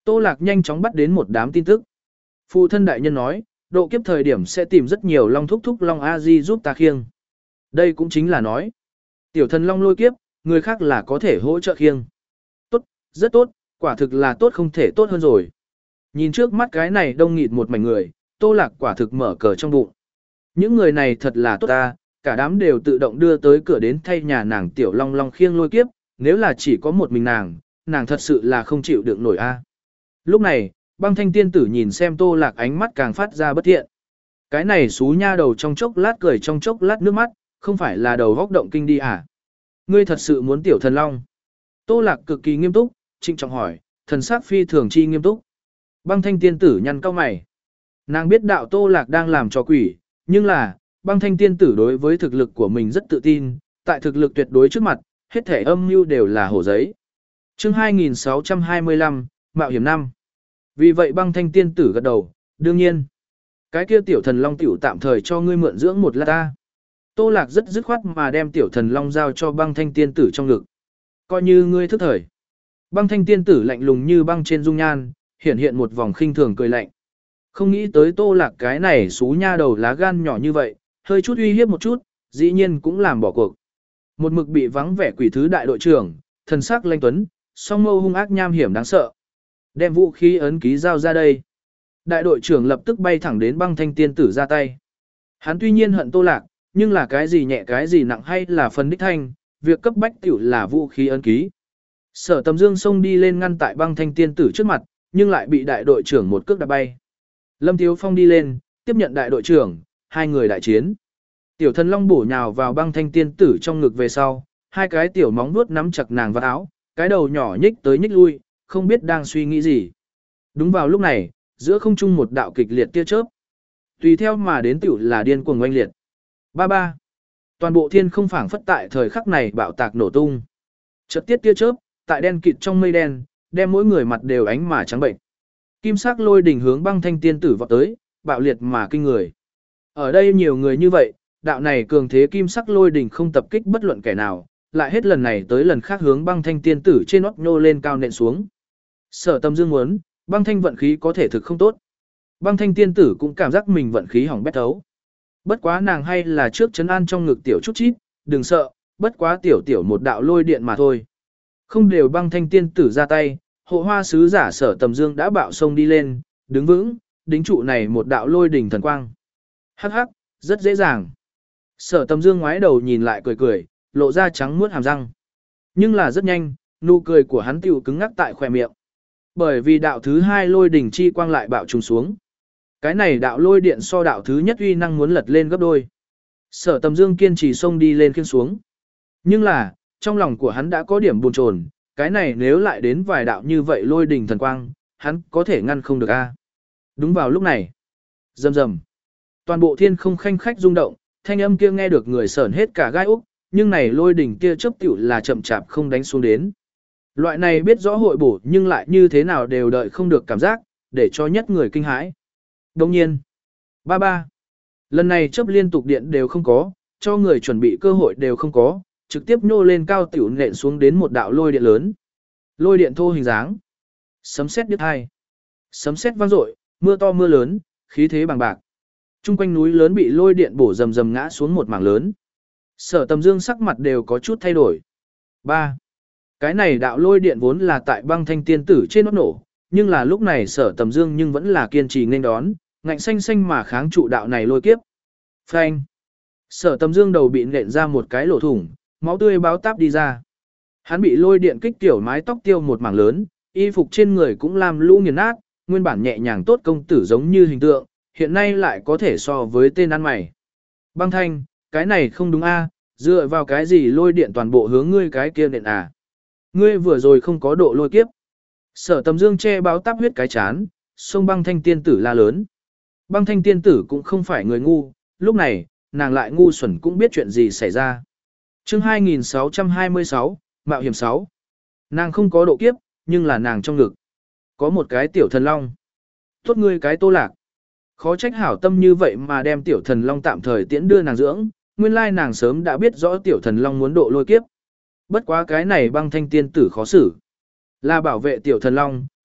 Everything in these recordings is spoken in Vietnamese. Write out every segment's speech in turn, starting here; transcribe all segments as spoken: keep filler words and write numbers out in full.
Tô Lạc nhanh chóng bắt đến một đám tin tức. Phụ thân đại nhân nói, độ kiếp thời điểm sẽ tìm rất nhiều long thúc thúc long a di giúp ta khiêng. Đây cũng chính là nói. Tiểu thần long lôi kiếp, người khác là có thể hỗ trợ khiêng. Tốt, rất tốt, quả thực là tốt không thể tốt hơn rồi. Nhìn trước mắt cái này đông nghịt một mảnh người, Tô Lạc quả thực mở cờ trong bụng. Những người này thật là tốt ta, cả đám đều tự động đưa tới cửa đến thay nhà nàng tiểu long long khiêng lôi kiếp, nếu là chỉ có một mình nàng, nàng thật sự là không chịu được nổi a. Lúc này, băng thanh tiên tử nhìn xem Tô Lạc ánh mắt càng phát ra bất thiện. Cái này xú nha đầu trong chốc lát cười trong chốc lát nước mắt, không phải là đầu góc động kinh đi à? Ngươi thật sự muốn tiểu thần long? Tô Lạc cực kỳ nghiêm túc, trịnh trọng hỏi, thần sắc phi thường chi nghiêm túc. Băng thanh tiên tử nhăn cau mày. Nàng biết đạo Tô Lạc đang làm trò quỷ, nhưng là, băng thanh tiên tử đối với thực lực của mình rất tự tin, tại thực lực tuyệt đối trước mặt, hết thể âm mưu đều là hổ giấy. Chương hai nghìn sáu trăm hai mươi lăm, Mạo hiểm năm. Vì vậy băng thanh tiên tử gật đầu, đương nhiên. Cái kia tiểu thần long tiểu tạm thời cho ngươi mượn dưỡng một lát ta. Tô Lạc rất dứt khoát mà đem tiểu thần long giao cho băng thanh tiên tử trong ngực. Coi như ngươi thức thời. Băng thanh tiên tử lạnh lùng như băng trên dung nhan, hiện hiện một vòng khinh thường cười lạnh. Không nghĩ tới Tô Lạc cái này xú nha đầu lá gan nhỏ như vậy, hơi chút uy hiếp một chút, dĩ nhiên cũng làm bỏ cuộc. Một mực bị vắng vẻ quỷ thứ đại đội trưởng, thần sắc lanh tuấn, song mâu hung ác nham hiểm đáng sợ. Đem vũ khí ấn ký giao ra đây. Đại đội trưởng lập tức bay thẳng đến băng thanh tiên tử ra tay. Hắn tuy nhiên hận Tô Lạc, nhưng là cái gì nhẹ cái gì nặng hay là phần đích thanh, việc cấp bách tiểu là vũ khí ấn ký. Sở Tầm Dương xông đi lên ngăn tại băng thanh tiên tử trước mặt, nhưng lại bị đại đội trưởng một cước đạp bay. Lâm Thiếu Phong đi lên, tiếp nhận đại đội trưởng, hai người đại chiến. Tiểu thần long bổ nhào vào băng thanh tiên tử trong ngực về sau, hai cái tiểu móng vuốt nắm chặt nàng vào áo, cái đầu nhỏ nhích tới nhích lui, không biết đang suy nghĩ gì. Đúng vào lúc này, giữa không trung một đạo kịch liệt tia chớp. Tùy theo mà đến tiểu là điên cuồng oanh liệt. Ba ba. Toàn bộ thiên không phảng phất tại thời khắc này bạo tạc nổ tung. Chợt tiết tia chớp, tại đen kịt trong mây đen, đem mỗi người mặt đều ánh mà trắng bệnh. Kim sắc lôi đỉnh hướng băng thanh tiên tử vọt tới, bạo liệt mà kinh người. Ở đây nhiều người như vậy, đạo này cường thế kim sắc lôi đỉnh không tập kích bất luận kẻ nào, lại hết lần này tới lần khác hướng băng thanh tiên tử trên nót nhô lên cao nện xuống. Sở Tầm Dương muốn, băng thanh vận khí có thể thực không tốt. Băng thanh tiên tử cũng cảm giác mình vận khí hỏng bét thấu. Bất quá nàng hay là trước trấn an trong ngực tiểu chút chít, đừng sợ, bất quá tiểu tiểu một đạo lôi điện mà thôi. Không đều băng thanh tiên tử ra tay, hộ hoa sứ giả Sở Tầm Dương đã bạo sông đi lên, đứng vững, đính trụ này một đạo lôi đỉnh thần quang. Hắc hắc, rất dễ dàng. Sở Tầm Dương ngoái đầu nhìn lại cười cười, lộ ra trắng muốt hàm răng. Nhưng là rất nhanh, nụ cười của hắn tiểu cứng ngắc tại khóe miệng. Bởi vì đạo thứ hai lôi đỉnh chi quang lại bạo trùng xuống. Cái này đạo lôi điện so đạo thứ nhất uy năng muốn lật lên gấp đôi. Sở Tầm Dương kiên trì xông đi lên khiêng xuống. Nhưng là, trong lòng của hắn đã có điểm buồn chồn, cái này nếu lại đến vài đạo như vậy lôi đỉnh thần quang, hắn có thể ngăn không được a. Đúng vào lúc này, rầm rầm, toàn bộ thiên không khanh khách rung động, thanh âm kia nghe được người sởn hết cả gai ốc, nhưng này lôi đỉnh kia chớp tiểu là chậm chạp không đánh xuống đến. Loại này biết rõ hội bổ nhưng lại như thế nào đều đợi không được cảm giác, để cho nhất người kinh hãi. Đồng nhiên, ba ba, lần này chớp liên tục điện đều không có, cho người chuẩn bị cơ hội đều không có, trực tiếp nhô lên cao tiểu nện xuống đến một đạo lôi điện lớn. Lôi điện thô hình dáng, sấm sét điếc hai, sấm sét vang dội, mưa to mưa lớn, khí thế bằng bạc. Trung quanh núi lớn bị lôi điện bổ rầm rầm ngã xuống một mảng lớn. Sở Tầm Dương sắc mặt đều có chút thay đổi. ba. Cái này đạo lôi điện vốn là tại băng thanh tiên tử trên nót nổ, nhưng là lúc này Sở Tầm Dương nhưng vẫn là kiên trì nên đón, ngạnh xanh xanh mà kháng trụ đạo này lôi kiếp. Phanh. Sở Tầm Dương đầu bị nện ra một cái lỗ thủng, máu tươi báo táp đi ra. Hắn bị lôi điện kích tiểu mái tóc tiêu một mảng lớn, y phục trên người cũng làm lũ nghiền nát, nguyên bản nhẹ nhàng tốt công tử giống như hình tượng, hiện nay lại có thể so với tên ăn mày. Băng thanh, cái này không đúng a, dựa vào cái gì lôi điện toàn bộ hướng ngươi cái kia nện à. Ngươi vừa rồi không có độ lôi kiếp. Sở Tầm Dương che báo táp huyết cái chán, xông băng thanh tiên tử la lớn. Băng thanh tiên tử cũng không phải người ngu, lúc này, nàng lại ngu xuẩn cũng biết chuyện gì xảy ra. Chương hai nghìn sáu trăm hai mươi sáu, Mạo hiểm sáu. Nàng không có độ kiếp, nhưng là nàng trong ngực có một cái tiểu thần long. Tốt ngươi cái Tô Lạc. Khó trách hảo tâm như vậy mà đem tiểu thần long tạm thời tiễn đưa nàng dưỡng, nguyên lai nàng sớm đã biết rõ tiểu thần long muốn độ lôi kiếp. Bất quá cái này băng thanh tiên tử khó xử. Là bảo vệ tiểu thần long,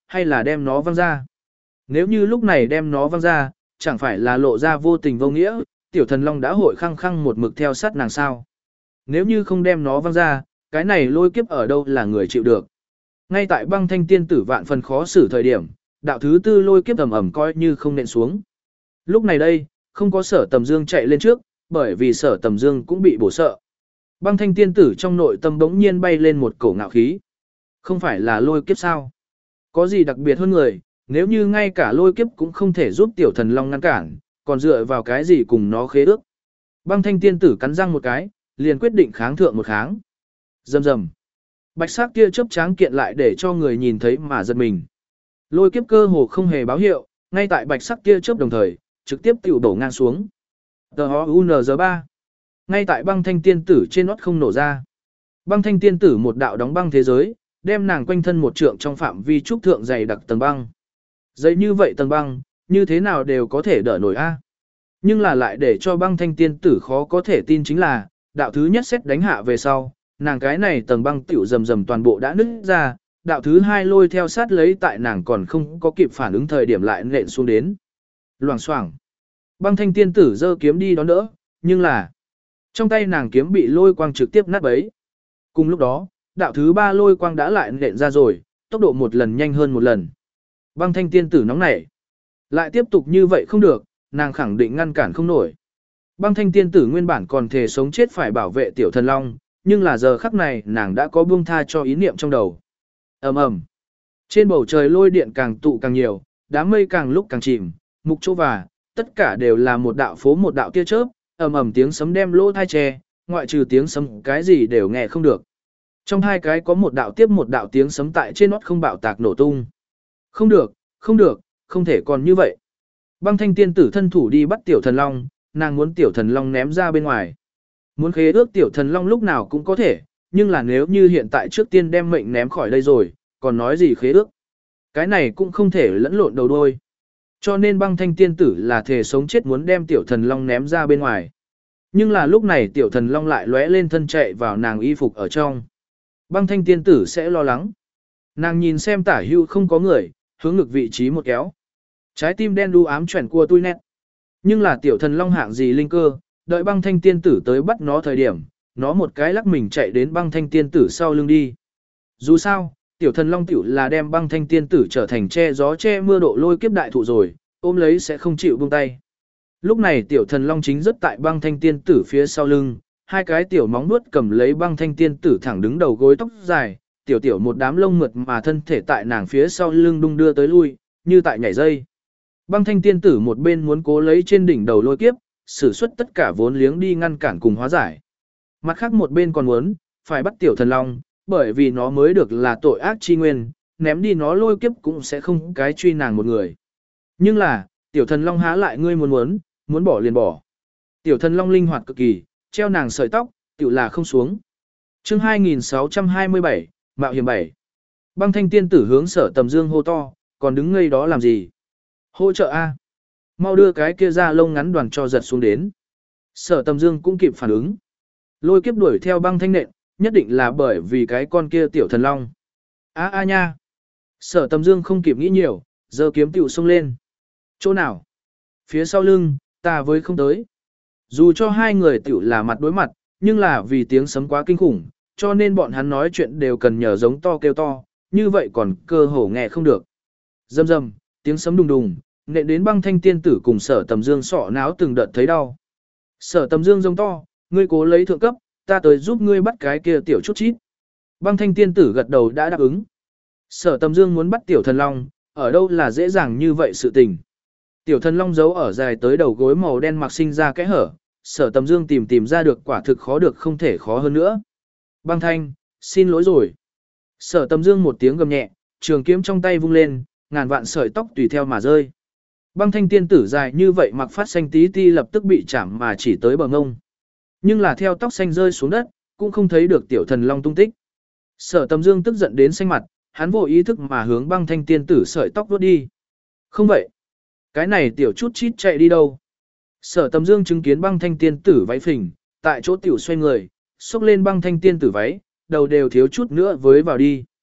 hay là đem nó văng ra. Nếu như lúc này đem nó văng ra, chẳng phải là lộ ra vô tình vô nghĩa, tiểu thần long đã hội khăng khăng một mực theo sát nàng sao. Nếu như không đem nó văng ra, cái này lôi kiếp ở đâu là người chịu được. Ngay tại băng thanh tiên tử vạn phần khó xử thời điểm, đạo thứ tư lôi kiếp ầm ầm coi như không nện xuống. Lúc này đây, không có sở tầm dương chạy lên trước, bởi vì sở tầm dương cũng bị bổ sợ. Băng thanh tiên tử trong nội tâm bỗng nhiên bay lên một cổ ngạo khí. Không phải là lôi kiếp sao? Có gì đặc biệt hơn người, nếu như ngay cả lôi kiếp cũng không thể giúp tiểu thần long ngăn cản, còn dựa vào cái gì cùng nó khế ước. Băng thanh tiên tử cắn răng một cái, liền quyết định kháng thượng một kháng. Rầm rầm. Bạch sắc kia chớp tráng kiện lại để cho người nhìn thấy mà giật mình. Lôi kiếp cơ hồ không hề báo hiệu, ngay tại bạch sắc kia chớp đồng thời, trực tiếp tiểu đổ ngang xuống. Tờ U N G ba. Ngay tại băng thanh tiên tử trên nót không nổ ra. Băng thanh tiên tử một đạo đóng băng thế giới, đem nàng quanh thân một trượng trong phạm vi trúc thượng dày đặc tầng băng. Dày như vậy tầng băng, như thế nào đều có thể đỡ nổi a. Nhưng là lại để cho băng thanh tiên tử khó có thể tin chính là, đạo thứ nhất xét đánh hạ về sau, nàng cái này tầng băng tiểu rầm rầm toàn bộ đã nứt ra, đạo thứ hai lôi theo sát lấy tại nàng còn không có kịp phản ứng thời điểm lại nện xuống đến. Loảng xoảng. Băng thanh tiên tử giơ kiếm đi đón đỡ, nhưng là trong tay nàng kiếm bị lôi quang trực tiếp nát bấy. Cùng lúc đó, đạo thứ ba lôi quang đã lại nện ra rồi, tốc độ một lần nhanh hơn một lần. Băng thanh tiên tử nóng nảy. Lại tiếp tục như vậy không được, nàng khẳng định ngăn cản không nổi. Băng thanh tiên tử nguyên bản còn thề sống chết phải bảo vệ tiểu thần long, nhưng là giờ khắc này nàng đã có buông tha cho ý niệm trong đầu. Ầm ầm. Trên bầu trời lôi điện càng tụ càng nhiều, đám mây càng lúc càng chìm, mục chỗ và, tất cả đều là một đạo phố một đạo tia chớp, ầm ầm tiếng sấm đem lỗ thai che, ngoại trừ tiếng sấm cái gì đều nghe không được. Trong hai cái có một đạo tiếp một đạo tiếng sấm tại trên nót không bạo tạc nổ tung. Không được, không được, không thể còn như vậy. Băng thanh tiên tử thân thủ đi bắt tiểu thần long, nàng muốn tiểu thần long ném ra bên ngoài. Muốn khế ước tiểu thần long lúc nào cũng có thể, nhưng là nếu như hiện tại trước tiên đem mệnh ném khỏi đây rồi, còn nói gì khế ước. Cái này cũng không thể lẫn lộn đầu đuôi. Cho nên băng thanh tiên tử là thề sống chết muốn đem tiểu thần long ném ra bên ngoài. Nhưng là lúc này tiểu thần long lại lóe lên thân chạy vào nàng y phục ở trong. Băng thanh tiên tử sẽ lo lắng. Nàng nhìn xem tả hưu không có người, hướng ngực vị trí một kéo. Trái tim đen đu ám chuyển cua tui nét. Nhưng là tiểu thần long hạng gì linh cơ, đợi băng thanh tiên tử tới bắt nó thời điểm, nó một cái lắc mình chạy đến băng thanh tiên tử sau lưng đi. Dù sao, tiểu thần long tiểu là đem băng thanh tiên tử trở thành che gió che mưa độ lôi kiếp đại thụ rồi, ôm lấy sẽ không chịu buông tay. Lúc này tiểu thần long chính rất tại băng thanh tiên tử phía sau lưng, hai cái tiểu móng nuốt cầm lấy băng thanh tiên tử thẳng đứng đầu gối tóc dài, tiểu tiểu một đám lông mượt mà thân thể tại nàng phía sau lưng đung đưa tới lui, như tại nhảy dây. Băng thanh tiên tử một bên muốn cố lấy trên đỉnh đầu lôi kiếp, sử xuất tất cả vốn liếng đi ngăn cản cùng hóa giải. Mặt khác một bên còn muốn, phải bắt tiểu thần long, bởi vì nó mới được là tội ác chi nguyên, ném đi nó lôi kiếp cũng sẽ không cái truy nàng một người. Nhưng là, tiểu thần long há lại ngươi muốn muốn, muốn bỏ liền bỏ. Tiểu thần long linh hoạt cực kỳ, treo nàng sợi tóc, tiểu là không xuống. Chương hai nghìn sáu trăm hai mươi bảy, Mạo hiểm bảy. Băng thanh tiên tử hướng Sở Tầm Dương hô to, còn đứng ngây đó làm gì? Hỗ trợ a, mau đưa cái kia ra lông ngắn đoàn cho giật xuống đến. Sở Tầm Dương cũng kịp phản ứng. Lôi kiếp đuổi theo băng thanh nện, nhất định là bởi vì cái con kia tiểu thần long. A a nha. Sở Tầm Dương không kịp nghĩ nhiều, giơ kiếm tiểu xông lên. Chỗ nào? Phía sau lưng, ta với không tới. Dù cho hai người tiểu là mặt đối mặt, nhưng là vì tiếng sấm quá kinh khủng, cho nên bọn hắn nói chuyện đều cần nhờ giống to kêu to, như vậy còn cơ hồ nghe không được. Rầm rầm, tiếng sấm đùng đùng, nện đến băng thanh tiên tử cùng Sở Tầm Dương sọ náo từng đợt thấy đau. Sở Tầm Dương giống to, ngươi cố lấy thượng cấp, ta tới giúp ngươi bắt cái kia tiểu chút chít. Băng thanh tiên tử gật đầu đã đáp ứng. Sở Tầm Dương muốn bắt tiểu thần long, ở đâu là dễ dàng như vậy sự tình. Tiểu thần long giấu ở dài tới đầu gối màu đen mặc sinh ra kẽ hở, Sở Tầm Dương tìm tìm ra được quả thực khó được không thể khó hơn nữa. Băng thanh, xin lỗi rồi. Sở Tầm Dương một tiếng gầm nhẹ, trường kiếm trong tay vung lên, ngàn vạn sợi tóc tùy theo mà rơi. Băng thanh tiên tử dài như vậy mặc phát xanh tí ti lập tức bị chạm mà chỉ tới bờ ngông. Nhưng là theo tóc xanh rơi xuống đất, cũng không thấy được tiểu thần long tung tích. Sở Tầm Dương tức giận đến xanh mặt, hắn vô ý thức mà hướng băng thanh tiên tử sợi tóc vuốt đi. Không vậy, cái này tiểu chút chít chạy đi đâu? Sở Tầm Dương chứng kiến băng thanh tiên tử váy phình, tại chỗ tiểu xoay người, xốc lên băng thanh tiên tử váy, đầu đều thiếu chút nữa với vào đi.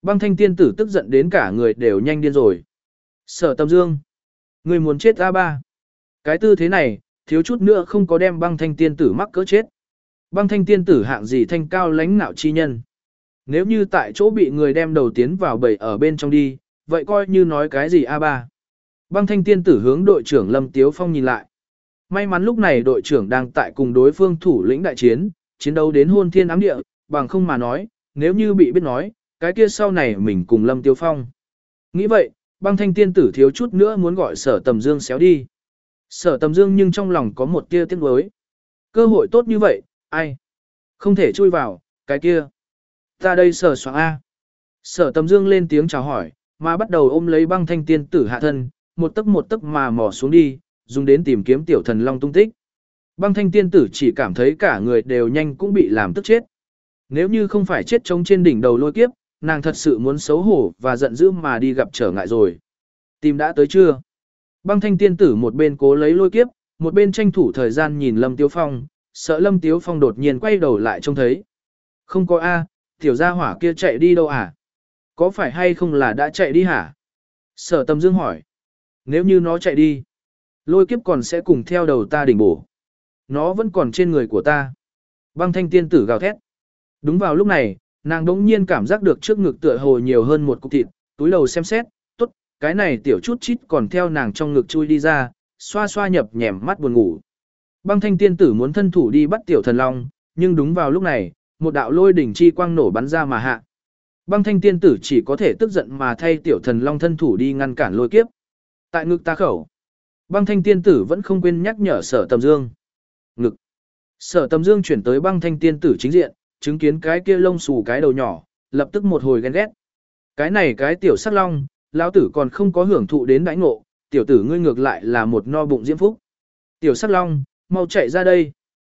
Băng thanh tiên tử tức giận đến cả người đều nhanh điên rồi. Sở Tầm Dương, người muốn chết a ba. Cái tư thế này, thiếu chút nữa không có đem băng thanh tiên tử mắc cỡ chết. Băng thanh tiên tử hạng gì thanh cao lãnh nạo chi nhân. Nếu như tại chỗ bị người đem đầu tiến vào bầy ở bên trong đi, vậy coi như nói cái gì a ba. Băng thanh tiên tử hướng đội trưởng Lâm Tiếu Phong nhìn lại. May mắn lúc này đội trưởng đang tại cùng đối phương thủ lĩnh đại chiến, chiến đấu đến hôn thiên ám địa, bằng không mà nói, nếu như bị biết nói, cái kia sau này mình cùng Lâm Tiếu Phong. Nghĩ vậy, băng thanh tiên tử thiếu chút nữa muốn gọi Sở Tầm Dương xéo đi. Sở Tầm Dương nhưng trong lòng có một tia tiếc nuối. Cơ hội tốt như vậy, ai? Không thể chui vào, cái kia. Ta đây sở soạn A. Sở Tầm Dương lên tiếng chào hỏi, mà bắt đầu ôm lấy băng thanh tiên tử hạ thân, một tấc một tấc mà mò xuống đi, dùng đến tìm kiếm tiểu thần long tung tích. Băng thanh tiên tử chỉ cảm thấy cả người đều nhanh cũng bị làm tức chết. Nếu như không phải chết trống trên đỉnh đầu lôi kiếp, nàng thật sự muốn xấu hổ và giận dữ mà đi gặp trở ngại rồi. Tìm đã tới chưa? Băng thanh tiên tử một bên cố lấy lôi kiếp, một bên tranh thủ thời gian nhìn Lâm Tiếu Phong, sợ Lâm Tiếu Phong đột nhiên quay đầu lại trông thấy. Không có A, tiểu gia hỏa kia chạy đi đâu à? Có phải hay không là đã chạy đi hả? Sở Tầm Dương hỏi. Nếu như nó chạy đi, lôi kiếp còn sẽ cùng theo đầu ta đỉnh bổ. Nó vẫn còn trên người của ta. Băng thanh tiên tử gào thét. Đúng vào lúc này, nàng đống nhiên cảm giác được trước ngực tựa hồ nhiều hơn một cục thịt, túi đầu xem xét, tốt, cái này tiểu chút chít còn theo nàng trong ngực chui đi ra, xoa xoa nhập nhèm mắt buồn ngủ. Băng thanh tiên tử muốn thân thủ đi bắt tiểu thần long, nhưng đúng vào lúc này, một đạo lôi đỉnh chi quang nổ bắn ra mà hạ. Băng thanh tiên tử chỉ có thể tức giận mà thay tiểu thần long thân thủ đi ngăn cản lôi kiếp. Tại ngực ta khẩu, băng thanh tiên tử vẫn không quên nhắc nhở Sở Tầm Dương. Ngực. Sở Tầm Dương chuyển tới băng thanh tiên tử chính diện, chứng kiến cái kia lông xù cái đầu nhỏ, lập tức một hồi ghen ghét. Cái này cái tiểu sắc long, lão tử còn không có hưởng thụ đến đãi ngộ, tiểu tử ngươi ngược lại là một no bụng diễm phúc. Tiểu sắc long, mau chạy ra đây.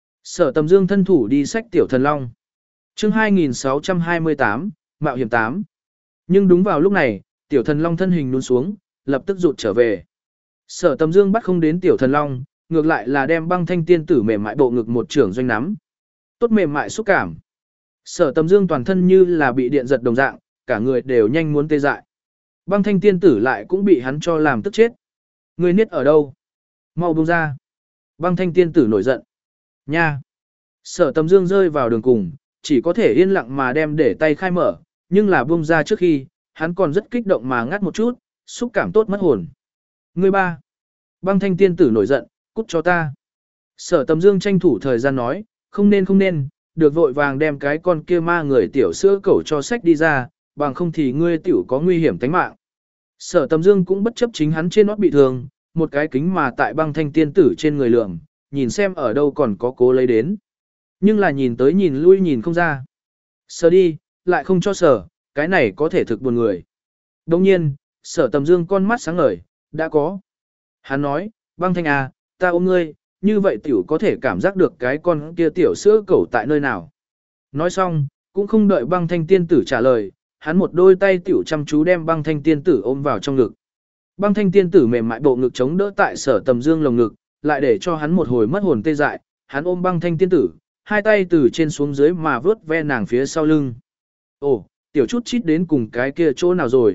Sở Tầm Dương thân thủ đi xách tiểu thần long. Chương hai nghìn sáu trăm hai mươi tám, Mạo hiểm tám. Nhưng đúng vào lúc này, tiểu thần long thân hình nhún xuống, lập tức rụt trở về. Sở Tầm Dương bắt không đến tiểu thần long, ngược lại là đem băng thanh tiên tử mềm mại bộ ngực một trưởng doanh nắm. Tốt mềm mại xúc cảm. Sở Tầm Dương toàn thân như là bị điện giật đồng dạng, cả người đều nhanh muốn tê dại. Băng thanh tiên tử lại cũng bị hắn cho làm tức chết. Ngươi niết ở đâu? Mau buông ra. Băng thanh tiên tử nổi giận. Nha. Sở Tầm Dương rơi vào đường cùng, chỉ có thể yên lặng mà đem để tay khai mở, nhưng là buông ra trước khi, hắn còn rất kích động mà ngắt một chút, xúc cảm tốt mất hồn. Ngươi ba. Băng thanh tiên tử nổi giận, cút cho ta. Sở Tầm Dương tranh thủ thời gian nói, không nên không nên, được vội vàng đem cái con kia ma người tiểu sữa cẩu cho sách đi ra, bằng không thì ngươi tiểu có nguy hiểm tính mạng. Sở Tầm Dương cũng bất chấp chính hắn trên nót bị thương, một cái kính mà tại băng thanh tiên tử trên người lượng, nhìn xem ở đâu còn có cố lấy đến. Nhưng là nhìn tới nhìn lui nhìn không ra. Sở đi, lại không cho sở, cái này có thể thực buồn người. Đồng nhiên, Sở Tầm Dương con mắt sáng ngời, đã có. Hắn nói, băng thanh à, ta ôm ngươi, như vậy tiểu có thể cảm giác được cái con kia tiểu sữa cẩu tại nơi nào. Nói xong, cũng không đợi băng thanh tiên tử trả lời, hắn một đôi tay tiểu chăm chú đem băng thanh tiên tử ôm vào trong ngực. Băng thanh tiên tử mềm mại bộ ngực chống đỡ tại Sở Tầm Dương lồng ngực, lại để cho hắn một hồi mất hồn tê dại, hắn ôm băng thanh tiên tử, hai tay từ trên xuống dưới mà vớt ve nàng phía sau lưng. Ồ, tiểu chút chít đến cùng cái kia chỗ nào rồi?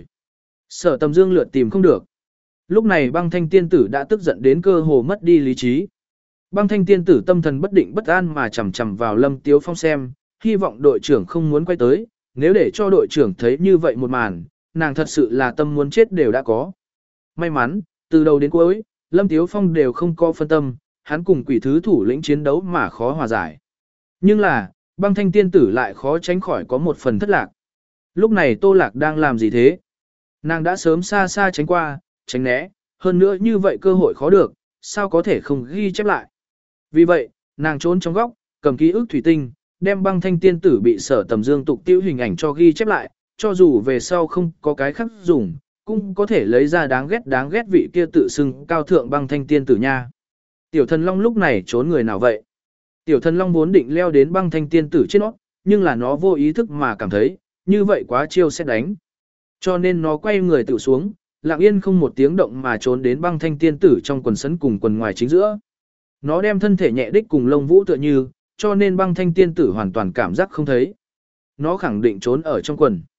Sở Tầm Dương lượt tìm không được. Lúc này băng thanh tiên tử đã tức giận đến cơ hồ mất đi lý trí. Băng thanh tiên tử tâm thần bất định bất an mà chầm chầm vào Lâm Tiếu Phong xem, hy vọng đội trưởng không muốn quay tới, nếu để cho đội trưởng thấy như vậy một màn, nàng thật sự là tâm muốn chết đều đã có. May mắn, từ đầu đến cuối, Lâm Tiếu Phong đều không có phân tâm, hắn cùng quỷ thứ thủ lĩnh chiến đấu mà khó hòa giải. Nhưng là, băng thanh tiên tử lại khó tránh khỏi có một phần thất lạc. Lúc này Tô Lạc đang làm gì thế? Nàng đã sớm xa xa tránh qua, tránh né, hơn nữa như vậy cơ hội khó được, sao có thể không ghi chép lại. Vì vậy, nàng trốn trong góc, cầm ký ức thủy tinh, đem băng thanh tiên tử bị Sở Tầm Dương tục tiêu hình ảnh cho ghi chép lại, cho dù về sau không có cái khác dùng, cũng có thể lấy ra đáng ghét đáng ghét vị kia tự xưng cao thượng băng thanh tiên tử nha. Tiểu thần long lúc này trốn người nào vậy? Tiểu thần long vốn định leo đến băng thanh tiên tử trên nó, nhưng là nó vô ý thức mà cảm thấy, như vậy quá chiêu sẽ đánh. Cho nên nó quay người tự xuống, lặng yên không một tiếng động mà trốn đến băng thanh tiên tử trong quần sấn cùng quần ngoài chính giữa. Nó đem thân thể nhẹ đích cùng lông vũ tựa như, cho nên băng thanh tiên tử hoàn toàn cảm giác không thấy. Nó khẳng định trốn ở trong quần.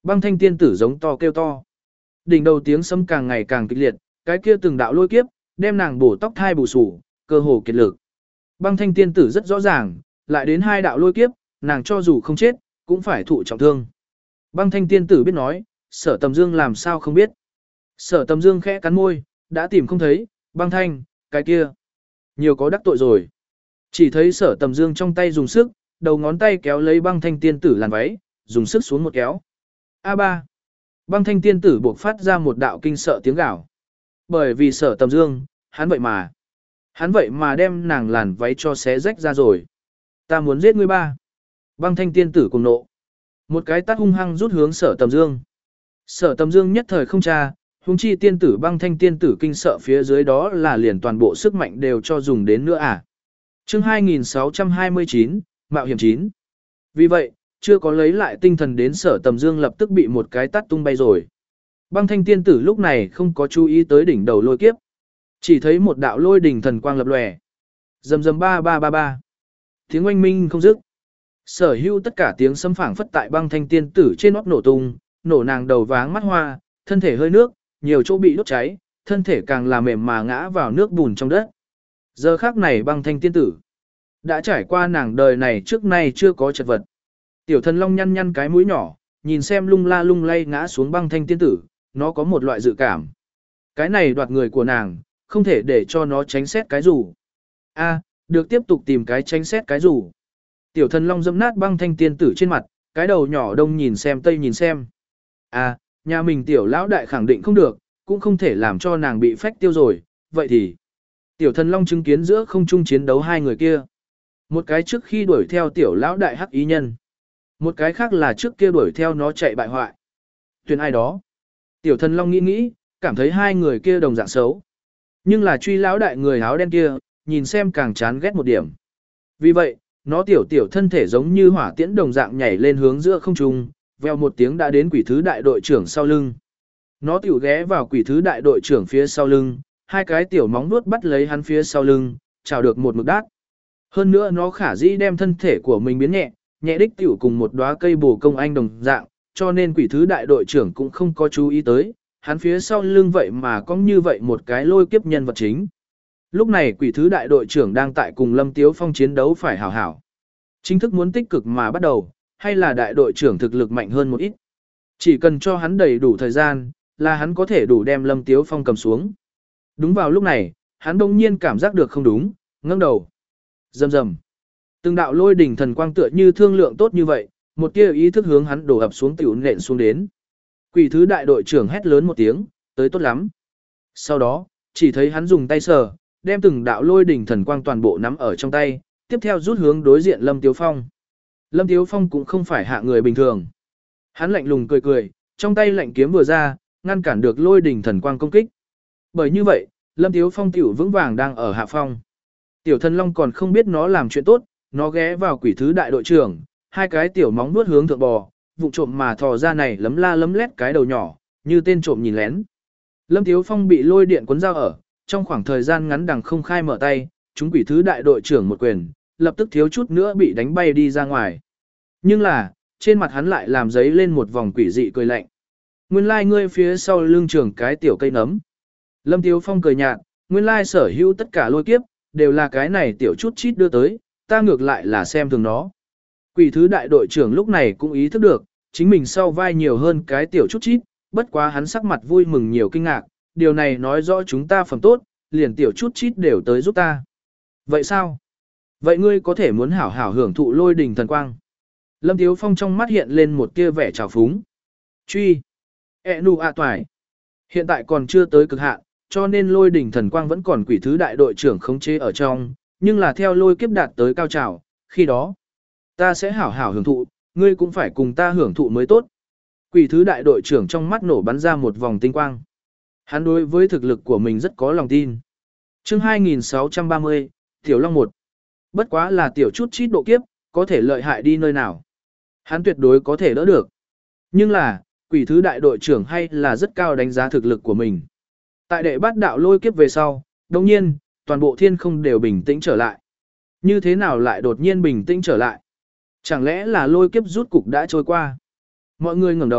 Băng thanh tiên tử giống to kêu to. Đỉnh đầu tiếng sấm càng ngày càng kịch liệt, cái kia từng đạo lôi kiếp, đem nàng bổ tóc thai bù sủ, cơ hồ kiệt lực. Băng thanh tiên tử rất rõ ràng, lại đến hai đạo lôi kiếp, nàng cho dù không chết, cũng phải thụ trọng thương. Băng thanh tiên tử biết nói, Sở Tầm Dương làm sao không biết. Sở Tầm Dương khẽ cắn môi, đã tìm không thấy, băng thanh, cái kia. Nhiều có đắc tội rồi. Chỉ thấy Sở Tầm Dương trong tay dùng sức, đầu ngón tay kéo lấy băng thanh tiên tử làn váy, dùng sức xuống một kéo. a ba. Băng thanh tiên tử buộc phát ra một đạo kinh sợ tiếng gào. Bởi vì Sở Tầm Dương, hắn vậy mà. Hắn vậy mà đem nàng làn váy cho xé rách ra rồi. Ta muốn giết ngươi ba. Băng thanh tiên tử cùng nộ. Một cái tát hung hăng rút hướng Sở Tầm Dương. Sở Tầm Dương nhất thời không tra, huống chi tiên tử băng thanh tiên tử kinh sợ phía dưới đó là liền toàn bộ sức mạnh đều cho dùng đến nữa à. Chương hai nghìn sáu trăm hai mươi chín, Mạo hiểm chín. Vì vậy, chưa có lấy lại tinh thần đến Sở Tầm Dương lập tức bị một cái tát tung bay rồi. Băng thanh tiên tử lúc này không có chú ý tới đỉnh đầu lôi kiếp. Chỉ thấy một đạo lôi đỉnh thần quang lập lòe. Rầm rầm ba ba ba ba. Tiếng oanh minh không dứt. Sở hữu tất cả tiếng sấm phảng phất tại băng thanh tiên tử trên nót nổ tung, nổ nàng đầu váng mắt hoa, thân thể hơi nước, nhiều chỗ bị đốt cháy, thân thể càng là mềm mà ngã vào nước bùn trong đất. Giờ khắc này băng thanh tiên tử đã trải qua nàng đời này trước nay chưa có chật vật. Tiểu thần long nhăn nhăn cái mũi nhỏ, nhìn xem lung la lung lay ngã xuống băng thanh tiên tử, nó có một loại dự cảm. Cái này đoạt người của nàng, không thể để cho nó tránh xét cái rủ. A, được tiếp tục tìm cái tránh xét cái rủ. Tiểu thần long dẫm nát băng thanh tiên tử trên mặt, cái đầu nhỏ đông nhìn xem tây nhìn xem. A, nhà mình tiểu lão đại khẳng định không được, cũng không thể làm cho nàng bị phách tiêu rồi, vậy thì. Tiểu thần long chứng kiến giữa không trung chiến đấu hai người kia. Một cái trước khi đuổi theo tiểu lão đại hắc ý nhân. Một cái khác là trước kia đuổi theo nó chạy bại hoại. Tuyển ai đó? Tiểu thần long nghĩ nghĩ, cảm thấy hai người kia đồng dạng xấu. Nhưng là truy lão đại người áo đen kia, nhìn xem càng chán ghét một điểm. Vì vậy, nó tiểu tiểu thân thể giống như hỏa tiễn đồng dạng nhảy lên hướng giữa không trung, veo một tiếng đã đến quỷ thứ đại đội trưởng sau lưng. Nó tiểu ghé vào quỷ thứ đại đội trưởng phía sau lưng, hai cái tiểu móng nuốt bắt lấy hắn phía sau lưng, chào được một mực đát. Hơn nữa nó khả dĩ đem thân thể của mình biến nhẹ, nhẹ đích tiểu cùng một đóa cây bồ công anh đồng dạng, cho nên quỷ thứ đại đội trưởng cũng không có chú ý tới, hắn phía sau lưng vậy mà có như vậy một cái lôi kiếp nhân vật chính. Lúc này quỷ thứ đại đội trưởng đang tại cùng Lâm Tiếu Phong chiến đấu phải hảo hảo. Chính thức muốn tích cực mà bắt đầu, hay là đại đội trưởng thực lực mạnh hơn một ít. Chỉ cần cho hắn đầy đủ thời gian, là hắn có thể đủ đem Lâm Tiếu Phong cầm xuống. Đúng vào lúc này, hắn đông nhiên cảm giác được không đúng, ngẩng đầu. Rầm rầm. Từng đạo lôi đỉnh thần quang tựa như thương lượng tốt như vậy, một tia ý thức hướng hắn đổ ập xuống tiểu nện xuống đến. Quỷ thứ đại đội trưởng hét lớn một tiếng, tới tốt lắm. Sau đó, chỉ thấy hắn dùng tay sờ, đem từng đạo lôi đỉnh thần quang toàn bộ nắm ở trong tay, tiếp theo rút hướng đối diện Lâm Tiếu Phong. Lâm Tiếu Phong cũng không phải hạ người bình thường. Hắn lạnh lùng cười cười, trong tay lạnh kiếm vừa ra, ngăn cản được lôi đỉnh thần quang công kích. Bởi như vậy, Lâm Tiếu Phong tiểu vững vàng đang ở hạ phong. Tiểu thần long còn không biết nó làm chuyện tốt, nó ghé vào quỷ thứ đại đội trưởng, hai cái tiểu móng vuốt hướng thượng bò, vụ trộm mà thò ra này lấm la lấm lét cái đầu nhỏ, như tên trộm nhìn lén. Lâm Tiếu Phong bị lôi điện cuốn dao ở, trong khoảng thời gian ngắn đằng không khai mở tay, chúng quỷ thứ đại đội trưởng một quyền, lập tức thiếu chút nữa bị đánh bay đi ra ngoài. Nhưng là, trên mặt hắn lại làm giấy lên một vòng quỷ dị cười lạnh. Nguyên lai like ngươi phía sau lưng trưởng cái tiểu cây nấm. Lâm Tiếu Phong cười nhạt, nguyên lai like sở hữu tất cả lôi kiếp, đều là cái này tiểu chút chít đưa tới, ta ngược lại là xem thường nó. Quỷ thứ đại đội trưởng lúc này cũng ý thức được, chính mình sau vai nhiều hơn cái tiểu chút chít, bất quá hắn sắc mặt vui mừng nhiều kinh ngạc, điều này nói rõ chúng ta phẩm tốt, liền tiểu chút chít đều tới giúp ta. Vậy sao? Vậy ngươi có thể muốn hảo hảo hưởng thụ lôi đỉnh thần quang. Lâm Tiếu Phong trong mắt hiện lên một tia vẻ trào phúng. Truy. E nu a toài. Hiện tại còn chưa tới cực hạn, cho nên lôi đỉnh thần quang vẫn còn quỷ thứ đại đội trưởng khống chế ở trong, nhưng là theo lôi kiếp đạt tới cao trào, khi đó, ta sẽ hảo hảo hưởng thụ, ngươi cũng phải cùng ta hưởng thụ mới tốt. Quỷ thứ đại đội trưởng trong mắt nổ bắn ra một vòng tinh quang. Hắn đối với thực lực của mình rất có lòng tin. Chương hai nghìn sáu trăm ba mươi, Tiểu Long một. Bất quá là tiểu chút chít độ kiếp, có thể lợi hại đi nơi nào. Hắn tuyệt đối có thể đỡ được. Nhưng là, quỷ thứ đại đội trưởng hay là rất cao đánh giá thực lực của mình. Tại đệ bát đạo lôi kiếp về sau, đồng nhiên, toàn bộ thiên không đều bình tĩnh trở lại. Như thế nào lại đột nhiên bình tĩnh trở lại? Chẳng lẽ là lôi kiếp rút cục đã trôi qua? Mọi người ngẩng đầu,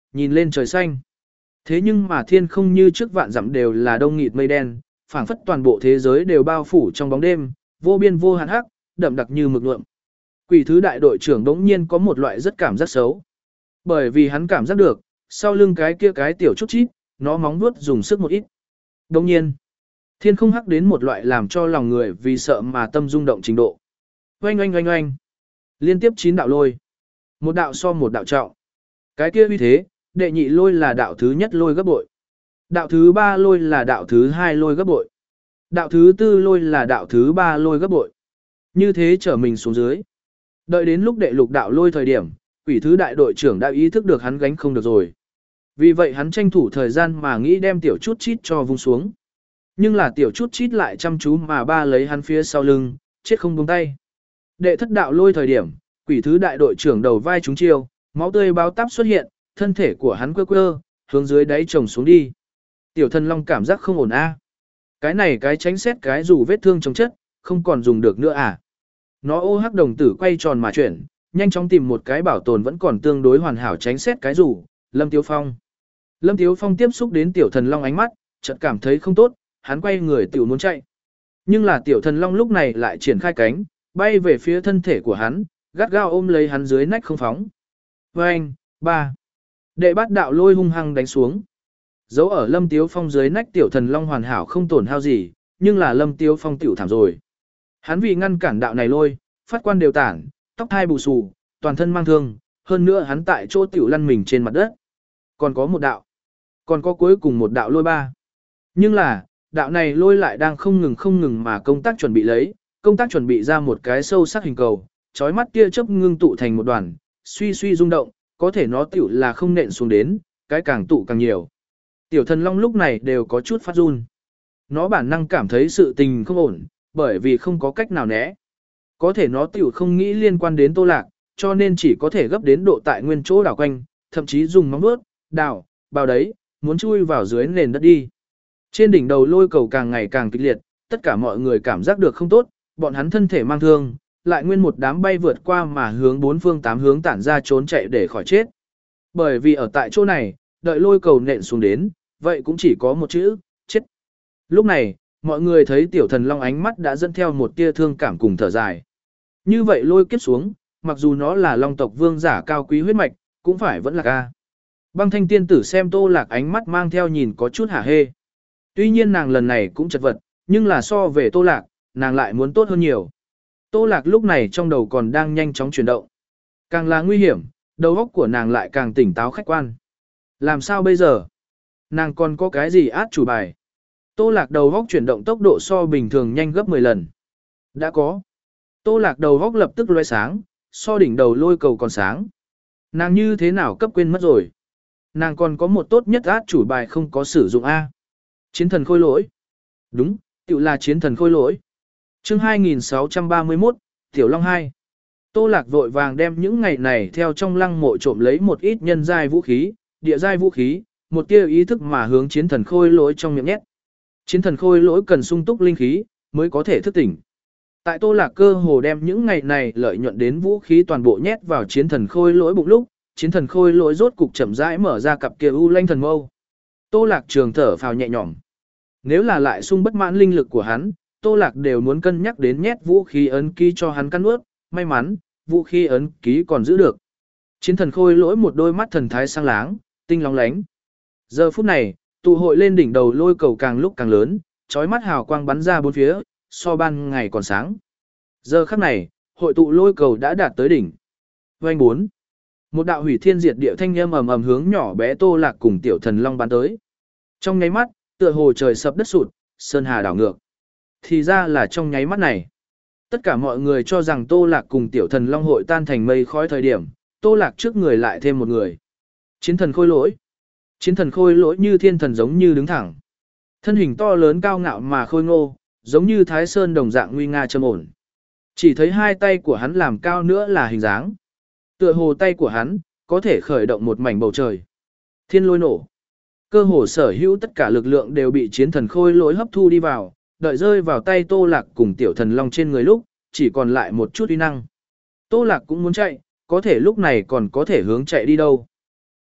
nhìn lên trời xanh. Thế nhưng mà thiên không như trước vạn dặm đều là đông nghịt mây đen, phảng phất toàn bộ thế giới đều bao phủ trong bóng đêm, vô biên vô hạn hắc, đậm đặc như mực nhuộm. Quỷ thứ đại đội trưởng đống nhiên có một loại rất cảm giác xấu. Bởi vì hắn cảm giác được, sau lưng cái kia cái tiểu chút chít, nó móng vuốt dùng sức một ít. Đống nhiên, thiên không hắc đến một loại làm cho lòng người vì sợ mà tâm rung động trình độ. Oanh oanh oanh oanh. Liên tiếp chín đạo lôi. Một đạo so một đạo trọng. Cái kia uy thế, đệ nhị lôi là đạo thứ nhất lôi gấp bội. Đạo thứ ba lôi là đạo thứ hai lôi gấp bội. Đạo thứ tư lôi là đạo thứ ba lôi gấp bội. Như thế trở mình xuống dưới. Đợi đến lúc đệ lục đạo lôi thời điểm, quỷ thứ đại đội trưởng đã ý thức được hắn gánh không được rồi. Vì vậy hắn tranh thủ thời gian mà nghĩ đem tiểu chút chít cho vung xuống. Nhưng là tiểu chút chít lại chăm chú mà ba lấy hắn phía sau lưng, chết không buông tay. Đệ thất đạo lôi thời điểm, quỷ thứ đại đội trưởng đầu vai trúng chiêu, máu tươi báo táp xuất hiện, thân thể của hắn quơ quơ, hướng dưới đáy chồng xuống đi. Tiểu thần long cảm giác không ổn a. Cái này cái tránh xét cái dù vết thương trong chất, không còn dùng được nữa à. Nó ô hắc đồng tử quay tròn mà chuyển, nhanh chóng tìm một cái bảo tồn vẫn còn tương đối hoàn hảo tránh xét cái rủ, Lâm Tiếu Phong. Lâm Tiếu Phong tiếp xúc đến tiểu thần long ánh mắt, chợt cảm thấy không tốt, hắn quay người tiểu muốn chạy. Nhưng là tiểu thần long lúc này lại triển khai cánh, bay về phía thân thể của hắn, gắt gao ôm lấy hắn dưới nách không phóng. Vâng, ba. Đệ bát đạo lôi hung hăng đánh xuống. Dấu ở Lâm Tiếu Phong dưới nách tiểu thần long hoàn hảo không tổn hao gì, nhưng là Lâm Tiếu Phong tiểu thảm rồi. Hắn vì ngăn cản đạo này lôi, phát quan đều tản, tóc hai bù xù, toàn thân mang thương, hơn nữa hắn tại chỗ tiểu lăn mình trên mặt đất. Còn có một đạo, còn có cuối cùng một đạo lôi ba. Nhưng là, đạo này lôi lại đang không ngừng không ngừng mà công tác chuẩn bị lấy, công tác chuẩn bị ra một cái sâu sắc hình cầu, chói mắt tia chớp ngưng tụ thành một đoàn, suy suy rung động, có thể nó tiểu là không nện xuống đến, cái càng tụ càng nhiều. Tiểu thần long lúc này đều có chút phát run. Nó bản năng cảm thấy sự tình không ổn, bởi vì không có cách nào né. Có thể nó tiểu không nghĩ liên quan đến Tô Lạc, cho nên chỉ có thể gấp đến độ tại nguyên chỗ đảo quanh, thậm chí dùng móng vuốt, đào, bao đấy, muốn chui vào dưới nền đất đi. Trên đỉnh đầu lôi cầu càng ngày càng kịch liệt, tất cả mọi người cảm giác được không tốt, bọn hắn thân thể mang thương, lại nguyên một đám bay vượt qua mà hướng bốn phương tám hướng tản ra trốn chạy để khỏi chết. Bởi vì ở tại chỗ này, đợi lôi cầu nện xuống đến, vậy cũng chỉ có một chữ, chết. Lúc này, mọi người thấy tiểu thần long ánh mắt đã dẫn theo một tia thương cảm cùng thở dài. Như vậy lôi kiếp xuống, mặc dù nó là long tộc vương giả cao quý huyết mạch, cũng phải vẫn là ca. Băng thanh tiên tử xem Tô Lạc ánh mắt mang theo nhìn có chút hả hê. Tuy nhiên nàng lần này cũng chật vật, nhưng là so về Tô Lạc, nàng lại muốn tốt hơn nhiều. Tô Lạc lúc này trong đầu còn đang nhanh chóng chuyển động. Càng là nguy hiểm, đầu óc của nàng lại càng tỉnh táo khách quan. Làm sao bây giờ? Nàng còn có cái gì át chủ bài? Tô Lạc đầu óc chuyển động tốc độ so bình thường nhanh gấp mười lần. Đã có. Tô Lạc đầu óc lập tức lóe sáng, so đỉnh đầu lôi cầu còn sáng. Nàng như thế nào cấp quên mất rồi? Nàng còn có một tốt nhất át chủ bài không có sử dụng A. Chiến thần khôi lỗi. Đúng, tự là chiến thần khôi lỗi. Chương hai nghìn sáu trăm ba mươi mốt, Tiểu Long hai. Tô Lạc vội vàng đem những ngày này theo trong lăng mộ trộm lấy một ít nhân giai vũ khí, địa giai vũ khí, một tia ý thức mà hướng chiến thần khôi lỗi trong miệng nhét. Chiến thần khôi lỗi cần sung túc linh khí mới có thể thức tỉnh. Tại Tô Lạc cơ hồ đem những ngày này lợi nhuận đến vũ khí toàn bộ nhét vào chiến thần khôi lỗi bụng lúc, chiến thần khôi lỗi rốt cục chậm rãi mở ra cặp kia u lanh thần mâu. Tô Lạc trường thở phào nhẹ nhõm. Nếu là lại sung bất mãn linh lực của hắn, Tô Lạc đều muốn cân nhắc đến nhét vũ khí ấn ký cho hắn căn ướt, may mắn, vũ khí ấn ký còn giữ được. Chiến thần khôi lỗi một đôi mắt thần thái sang láng, tinh lóng lánh. Giờ phút này, tụ hội lên đỉnh đầu lôi cầu càng lúc càng lớn, chói mắt hào quang bắn ra bốn phía, so ban ngày còn sáng. Giờ khắc này, hội tụ lôi cầu đã đạt tới đỉnh. Vành bốn. Một đạo hủy thiên diệt địa thanh âm ầm ầm hướng nhỏ bé Tô Lạc cùng tiểu thần long bắn tới. Trong nháy mắt, tựa hồ trời sập đất sụt, sơn hà đảo ngược. Thì ra là trong nháy mắt này. Tất cả mọi người cho rằng Tô Lạc cùng tiểu thần long hội tan thành mây khói thời điểm, Tô Lạc trước người lại thêm một người. Chiến thần khôi lỗi. Chiến thần khôi lỗi như thiên thần giống như đứng thẳng. Thân hình to lớn cao ngạo mà khôi ngô, giống như Thái Sơn đồng dạng nguy nga trầm ổn. Chỉ thấy hai tay của hắn làm cao nữa là hình dáng. Tựa hồ tay của hắn, có thể khởi động một mảnh bầu trời. Thiên lôi nổ. Cơ hồ sở hữu tất cả lực lượng đều bị chiến thần khôi lỗi hấp thu đi vào, đợi rơi vào tay Tô Lạc cùng tiểu thần long trên người lúc, chỉ còn lại một chút uy năng. Tô Lạc cũng muốn chạy, có thể lúc này còn có thể hướng chạy đi đâu.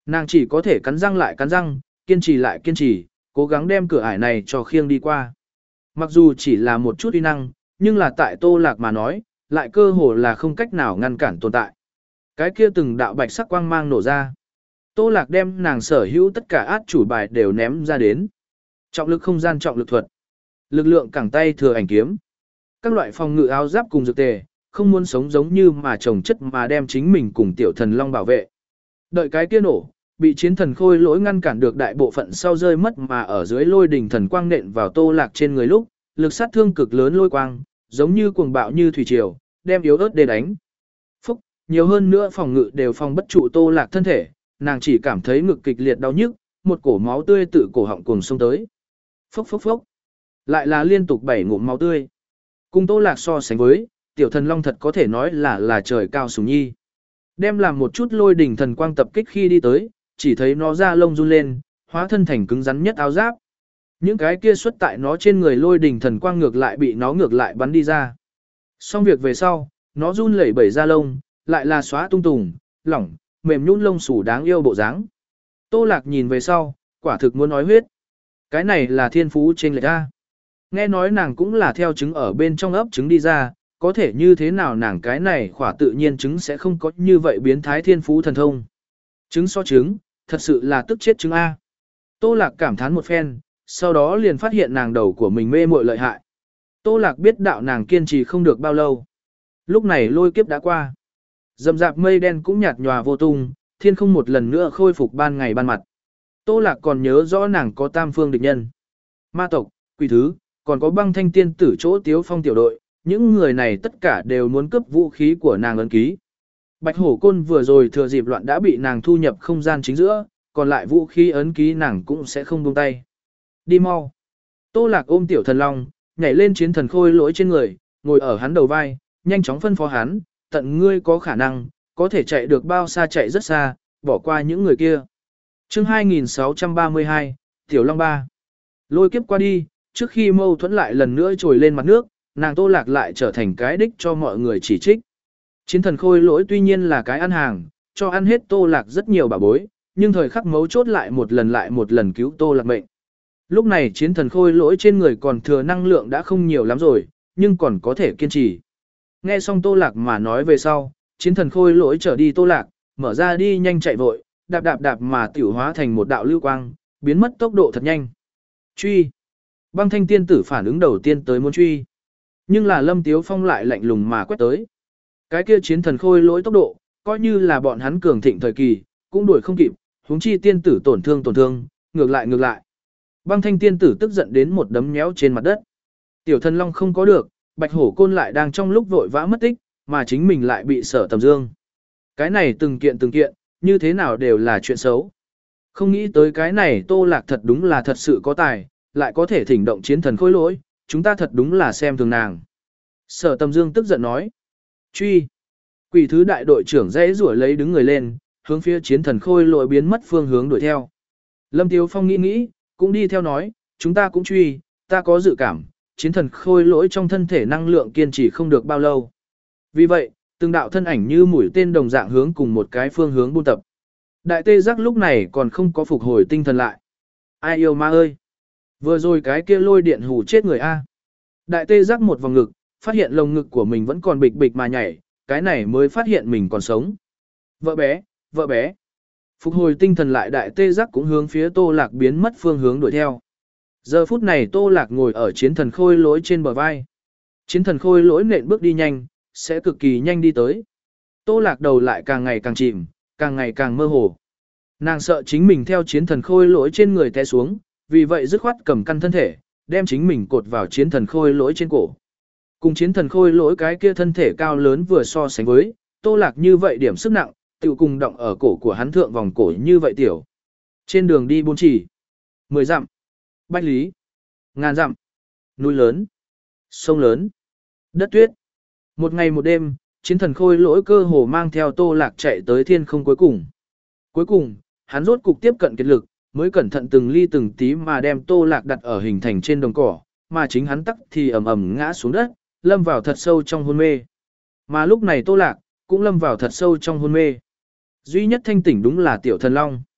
Nàng chỉ có thể cắn răng lại cắn răng, kiên trì lại kiên trì, cố gắng đem cửa ải này cho khiêng đi qua. Mặc dù chỉ là một chút uy năng, nhưng là tại Tô Lạc mà nói, lại cơ hồ là không cách nào ngăn cản tồn tại. Cái kia từng đạo bạch sắc quang mang nổ ra. Tô Lạc đem nàng sở hữu tất cả át chủ bài đều ném ra đến. Trọng lực không gian trọng lực thuật. Lực lượng cẳng tay thừa ảnh kiếm. Các loại phòng ngự áo giáp cùng dược tề, không muốn sống giống như mà chồng chất mà đem chính mình cùng tiểu thần long bảo vệ. Đợi cái kia nổ, bị chiến thần khôi lỗi ngăn cản được đại bộ phận sau rơi mất mà ở dưới lôi đỉnh thần quang nện vào Tô Lạc trên người lúc, lực sát thương cực lớn lôi quang, giống như cuồng bạo như thủy triều, đem yếu ớt để đánh. Phúc, nhiều hơn nữa phòng ngự đều phòng bất trụ Tô Lạc thân thể, nàng chỉ cảm thấy ngực kịch liệt đau nhức, một cổ máu tươi tự cổ họng cuồng xông tới. Phốc phốc phốc. Lại là liên tục bảy ngụm máu tươi. Cùng Tô Lạc so sánh với, tiểu thần long thật có thể nói là là trời cao sủng nhi. Đem làm một chút lôi đỉnh thần quang tập kích khi đi tới, chỉ thấy nó ra lông run lên, hóa thân thành cứng rắn nhất áo giáp. Những cái kia xuất tại nó trên người lôi đỉnh thần quang ngược lại bị nó ngược lại bắn đi ra. Xong việc về sau, nó run lẩy bẩy ra lông, lại là xóa tung tùng, lỏng, mềm nhũn lông xù đáng yêu bộ dáng. Tô Lạc nhìn về sau, quả thực muốn nói huyết. Cái này là thiên phú trên lệch a. Nghe nói nàng cũng là theo trứng ở bên trong ấp trứng đi ra, có thể như thế nào nàng cái này khỏa tự nhiên trứng sẽ không có như vậy biến thái thiên phú thần thông. Trứng so trứng, thật sự là tức chết trứng A. Tô Lạc cảm thán một phen, sau đó liền phát hiện nàng đầu của mình mê muội lợi hại. Tô Lạc biết đạo nàng kiên trì không được bao lâu. Lúc này lôi kiếp đã qua. Dầm dạp mây đen cũng nhạt nhòa vô tung, thiên không một lần nữa khôi phục ban ngày ban mặt. Tô Lạc còn nhớ rõ nàng có tam phương địch nhân. Ma tộc, quỷ thứ, còn có băng thanh tiên tử chỗ tiếu phong tiểu đội, những người này tất cả đều muốn cướp vũ khí của nàng ấn ký. Bạch hổ côn vừa rồi thừa dịp loạn đã bị nàng thu nhập không gian chính giữa, còn lại vũ khí ấn ký nàng cũng sẽ không buông tay. Đi mau. Tô Lạc ôm tiểu thần long, nhảy lên chiến thần khôi lỗi trên người, ngồi ở hắn đầu vai, nhanh chóng phân phó hắn, tận ngươi có khả năng, có thể chạy được bao xa chạy rất xa, bỏ qua những người kia. Chương hai nghìn sáu trăm ba mươi hai, Tiểu Long ba. Lôi kiếp qua đi, trước khi mâu thuẫn lại lần nữa trồi lên mặt nước, nàng Tô Lạc lại trở thành cái đích cho mọi người chỉ trích. Chiến thần khôi lỗi tuy nhiên là cái ăn hàng, cho ăn hết Tô Lạc rất nhiều bảo bối, nhưng thời khắc mấu chốt lại một lần lại một lần cứu Tô Lạc mệnh. Lúc này chiến thần khôi lỗi trên người còn thừa năng lượng đã không nhiều lắm rồi, nhưng còn có thể kiên trì. Nghe xong Tô Lạc mà nói về sau, chiến thần khôi lỗi trở đi Tô Lạc, mở ra đi nhanh chạy vội, đạp đạp đạp mà tiểu hóa thành một đạo lưu quang, biến mất tốc độ thật nhanh. Truy. Băng thanh tiên tử phản ứng đầu tiên tới muốn truy. Nhưng là Lâm Tiếu Phong lại lạnh lùng mà quét tới. Cái kia chiến thần khôi lỗi tốc độ, coi như là bọn hắn cường thịnh thời kỳ, cũng đuổi không kịp, huống chi tiên tử tổn thương tổn thương, ngược lại ngược lại. Băng thanh tiên tử tức giận đến một đấm nhéo trên mặt đất. Tiểu thần long không có được, bạch hổ côn lại đang trong lúc vội vã mất tích, mà chính mình lại bị Sở Tầm Dương. Cái này từng kiện từng kiện, như thế nào đều là chuyện xấu. Không nghĩ tới cái này Tô Lạc thật đúng là thật sự có tài, lại có thể thỉnh động chiến thần khôi lỗi, chúng ta thật đúng là xem thường nàng. Sở Tầm Dương tức giận nói. Truy. Quỷ thứ đại đội trưởng dễ rủa lấy đứng người lên, hướng phía chiến thần khôi lỗi biến mất phương hướng đuổi theo. Lâm Tiếu Phong nghĩ nghĩ, cũng đi theo nói, chúng ta cũng truy, ta có dự cảm, chiến thần khôi lỗi trong thân thể năng lượng kiên trì không được bao lâu. Vì vậy, từng đạo thân ảnh như mũi tên đồng dạng hướng cùng một cái phương hướng buôn tập. Đại tê giác lúc này còn không có phục hồi tinh thần lại. Ai yêu ma ơi! Vừa rồi cái kia lôi điện hù chết người A. Đại tê giác một vòng ngực, phát hiện lồng ngực của mình vẫn còn bịch bịch mà nhảy, cái này mới phát hiện mình còn sống. Vợ bé, vợ bé. Phục hồi tinh thần lại đại tê giác cũng hướng phía Tô Lạc biến mất phương hướng đuổi theo. Giờ phút này Tô Lạc ngồi ở chiến thần khôi lỗi trên bờ vai. Chiến thần khôi lỗi nện bước đi nhanh, sẽ cực kỳ nhanh đi tới. Tô Lạc đầu lại càng ngày càng chìm, càng ngày càng mơ hồ. Nàng sợ chính mình theo chiến thần khôi lỗi trên người té xuống, vì vậy dứt khoát cầm căn thân thể, đem chính mình cột vào chiến thần khôi lỗi trên cổ. Cùng chiến thần khôi lỗi cái kia thân thể cao lớn vừa so sánh với, Tô Lạc như vậy điểm sức nặng, tự cùng động ở cổ của hắn thượng vòng cổ như vậy tiểu. Trên đường đi bốn chỉ, mười dặm, bách lý, ngàn dặm, núi lớn, sông lớn, đất tuyết. Một ngày một đêm, chiến thần khôi lỗi cơ hồ mang theo Tô Lạc chạy tới thiên không cuối cùng. Cuối cùng, hắn rốt cục tiếp cận kiệt lực, mới cẩn thận từng ly từng tí mà đem Tô Lạc đặt ở hình thành trên đồng cỏ, mà chính hắn tắc thì ầm ầm ngã xuống đất, lâm vào thật sâu trong hôn mê. Mà lúc này Tô Lạc cũng lâm vào thật sâu trong hôn mê. Duy nhất thanh tỉnh đúng là tiểu thần long.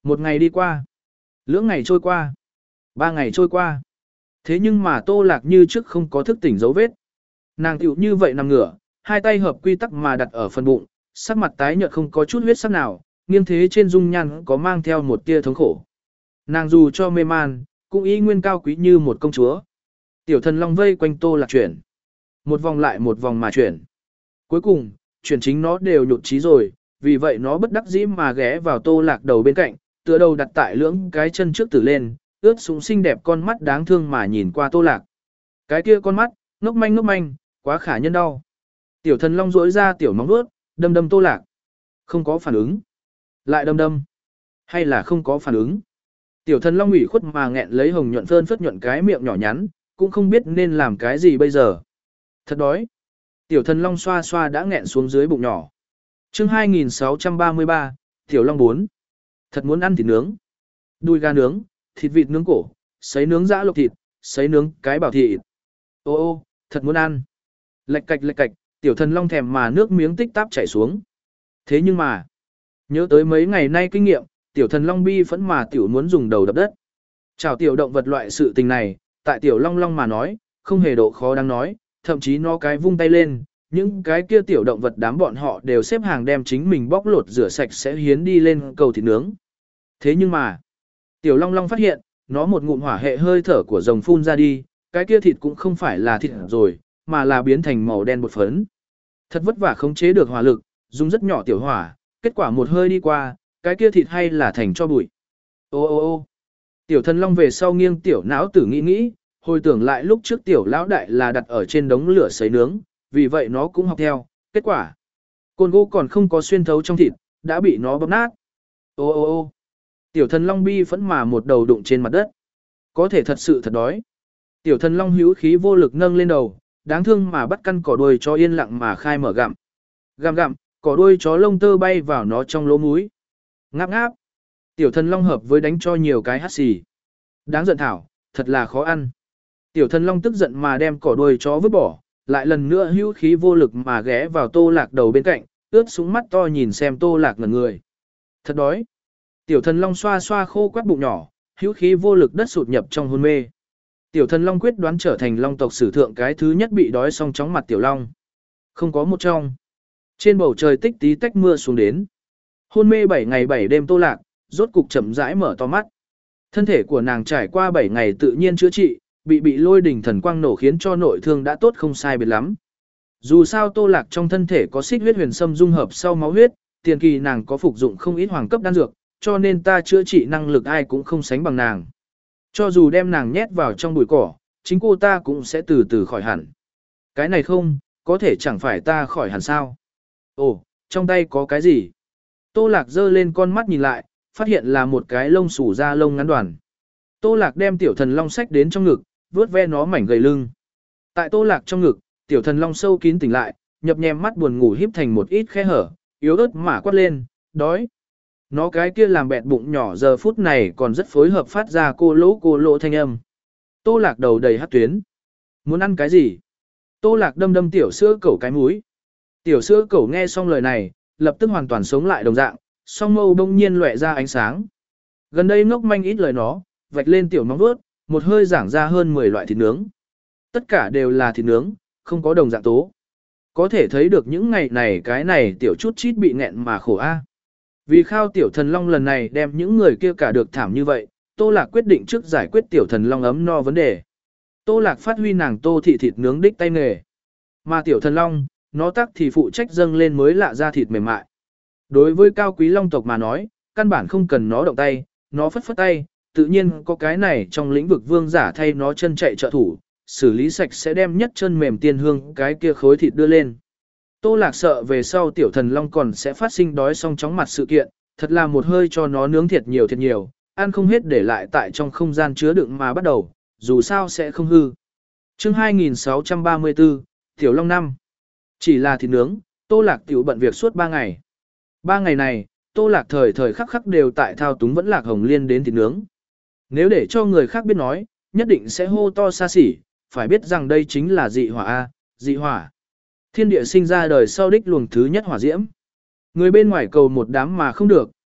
Một ngày đi qua. Lưỡng ngày trôi qua. Ba ngày trôi qua. Thế nhưng mà Tô Lạc như trước không có thức tỉnh dấu vết. Nàng tiểu như vậy nằm ngửa, hai tay hợp quy tắc mà đặt ở phần bụng, sắc mặt tái nhợt không có chút huyết sắc nào, nghiêng thế trên dung nhan có mang theo một tia thống khổ. Nàng dù cho mê man, cũng y nguyên cao quý như một công chúa. Tiểu thần long vây quanh Tô Lạc chuyển. Một vòng lại một vòng mà chuyển. Cuối cùng, chuyển chính nó đều nhụt chí rồi, vì vậy nó bất đắc dĩ mà ghé vào Tô Lạc đầu bên cạnh, tựa đầu đặt tại lưỡng cái chân trước tử lên, ướt súng xinh đẹp con mắt đáng thương mà nhìn qua Tô Lạc. Cái kia con mắt, ngốc manh ngốc manh, quá khả nhân đau. Tiểu thần long rỗi ra tiểu móng vuốt, đâm đâm Tô Lạc. Không có phản ứng. Lại đâm đâm. Hay là không có phản ứng. Tiểu thần long ủy khuất mà nghẹn lấy hồng nhuận phơn phất nhuận cái miệng nhỏ nhắn, cũng không biết nên làm cái gì bây giờ. Thật đói. Tiểu thần long xoa xoa đã nghẹn xuống dưới bụng nhỏ. Chương hai nghìn sáu trăm ba mươi ba, Tiểu Long bốn. Thật muốn ăn thịt nướng. Đùi gà nướng, thịt vịt nướng cổ, sấy nướng dã lộc thịt, sấy nướng cái bảo thịt. Ô ô, thật muốn ăn. Lạch cạch lạch cạch, tiểu thần long thèm mà nước miếng tích táp chảy xuống. Thế nhưng mà, nhớ tới mấy ngày nay kinh nghiệm, tiểu thần long bi phẫn mà tiểu muốn dùng đầu đập đất. Chào tiểu động vật loại sự tình này, tại tiểu long long mà nói, không hề độ khó đáng nói, thậm chí nó cái vung tay lên, những cái kia tiểu động vật đám bọn họ đều xếp hàng đem chính mình bóc lột rửa sạch sẽ hiến đi lên cầu thịt nướng. Thế nhưng mà, tiểu long long phát hiện, nó một ngụm hỏa hệ hơi thở của rồng phun ra đi, cái kia thịt cũng không phải là thịt rồi, mà là biến thành màu đen bột phấn. Thật vất vả khống chế được hỏa lực, dùng rất nhỏ tiểu hỏa, kết quả một hơi đi qua, cái kia thịt hay là thành cho bụi. Ô ô ô tiểu thần long về sau nghiêng tiểu não tử nghĩ nghĩ, hồi tưởng lại lúc trước tiểu lão đại là đặt ở trên đống lửa sấy nướng, vì vậy nó cũng học theo, kết quả. Côn gỗ còn không có xuyên thấu trong thịt, đã bị nó bóp nát. Ô ô ô tiểu thần long bi phẫn mà một đầu đụng trên mặt đất. Có thể thật sự thật đói. Tiểu thần long hữu khí vô lực nâng lên đầu, đáng thương mà bắt căn cỏ đuôi cho yên lặng mà khai mở gặm. Gặm gặm, cỏ đuôi chó lông tơ bay vào nó trong lỗ mũi. Ngáp ngáp. Tiểu thần long hợp với đánh cho nhiều cái hắt xì. Đáng giận thảo, thật là khó ăn. Tiểu thần long tức giận mà đem cỏ đuôi chó vứt bỏ, lại lần nữa hữu khí vô lực mà ghé vào Tô Lạc đầu bên cạnh, ướt súng mắt to nhìn xem Tô Lạc ngẩn người. Thật đói. Tiểu thần long xoa xoa khô quắt bụng nhỏ, hữu khí vô lực đất sụt nhập trong hôn mê. Tiểu thần long quyết đoán trở thành long tộc sử thượng cái thứ nhất bị đói xong chóng mặt tiểu long. Không có một trong. Trên bầu trời tích tí tách mưa xuống đến. Hôn mê bảy ngày bảy đêm Tô Lạc, rốt cục chậm rãi mở to mắt. Thân thể của nàng trải qua bảy ngày tự nhiên chữa trị, bị bị lôi đỉnh thần quang nổ khiến cho nội thương đã tốt không sai biệt lắm. Dù sao Tô Lạc trong thân thể có xích huyết huyền sâm dung hợp sau máu huyết, tiền kỳ nàng có phục dụng không ít hoàng cấp đan dược, cho nên ta chữa trị năng lực ai cũng không sánh bằng nàng. Cho dù đem nàng nhét vào trong bụi cỏ, chính cô ta cũng sẽ từ từ khỏi hẳn. Cái này không, có thể chẳng phải ta khỏi hẳn sao? Ồ, trong tay có cái gì? Tô Lạc giơ lên con mắt nhìn lại, phát hiện là một cái lông xù da lông ngắn đoàn. Tô Lạc đem tiểu thần long sách đến trong ngực, vướt ve nó mảnh gầy lưng. Tại Tô Lạc trong ngực, tiểu thần long sâu kín tỉnh lại, nhập nhèm mắt buồn ngủ híp thành một ít khe hở, yếu ớt mà quát lên, đói. Nó cái kia làm bẹt bụng nhỏ giờ phút này còn rất phối hợp phát ra cô lỗ cô lỗ thanh âm. Tô Lạc đầu đầy hắc tuyến. Muốn ăn cái gì? Tô Lạc đâm đâm tiểu sữa cẩu cái mũi. Tiểu sữa cẩu nghe xong lời này, lập tức hoàn toàn sống lại đồng dạng, song mâu đông nhiên lóe ra ánh sáng. Gần đây ngốc manh ít lời nó, vạch lên tiểu móng vuốt, một hơi giảng ra hơn mười loại thịt nướng. Tất cả đều là thịt nướng, không có đồng dạng tố. Có thể thấy được những ngày này cái này tiểu chút chít bị nghẹn mà khổ a. Vì khao tiểu thần long lần này đem những người kia cả được thảm như vậy, Tô Lạc quyết định trước giải quyết tiểu thần long ấm no vấn đề. Tô Lạc phát huy nàng Tô thị thịt nướng đích tay nghề. Mà tiểu thần long, nó tắc thì phụ trách dâng lên mới lạ ra thịt mềm mại. Đối với cao quý long tộc mà nói, căn bản không cần nó động tay, nó phất phất tay, tự nhiên có cái này trong lĩnh vực vương giả thay nó chân chạy trợ thủ, xử lý sạch sẽ đem nhất chân mềm tiên hương cái kia khối thịt đưa lên. Tô Lạc sợ về sau tiểu thần long còn sẽ phát sinh đói xong chóng mặt sự kiện, thật là một hơi cho nó nướng thiệt nhiều thiệt nhiều, ăn không hết để lại tại trong không gian chứa đựng mà bắt đầu, dù sao sẽ không hư. Chương hai nghìn sáu trăm ba mươi tư, Tiểu Long năm. Chỉ là thịt nướng, Tô Lạc tiểu bận việc suốt ba ngày. Ba ngày này, Tô Lạc thời thời khắc khắc đều tại thao túng vẫn Lạc Hồng Liên đến thịt nướng. Nếu để cho người khác biết nói, nhất định sẽ hô to xa xỉ, phải biết rằng đây chính là dị hỏa A, dị hỏa. Thiên địa sinh ra đời sau đích luồng thứ nhất hỏa diễm. Người bên ngoài cầu một đám mà không được,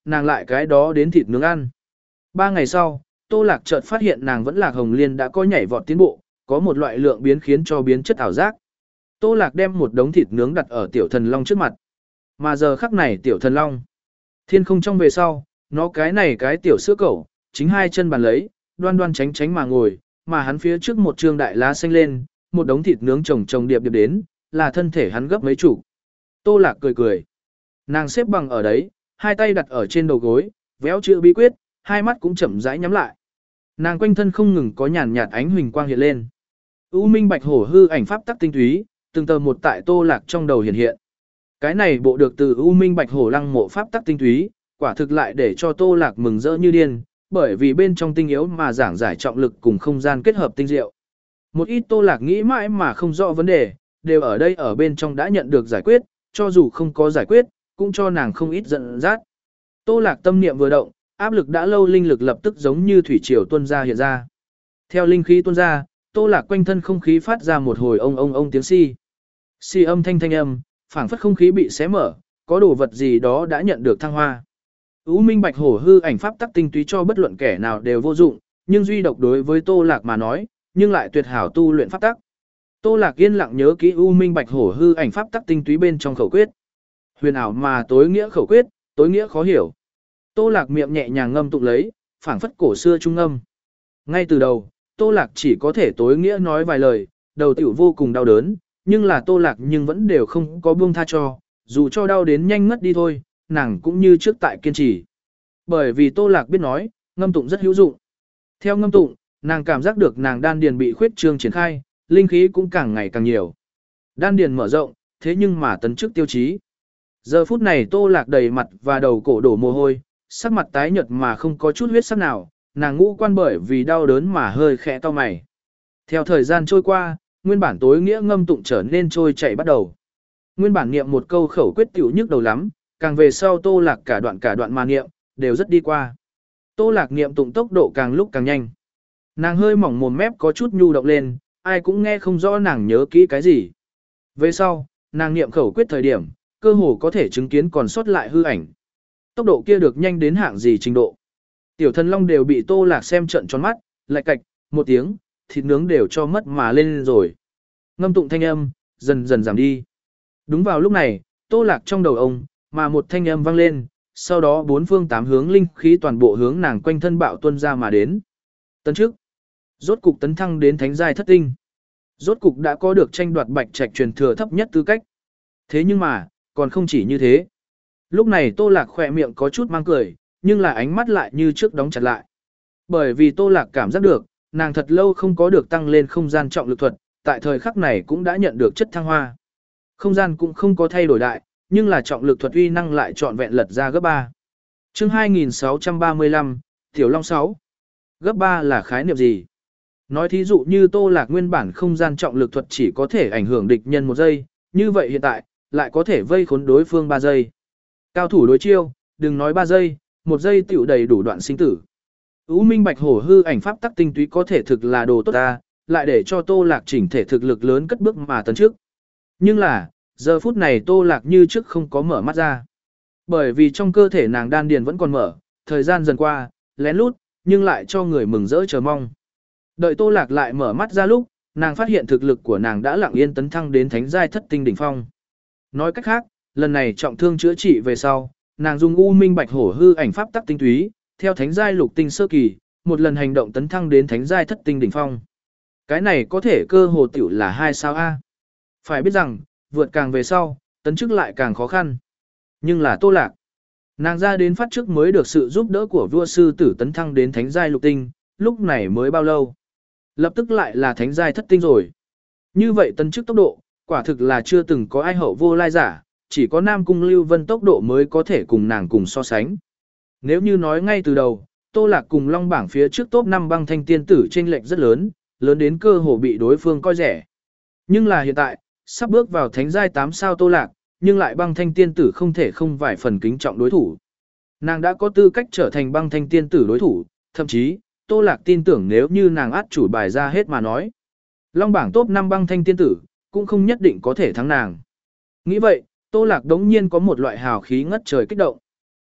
nàng lại cái đó đến thịt nướng ăn. Ba ngày sau, Tô Lạc chợt phát hiện nàng vẫn Lạc Hồng Liên đã có nhảy vọt tiến bộ, có một loại lượng biến khiến cho biến chất ảo giác. Tô Lạc đem một đống thịt nướng đặt ở Tiểu Thần Long trước mặt. Mà giờ khắc này Tiểu Thần Long, thiên không trong về sau, nó cái này cái tiểu sữa cẩu, chính hai chân bàn lấy, đoan đoan tránh tránh mà ngồi, mà hắn phía trước một trường đại lá xanh lên, một đống thịt nướng chồng chồng điệp điệp đến, là thân thể hắn gấp mấy chủ. Tô Lạc cười cười. Nàng xếp bằng ở đấy, hai tay đặt ở trên đầu gối, véo chữ bí quyết, hai mắt cũng chậm rãi nhắm lại. Nàng quanh thân không ngừng có nhàn nhạt ánh huỳnh quang hiện lên. U Minh Bạch Hổ hư ảnh pháp tắc tinh túy, từng tờ một tại Tô Lạc trong đầu hiện hiện. Cái này bộ được từ U Minh Bạch Hổ lăng mộ pháp tắc tinh túy, quả thực lại để cho Tô Lạc mừng rỡ như điên, bởi vì bên trong tinh yếu mà giảng giải trọng lực cùng không gian kết hợp tinh diệu. Một ít Tô Lạc nghĩ mãi mà không rõ vấn đề, đều ở đây ở bên trong đã nhận được giải quyết, cho dù không có giải quyết, cũng cho nàng không ít giận dắt. Tô Lạc tâm niệm vừa động, áp lực đã lâu linh lực lập tức giống như thủy triều tuôn ra hiện ra. Theo linh khí tuôn ra, Tô Lạc quanh thân không khí phát ra một hồi ông ông ông tiếng si. Si âm thanh thanh âm, phảng phất không khí bị xé mở, có đồ vật gì đó đã nhận được thăng hoa. U Minh Bạch Hổ hư ảnh pháp tắc tinh túy cho bất luận kẻ nào đều vô dụng, nhưng duy độc đối với Tô Lạc mà nói, nhưng lại tuyệt hảo tu luyện pháp tắc. Tô Lạc yên lặng nhớ kỹ U Minh Bạch Hổ hư ảnh pháp tắc tinh túy bên trong khẩu quyết. Huyền ảo mà tối nghĩa khẩu quyết, tối nghĩa khó hiểu. Tô Lạc miệng nhẹ nhàng ngâm tụng lấy, phảng phất cổ xưa trung âm. Ngay từ đầu, Tô Lạc chỉ có thể tối nghĩa nói vài lời, đầu tiểu vô cùng đau đớn, nhưng là Tô Lạc nhưng vẫn đều không có buông tha cho, dù cho đau đến nhanh ngất đi thôi, nàng cũng như trước tại kiên trì. Bởi vì Tô Lạc biết nói, ngâm tụng rất hữu dụng. Theo ngâm tụng, nàng cảm giác được nàng đan điền bị khuyết trương triển khai, linh khí cũng càng ngày càng nhiều. Đan điền mở rộng, thế nhưng mà tấn chức tiêu chí. Giờ phút này Tô Lạc đầy mặt và đầu cổ đổ mồ hôi, sắc mặt tái nhợt mà không có chút huyết sắc nào, nàng ngũ quan bởi vì đau đớn mà hơi khẽ cau mày. Theo thời gian trôi qua, nguyên bản tối nghĩa ngâm tụng trở nên trôi chảy bắt đầu. Nguyên bản niệm một câu khẩu quyết tiểu nhức đầu lắm, càng về sau Tô Lạc cả đoạn cả đoạn mà niệm, đều rất đi qua. Tô Lạc niệm tụng tốc độ càng lúc càng nhanh. Nàng hơi mỏng mồm mép có chút nhu động lên, ai cũng nghe không rõ nàng nhớ kỹ cái gì. Về sau, nàng niệm khẩu quyết thời điểm, cơ hồ có thể chứng kiến còn sót lại hư ảnh. Tốc độ kia được nhanh đến hạng gì trình độ. Tiểu Thần Long đều bị Tô Lạc xem trợn tròn mắt, lại cạch, một tiếng, thịt nướng đều cho mất mà lên rồi. Ngâm tụng thanh âm, dần dần giảm đi. Đúng vào lúc này, Tô Lạc trong đầu ông, mà một thanh âm vang lên, sau đó bốn phương tám hướng linh khí toàn bộ hướng nàng quanh thân bạo tuôn ra mà đến. Tấn trước, rốt cục tấn thăng đến thánh giai thất tinh. Rốt cục đã có được tranh đoạt bạch trạch truyền thừa thấp nhất tư cách. Thế nhưng mà, còn không chỉ như thế. Lúc này Tô Lạc khỏe miệng có chút mang cười, nhưng là ánh mắt lại như trước đóng chặt lại. Bởi vì Tô Lạc cảm giác được, nàng thật lâu không có được tăng lên không gian trọng lực thuật, tại thời khắc này cũng đã nhận được chất thăng hoa. Không gian cũng không có thay đổi đại, nhưng là trọng lực thuật uy năng lại trọn vẹn lật ra gấp ba. Chương hai nghìn sáu trăm ba mươi lăm, Tiểu Long sáu. Gấp ba là khái niệm gì? Nói thí dụ như Tô Lạc nguyên bản không gian trọng lực thuật chỉ có thể ảnh hưởng địch nhân một giây, như vậy hiện tại, lại có thể vây khốn đối phương ba giây. Cao thủ đối chiêu, đừng nói ba giây, một giây tiểu đầy đủ đoạn sinh tử. U Minh Bạch Hổ hư ảnh pháp tắc tinh túy có thể thực là đồ tốt ta, lại để cho Tô Lạc chỉnh thể thực lực lớn cất bước mà tấn trước. Nhưng là, giờ phút này Tô Lạc như trước không có mở mắt ra. Bởi vì trong cơ thể nàng đan điền vẫn còn mở, thời gian dần qua, lén lút, nhưng lại cho người mừng rỡ chờ mong. Đợi Tô Lạc lại mở mắt ra lúc, nàng phát hiện thực lực của nàng đã lặng yên tấn thăng đến thánh giai thất tinh đỉnh phong. Nói cách khác, lần này trọng thương chữa trị về sau, nàng dùng U Minh Bạch Hổ hư ảnh pháp tắc tinh túy, theo thánh giai lục tinh sơ kỳ, một lần hành động tấn thăng đến thánh giai thất tinh đỉnh phong. Cái này có thể cơ hồ tiểu là hai sao A. Phải biết rằng, vượt càng về sau, tấn chức lại càng khó khăn. Nhưng là Tô Lạc. Nàng ra đến phát trước mới được sự giúp đỡ của vua sư tử tấn thăng đến thánh giai lục tinh, lúc này mới bao lâu. Lập tức lại là thánh giai thất tinh rồi. Như vậy tấn chức tốc độ, quả thực là chưa từng có ai hậu vô lai giả, chỉ có Nam Cung Lưu Vân tốc độ mới có thể cùng nàng cùng so sánh. Nếu như nói ngay từ đầu, Tô Lạc cùng Long bảng phía trước top năm băng thanh tiên tử chênh lệch rất lớn, lớn đến cơ hồ bị đối phương coi rẻ. Nhưng là hiện tại, sắp bước vào thánh giai tám sao Tô Lạc, nhưng lại băng thanh tiên tử không thể không vài phần kính trọng đối thủ. Nàng đã có tư cách trở thành băng thanh tiên tử đối thủ, thậm chí, Tô Lạc tin tưởng nếu như nàng át chủ bài ra hết mà nói. Long bảng top năm băng thanh tiên tử, cũng không nhất định có thể thắng nàng. Nghĩ vậy, Tô Lạc đống nhiên có một loại hào khí ngất trời kích động.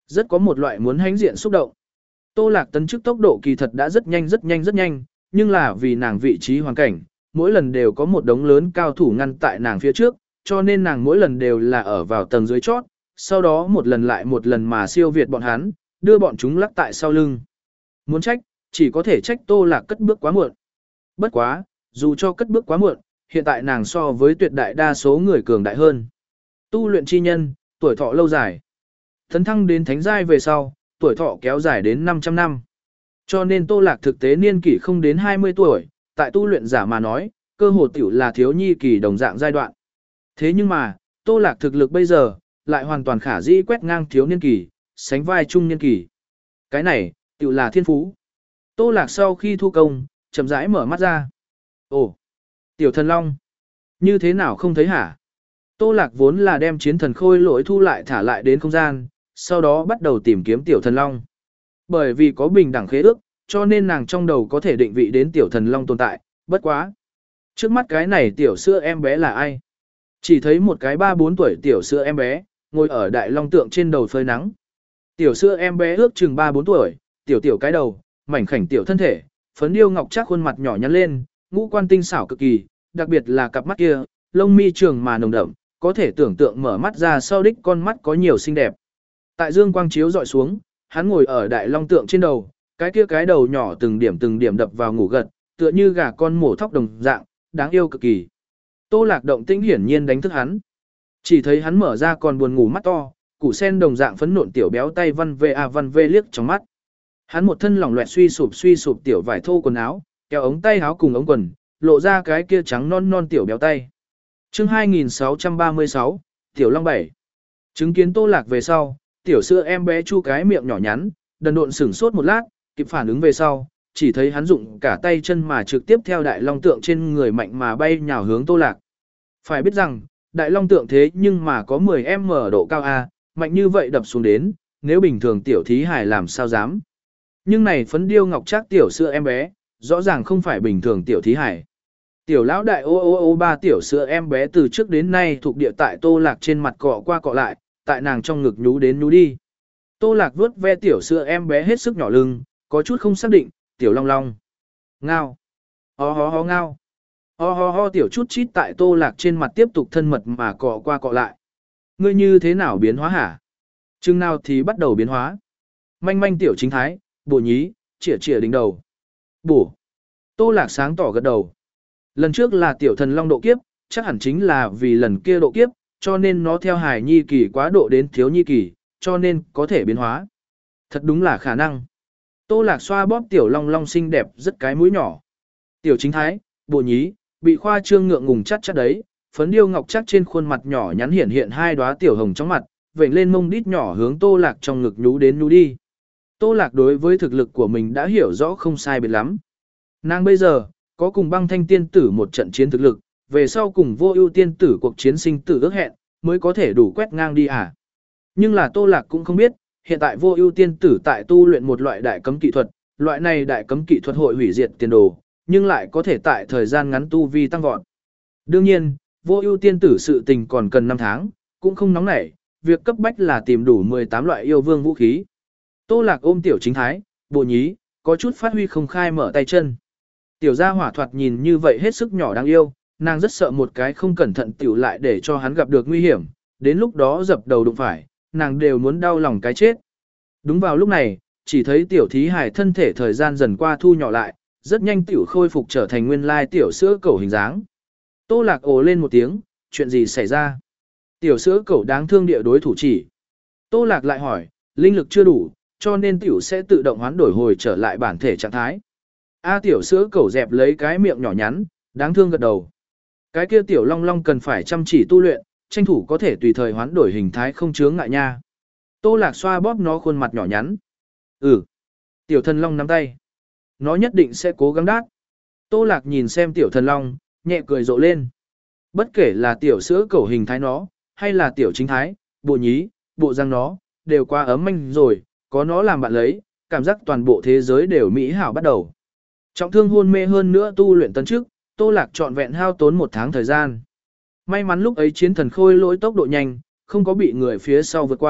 Rất có một loại muốn hãnh diện xúc động. Tô Lạc tấn chức tốc độ kỳ thật đã rất nhanh rất nhanh rất nhanh, nhưng là vì nàng vị trí hoàn cảnh, mỗi lần đều có một đống lớn cao thủ ngăn tại nàng phía trước, cho nên nàng mỗi lần đều là ở vào tầng dưới chót, sau đó một lần lại một lần mà siêu việt bọn hắn, đưa bọn chúng lắc tại sau lưng. Muốn trách, chỉ có thể trách Tô Lạc cất bước quá muộn. Bất quá, dù cho cất bước quá muộn, hiện tại nàng so với tuyệt đại đa số người cường đại hơn. Tu luyện chi nhân, tuổi thọ lâu dài. Thấn thăng đến thánh giai về sau, tuổi thọ kéo dài đến năm trăm năm. Cho nên Tô Lạc thực tế niên kỷ không đến hai mươi tuổi, tại tu luyện giả mà nói, cơ hồ tiểu là thiếu nhi kỳ đồng dạng giai đoạn. Thế nhưng mà, Tô Lạc thực lực bây giờ, lại hoàn toàn khả dĩ quét ngang thiếu niên kỳ, sánh vai trung niên kỳ. Cái này, tiểu là thiên phú. Tô Lạc sau khi thu công, chậm rãi mở mắt ra. Ồ, tiểu thần long, như thế nào không thấy hả? Tô Lạc vốn là đem chiến thần khôi lỗi thu lại thả lại đến không gian, sau đó bắt đầu tìm kiếm tiểu thần long. Bởi vì có bình đẳng khế ước, cho nên nàng trong đầu có thể định vị đến tiểu thần long tồn tại, bất quá. Trước mắt cái này tiểu sữa em bé là ai? Chỉ thấy một cái ba bốn tuổi tiểu sữa em bé, ngồi ở đại long tượng trên đầu phơi nắng. Tiểu sữa em bé ước chừng ba bốn tuổi, tiểu tiểu cái đầu, mảnh khảnh tiểu thân thể, phấn điêu ngọc chắc khuôn mặt nhỏ nhắn lên, ngũ quan tinh xảo cực kỳ, đặc biệt là cặp mắt kia, lông mi trường mà nồng đậm, có thể tưởng tượng mở mắt ra sau đích con mắt có nhiều xinh đẹp. Tại dương quang chiếu dọi xuống, hắn ngồi ở đại long tượng trên đầu, cái kia cái đầu nhỏ từng điểm từng điểm đập vào ngủ gật, tựa như gà con mổ thóc đồng dạng, đáng yêu cực kỳ. Tô Lạc động tĩnh hiển nhiên đánh thức hắn. Chỉ thấy hắn mở ra còn buồn ngủ mắt to, củ sen đồng dạng phấn nộn tiểu béo tay văn vê a văn vê liếc trong mắt. Hắn một thân lỏng loẹt suy sụp suy sụp tiểu vải thô quần áo, kéo ống tay áo cùng ống quần, lộ ra cái kia trắng non non tiểu béo tay. Chương hai nghìn sáu trăm ba mươi sáu, Tiểu Long bảy. Chứng kiến Tô Lạc về sau, tiểu sữa em bé chu cái miệng nhỏ nhắn, đần độn sửng sốt một lát, kịp phản ứng về sau, chỉ thấy hắn dụng cả tay chân mà trực tiếp theo đại long tượng trên người mạnh mà bay nhào hướng Tô Lạc. Phải biết rằng, đại long tượng thế nhưng mà có mười em em độ cao A, mạnh như vậy đập xuống đến, nếu bình thường tiểu thí hải làm sao dám. Nhưng này phấn điêu ngọc trác tiểu sữa em bé, rõ ràng không phải bình thường tiểu thí hải. Tiểu lão đại ô ô ô ba tiểu sữa em bé từ trước đến nay thuộc địa tại Tô Lạc trên mặt cọ qua cọ lại, tại nàng trong ngực nhú đến nhú đi. Tô Lạc vuốt ve tiểu sữa em bé hết sức nhỏ lưng, có chút không xác định, tiểu long long. Ngao. Ho ho ho ngao. Ho ho ho tiểu chút chít tại Tô Lạc trên mặt tiếp tục thân mật mà cọ qua cọ lại. Ngươi như thế nào biến hóa hả? Chừng nào thì bắt đầu biến hóa. Manh manh tiểu chính thái, bổ nhí, chỉa chỉa đỉnh đầu. Bổ. Tô Lạc sáng tỏ gật đầu. Lần trước là tiểu thần long độ kiếp, chắc hẳn chính là vì lần kia độ kiếp, cho nên nó theo hài nhi kỳ quá độ đến thiếu nhi kỳ, cho nên có thể biến hóa. Thật đúng là khả năng. Tô Lạc xoa bóp tiểu long long xinh đẹp rất cái mũi nhỏ. Tiểu chính thái, bộ nhí, bị khoa trương ngượng ngùng chắt chắt đấy, phấn điêu ngọc chắc trên khuôn mặt nhỏ nhắn hiện hiện hai đóa tiểu hồng trong mặt, vểnh lên mông đít nhỏ hướng Tô Lạc trong ngực nhú đến nhú đi. Tô Lạc đối với thực lực của mình đã hiểu rõ không sai biệt lắm. Nàng bây giờ, có cùng băng thanh tiên tử một trận chiến thực lực, về sau cùng vô ưu tiên tử cuộc chiến sinh tử ước hẹn, mới có thể đủ quét ngang đi à. Nhưng là Tô Lạc cũng không biết, hiện tại vô ưu tiên tử tại tu luyện một loại đại cấm kỹ thuật, loại này đại cấm kỹ thuật hội hủy diệt tiền đồ, nhưng lại có thể tại thời gian ngắn tu vi tăng vọt. Đương nhiên, vô ưu tiên tử sự tình còn cần năm tháng, cũng không nóng nảy, việc cấp bách là tìm đủ mười tám loại yêu vương vũ khí. Tô Lạc ôm tiểu chính thái, bộ nhí, có chút phát huy không khai mở tay chân. Tiểu gia hỏa thoạt nhìn như vậy hết sức nhỏ đáng yêu, nàng rất sợ một cái không cẩn thận tiểu lại để cho hắn gặp được nguy hiểm, đến lúc đó dập đầu đụng phải, nàng đều muốn đau lòng cái chết. Đúng vào lúc này, chỉ thấy tiểu thí hải thân thể thời gian dần qua thu nhỏ lại, rất nhanh tiểu khôi phục trở thành nguyên lai tiểu sữa cẩu hình dáng. Tô Lạc ồ lên một tiếng, chuyện gì xảy ra? Tiểu sữa cẩu đáng thương địa đối thủ chỉ. Tô Lạc lại hỏi, linh lực chưa đủ, cho nên tiểu sẽ tự động hoán đổi hồi trở lại bản thể trạng thái. A tiểu sữa cẩu dẹp lấy cái miệng nhỏ nhắn, đáng thương gật đầu. Cái kia tiểu long long cần phải chăm chỉ tu luyện, tranh thủ có thể tùy thời hoán đổi hình thái không chướng ngại nha. Tô Lạc xoa bóp nó khuôn mặt nhỏ nhắn. Ừ. Tiểu thần long nắm tay. Nó nhất định sẽ cố gắng đát. Tô Lạc nhìn xem tiểu thần long, nhẹ cười rộ lên. Bất kể là tiểu sữa cẩu hình thái nó, hay là tiểu chính thái, bộ nhí, bộ răng nó, đều quá ấm anh rồi, có nó làm bạn lấy, cảm giác toàn bộ thế giới đều mỹ hảo bắt đầu. Trọng thương hôn mê hơn nữa tu luyện tấn trước, Tô Lạc trọn vẹn hao tốn một tháng thời gian. May mắn lúc ấy chiến thần khôi lỗi tốc độ nhanh, không có bị người phía sau vượt qua,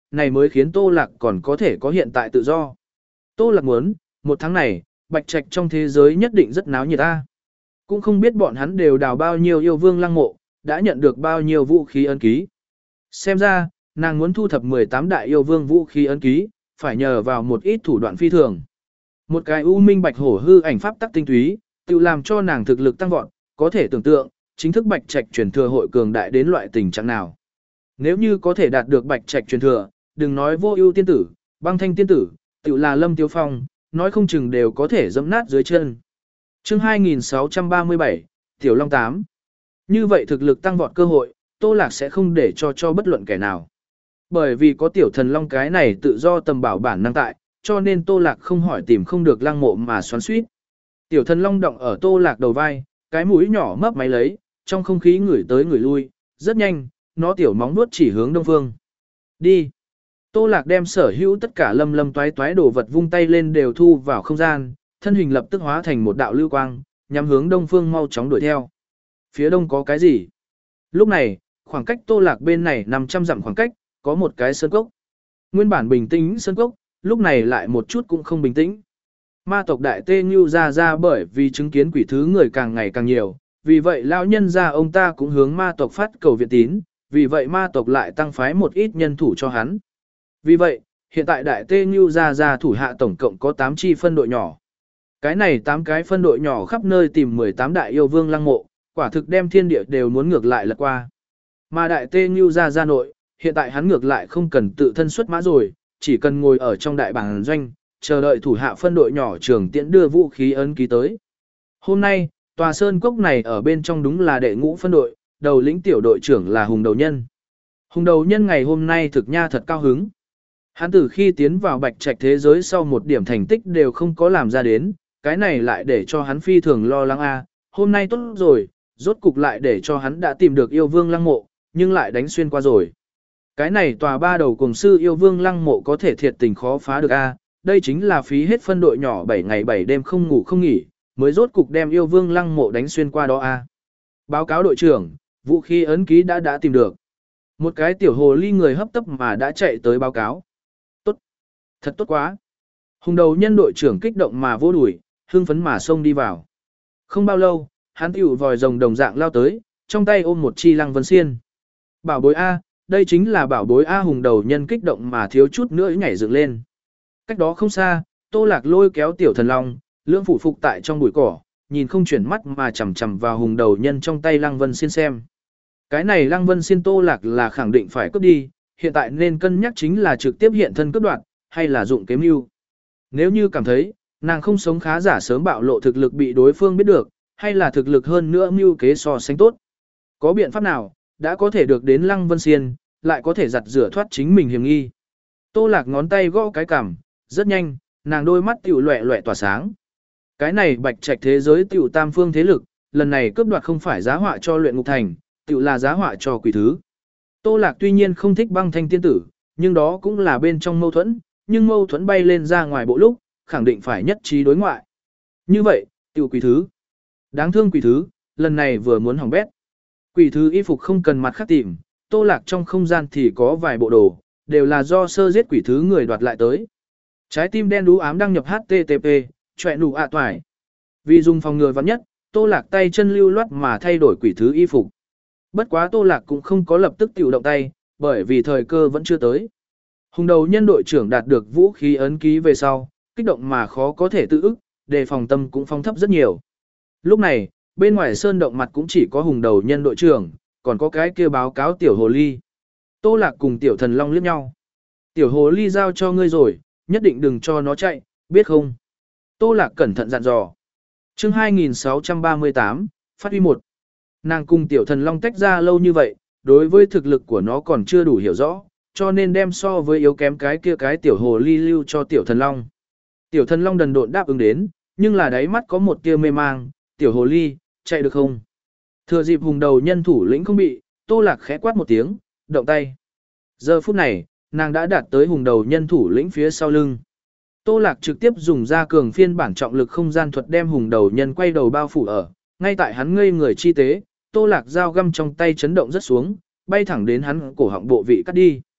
này mới khiến Tô Lạc còn có thể có hiện tại tự do. Tô Lạc muốn, một tháng này, Bạch Trạch trong thế giới nhất định rất náo nhiệt ta. Cũng không biết bọn hắn đều đào bao nhiêu yêu vương lăng mộ, đã nhận được bao nhiêu vũ khí ấn ký. Xem ra, nàng muốn thu thập mười tám đại yêu vương vũ khí ấn ký, phải nhờ vào một ít thủ đoạn phi thường. Một cái u minh bạch hổ hư ảnh pháp tắc tinh túy, tự làm cho nàng thực lực tăng vọt, có thể tưởng tượng, chính thức Bạch Trạch truyền thừa hội cường đại đến loại tình trạng nào. Nếu như có thể đạt được Bạch Trạch truyền thừa, đừng nói Vô Ưu tiên tử, Băng Thanh tiên tử, tự là Lâm Tiêu Phong, nói không chừng đều có thể giẫm nát dưới chân. Chương hai nghìn sáu trăm ba mươi bảy, Tiểu Long tám. Như vậy thực lực tăng vọt cơ hội, Tô Lạc sẽ không để cho cho bất luận kẻ nào. Bởi vì có Tiểu Thần Long cái này tự do tầm bảo bản năng tại, cho nên Tô Lạc không hỏi tìm không được lăng mộ mà xoắn xuýt. Tiểu Thần Long động ở Tô Lạc đầu vai, cái mũi nhỏ mấp máy lấy, trong không khí ngửi tới ngửi lui, rất nhanh, nó tiểu móng nuốt chỉ hướng đông phương. Đi. Tô Lạc đem sở hữu tất cả lâm lâm toái toái đồ vật vung tay lên đều thu vào không gian, thân hình lập tức hóa thành một đạo lưu quang, nhắm hướng đông phương mau chóng đuổi theo. Phía đông có cái gì? Lúc này, khoảng cách Tô Lạc bên này năm trăm dặm khoảng cách, có một cái sơn cốc. Nguyên bản bình tĩnh sơn cốc, lúc này lại một chút cũng không bình tĩnh. Ma tộc đại tê Ngưu ra ra bởi vì chứng kiến quỷ thứ người càng ngày càng nhiều, vì vậy lão nhân gia ông ta cũng hướng ma tộc phát cầu viện tín, vì vậy ma tộc lại tăng phái một ít nhân thủ cho hắn. Vì vậy, hiện tại đại tê Ngưu ra ra thủ hạ tổng cộng có tám chi phân đội nhỏ. Cái này tám cái phân đội nhỏ khắp nơi tìm mười tám đại yêu vương lăng mộ, quả thực đem thiên địa đều muốn ngược lại lật qua. Mà đại tê Ngưu ra ra nội, hiện tại hắn ngược lại không cần tự thân xuất mã rồi, chỉ cần ngồi ở trong đại bảng doanh, chờ đợi thủ hạ phân đội nhỏ trường tiễn đưa vũ khí ấn ký tới. Hôm nay, tòa sơn cốc này ở bên trong đúng là đệ ngũ phân đội, đầu lĩnh tiểu đội trưởng là Hùng Đầu Nhân. Hùng Đầu Nhân ngày hôm nay thực nha thật cao hứng. Hắn từ khi tiến vào Bạch Trạch thế giới sau một điểm thành tích đều không có làm ra đến, cái này lại để cho hắn phi thường lo lắng a. Hôm nay tốt rồi, rốt cục lại để cho hắn đã tìm được yêu vương lăng mộ, nhưng lại đánh xuyên qua rồi. Cái này tòa ba đầu cùng sư yêu vương lăng mộ có thể thiệt tình khó phá được a. Đây chính là phí hết phân đội nhỏ bảy ngày bảy đêm không ngủ không nghỉ, mới rốt cục đem yêu vương lăng mộ đánh xuyên qua đó a. Báo cáo đội trưởng, vũ khí ấn ký đã đã tìm được. Một cái tiểu hồ ly người hấp tấp mà đã chạy tới báo cáo. Tốt, thật tốt quá. Hùng Đầu Nhân đội trưởng kích động mà vô đuổi, hưng phấn mà xông đi vào. Không bao lâu, hắn tiểu vòi rồng đồng dạng lao tới, trong tay ôm một chi lăng vân xiên. Bảo bối A, đây chính là bảo bối A. Hùng Đầu Nhân kích động mà thiếu chút nữa nhảy dựng lên. Cách đó không xa, Tô Lạc lôi kéo Tiểu Thần Long, lưỡng phủ phục tại trong bụi cỏ, nhìn không chuyển mắt mà chằm chằm vào Hùng Đầu Nhân trong tay lăng vân xiên xem. Cái này lăng vân xiên Tô Lạc là khẳng định phải cướp đi, hiện tại nên cân nhắc chính là trực tiếp hiện thân cướp đoạt, hay là dụng kế mưu. Nếu như cảm thấy, nàng không sống khá giả sớm bạo lộ thực lực bị đối phương biết được, hay là thực lực hơn nữa mưu kế so sánh tốt. Có biện pháp nào, đã có thể được đến lăng vân xiên, lại có thể giặt rửa thoát chính mình hiểm nghi. Tô Lạc ngón tay gõ cái cằm, rất nhanh, nàng đôi mắt tiểu loẹ loẹ tỏa sáng. Cái này Bạch Trạch thế giới tiểu tam phương thế lực, lần này cướp đoạt không phải giá họa cho luyện ngục thành, tiểu là giá họa cho quỷ thứ. Tô Lạc tuy nhiên không thích Băng Thanh tiên tử, nhưng đó cũng là bên trong mâu thuẫn, nhưng mâu thuẫn bay lên ra ngoài bộ lúc, khẳng định phải nhất trí đối ngoại. Như vậy, tiểu quỷ thứ. Đáng thương quỷ thứ, lần này vừa muốn hỏng bét. Quỷ thứ y phục không cần mặt khác tìm, Tô Lạc trong không gian thì có vài bộ đồ, đều là do sơ giết quỷ thứ người đoạt lại tới. Trái tim đen đú ám đăng nhập hát tê tê pê, chọe nụ ạ toài. Vì dùng phòng ngừa vắn nhất, Tô Lạc tay chân lưu loát mà thay đổi quỷ thứ y phục. Bất quá Tô Lạc cũng không có lập tức tiểu động tay, bởi vì thời cơ vẫn chưa tới. Hùng Đầu Nhân đội trưởng đạt được vũ khí ấn ký về sau, kích động mà khó có thể tự ức, đề phòng tâm cũng phong thấp rất nhiều. Lúc này, bên ngoài sơn động mặt cũng chỉ có Hùng Đầu Nhân đội trưởng, còn có cái kia báo cáo tiểu hồ ly. Tô Lạc cùng tiểu thần long liếc nhau. Tiểu hồ ly giao cho ngươi rồi, nhất định đừng cho nó chạy, biết không? Tô Lạc cẩn thận dặn dò. Chương hai nghìn sáu trăm ba mươi tám, phát huy một. Nàng cùng tiểu thần long tách ra lâu như vậy, đối với thực lực của nó còn chưa đủ hiểu rõ, cho nên đem so với yếu kém cái kia cái tiểu hồ ly lưu cho tiểu thần long. Tiểu thần long đần độn đáp ứng đến, nhưng là đáy mắt có một tia mê mang, tiểu hồ ly, chạy được không? Thừa dịp Hùng Đầu Nhân thủ lĩnh không bị, Tô Lạc khẽ quát một tiếng, động tay. Giờ phút này, nàng đã đạt tới Hùng Đầu Nhân thủ lĩnh phía sau lưng. Tô Lạc trực tiếp dùng ra cường phiên bản trọng lực không gian thuật đem Hùng Đầu Nhân quay đầu bao phủ ở, ngay tại hắn ngây người chi tế, Tô Lạc dao găm trong tay chấn động rất xuống, bay thẳng đến hắn cổ họng bộ vị cắt đi.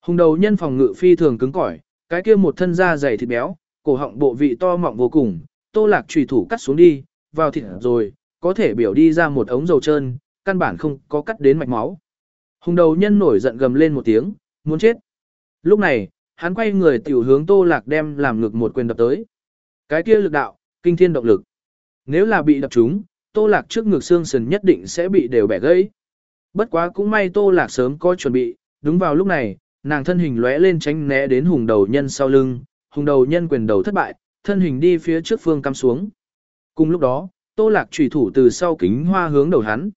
Hùng đầu nhân phòng ngự phi thường cứng cỏi, cái kia một thân da dày thịt béo, cổ họng bộ vị to mọng vô cùng, Tô Lạc chùy thủ cắt xuống đi, vào thịt rồi, có thể biểu đi ra một ống dầu trơn, căn bản không có cắt đến mạch máu. Hùng đầu nhân nổi giận gầm lên một tiếng, muốn chết. Lúc này, hắn quay người tiểu hướng Tô Lạc đem làm ngực một quyền đập tới. Cái kia lực đạo, kinh thiên động lực. Nếu là bị đập trúng, Tô Lạc trước ngực xương sườn nhất định sẽ bị đều bẻ gãy. Bất quá cũng may Tô Lạc sớm có chuẩn bị, đúng vào lúc này, nàng thân hình lóe lên tránh né đến hùng đầu nhân sau lưng, hùng đầu nhân quyền đầu thất bại, thân hình đi phía trước phương cắm xuống. Cùng lúc đó, Tô Lạc chủy thủ từ sau kính hoa hướng đầu hắn.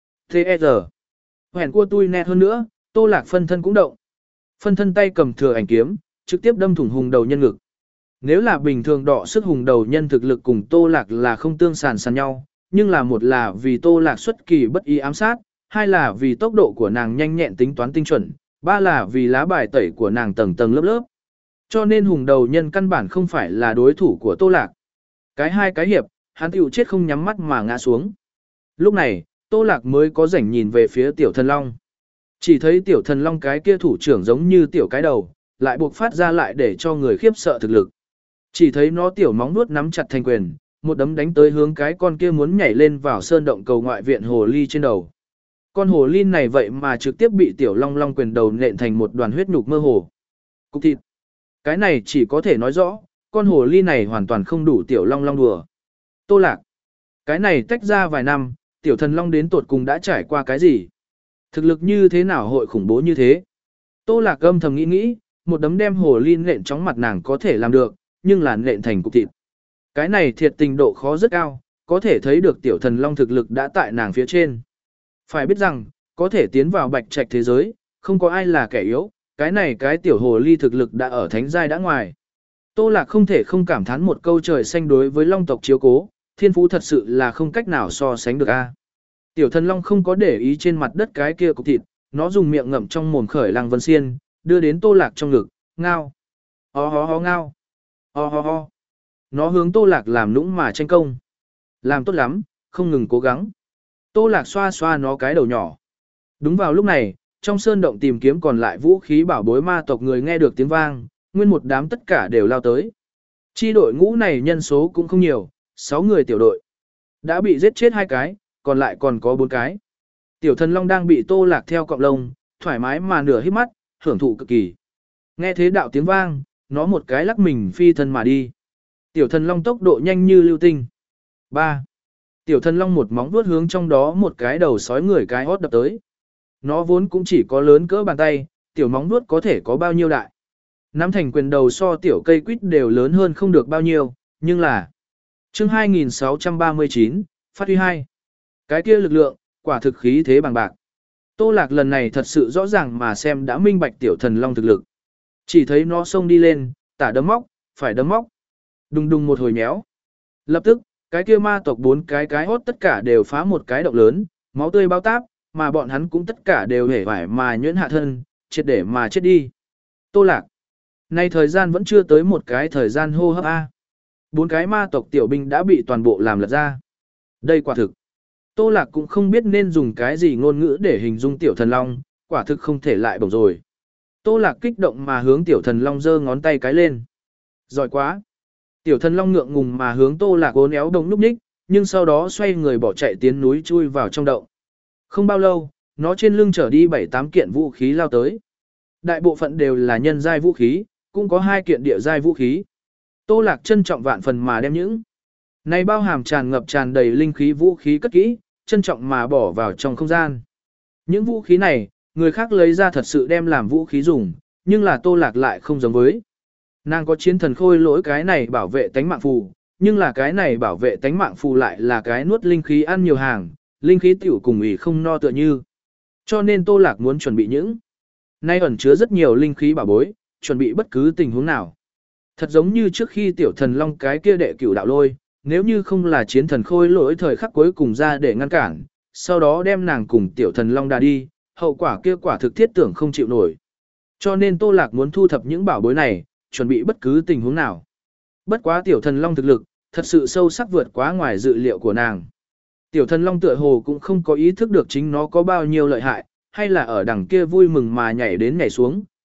tê e Hèn cua tui nét hơn nữa, Tô Lạc phân thân cũng động. Phân thân tay cầm thừa ảnh kiếm, trực tiếp đâm thủng hùng đầu nhân ngực. Nếu là bình thường đọ sức hùng đầu nhân thực lực cùng Tô Lạc là không tương sàn sàn nhau, nhưng là một là vì Tô Lạc xuất kỳ bất ý ám sát, hai là vì tốc độ của nàng nhanh nhẹn tính toán tinh chuẩn, ba là vì lá bài tẩy của nàng tầng tầng lớp lớp. Cho nên hùng đầu nhân căn bản không phải là đối thủ của Tô Lạc. Cái hai cái hiệp, hắn tiểu chết không nhắm mắt mà ngã xuống. Lúc này, Tô Lạc mới có rảnh nhìn về phía tiểu thần long. Chỉ thấy tiểu thần long cái kia thủ trưởng giống như tiểu cái đầu, lại buộc phát ra lại để cho người khiếp sợ thực lực. Chỉ thấy nó tiểu móng nuốt nắm chặt thành quyền, một đấm đánh tới hướng cái con kia muốn nhảy lên vào sơn động cầu ngoại viện hồ ly trên đầu. Con hồ ly này vậy mà trực tiếp bị tiểu long long quyền đầu nện thành một đoàn huyết nhục mơ hồ. Cục thịt. Cái này chỉ có thể nói rõ, con hồ ly này hoàn toàn không đủ tiểu long long đùa. Tô Lạc. Cái này tách ra vài năm, tiểu thần long đến tột cùng đã trải qua cái gì? Thực lực như thế nào hội khủng bố như thế? Tô Lạc âm thầm nghĩ nghĩ, một đấm đem hồ ly nện chóng mặt nàng có thể làm được, nhưng là nện thành cục thịt. Cái này thiệt tình độ khó rất cao, có thể thấy được tiểu thần long thực lực đã tại nàng phía trên. Phải biết rằng, có thể tiến vào bạch trạch thế giới, không có ai là kẻ yếu, cái này cái tiểu hồ ly thực lực đã ở thánh giai đã ngoài. Tô Lạc không thể không cảm thán một câu trời xanh đối với long tộc chiếu cố, thiên phú thật sự là không cách nào so sánh được a. Tiểu thần long không có để ý trên mặt đất cái kia cục thịt, nó dùng miệng ngậm trong mồm khởi lăng vân xiên, đưa đến Tô Lạc trong ngực, ngao. Ho ho ho ngao. Ho ho ho. Nó hướng Tô Lạc làm nũng mà tranh công. Làm tốt lắm, không ngừng cố gắng. Tô Lạc xoa xoa nó cái đầu nhỏ. Đúng vào lúc này, trong sơn động tìm kiếm còn lại vũ khí bảo bối ma tộc người nghe được tiếng vang, nguyên một đám tất cả đều lao tới. Chi đội ngũ này nhân số cũng không nhiều, sáu người tiểu đội. Đã bị giết chết hai cái, còn lại còn có bốn cái. Tiểu thần long đang bị Tô Lạc theo cọng lông, thoải mái mà nửa hít mắt, hưởng thụ cực kỳ. Nghe thế đạo tiếng vang, nó một cái lắc mình phi thân mà đi. Tiểu thần long tốc độ nhanh như lưu tinh. ba. Tiểu thần long một móng vuốt hướng trong đó một cái đầu sói người cái hót đập tới. Nó vốn cũng chỉ có lớn cỡ bàn tay, tiểu móng vuốt có thể có bao nhiêu đại. Nắm thành quyền đầu so tiểu cây quýt đều lớn hơn không được bao nhiêu, nhưng là chương hai nghìn sáu trăm ba mươi chín, phát huy hai. Cái kia lực lượng, quả thực khí thế bằng bạc. Tô Lạc lần này thật sự rõ ràng mà xem đã minh bạch tiểu thần long thực lực. Chỉ thấy nó xông đi lên, tả đấm móc, phải đấm móc. Đùng đùng một hồi méo. Lập tức, cái kia ma tộc bốn cái cái hốt tất cả đều phá một cái động lớn, máu tươi bao táp, mà bọn hắn cũng tất cả đều hể vải mà nhuyễn hạ thân, triệt để mà chết đi. Tô Lạc. Nay thời gian vẫn chưa tới một cái thời gian hô hấp A. Bốn cái ma tộc tiểu binh đã bị toàn bộ làm lật ra. Đây quả thực. Tô Lạc cũng không biết nên dùng cái gì ngôn ngữ để hình dung tiểu thần long, quả thực không thể lại bổng rồi. Tô Lạc kích động mà hướng tiểu thần long giơ ngón tay cái lên. Giỏi quá. Tiểu thần long ngượng ngùng mà hướng Tô Lạc uốn éo đông núp ních, nhưng sau đó xoay người bỏ chạy tiến núi chui vào trong động. Không bao lâu, nó trên lưng trở đi bảy tám kiện vũ khí lao tới. Đại bộ phận đều là nhân giai vũ khí, cũng có hai kiện địa giai vũ khí. Tô Lạc trân trọng vạn phần mà đem những này bao hàm tràn ngập tràn đầy linh khí vũ khí cất kỹ, trân trọng mà bỏ vào trong không gian. Những vũ khí này, người khác lấy ra thật sự đem làm vũ khí dùng, nhưng là Tô Lạc lại không giống với. Nàng có chiến thần khôi lỗi cái này bảo vệ tánh mạng phù, nhưng là cái này bảo vệ tánh mạng phù lại là cái nuốt linh khí ăn nhiều hàng, linh khí tiểu cùng ủy không no tựa như. Cho nên Tô Lạc muốn chuẩn bị những nay ẩn chứa rất nhiều linh khí bảo bối, chuẩn bị bất cứ tình huống nào. Thật giống như trước khi tiểu thần long cái kia đệ cửu đạo lôi, nếu như không là chiến thần khôi lỗi thời khắc cuối cùng ra để ngăn cản, sau đó đem nàng cùng tiểu thần long đà đi, hậu quả kia quả thực thiết tưởng không chịu nổi. Cho nên Tô Lạc muốn thu thập những bảo bối này, chuẩn bị bất cứ tình huống nào. Bất quá tiểu thần long thực lực, thật sự sâu sắc vượt quá ngoài dự liệu của nàng. Tiểu thần long tựa hồ cũng không có ý thức được chính nó có bao nhiêu lợi hại, hay là ở đằng kia vui mừng mà nhảy đến nhảy xuống,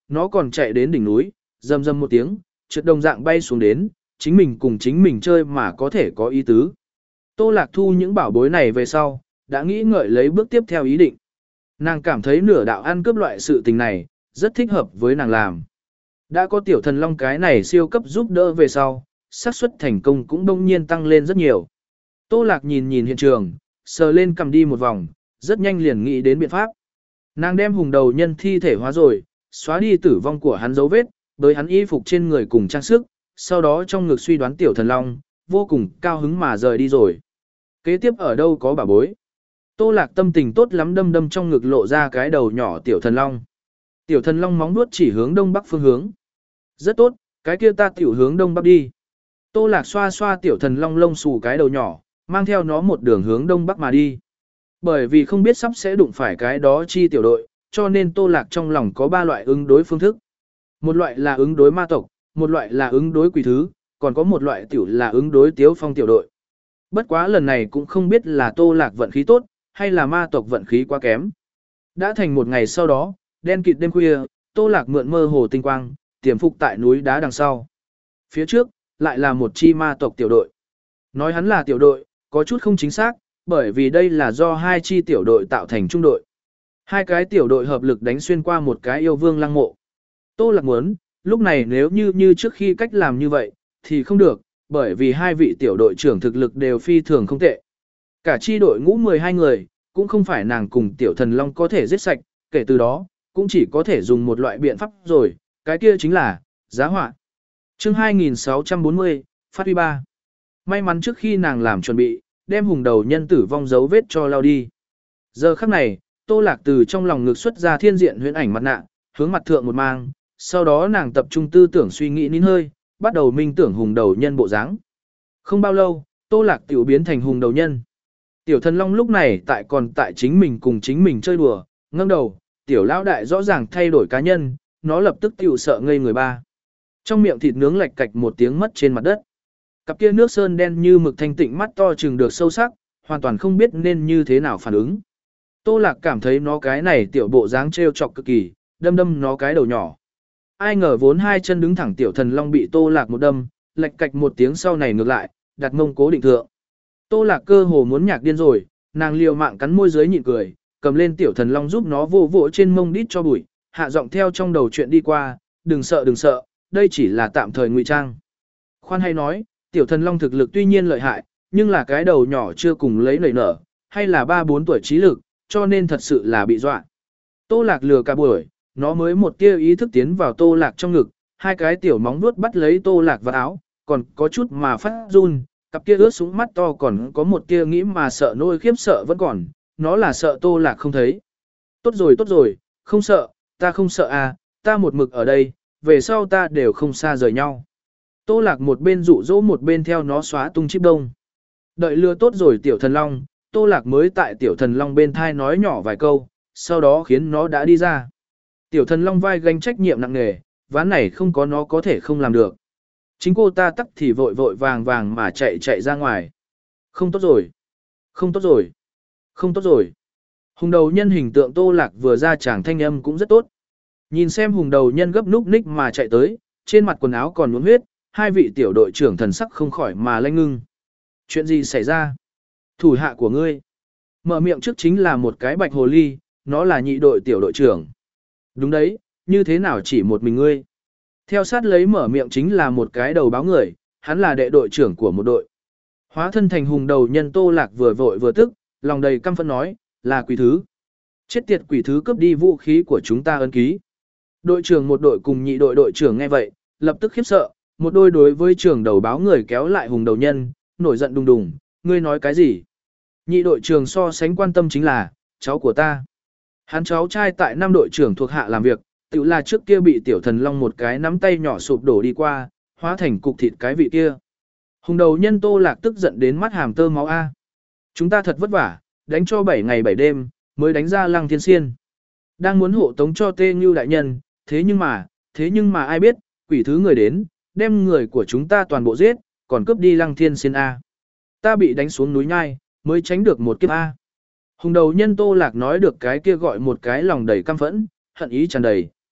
nó còn chạy đến đỉnh núi, rầm rầm một tiếng, trượt đồng dạng bay xuống đến, chính mình cùng chính mình chơi mà có thể có ý tứ. Tô Lạc thu những bảo bối này về sau, đã nghĩ ngợi lấy bước tiếp theo ý định. Nàng cảm thấy nửa đạo ăn cướp loại sự tình này, rất thích hợp với nàng làm. Đã có tiểu thần long cái này siêu cấp giúp đỡ về sau, xác suất thành công cũng đông nhiên tăng lên rất nhiều. Tô Lạc nhìn nhìn hiện trường, sờ lên cầm đi một vòng, rất nhanh liền nghĩ đến biện pháp. Nàng đem hùng đầu nhân thi thể hóa rồi, xóa đi tử vong của hắn dấu vết, với hắn y phục trên người cùng trang sức, sau đó trong ngực suy đoán tiểu thần long, vô cùng cao hứng mà rời đi rồi. Kế tiếp ở đâu có bảo bối. Tô Lạc tâm tình tốt lắm, đâm đâm trong ngực lộ ra cái đầu nhỏ tiểu thần long. Tiểu thần long móng vuốt chỉ hướng đông bắc phương hướng. Rất tốt, cái kia ta tiểu hướng đông bắc đi. Tô Lạc xoa xoa tiểu thần long lông xù cái đầu nhỏ, mang theo nó một đường hướng đông bắc mà đi. Bởi vì không biết sắp sẽ đụng phải cái đó chi tiểu đội, cho nên Tô Lạc trong lòng có ba loại ứng đối phương thức. Một loại là ứng đối ma tộc, một loại là ứng đối quỷ thứ, còn có một loại tiểu là ứng đối Tiếu Phong tiểu đội. Bất quá lần này cũng không biết là Tô Lạc vận khí tốt, hay là ma tộc vận khí quá kém. Đã thành một ngày sau đó, đen kịt đêm khuya, Tô Lạc mượn mơ hồ tinh quang, tiềm phục tại núi đá đằng sau. Phía trước, lại là một chi ma tộc tiểu đội. Nói hắn là tiểu đội, có chút không chính xác, bởi vì đây là do hai chi tiểu đội tạo thành trung đội. Hai cái tiểu đội hợp lực đánh xuyên qua một cái yêu vương lăng mộ. Tô Lạc muốn, lúc này nếu như như trước khi cách làm như vậy, thì không được, bởi vì hai vị tiểu đội trưởng thực lực đều phi thường không tệ. Cả chi đội ngũ mười hai người, cũng không phải nàng cùng tiểu thần long có thể giết sạch, kể từ đó, cũng chỉ có thể dùng một loại biện pháp rồi, cái kia chính là, giá họa. chương hai nghìn sáu trăm bốn mươi, phát huy ba. May mắn trước khi nàng làm chuẩn bị, đem hùng đầu nhân tử vong dấu vết cho lao đi. Giờ khắc này, Tô Lạc từ trong lòng ngực xuất ra thiên diện huyễn ảnh mặt nạ, hướng mặt thượng một mang, sau đó nàng tập trung tư tưởng suy nghĩ nín hơi, bắt đầu minh tưởng hùng đầu nhân bộ dáng. Không bao lâu, Tô Lạc tiểu biến thành hùng đầu nhân. Tiểu thần long lúc này tại còn tại chính mình cùng chính mình chơi đùa, ngẩng đầu, tiểu lão đại rõ ràng thay đổi cá nhân, nó lập tức tiểu sợ ngây người ba. Trong miệng thịt nướng lạch cạch một tiếng mất trên mặt đất. Cặp kia nước sơn đen như mực thanh tịnh mắt to trừng được sâu sắc, hoàn toàn không biết nên như thế nào phản ứng. Tô Lạc cảm thấy nó cái này tiểu bộ dáng trêu chọc cực kỳ, đâm đâm nó cái đầu nhỏ. Ai ngờ vốn hai chân đứng thẳng tiểu thần long bị Tô Lạc một đâm, lạch cạch một tiếng sau này ngược lại, đặt mông cố định thượng. Tô Lạc cơ hồ muốn nhạc điên rồi, nàng liều mạng cắn môi dưới nhịn cười, cầm lên tiểu thần long giúp nó vô vỗ trên mông đít cho bụi, hạ giọng theo trong đầu chuyện đi qua, đừng sợ đừng sợ, đây chỉ là tạm thời ngụy trang. Khoan hay nói, tiểu thần long thực lực tuy nhiên lợi hại, nhưng là cái đầu nhỏ chưa cùng lấy nảy nở, hay là ba bốn tuổi trí lực, cho nên thật sự là bị dọa. Tô Lạc lừa cả buổi, nó mới một tia ý thức tiến vào Tô Lạc trong ngực, hai cái tiểu móng vuốt bắt lấy Tô Lạc vào áo, còn có chút mà phát run, cặp kia ướt súng mắt to còn có một tia nghĩ mà sợ nỗi khiếp sợ vẫn còn, nó là sợ Tô Lạc không thấy. Tốt rồi tốt rồi, không sợ, ta không sợ à, ta một mực ở đây, về sau ta đều không xa rời nhau. Tô Lạc một bên dụ dỗ một bên theo nó xóa tung chip đông. Đợi lừa tốt rồi tiểu thần long, Tô Lạc mới tại tiểu thần long bên thai nói nhỏ vài câu, sau đó khiến nó đã đi ra. Tiểu thần long vai gánh trách nhiệm nặng nề, ván này không có nó có thể không làm được. Chính cô ta tắc thì vội vội vàng vàng mà chạy chạy ra ngoài. Không tốt rồi, không tốt rồi, không tốt rồi. Hùng đầu nhân hình tượng Tô Lạc vừa ra chàng thanh âm cũng rất tốt. Nhìn xem hùng đầu nhân gấp núc ních mà chạy tới, trên mặt quần áo còn nhuốm huyết, hai vị tiểu đội trưởng thần sắc không khỏi mà lanh ngưng. Chuyện gì xảy ra? Thủ hạ của ngươi. Mở miệng trước chính là một cái bạch hồ ly, nó là nhị đội tiểu đội trưởng. Đúng đấy, như thế nào chỉ một mình ngươi? Theo sát lấy mở miệng chính là một cái đầu báo người, hắn là đệ đội trưởng của một đội. Hóa thân thành hùng đầu nhân Tô Lạc vừa vội vừa tức, lòng đầy căm phẫn nói, là quỷ thứ. Chết tiệt quỷ thứ cướp đi vũ khí của chúng ta ấn ký. Đội trưởng một đội cùng nhị đội đội trưởng nghe vậy, lập tức khiếp sợ, một đôi đối với trưởng đầu báo người kéo lại hùng đầu nhân, nổi giận đùng đùng, ngươi nói cái gì? Nhị đội trưởng so sánh quan tâm chính là, cháu của ta. Hắn cháu trai tại năm đội trưởng thuộc hạ làm việc, tự là trước kia bị tiểu thần long một cái nắm tay nhỏ sụp đổ đi qua, hóa thành cục thịt cái vị kia. Hùng đầu nhân Tô Lạc tức giận đến mắt hàm tơ máu A. Chúng ta thật vất vả, đánh cho bảy ngày bảy đêm, mới đánh ra Lăng Thiên Xiên. Đang muốn hộ tống cho Tê Ngưu đại nhân, thế nhưng mà, thế nhưng mà ai biết, quỷ thứ người đến, đem người của chúng ta toàn bộ giết, còn cướp đi Lăng Thiên Xiên A. Ta bị đánh xuống núi nhai, mới tránh được một kiếp A. Hùng đầu nhân Tô Lạc nói được cái kia gọi một cái lòng đầy căm phẫn, hận ý tràn đầy.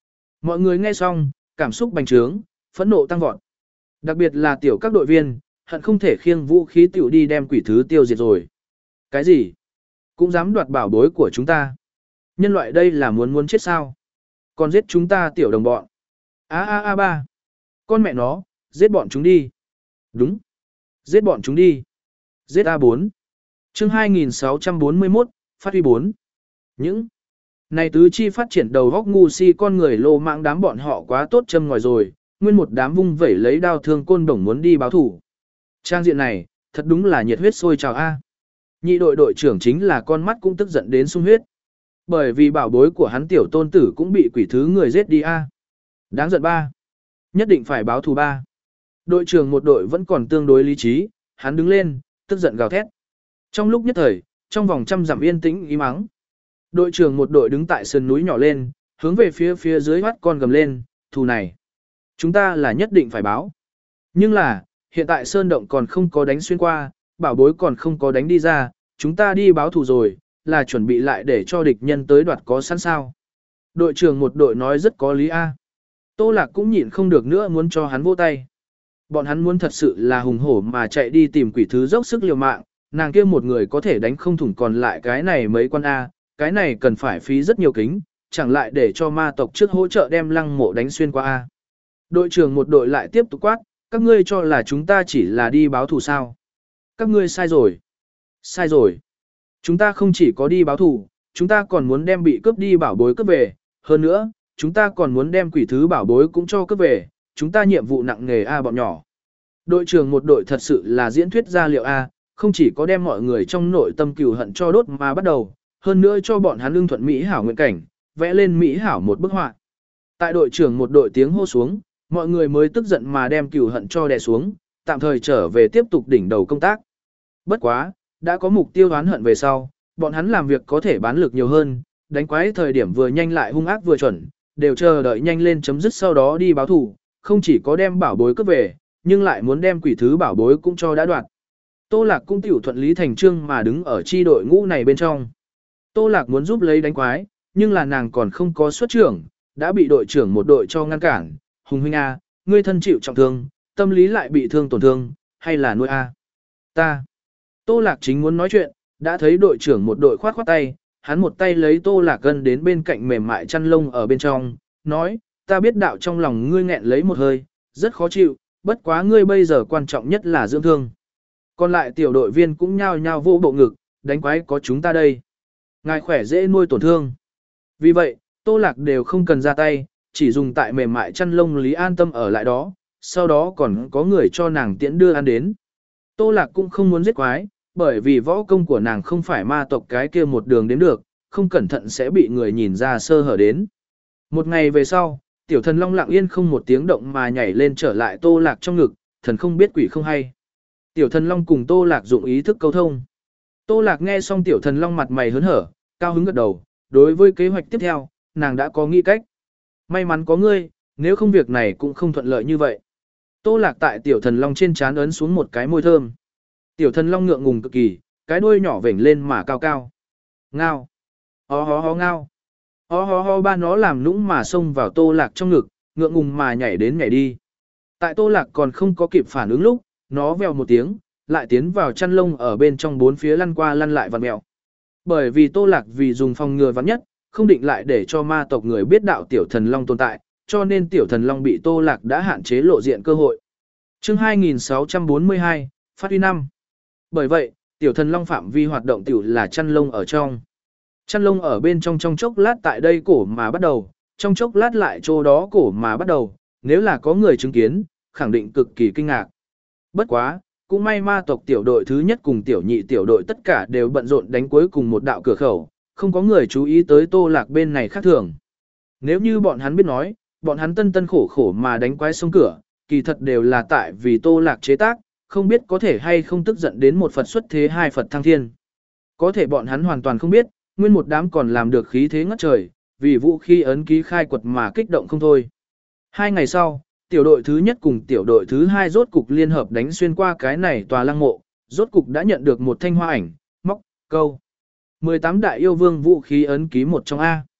Mọi người nghe xong, cảm xúc bành trướng, phẫn nộ tăng vọt. Đặc biệt là tiểu các đội viên, hận không thể khiêng vũ khí tiểu đi đem quỷ thứ tiêu diệt rồi. Cái gì? Cũng dám đoạt bảo bối của chúng ta. Nhân loại đây là muốn muốn chết sao? Còn giết chúng ta tiểu đồng bọn. A a a ba. Con mẹ nó, giết bọn chúng đi. Đúng. Giết bọn chúng đi. Giết a bốn. Chương hai nghìn sáu trăm bốn mươi mốt, phát huy bốn. Những này tứ chi phát triển đầu góc ngu si con người lô mạng đám bọn họ quá tốt châm ngòi rồi, nguyên một đám vung vẩy lấy đao thương côn đồng muốn đi báo thủ. Trang diện này, thật đúng là nhiệt huyết sôi trào a. Nhị đội đội trưởng chính là con mắt cũng tức giận đến sung huyết. Bởi vì bảo bối của hắn tiểu tôn tử cũng bị quỷ thứ người giết đi a. Đáng giận ba. Nhất định phải báo thù ba. Đội trưởng một đội vẫn còn tương đối lý trí, hắn đứng lên, tức giận gào thét. Trong lúc nhất thời, trong vòng trăm dặm yên tĩnh im mắng. Đội trưởng một đội đứng tại sườn núi nhỏ lên, hướng về phía phía dưới hoắt con gầm lên, thù này. Chúng ta là nhất định phải báo. Nhưng là, hiện tại sơn động còn không có đánh xuyên qua, bảo bối còn không có đánh đi ra, chúng ta đi báo thù rồi, là chuẩn bị lại để cho địch nhân tới đoạt có sẵn sao. Đội trưởng một đội nói rất có lý a. Tô Lạc cũng nhịn không được nữa muốn cho hắn vỗ tay. Bọn hắn muốn thật sự là hùng hổ mà chạy đi tìm quỷ thứ dốc sức liều mạng, nàng kia một người có thể đánh không thủng còn lại cái này mấy con A, cái này cần phải phí rất nhiều kính, chẳng lại để cho ma tộc trước hỗ trợ đem lăng mộ đánh xuyên qua A. Đội trưởng một đội lại tiếp tục quát, các ngươi cho là chúng ta chỉ là đi báo thù sao. Các ngươi sai rồi. Sai rồi. Chúng ta không chỉ có đi báo thù, chúng ta còn muốn đem bị cướp đi bảo bối cướp về, hơn nữa, chúng ta còn muốn đem quỷ thứ bảo bối cũng cho cướp về, chúng ta nhiệm vụ nặng nề A bọn nhỏ. Đội trưởng một đội thật sự là diễn thuyết gia liệu A, không chỉ có đem mọi người trong nội tâm cừu hận cho đốt mà bắt đầu, hơn nữa cho bọn hắn lương thuận Mỹ hảo nguyện cảnh, vẽ lên Mỹ hảo một bức họa. Tại đội trưởng một đội tiếng hô xuống, mọi người mới tức giận mà đem cừu hận cho đè xuống, tạm thời trở về tiếp tục đỉnh đầu công tác. Bất quá, đã có mục tiêu oán hận về sau, bọn hắn làm việc có thể bán lực nhiều hơn, đánh quái thời điểm vừa nhanh lại hung ác vừa chuẩn, đều chờ đợi nhanh lên chấm dứt sau đó đi báo thủ, không chỉ có đem bảo bối cướp về, nhưng lại muốn đem quỷ thứ bảo bối cũng cho đã đoạt. Tô Lạc cũng tiểu thuận lý thành trương mà đứng ở chi đội ngũ này bên trong. Tô Lạc muốn giúp lấy đánh quái, nhưng là nàng còn không có xuất trưởng, đã bị đội trưởng một đội cho ngăn cản. Hùng huynh A, ngươi thân chịu trọng thương, tâm lý lại bị thương tổn thương, hay là nuôi A? Ta. Tô Lạc chính muốn nói chuyện, đã thấy đội trưởng một đội khoát khoát tay, hắn một tay lấy Tô Lạc gần đến bên cạnh mềm mại chăn lông ở bên trong, nói, ta biết đạo trong lòng ngươi nghẹn lấy một hơi, rất khó chịu, bất quá ngươi bây giờ quan trọng nhất là dưỡng thương. Còn lại tiểu đội viên cũng nhao nhao vô bộ ngực, đánh quái có chúng ta đây. Ngài khỏe dễ nuôi tổn thương. Vì vậy, Tô Lạc đều không cần ra tay, chỉ dùng tại mềm mại chăn lông lý an tâm ở lại đó, sau đó còn có người cho nàng tiễn đưa ăn đến. Tô Lạc cũng không muốn giết quái, bởi vì võ công của nàng không phải ma tộc cái kia một đường đến được, không cẩn thận sẽ bị người nhìn ra sơ hở đến. Một ngày về sau, tiểu thần long lặng yên không một tiếng động mà nhảy lên trở lại Tô Lạc trong ngực, thần không biết quỷ không hay. Tiểu thần long cùng Tô Lạc dụng ý thức câu thông. Tô Lạc nghe xong tiểu thần long mặt mày hớn hở, cao hứng gật đầu, đối với kế hoạch tiếp theo, nàng đã có nghĩ cách. May mắn có ngươi, nếu không việc này cũng không thuận lợi như vậy. Tô Lạc tại tiểu thần long trên trán ấn xuống một cái môi thơm. Tiểu thần long ngượng ngùng cực kỳ, cái đuôi nhỏ vểnh lên mà cao cao. Ngao. Ho ho ho ngao. Ho ho ho ba nó làm nũng mà xông vào Tô Lạc trong ngực, ngượng ngùng mà nhảy đến nhảy đi. Tại Tô Lạc còn không có kịp phản ứng lúc, nó vèo một tiếng, lại tiến vào chăn lông ở bên trong bốn phía lăn qua lăn lại vặn mèo. Bởi vì Tô Lạc vì dùng phòng ngừa vắn nhất, không định lại để cho ma tộc người biết đạo tiểu thần long tồn tại, cho nên tiểu thần long bị Tô Lạc đã hạn chế lộ diện cơ hội. Chương hai nghìn sáu trăm bốn mươi hai, phát huy năm. Bởi vậy, tiểu thần long phạm vi hoạt động tiểu là chăn lông ở trong. Chăn lông ở bên trong trong chốc lát tại đây cổ mà bắt đầu, trong chốc lát lại chỗ đó cổ mà bắt đầu, nếu là có người chứng kiến, khẳng định cực kỳ kinh ngạc. Bất quá, cũng may ma tộc tiểu đội thứ nhất cùng tiểu nhị tiểu đội tất cả đều bận rộn đánh cuối cùng một đạo cửa khẩu, không có người chú ý tới Tô Lạc bên này khác thường. Nếu như bọn hắn biết nói, bọn hắn tân tân khổ khổ mà đánh quái sông cửa, kỳ thật đều là tại vì Tô Lạc chế tác, không biết có thể hay không tức giận đến một Phật xuất thế hai Phật thăng thiên. Có thể bọn hắn hoàn toàn không biết, nguyên một đám còn làm được khí thế ngất trời, vì vũ khí ấn ký khai quật mà kích động không thôi. Hai ngày sau, tiểu đội thứ nhất cùng tiểu đội thứ hai rốt cục liên hợp đánh xuyên qua cái này tòa lăng mộ, rốt cục đã nhận được một thanh hoa ảnh, móc, câu. mười tám đại yêu vương vũ khí ấn ký một trong A.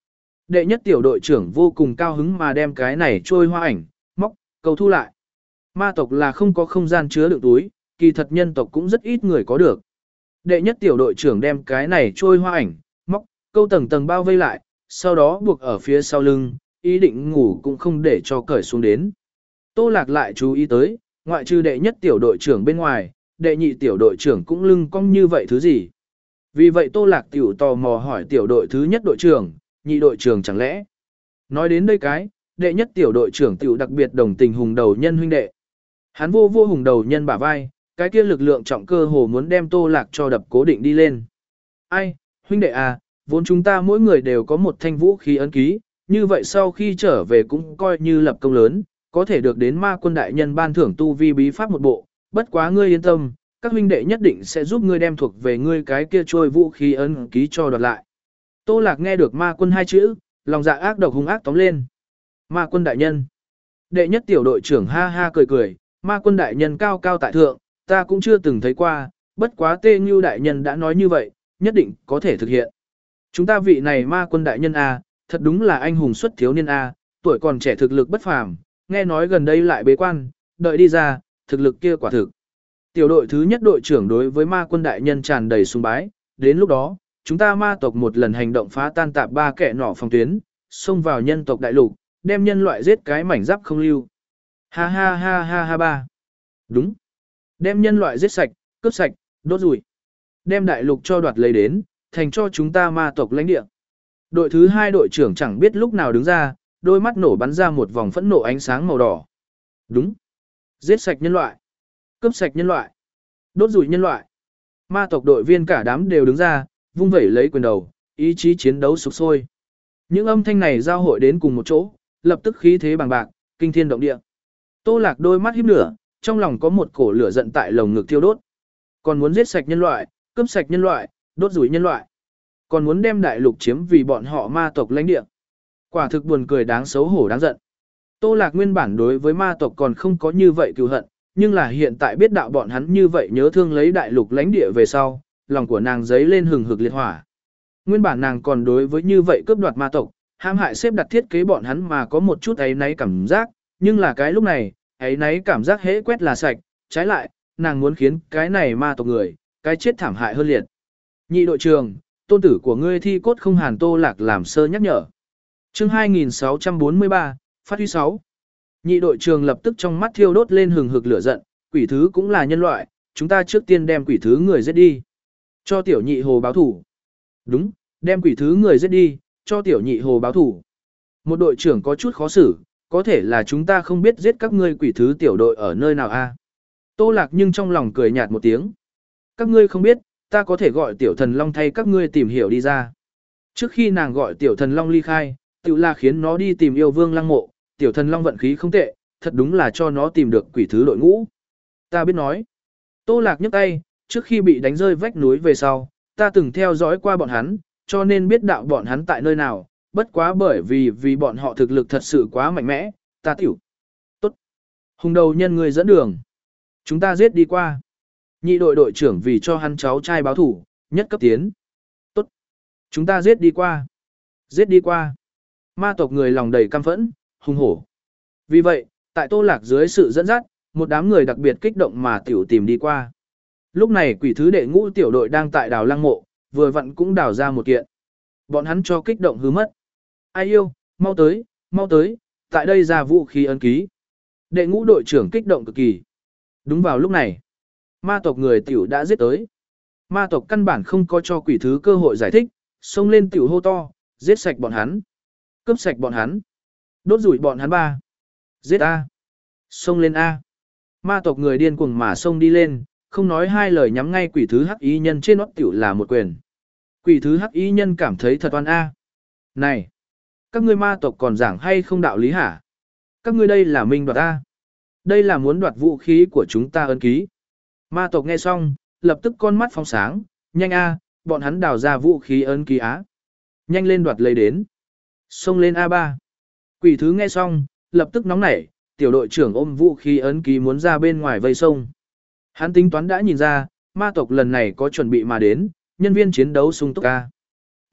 Đệ nhất tiểu đội trưởng vô cùng cao hứng mà đem cái này trôi hoa ảnh, móc, câu thu lại. Ma tộc là không có không gian chứa đựng túi, kỳ thật nhân tộc cũng rất ít người có được. Đệ nhất tiểu đội trưởng đem cái này trôi hoa ảnh, móc, câu tầng tầng bao vây lại, sau đó buộc ở phía sau lưng, ý định ngủ cũng không để cho cởi xuống đến. Tô Lạc lại chú ý tới, ngoại trừ đệ nhất tiểu đội trưởng bên ngoài, đệ nhị tiểu đội trưởng cũng lưng cong như vậy thứ gì. Vì vậy Tô Lạc tiểu tò mò hỏi tiểu đội thứ nhất đội trưởng, nhị đội trưởng chẳng lẽ. Nói đến đây cái, đệ nhất tiểu đội trưởng tiểu đặc biệt đồng tình hùng đầu nhân huynh đệ. Hắn vô vô hùng đầu nhân bả vai, cái kia lực lượng trọng cơ hồ muốn đem Tô Lạc cho đập cố định đi lên. Ai, huynh đệ à, vốn chúng ta mỗi người đều có một thanh vũ khí ấn ký, như vậy sau khi trở về cũng coi như lập công lớn, có thể được đến ma quân đại nhân ban thưởng tu vi bí pháp một bộ, bất quá ngươi yên tâm, các huynh đệ nhất định sẽ giúp ngươi đem thuộc về ngươi cái kia trôi vũ khí ấn ký cho đoạt lại. Tô Lạc nghe được ma quân hai chữ, lòng dạ ác độc hung ác tóm lên. Ma quân đại nhân. Đệ nhất tiểu đội trưởng ha ha cười cười, ma quân đại nhân cao cao tại thượng, ta cũng chưa từng thấy qua, bất quá Tê Ngưu đại nhân đã nói như vậy, nhất định có thể thực hiện. Chúng ta vị này ma quân đại nhân A, thật đúng là anh hùng xuất thiếu niên A, tuổi còn trẻ thực lực bất phàm, nghe nói gần đây lại bế quan, đợi đi ra, thực lực kia quả thực. Tiểu đội thứ nhất đội trưởng đối với ma quân đại nhân tràn đầy sùng bái, đến lúc đó, chúng ta ma tộc một lần hành động phá tan tạp ba kẻ nỏ phòng tuyến, xông vào nhân tộc đại lục, đem nhân loại giết cái mảnh giáp không lưu. Ha ha ha ha ha ba. Đúng. Đem nhân loại giết sạch, cướp sạch, đốt rủi. Đem đại lục cho đoạt lấy đến, thành cho chúng ta ma tộc lãnh địa. Đội thứ hai đội trưởng chẳng biết lúc nào đứng ra, đôi mắt nổ bắn ra một vòng phẫn nộ ánh sáng màu đỏ. Đúng. Giết sạch nhân loại. Cướp sạch nhân loại. Đốt rủi nhân loại. Ma tộc đội viên cả đám đều đứng ra, vung vẩy lấy quyền đầu, ý chí chiến đấu sục sôi. Những âm thanh này giao hội đến cùng một chỗ, lập tức khí thế bằng bạc, kinh thiên động địa. Tô Lạc đôi mắt híp lửa, trong lòng có một cổ lửa giận tại lồng ngực thiêu đốt. Còn muốn giết sạch nhân loại, cướp sạch nhân loại, đốt rủi nhân loại. Còn muốn đem đại lục chiếm vì bọn họ ma tộc lãnh địa. Quả thực buồn cười đáng xấu hổ đáng giận. Tô Lạc nguyên bản đối với ma tộc còn không có như vậy cừu hận, nhưng là hiện tại biết đạo bọn hắn như vậy nhớ thương lấy đại lục lãnh địa về sau, lòng của nàng giấy lên hừng hực liệt hỏa. Nguyên bản nàng còn đối với như vậy cướp đoạt ma tộc, hãm hại xếp đặt thiết kế bọn hắn mà có một chút ấy náy cảm giác, nhưng là cái lúc này, ấy náy cảm giác hễ quét là sạch, trái lại, nàng muốn khiến cái này ma tộc người, cái chết thảm hại hơn liệt. Nhị đội trưởng, tôn tử của ngươi thi cốt không hàn. Tô Lạc làm sơ nhắc nhở. Chương hai nghìn sáu trăm bốn mươi ba, phát huy sáu. Nhị đội trưởng lập tức trong mắt thiêu đốt lên hừng hực lửa giận, quỷ thứ cũng là nhân loại, chúng ta trước tiên đem quỷ thứ người giết đi. Cho tiểu nhị hồ báo thủ. Đúng, đem quỷ thứ người giết đi, cho tiểu nhị hồ báo thủ. Một đội trưởng có chút khó xử, có thể là chúng ta không biết giết các ngươi quỷ thứ tiểu đội ở nơi nào a. Tô Lạc nhưng trong lòng cười nhạt một tiếng. Các ngươi không biết, ta có thể gọi tiểu thần long thay các ngươi tìm hiểu đi ra. Trước khi nàng gọi tiểu thần long ly khai, tự là khiến nó đi tìm yêu vương lăng mộ, tiểu thần long vận khí không tệ, thật đúng là cho nó tìm được quỷ thứ đội ngũ. Ta biết nói. Tô Lạc nhấc tay, trước khi bị đánh rơi vách núi về sau, ta từng theo dõi qua bọn hắn, cho nên biết đạo bọn hắn tại nơi nào, bất quá bởi vì vì bọn họ thực lực thật sự quá mạnh mẽ, ta tiểu. Tốt. Hùng đầu nhân người dẫn đường. Chúng ta giết đi qua. Nhị đội đội trưởng vì cho hắn cháu trai báo thủ, nhất cấp tiến. Tốt. Chúng ta giết đi qua. Giết đi qua. Ma tộc người lòng đầy căm phẫn, hung hổ. Vì vậy, tại Tô Lạc dưới sự dẫn dắt, một đám người đặc biệt kích động mà tiểu tìm đi qua. Lúc này quỷ thứ đệ ngũ tiểu đội đang tại đào lăng mộ, vừa vặn cũng đào ra một kiện. Bọn hắn cho kích động hư mất. Ai yêu, mau tới, mau tới, tại đây ra vũ khí ấn ký. Đệ ngũ đội trưởng kích động cực kỳ. Đúng vào lúc này, ma tộc người tiểu đã giết tới. Ma tộc căn bản không có cho quỷ thứ cơ hội giải thích, xông lên tiểu hô to, giết sạch bọn hắn. Cướp sạch bọn hắn. Đốt rủi bọn hắn ba. Giết A. Xông lên A. Ma tộc người điên cuồng mà xông đi lên, không nói hai lời nhắm ngay quỷ thứ hắc ý nhân trên nót tiểu là một quyền. Quỷ thứ hắc ý nhân cảm thấy thật oan A. Này! Các ngươi ma tộc còn giảng hay không đạo lý hả? Các ngươi đây là minh đoạt A. Đây là muốn đoạt vũ khí của chúng ta ấn ký. Ma tộc nghe xong, lập tức con mắt phóng sáng, nhanh A, bọn hắn đào ra vũ khí ấn ký Á. Nhanh lên đoạt lấy đến. Xông lên A ba. Quỷ thứ nghe xong, lập tức nóng nảy, tiểu đội trưởng ôm vũ khí ấn ký muốn ra bên ngoài vây sông. Hắn tính toán đã nhìn ra, ma tộc lần này có chuẩn bị mà đến, nhân viên chiến đấu sung túc A.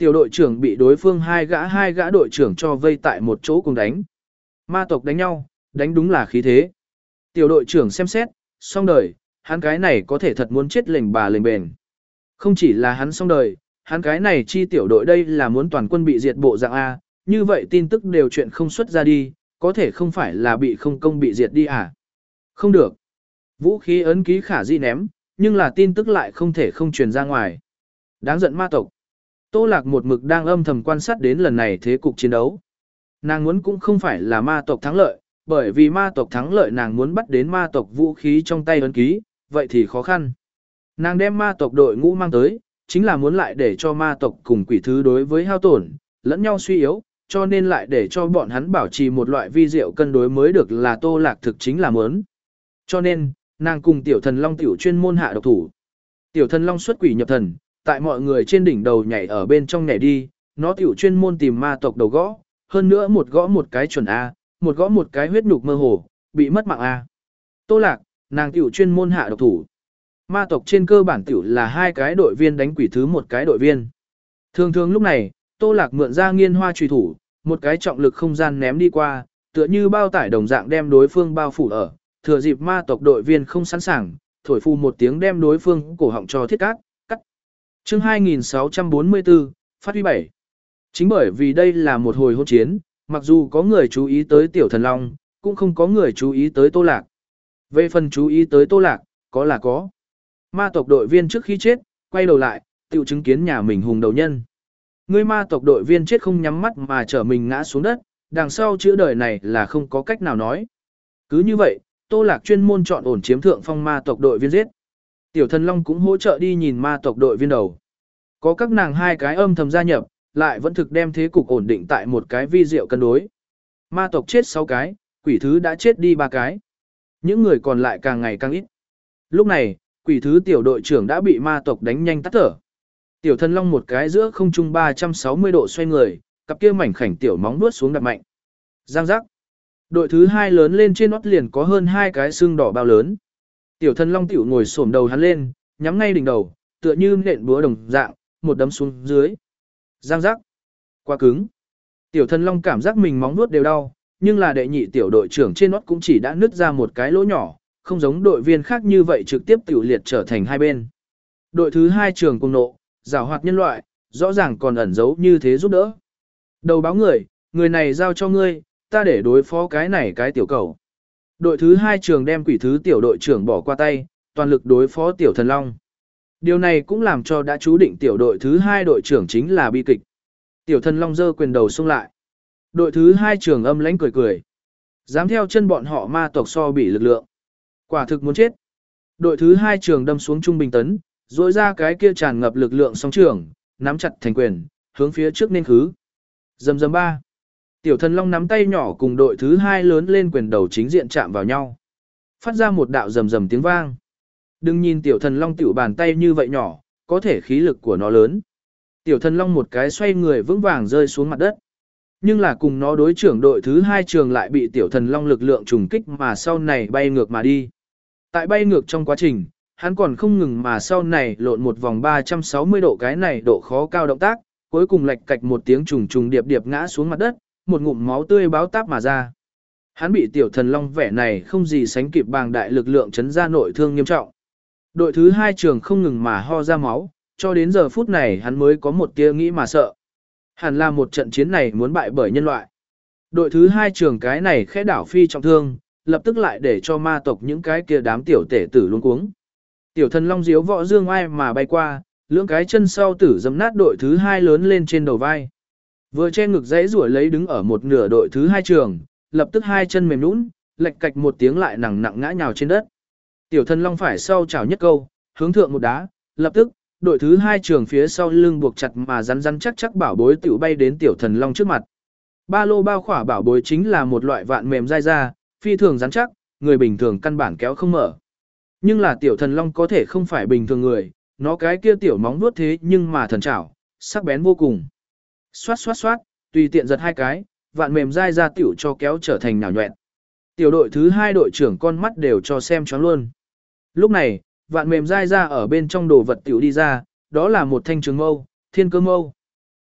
Tiểu đội trưởng bị đối phương hai gã hai gã đội trưởng cho vây tại một chỗ cùng đánh. Ma tộc đánh nhau, đánh đúng là khí thế. Tiểu đội trưởng xem xét, xong đời, hắn cái này có thể thật muốn chết lệnh bà lệnh bền. Không chỉ là hắn xong đời, hắn cái này chi tiểu đội đây là muốn toàn quân bị diệt bộ dạng A, như vậy tin tức đều chuyện không xuất ra đi, có thể không phải là bị không công bị diệt đi à? Không được. Vũ khí ấn ký khả di ném, nhưng là tin tức lại không thể không truyền ra ngoài. Đáng giận ma tộc. Tô Lạc một mực đang âm thầm quan sát đến lần này thế cục chiến đấu. Nàng muốn cũng không phải là ma tộc thắng lợi, bởi vì ma tộc thắng lợi nàng muốn bắt đến ma tộc vũ khí trong tay ấn ký, vậy thì khó khăn. Nàng đem ma tộc đội ngũ mang tới, chính là muốn lại để cho ma tộc cùng quỷ thứ đối với hao tổn, lẫn nhau suy yếu, cho nên lại để cho bọn hắn bảo trì một loại vi diệu cân đối mới được là Tô Lạc thực chính là muốn. Cho nên, nàng cùng tiểu thần long tiểu chuyên môn hạ độc thủ. Tiểu thần long xuất quỷ nhập thần, tại mọi người trên đỉnh đầu nhảy ở bên trong nhảy đi, nó tiểu chuyên môn tìm ma tộc đầu gõ, hơn nữa một gõ một cái chuẩn A, một gõ một cái huyết nhục mơ hồ, bị mất mạng A. Tô Lạc, nàng tiểu chuyên môn hạ độc thủ. Ma tộc trên cơ bản tiểu là hai cái đội viên đánh quỷ thứ một cái đội viên. Thường thường lúc này, Tô Lạc mượn ra nghiên hoa truy thủ, một cái trọng lực không gian ném đi qua, tựa như bao tải đồng dạng đem đối phương bao phủ ở, thừa dịp ma tộc đội viên không sẵn sàng, thổi phù một tiếng đem đối phương cổ họng cho thiết cát, cắt. Chương hai nghìn sáu trăm bốn mươi tư, phát huy bảy. Chính bởi vì đây là một hồi hỗn chiến, mặc dù có người chú ý tới tiểu thần long, cũng không có người chú ý tới Tô Lạc. Về phần chú ý tới Tô Lạc, có là có. Ma tộc đội viên trước khi chết, quay đầu lại, tự chứng kiến nhà mình hùng đầu nhân. Người ma tộc đội viên chết không nhắm mắt mà trở mình ngã xuống đất, đằng sau chữ đời này là không có cách nào nói. Cứ như vậy, Tô Lạc chuyên môn chọn ổn chiếm thượng phong ma tộc đội viên giết. Tiểu thần long cũng hỗ trợ đi nhìn ma tộc đội viên đầu. Có các nàng hai cái âm thầm gia nhập, lại vẫn thực đem thế cục ổn định tại một cái vi diệu cân đối. Ma tộc chết sáu cái, quỷ thứ đã chết đi ba cái. Những người còn lại càng ngày càng ít. Lúc này, quỷ thứ tiểu đội trưởng đã bị ma tộc đánh nhanh tắt thở. Tiểu thần long một cái giữa không trung ba trăm sáu mươi độ xoay người, cặp kia mảnh khảnh tiểu móng nuốt xuống đập mạnh. Giang giác. Đội thứ hai lớn lên trên nót liền có hơn hai cái xương đỏ bao lớn. Tiểu thần long tiểu ngồi xổm đầu hắn lên, nhắm ngay đỉnh đầu, tựa như nện búa đồng dạng, một đấm xuống dưới. Giang giác. Quá cứng. Tiểu thần long cảm giác mình móng nuốt đều đau, nhưng là đệ nhị tiểu đội trưởng trên nót cũng chỉ đã nứt ra một cái lỗ nhỏ, không giống đội viên khác như vậy trực tiếp tiểu liệt trở thành hai bên. Đội thứ hai trường cùng nộ, giảo hoạt nhân loại, rõ ràng còn ẩn giấu như thế giúp đỡ. Đầu báo người, người này giao cho ngươi, ta để đối phó cái này cái tiểu cầu. Đội thứ hai trường đem quỷ thứ tiểu đội trưởng bỏ qua tay, toàn lực đối phó tiểu thần long. Điều này cũng làm cho đã chú định tiểu đội thứ hai đội trưởng chính là bi kịch. Tiểu thần long giơ quyền đầu xông lại. Đội thứ hai trường âm lãnh cười cười. Dám theo chân bọn họ ma tộc so bị lực lượng. Quả thực muốn chết. Đội thứ hai trường đâm xuống trung bình tấn, rỗi ra cái kia tràn ngập lực lượng sóng trường, nắm chặt thành quyền, hướng phía trước nên khứ. Dầm dầm ba. Tiểu thần long nắm tay nhỏ cùng đội thứ hai lớn lên quyền đầu chính diện chạm vào nhau. Phát ra một đạo rầm rầm tiếng vang. Đừng nhìn tiểu thần long tiểu bàn tay như vậy nhỏ, có thể khí lực của nó lớn. Tiểu thần long một cái xoay người vững vàng rơi xuống mặt đất. Nhưng là cùng nó đối trưởng đội thứ hai trường lại bị tiểu thần long lực lượng trùng kích mà sau này bay ngược mà đi. Tại bay ngược trong quá trình, hắn còn không ngừng mà sau này lộn một vòng ba trăm sáu mươi độ, cái này độ khó cao động tác, cuối cùng lệch cạch một tiếng trùng trùng điệp điệp ngã xuống mặt đất, một ngụm máu tươi báo táp mà ra. Hắn bị tiểu thần long vẻ này không gì sánh kịp bàng đại lực lượng chấn ra nội thương nghiêm trọng. Đội thứ hai trường không ngừng mà ho ra máu, cho đến giờ phút này hắn mới có một tia nghĩ mà sợ. Hẳn là một trận chiến này muốn bại bởi nhân loại. Đội thứ hai trường cái này khẽ đảo phi trọng thương, lập tức lại để cho ma tộc những cái kia đám tiểu tể tử luống cuống. Tiểu thần long diếu võ dương ai mà bay qua, lưỡng cái chân sau tử dấm nát đội thứ hai lớn lên trên đầu vai. Vừa che ngực dãy rủa lấy đứng ở một nửa đội thứ hai trường, lập tức hai chân mềm nhũn, lệch cạch một tiếng lại nặng nặng ngã nhào trên đất. Tiểu thần long phải sau chảo nhất câu, hướng thượng một đá, lập tức, đội thứ hai trường phía sau lưng buộc chặt mà rắn rắn chắc chắc bảo bối tiểu bay đến tiểu thần long trước mặt. Ba lô bao khỏa bảo bối chính là một loại vạn mềm dai da, phi thường rắn chắc, người bình thường căn bản kéo không mở. Nhưng là tiểu thần long có thể không phải bình thường người, nó cái kia tiểu móng vuốt thế nhưng mà thần chảo, sắc bén vô cùng. Xoát xoát xoát, tùy tiện giật hai cái, vạn mềm dai da tiểu cho kéo trở thành nhào nhọẹn. Tiểu đội thứ hai đội trưởng con mắt đều cho xem choáng luôn. Lúc này, vạn mềm dai ra ở bên trong đồ vật tiểu đi ra, đó là một thanh trường mâu, thiên cơ mâu.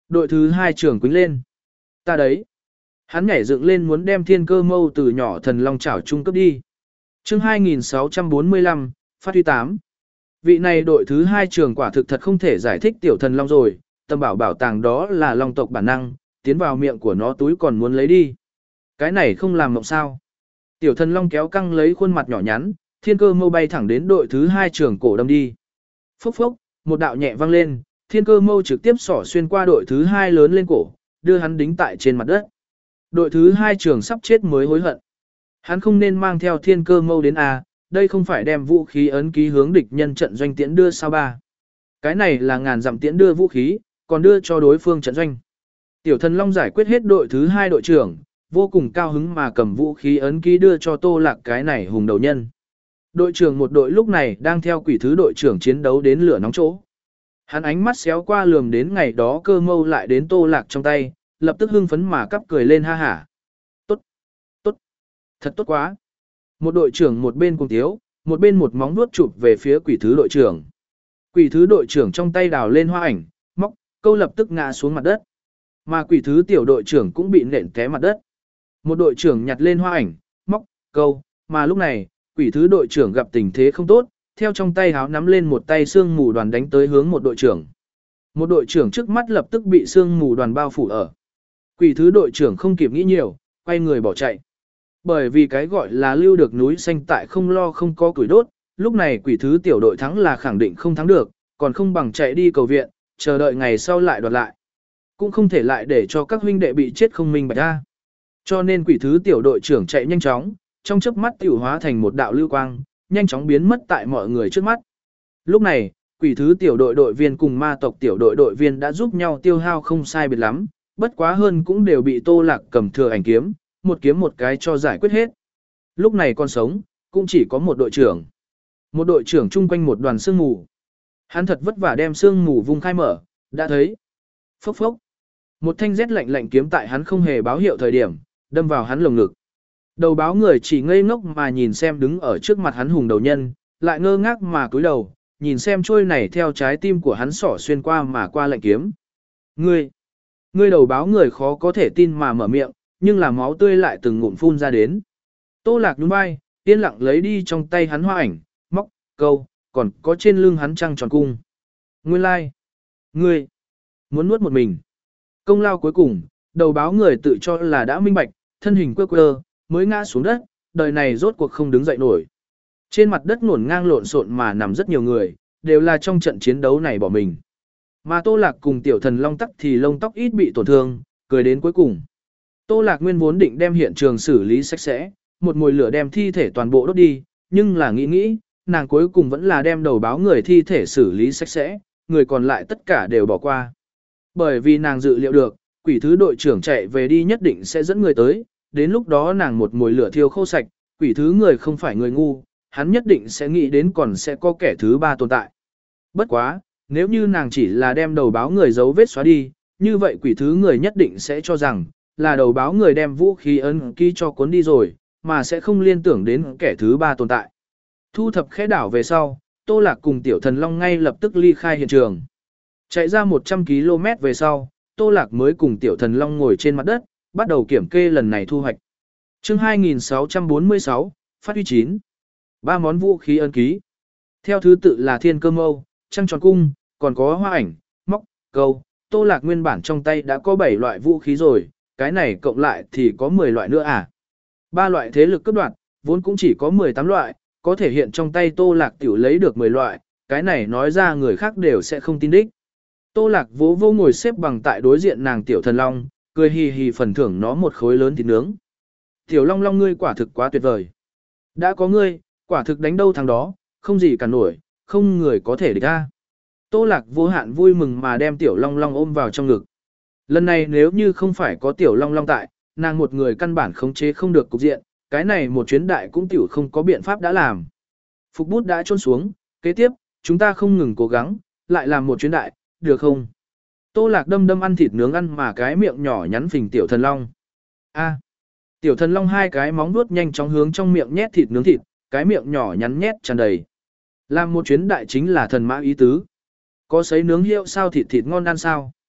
Đội thứ hai trưởng quýnh lên. Ta đấy. Hắn nhảy dựng lên muốn đem thiên cơ mâu từ nhỏ thần long chảo trung cấp đi. chương hai nghìn sáu trăm bốn mươi lăm, phát huy tám. Vị này đội thứ hai trường quả thực thật không thể giải thích tiểu thần long rồi, tâm bảo bảo tàng đó là long tộc bản năng, tiến vào miệng của nó túi còn muốn lấy đi. Cái này không làm mộng sao. Tiểu thần long kéo căng lấy khuôn mặt nhỏ nhắn, thiên cơ mâu bay thẳng đến đội thứ hai trường cổ đâm đi. Phốc phốc, một đạo nhẹ vang lên, thiên cơ mâu trực tiếp xỏ xuyên qua đội thứ hai lớn lên cổ, đưa hắn đính tại trên mặt đất. Đội thứ hai trường sắp chết mới hối hận. Hắn không nên mang theo thiên cơ mâu đến A, đây không phải đem vũ khí ấn ký hướng địch nhân trận doanh tiễn đưa sao ba. Cái này là ngàn dặm tiễn đưa vũ khí, còn đưa cho đối phương trận doanh. Tiểu thần long giải quyết hết đội thứ hai đội trưởng, vô cùng cao hứng mà cầm vũ khí ấn ký đưa cho Tô Lạc cái này hùng đầu nhân. Đội trưởng một đội lúc này đang theo quỷ thứ đội trưởng chiến đấu đến lửa nóng chỗ. Hắn ánh mắt xéo qua lườm đến ngày đó cơ mâu lại đến Tô Lạc trong tay, lập tức hưng phấn mà cắp cười lên ha hả. Tốt, tốt, thật tốt quá. Một đội trưởng một bên cùng tiếu, một bên một móng vuốt chụp về phía quỷ thứ đội trưởng. Quỷ thứ đội trưởng trong tay đào lên hoa ảnh, móc, câu lập tức ngã xuống mặt đất. Mà quỷ thứ tiểu đội trưởng cũng bị nện té mặt đất. Một đội trưởng nhặt lên hoa ảnh, móc, câu, mà lúc này, quỷ thứ đội trưởng gặp tình thế không tốt, theo trong tay háo nắm lên một tay xương mù đoàn đánh tới hướng một đội trưởng. Một đội trưởng trước mắt lập tức bị xương mù đoàn bao phủ ở. Quỷ thứ đội trưởng không kịp nghĩ nhiều, quay người bỏ chạy. Bởi vì cái gọi là lưu được núi xanh tại không lo không có củi đốt, lúc này quỷ thứ tiểu đội thắng là khẳng định không thắng được, còn không bằng chạy đi cầu viện, chờ đợi ngày sau lại đoạt lại. Cũng không thể lại để cho các huynh đệ bị chết không minh bạch ra. Cho nên quỷ thứ tiểu đội trưởng chạy nhanh chóng, trong chớp mắt tiểu hóa thành một đạo lưu quang, nhanh chóng biến mất tại mọi người trước mắt. Lúc này, quỷ thứ tiểu đội đội viên cùng ma tộc tiểu đội đội viên đã giúp nhau tiêu hao không sai biệt lắm, bất quá hơn cũng đều bị Tô Lạc cầm thừa ảnh kiếm, một kiếm một cái cho giải quyết hết. Lúc này còn sống, cũng chỉ có một đội trưởng. Một đội trưởng chung quanh một đoàn sương mù. Hắn thật vất vả đem sương mù vung khai mở, đã thấy. Phốc phốc. Một thanh rét lạnh lạnh kiếm tại hắn không hề báo hiệu thời điểm, đâm vào hắn lồng ngực. Đầu báo người chỉ ngây ngốc mà nhìn xem đứng ở trước mặt hắn hùng đầu nhân, lại ngơ ngác mà cúi đầu, nhìn xem trôi này theo trái tim của hắn xỏ xuyên qua mà qua lạnh kiếm. Ngươi, ngươi đầu báo người khó có thể tin mà mở miệng, nhưng là máu tươi lại từng ngụm phun ra đến. Tô Lạc nhún vai, yên lặng lấy đi trong tay hắn hoa ảnh, móc, câu, còn có trên lưng hắn trăng tròn cung. Nguyên lai, like. Ngươi, muốn nuốt một mình. Công lao cuối cùng, đầu báo người tự cho là đã minh bạch, thân hình quơ quơ, mới ngã xuống đất, đời này rốt cuộc không đứng dậy nổi. Trên mặt đất ngổn ngang lộn xộn mà nằm rất nhiều người, đều là trong trận chiến đấu này bỏ mình. Mà Tô Lạc cùng tiểu thần long tắc thì lông tóc ít bị tổn thương, cười đến cuối cùng. Tô Lạc nguyên vốn định đem hiện trường xử lý sạch sẽ, một mùi lửa đem thi thể toàn bộ đốt đi, nhưng là nghĩ nghĩ, nàng cuối cùng vẫn là đem đầu báo người thi thể xử lý sạch sẽ, người còn lại tất cả đều bỏ qua. Bởi vì nàng dự liệu được, quỷ thứ đội trưởng chạy về đi nhất định sẽ dẫn người tới, đến lúc đó nàng một mùi lửa thiêu khô sạch, quỷ thứ người không phải người ngu, hắn nhất định sẽ nghĩ đến còn sẽ có kẻ thứ ba tồn tại. Bất quá, nếu như nàng chỉ là đem đầu báo người dấu vết xóa đi, như vậy quỷ thứ người nhất định sẽ cho rằng, là đầu báo người đem vũ khí ấn ký cho cuốn đi rồi, mà sẽ không liên tưởng đến kẻ thứ ba tồn tại. Thu thập khẽ đảo về sau, Tô Lạc cùng tiểu thần long ngay lập tức ly khai hiện trường. Chạy ra một trăm ki lô mét về sau, Tô Lạc mới cùng tiểu thần long ngồi trên mặt đất, bắt đầu kiểm kê lần này thu hoạch. chương hai nghìn sáu trăm bốn mươi sáu, phát huy chín. Ba món vũ khí ấn ký. Theo thứ tự là thiên cơ mâu, trăng tròn cung, còn có hoa ảnh, móc, câu. Tô Lạc nguyên bản trong tay đã có bảy loại vũ khí rồi, cái này cộng lại thì có mười loại nữa à. Ba loại thế lực cấp đoạt, vốn cũng chỉ có mười tám loại, có thể hiện trong tay Tô Lạc tiểu lấy được mười loại, cái này nói ra người khác đều sẽ không tin đích. Tô Lạc vỗ vô ngồi xếp bằng tại đối diện nàng tiểu thần long, cười hì hì phần thưởng nó một khối lớn thịt nướng. Tiểu long long ngươi quả thực quá tuyệt vời. Đã có ngươi, quả thực đánh đâu thằng đó, không gì cả nổi, không người có thể địch ra. Tô Lạc vô hạn vui mừng mà đem tiểu long long ôm vào trong ngực. Lần này nếu như không phải có tiểu long long tại, nàng một người căn bản khống chế không được cục diện, cái này một chuyến đại cũng tiểu không có biện pháp đã làm. Phục bút đã trôn xuống, kế tiếp, chúng ta không ngừng cố gắng, lại làm một chuyến đại, được không? Tô Lạc đâm đâm ăn thịt nướng ăn mà cái miệng nhỏ nhắn phình tiểu thần long. A. Tiểu thần long hai cái móng vuốt nhanh chóng hướng trong miệng nhét thịt nướng thịt, cái miệng nhỏ nhắn nhét tràn đầy. Làm một chuyến đại chính là thần mã ý tứ. Có sấy nướng hiệu sao thịt thịt ngon ăn sao?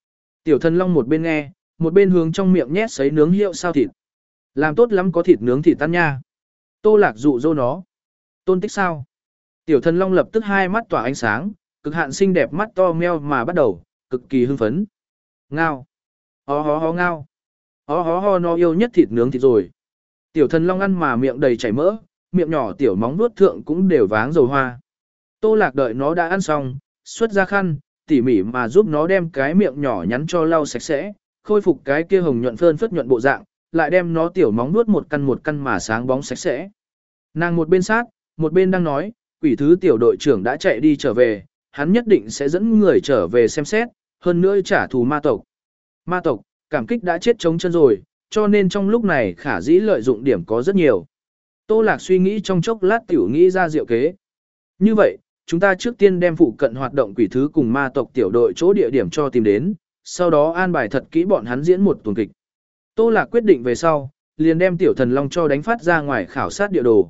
Tiểu thần long một bên nghe, một bên hướng trong miệng nhét sấy nướng hiệu sao thịt. Làm tốt lắm có thịt nướng thịt tan nha. Tô Lạc dụ dỗ nó. Tôn tích sao? Tiểu thần long lập tức hai mắt tỏa ánh sáng, cực hạn xinh đẹp mắt to meo mà bắt đầu, cực kỳ hưng phấn. Ngao. Ho ho ho ngao. Ho ho ho nó yêu nhất thịt nướng thịt rồi. Tiểu thần long ăn mà miệng đầy chảy mỡ, miệng nhỏ tiểu móng vuốt thượng cũng đều váng dầu hoa. Tô Lạc đợi nó đã ăn xong, xuất ra khăn, tỉ mỉ mà giúp nó đem cái miệng nhỏ nhắn cho lau sạch sẽ, khôi phục cái kia hồng nhuận phơn phất nhuận bộ dạng, lại đem nó tiểu móng vuốt một căn một căn mà sáng bóng sạch sẽ. Nàng một bên sát, một bên đang nói, quỷ thứ tiểu đội trưởng đã chạy đi trở về, hắn nhất định sẽ dẫn người trở về xem xét, hơn nữa trả thù ma tộc. Ma tộc, cảm kích đã chết trống chân rồi, cho nên trong lúc này khả dĩ lợi dụng điểm có rất nhiều. Tô Lạc suy nghĩ trong chốc lát tiểu nghĩ ra diệu kế. Như vậy, chúng ta trước tiên đem phụ cận hoạt động quỷ thứ cùng ma tộc tiểu đội chỗ địa điểm cho tìm đến, sau đó an bài thật kỹ bọn hắn diễn một tuần kịch. Tô Lạc quyết định về sau, liền đem tiểu thần long cho đánh phát ra ngoài khảo sát địa đồ.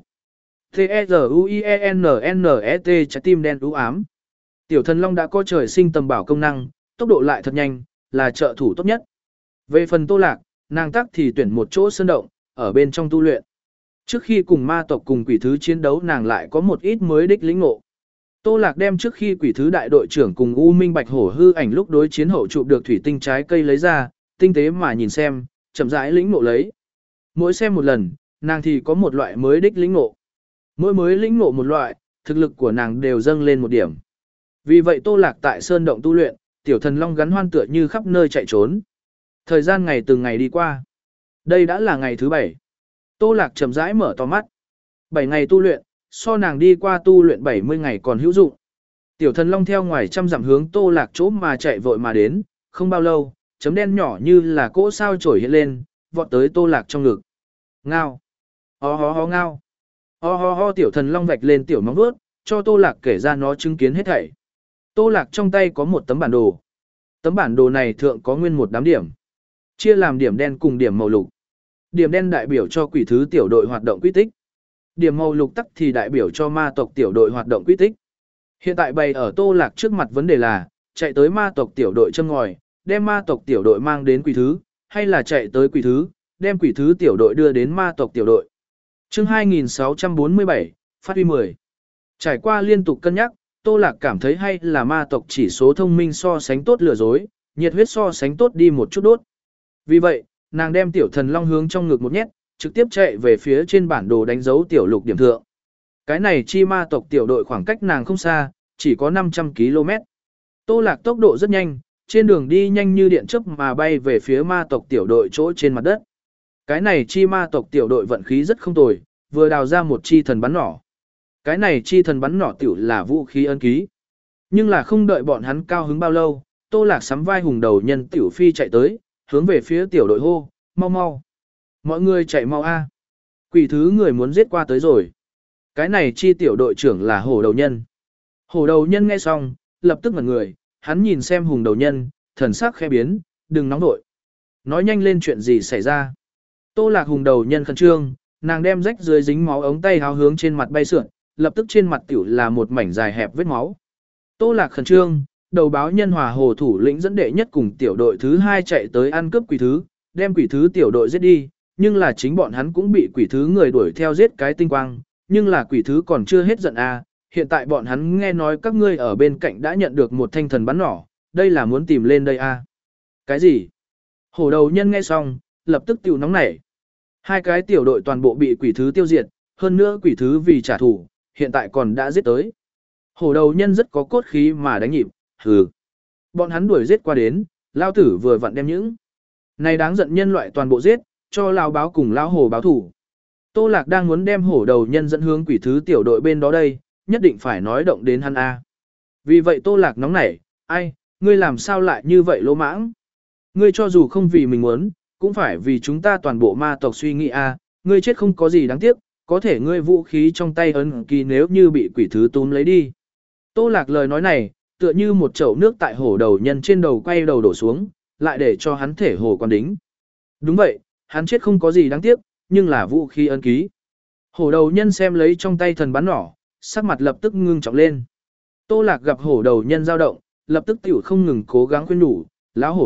T-E-Z-U-I-E-N-N-E-T trái tim đen u ám. Tiểu thần long đã có trời sinh tầm bảo công năng, tốc độ lại thật nhanh, là trợ thủ tốt nhất. Về phần Tô Lạc, nàng tác thì tuyển một chỗ sơn động, ở bên trong tu luyện. Trước khi cùng ma tộc cùng quỷ thứ chiến đấu nàng lại có một ít mới đích lĩnh ngộ. Tô Lạc đem trước khi quỷ thứ đại đội trưởng cùng U Minh Bạch Hổ hư ảnh lúc đối chiến hậu chụp được thủy tinh trái cây lấy ra, tinh tế mà nhìn xem, chậm rãi lĩnh ngộ lấy. Mỗi xem một lần, nàng thì có một loại mới đích lĩnh ngộ. Mỗi mới lĩnh ngộ một loại, thực lực của nàng đều dâng lên một điểm. Vì vậy Tô Lạc tại sơn động tu luyện, tiểu thần long gắn hoan tựa như khắp nơi chạy trốn. Thời gian ngày từng ngày đi qua. Đây đã là ngày thứ bảy. Tô Lạc chậm rãi mở to mắt. bảy ngày tu luyện, so nàng đi qua tu luyện bảy mươi ngày còn hữu dụng. Tiểu thần long theo ngoài trăm dặm hướng Tô Lạc chỗ mà chạy vội mà đến, không bao lâu, chấm đen nhỏ như là cỗ sao trổi hiện lên, vọt tới Tô Lạc trong ngực. Ngao. Ho ho ho ngao. Ho ho ho tiểu thần long vạch lên tiểu móng vuốt, cho Tô Lạc kể ra nó chứng kiến hết thảy. Tô Lạc trong tay có một tấm bản đồ. Tấm bản đồ này thượng có nguyên một đám điểm. Chia làm điểm đen cùng điểm màu lục. Điểm đen đại biểu cho quỷ thứ tiểu đội hoạt động quy tích. Điểm màu lục tắc thì đại biểu cho ma tộc tiểu đội hoạt động quy tích. Hiện tại bày ở Tô Lạc trước mặt vấn đề là, chạy tới ma tộc tiểu đội châm ngòi, đem ma tộc tiểu đội mang đến quỷ thứ, hay là chạy tới quỷ thứ, đem quỷ thứ tiểu đội đưa đến ma tộc tiểu đội. Chương hai nghìn sáu trăm bốn mươi bảy, phát huy mười. Trải qua liên tục cân nhắc, Tô Lạc cảm thấy hay là ma tộc chỉ số thông minh so sánh tốt lừa dối, nhiệt huyết so sánh tốt đi một chút đốt. Vì vậy, nàng đem tiểu thần long hướng trong ngực một nhét, trực tiếp chạy về phía trên bản đồ đánh dấu tiểu lục điểm thượng. Cái này chi ma tộc tiểu đội khoảng cách nàng không xa, chỉ có năm trăm ki lô mét. Tô Lạc tốc độ rất nhanh, trên đường đi nhanh như điện chớp mà bay về phía ma tộc tiểu đội chỗ trên mặt đất. Cái này chi ma tộc tiểu đội vận khí rất không tồi, vừa đào ra một chi thần bắn nỏ. Cái này chi thần bắn nỏ tiểu là vũ khí ân ký. Nhưng là không đợi bọn hắn cao hứng bao lâu, Tô Lạc sắm vai hùng đầu nhân tiểu phi chạy tới, hướng về phía tiểu đội hô, mau mau. Mọi người chạy mau a. Quỷ thứ người muốn giết qua tới rồi. Cái này chi tiểu đội trưởng là hổ đầu nhân. Hổ đầu nhân nghe xong, lập tức ngẩn người, hắn nhìn xem hùng đầu nhân, thần sắc khẽ biến, đừng nóng nội. Nói nhanh lên chuyện gì xảy ra. Tô Lạc hùng đầu nhân khẩn trương, nàng đem rách dưới dính máu ống tay háo hướng trên mặt bay sượn, lập tức trên mặt tiểu là một mảnh dài hẹp vết máu. Tô Lạc khẩn trương, đầu báo nhân hòa hồ thủ lĩnh dẫn đệ nhất cùng tiểu đội thứ hai chạy tới ăn cướp quỷ thứ, đem quỷ thứ tiểu đội giết đi, nhưng là chính bọn hắn cũng bị quỷ thứ người đuổi theo giết cái tinh quang, nhưng là quỷ thứ còn chưa hết giận à, hiện tại bọn hắn nghe nói các ngươi ở bên cạnh đã nhận được một thanh thần bắn nỏ, đây là muốn tìm lên đây à. Cái gì? Hổ đầu nhân nghe xong, lập tức tiểu nóng nảy. Hai cái tiểu đội toàn bộ bị quỷ thứ tiêu diệt, hơn nữa quỷ thứ vì trả thù, hiện tại còn đã giết tới. Hổ đầu nhân rất có cốt khí mà đánh nhịp, hừ. Bọn hắn đuổi giết qua đến, lao tử vừa vặn đem những này đáng giận nhân loại toàn bộ giết, cho lao báo cùng lao hổ báo thủ. Tô Lạc đang muốn đem hổ đầu nhân dẫn hướng quỷ thứ tiểu đội bên đó đây, nhất định phải nói động đến hắn A. Vì vậy Tô Lạc nóng nảy, ai, ngươi làm sao lại như vậy lỗ mãng? Ngươi cho dù không vì mình muốn, cũng phải vì chúng ta toàn bộ ma tộc suy nghĩ A, ngươi chết không có gì đáng tiếc, có thể ngươi vũ khí trong tay ấn kỳ nếu như bị quỷ thứ túm lấy đi. Tô Lạc lời nói này, tựa như một chậu nước tại hổ đầu nhân trên đầu quay đầu đổ xuống, lại để cho hắn thể hồ quan đính. Đúng vậy, hắn chết không có gì đáng tiếc, nhưng là vũ khí ấn ký. Hổ đầu nhân xem lấy trong tay thần bắn nỏ, sắc mặt lập tức ngưng trọng lên. Tô Lạc gặp hổ đầu nhân dao động, lập tức tiểu không ngừng cố gắng khuyên nhủ, lão hổ A,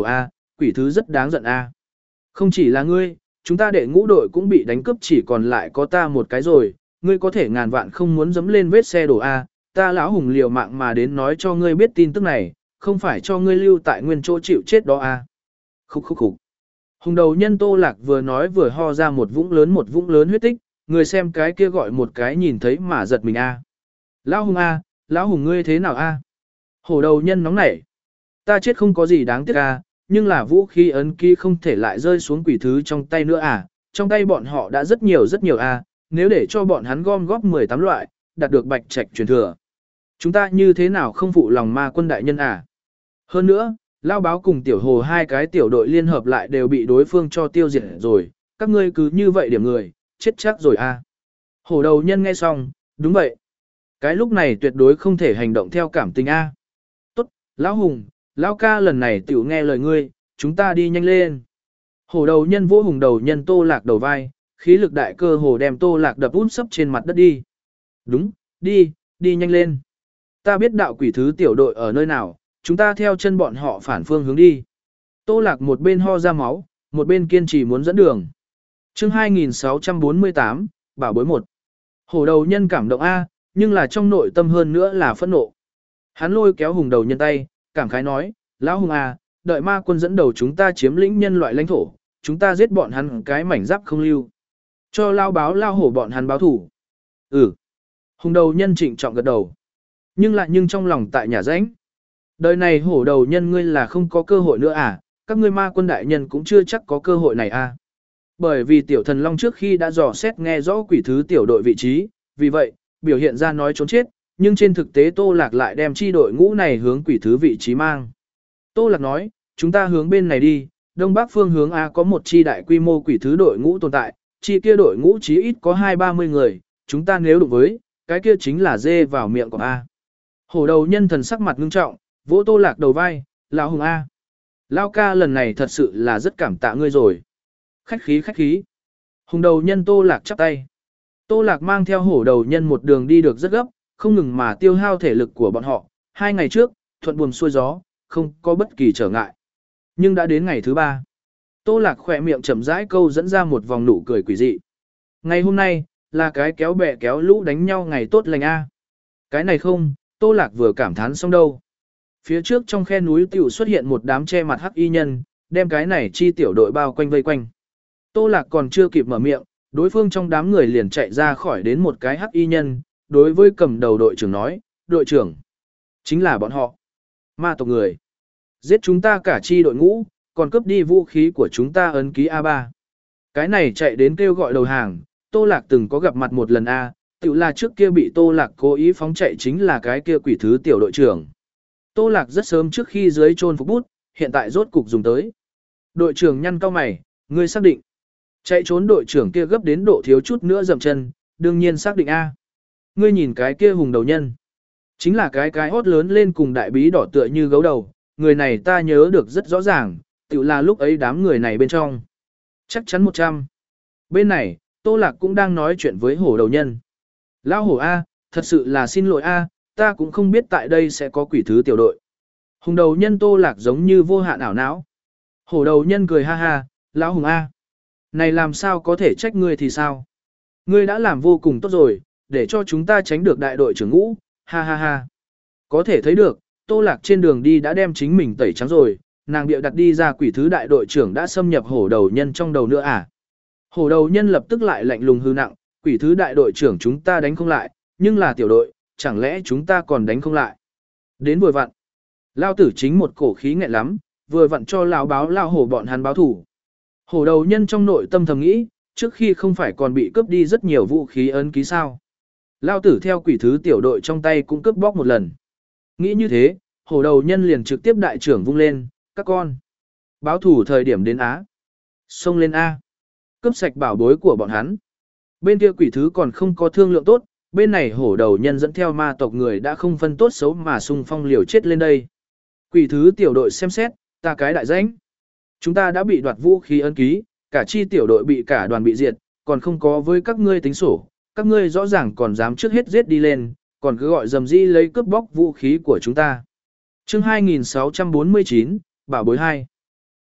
quỷ thứ rất đáng giận a. Không chỉ là ngươi, chúng ta đệ ngũ đội cũng bị đánh cướp chỉ còn lại có ta một cái rồi, ngươi có thể ngàn vạn không muốn dẫm lên vết xe đổ a, ta lão hùng liều mạng mà đến nói cho ngươi biết tin tức này, không phải cho ngươi lưu tại nguyên chỗ chịu chết đó a. Khúc khúc khúc. Hùng đầu nhân Tô Lạc vừa nói vừa ho ra một vũng lớn một vũng lớn huyết tích, người xem cái kia gọi một cái nhìn thấy mà giật mình a. Lão hùng a, lão hùng ngươi thế nào a? Hổ đầu nhân nóng nảy. Ta chết không có gì đáng tiếc a, nhưng là vũ khí ấn ký không thể lại rơi xuống quỷ thứ trong tay nữa à, trong tay bọn họ đã rất nhiều rất nhiều a, nếu để cho bọn hắn gom góp mười tám loại, đạt được bạch trạch truyền thừa. Chúng ta như thế nào không phụ lòng ma quân đại nhân à? Hơn nữa, Lao Báo cùng Tiểu Hồ hai cái tiểu đội liên hợp lại đều bị đối phương cho tiêu diệt rồi, các ngươi cứ như vậy điểm người, chết chắc rồi à. Hổ đầu nhân nghe xong, đúng vậy. Cái lúc này tuyệt đối không thể hành động theo cảm tình a. Tốt, Lão Hùng, Lão ca lần này tiểu nghe lời ngươi, chúng ta đi nhanh lên. Hổ đầu nhân vỗ hùng đầu nhân Tô Lạc đầu vai, khí lực đại cơ hồ đem Tô Lạc đập út sấp trên mặt đất đi. Đúng, đi, đi nhanh lên. Ta biết đạo quỷ thứ tiểu đội ở nơi nào, chúng ta theo chân bọn họ phản phương hướng đi. Tô Lạc một bên ho ra máu, một bên kiên trì muốn dẫn đường. Chương hai nghìn sáu trăm bốn mươi tám, bảo bối một. Hổ đầu nhân cảm động A, nhưng là trong nội tâm hơn nữa là phẫn nộ. Hắn lôi kéo hùng đầu nhân tay, cảm khái nói, Lão Hùng A, đợi ma quân dẫn đầu chúng ta chiếm lĩnh nhân loại lãnh thổ, chúng ta giết bọn hắn cái mảnh giáp không lưu. Cho Lao Báo Lao Hổ bọn hắn báo thủ. Ừ. Hùng đầu nhân trịnh trọng gật đầu. Nhưng lại nhưng trong lòng tại nhà rãnh. Đời này hổ đầu nhân ngươi là không có cơ hội nữa à, các ngươi ma quân đại nhân cũng chưa chắc có cơ hội này à. Bởi vì tiểu thần long trước khi đã dò xét nghe rõ quỷ thứ tiểu đội vị trí, vì vậy, biểu hiện ra nói trốn chết, nhưng trên thực tế Tô Lạc lại đem chi đội ngũ này hướng quỷ thứ vị trí mang. Tô Lạc nói, chúng ta hướng bên này đi, đông bắc phương hướng A có một chi đại quy mô quỷ thứ đội ngũ tồn tại, chi kia đội ngũ chí ít có hai ba mươi người, chúng ta nếu đụng với, cái kia chính là dê vào miệng của A. Hổ đầu nhân thần sắc mặt ngưng trọng, vỗ Tô Lạc đầu vai, Lão Hùng A. Lão ca lần này thật sự là rất cảm tạ ngươi rồi. Khách khí khách khí. Hùng đầu nhân Tô Lạc chắp tay. Tô Lạc mang theo hổ đầu nhân một đường đi được rất gấp, không ngừng mà tiêu hao thể lực của bọn họ. Hai ngày trước, thuận buồm xuôi gió, không có bất kỳ trở ngại. Nhưng đã đến ngày thứ ba. Tô Lạc khỏe miệng chậm rãi câu dẫn ra một vòng nụ cười quỷ dị. Ngày hôm nay, là cái kéo bè kéo lũ đánh nhau ngày tốt lành A. Cái này không, Tô Lạc vừa cảm thán xong đâu. Phía trước trong khe núi tiểu xuất hiện một đám che mặt hắc y nhân, đem cái này chi tiểu đội bao quanh vây quanh. Tô Lạc còn chưa kịp mở miệng, đối phương trong đám người liền chạy ra khỏi đến một cái hắc y nhân, đối với cầm đầu đội trưởng nói, đội trưởng, chính là bọn họ, ma tộc người. Giết chúng ta cả chi đội ngũ, còn cướp đi vũ khí của chúng ta ấn ký A ba. Cái này chạy đến kêu gọi đầu hàng, Tô Lạc từng có gặp mặt một lần A, tự là trước kia bị Tô Lạc cố ý phóng chạy chính là cái kia quỷ thứ tiểu đội trưởng. Tô Lạc rất sớm trước khi dưới chôn phục bút, hiện tại rốt cục dùng tới. Đội trưởng nhăn cau mày, ngươi xác định. Chạy trốn đội trưởng kia gấp đến độ thiếu chút nữa dậm chân, đương nhiên xác định A. Ngươi nhìn cái kia hùng đầu nhân. Chính là cái cái hốt lớn lên cùng đại bí đỏ tựa như gấu đầu, người này ta nhớ được rất rõ ràng, tự là lúc ấy đám người này bên trong. Chắc chắn một trăm. Bên này, Tô Lạc cũng đang nói chuyện với hổ đầu nhân. Lão hổ A, thật sự là xin lỗi A, ta cũng không biết tại đây sẽ có quỷ thứ tiểu đội. Hùng đầu nhân Tô Lạc giống như vô hạn ảo não. Hổ đầu nhân cười ha ha, Lão Hùng A. Này làm sao có thể trách ngươi thì sao? Ngươi đã làm vô cùng tốt rồi, để cho chúng ta tránh được đại đội trưởng ngũ, ha ha ha. Có thể thấy được, Tô Lạc trên đường đi đã đem chính mình tẩy trắng rồi, nàng bịa đặt đi ra quỷ thứ đại đội trưởng đã xâm nhập hổ đầu nhân trong đầu nữa à. Hổ đầu nhân lập tức lại lạnh lùng hư nặng, quỷ thứ đại đội trưởng chúng ta đánh không lại, nhưng là tiểu đội, chẳng lẽ chúng ta còn đánh không lại. Đến vừa vặn, lao tử chính một cổ khí nghẹn lắm, vừa vặn cho lão báo lao hổ bọn hắn báo thủ. Hổ đầu nhân trong nội tâm thầm nghĩ, trước khi không phải còn bị cướp đi rất nhiều vũ khí ấn ký sao. Lao tử theo quỷ thứ tiểu đội trong tay cũng cướp bóc một lần. Nghĩ như thế, hổ đầu nhân liền trực tiếp đại trưởng vung lên, các con. Báo thủ thời điểm đến Á. Xông lên A. Cướp sạch bảo bối của bọn hắn. Bên kia quỷ thứ còn không có thương lượng tốt, bên này hổ đầu nhân dẫn theo ma tộc người đã không phân tốt xấu mà xung phong liều chết lên đây. Quỷ thứ tiểu đội xem xét, ta cái đại danh. Chúng ta đã bị đoạt vũ khí ấn ký, cả chi tiểu đội bị cả đoàn bị diệt, còn không có với các ngươi tính sổ, các ngươi rõ ràng còn dám trước hết giết đi lên, còn cứ gọi dầm di lấy cướp bóc vũ khí của chúng ta. Chương hai nghìn sáu trăm bốn mươi chín, Bảo bối hai.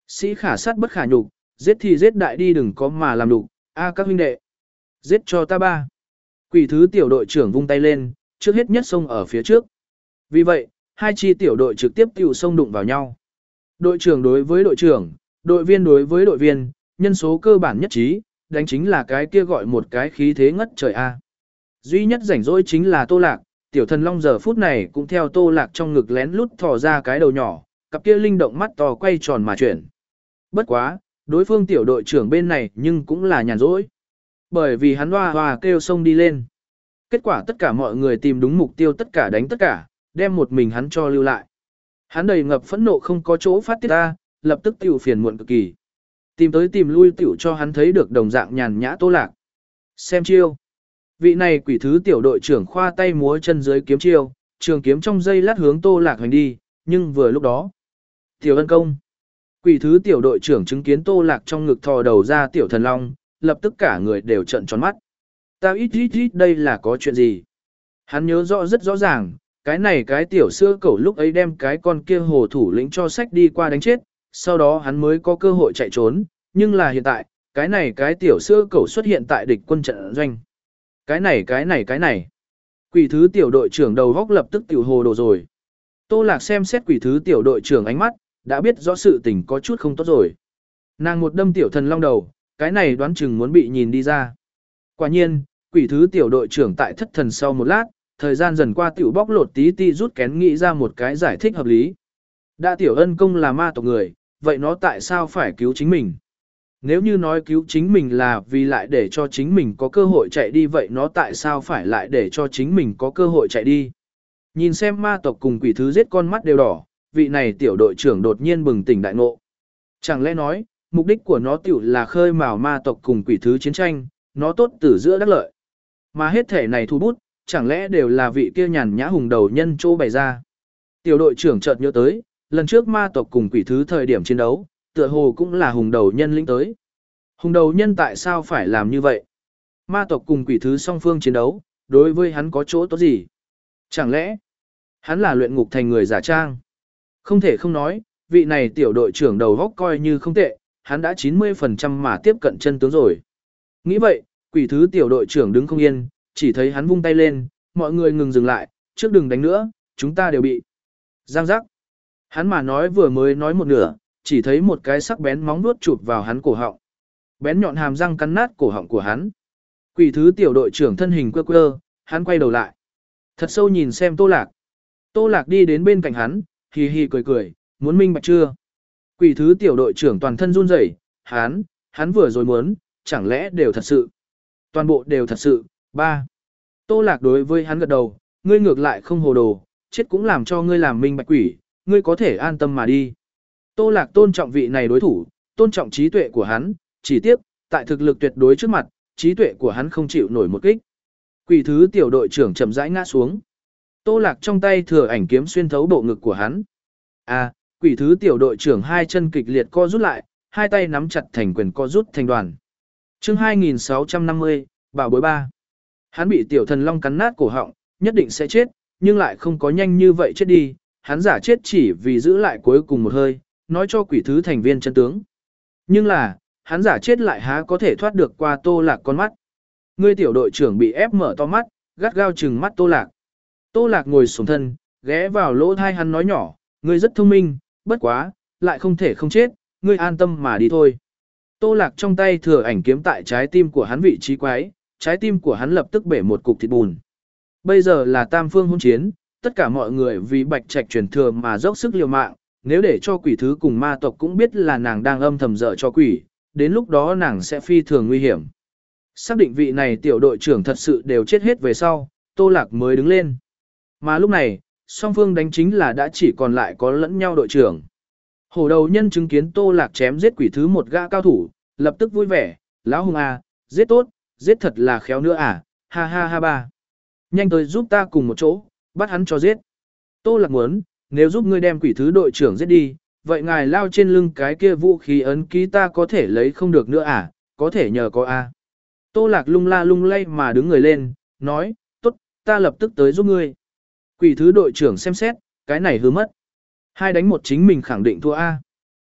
Sĩ khả sát bất khả nhục, giết thì giết đại đi đừng có mà làm đục, a các huynh đệ. Giết cho ta ba. Quỷ thứ tiểu đội trưởng vung tay lên, trước hết nhất xông ở phía trước. Vì vậy, hai chi tiểu đội trực tiếp tiểu xông đụng vào nhau. Đội trưởng đối với đội trưởng, đội viên đối với đội viên, nhân số cơ bản nhất trí, đánh chính là cái kia gọi một cái khí thế ngất trời a. Duy nhất rảnh rỗi chính là Tô Lạc, tiểu thần long giờ phút này cũng theo Tô Lạc trong ngực lén lút thò ra cái đầu nhỏ, cặp kia linh động mắt to quay tròn mà chuyển. Bất quá, đối phương tiểu đội trưởng bên này nhưng cũng là nhàn rỗi. Bởi vì hắn hoa hoa kêu sông đi lên. Kết quả tất cả mọi người tìm đúng mục tiêu tất cả đánh tất cả, đem một mình hắn cho lưu lại. Hắn đầy ngập phẫn nộ không có chỗ phát tiết ra, lập tức tiểu phiền muộn cực kỳ. Tìm tới tìm lui tiểu cho hắn thấy được đồng dạng nhàn nhã Tô Lạc. Xem chiêu. Vị này quỷ thứ tiểu đội trưởng khoa tay múa chân dưới kiếm chiêu, trường kiếm trong dây lát hướng Tô Lạc hành đi, nhưng vừa lúc đó. Tiểu ân công. Quỷ thứ tiểu đội trưởng chứng kiến Tô Lạc trong ngực thò đầu ra tiểu thần long, lập tức cả người đều trợn tròn mắt. Tao ít ít ít đây là có chuyện gì? Hắn nhớ rõ rất rõ ràng, cái này cái tiểu sữa cẩu lúc ấy đem cái con kia hồ thủ lĩnh cho sách đi qua đánh chết, sau đó hắn mới có cơ hội chạy trốn, nhưng là hiện tại, cái này cái tiểu sữa cẩu xuất hiện tại địch quân trận doanh. Cái này cái này cái này. Quỷ thứ tiểu đội trưởng đầu góc lập tức tiểu hồ đồ rồi. Tô Lạc xem xét quỷ thứ tiểu đội trưởng ánh mắt, đã biết rõ sự tình có chút không tốt rồi. Nàng một đâm tiểu thần long đầu, cái này đoán chừng muốn bị nhìn đi ra. Quả nhiên, quỷ thứ tiểu đội trưởng tại thất thần sau một lát, thời gian dần qua tiểu bóc lột tí ti rút kén nghĩ ra một cái giải thích hợp lý. Đã tiểu ân công là ma tộc người, vậy nó tại sao phải cứu chính mình? Nếu như nói cứu chính mình là vì lại để cho chính mình có cơ hội chạy đi vậy nó tại sao phải lại để cho chính mình có cơ hội chạy đi? Nhìn xem ma tộc cùng quỷ thứ giết con mắt đều đỏ, vị này tiểu đội trưởng đột nhiên bừng tỉnh đại ngộ. Chẳng lẽ nói, mục đích của nó tiểu là khơi mào ma tộc cùng quỷ thứ chiến tranh, nó tốt từ giữa đắc lợi. Mà hết thể này thu bút, chẳng lẽ đều là vị kia nhàn nhã hùng đầu nhân chỗ bày ra. Tiểu đội trưởng chợt nhớ tới, lần trước ma tộc cùng quỷ thứ thời điểm chiến đấu, tựa hồ cũng là hùng đầu nhân lĩnh tới. Hùng đầu nhân tại sao phải làm như vậy? Ma tộc cùng quỷ thứ song phương chiến đấu, đối với hắn có chỗ tốt gì? Chẳng lẽ, hắn là luyện ngục thành người giả trang? Không thể không nói, vị này tiểu đội trưởng đầu góc coi như không tệ, hắn đã chín mươi phần trăm mà tiếp cận chân tướng rồi. Nghĩ vậy, quỷ thứ tiểu đội trưởng đứng không yên, chỉ thấy hắn vung tay lên, mọi người ngừng dừng lại, trước đừng đánh nữa, chúng ta đều bị. Giang giác. Hắn mà nói vừa mới nói một nửa, chỉ thấy một cái sắc bén móng vuốt chụp vào hắn cổ họng. Bén nhọn hàm răng cắn nát cổ họng của hắn. Quỷ thứ tiểu đội trưởng thân hình quơ quơ, hắn quay đầu lại. Thật sâu nhìn xem Tô Lạc. Tô Lạc đi đến bên cạnh hắn, hì hì cười cười, muốn minh bạch chưa? Quỷ thứ tiểu đội trưởng toàn thân run rẩy, hắn, hắn vừa rồi muốn, chẳng lẽ đều thật sự? Toàn bộ đều thật sự, ba. Tô Lạc đối với hắn gật đầu, ngươi ngược lại không hồ đồ, chết cũng làm cho ngươi làm minh bạch quỷ, ngươi có thể an tâm mà đi. Tô Lạc tôn trọng vị này đối thủ, tôn trọng trí tuệ của hắn, chỉ tiếc, tại thực lực tuyệt đối trước mặt, trí tuệ của hắn không chịu nổi một kích. Quỷ thứ tiểu đội trưởng chậm rãi ngã xuống. Tô Lạc trong tay thừa ảnh kiếm xuyên thấu bộ ngực của hắn. À, quỷ thứ tiểu đội trưởng hai chân kịch liệt co rút lại, hai tay nắm chặt thành quyền co rút thành đoàn. Chương hai nghìn sáu trăm năm mươi, bảo bối ba. Hắn bị tiểu thần long cắn nát cổ họng, nhất định sẽ chết, nhưng lại không có nhanh như vậy chết đi, hắn giả chết chỉ vì giữ lại cuối cùng một hơi, nói cho quỷ thứ thành viên chân tướng. Nhưng là, hắn giả chết lại há có thể thoát được qua Tô Lạc con mắt. Ngươi tiểu đội trưởng bị ép mở to mắt, gắt gao trừng mắt Tô Lạc. Tô Lạc ngồi xổm thân, ghé vào lỗ thai hắn nói nhỏ, ngươi rất thông minh, bất quá, lại không thể không chết, ngươi an tâm mà đi thôi. Tô Lạc trong tay thừa ảnh kiếm tại trái tim của hắn vị trí quái, trái tim của hắn lập tức bể một cục thịt bùn. Bây giờ là tam phương hôn chiến, tất cả mọi người vì bạch trạch truyền thừa mà dốc sức liều mạng, nếu để cho quỷ thứ cùng ma tộc cũng biết là nàng đang âm thầm dở cho quỷ, đến lúc đó nàng sẽ phi thường nguy hiểm. Xác định vị này tiểu đội trưởng thật sự đều chết hết về sau, Tô Lạc mới đứng lên. Mà lúc này, song phương đánh chính là đã chỉ còn lại có lẫn nhau đội trưởng. Hổ đầu nhân chứng kiến Tô Lạc chém giết quỷ thứ một gã cao thủ, lập tức vui vẻ, lão hùng à, giết tốt, giết thật là khéo nữa à, ha ha ha ba. Nhanh tới giúp ta cùng một chỗ, bắt hắn cho giết. Tô Lạc muốn, nếu giúp ngươi đem quỷ thứ đội trưởng giết đi, vậy ngài lao trên lưng cái kia vũ khí ấn ký ta có thể lấy không được nữa à, có thể nhờ có a. Tô Lạc lung la lung lay mà đứng người lên, nói, tốt, ta lập tức tới giúp ngươi. Quỷ thứ đội trưởng xem xét, cái này hứa mất. Hai đánh một chính mình khẳng định thua a.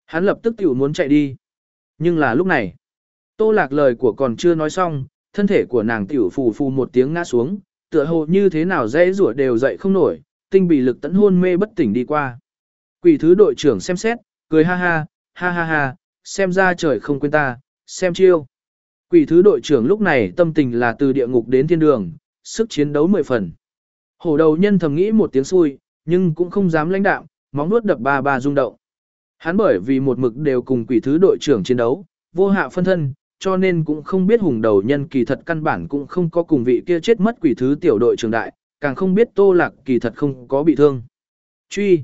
Hắn lập tức tiểu muốn chạy đi. Nhưng là lúc này, Tô Lạc lời của còn chưa nói xong, thân thể của nàng tiểu phù phù một tiếng ngã xuống, tựa hồ như thế nào dễ rủa đều dậy không nổi, tinh bị lực tẫn hôn mê bất tỉnh đi qua. Quỷ thứ đội trưởng xem xét, cười ha ha, ha ha ha, xem ra trời không quên ta, xem chiêu. Quỷ thứ đội trưởng lúc này tâm tình là từ địa ngục đến thiên đường, sức chiến đấu mười phần. Hổ đầu nhân thầm nghĩ một tiếng xui, nhưng cũng không dám lãnh đạm, móng nuốt đập ba ba rung động. Hắn bởi vì một mực đều cùng quỷ thứ đội trưởng chiến đấu, vô hạ phân thân, cho nên cũng không biết hùng đầu nhân kỳ thật căn bản cũng không có cùng vị kia chết mất quỷ thứ tiểu đội trưởng đại, càng không biết Tô Lạc kỳ thật không có bị thương. Truy!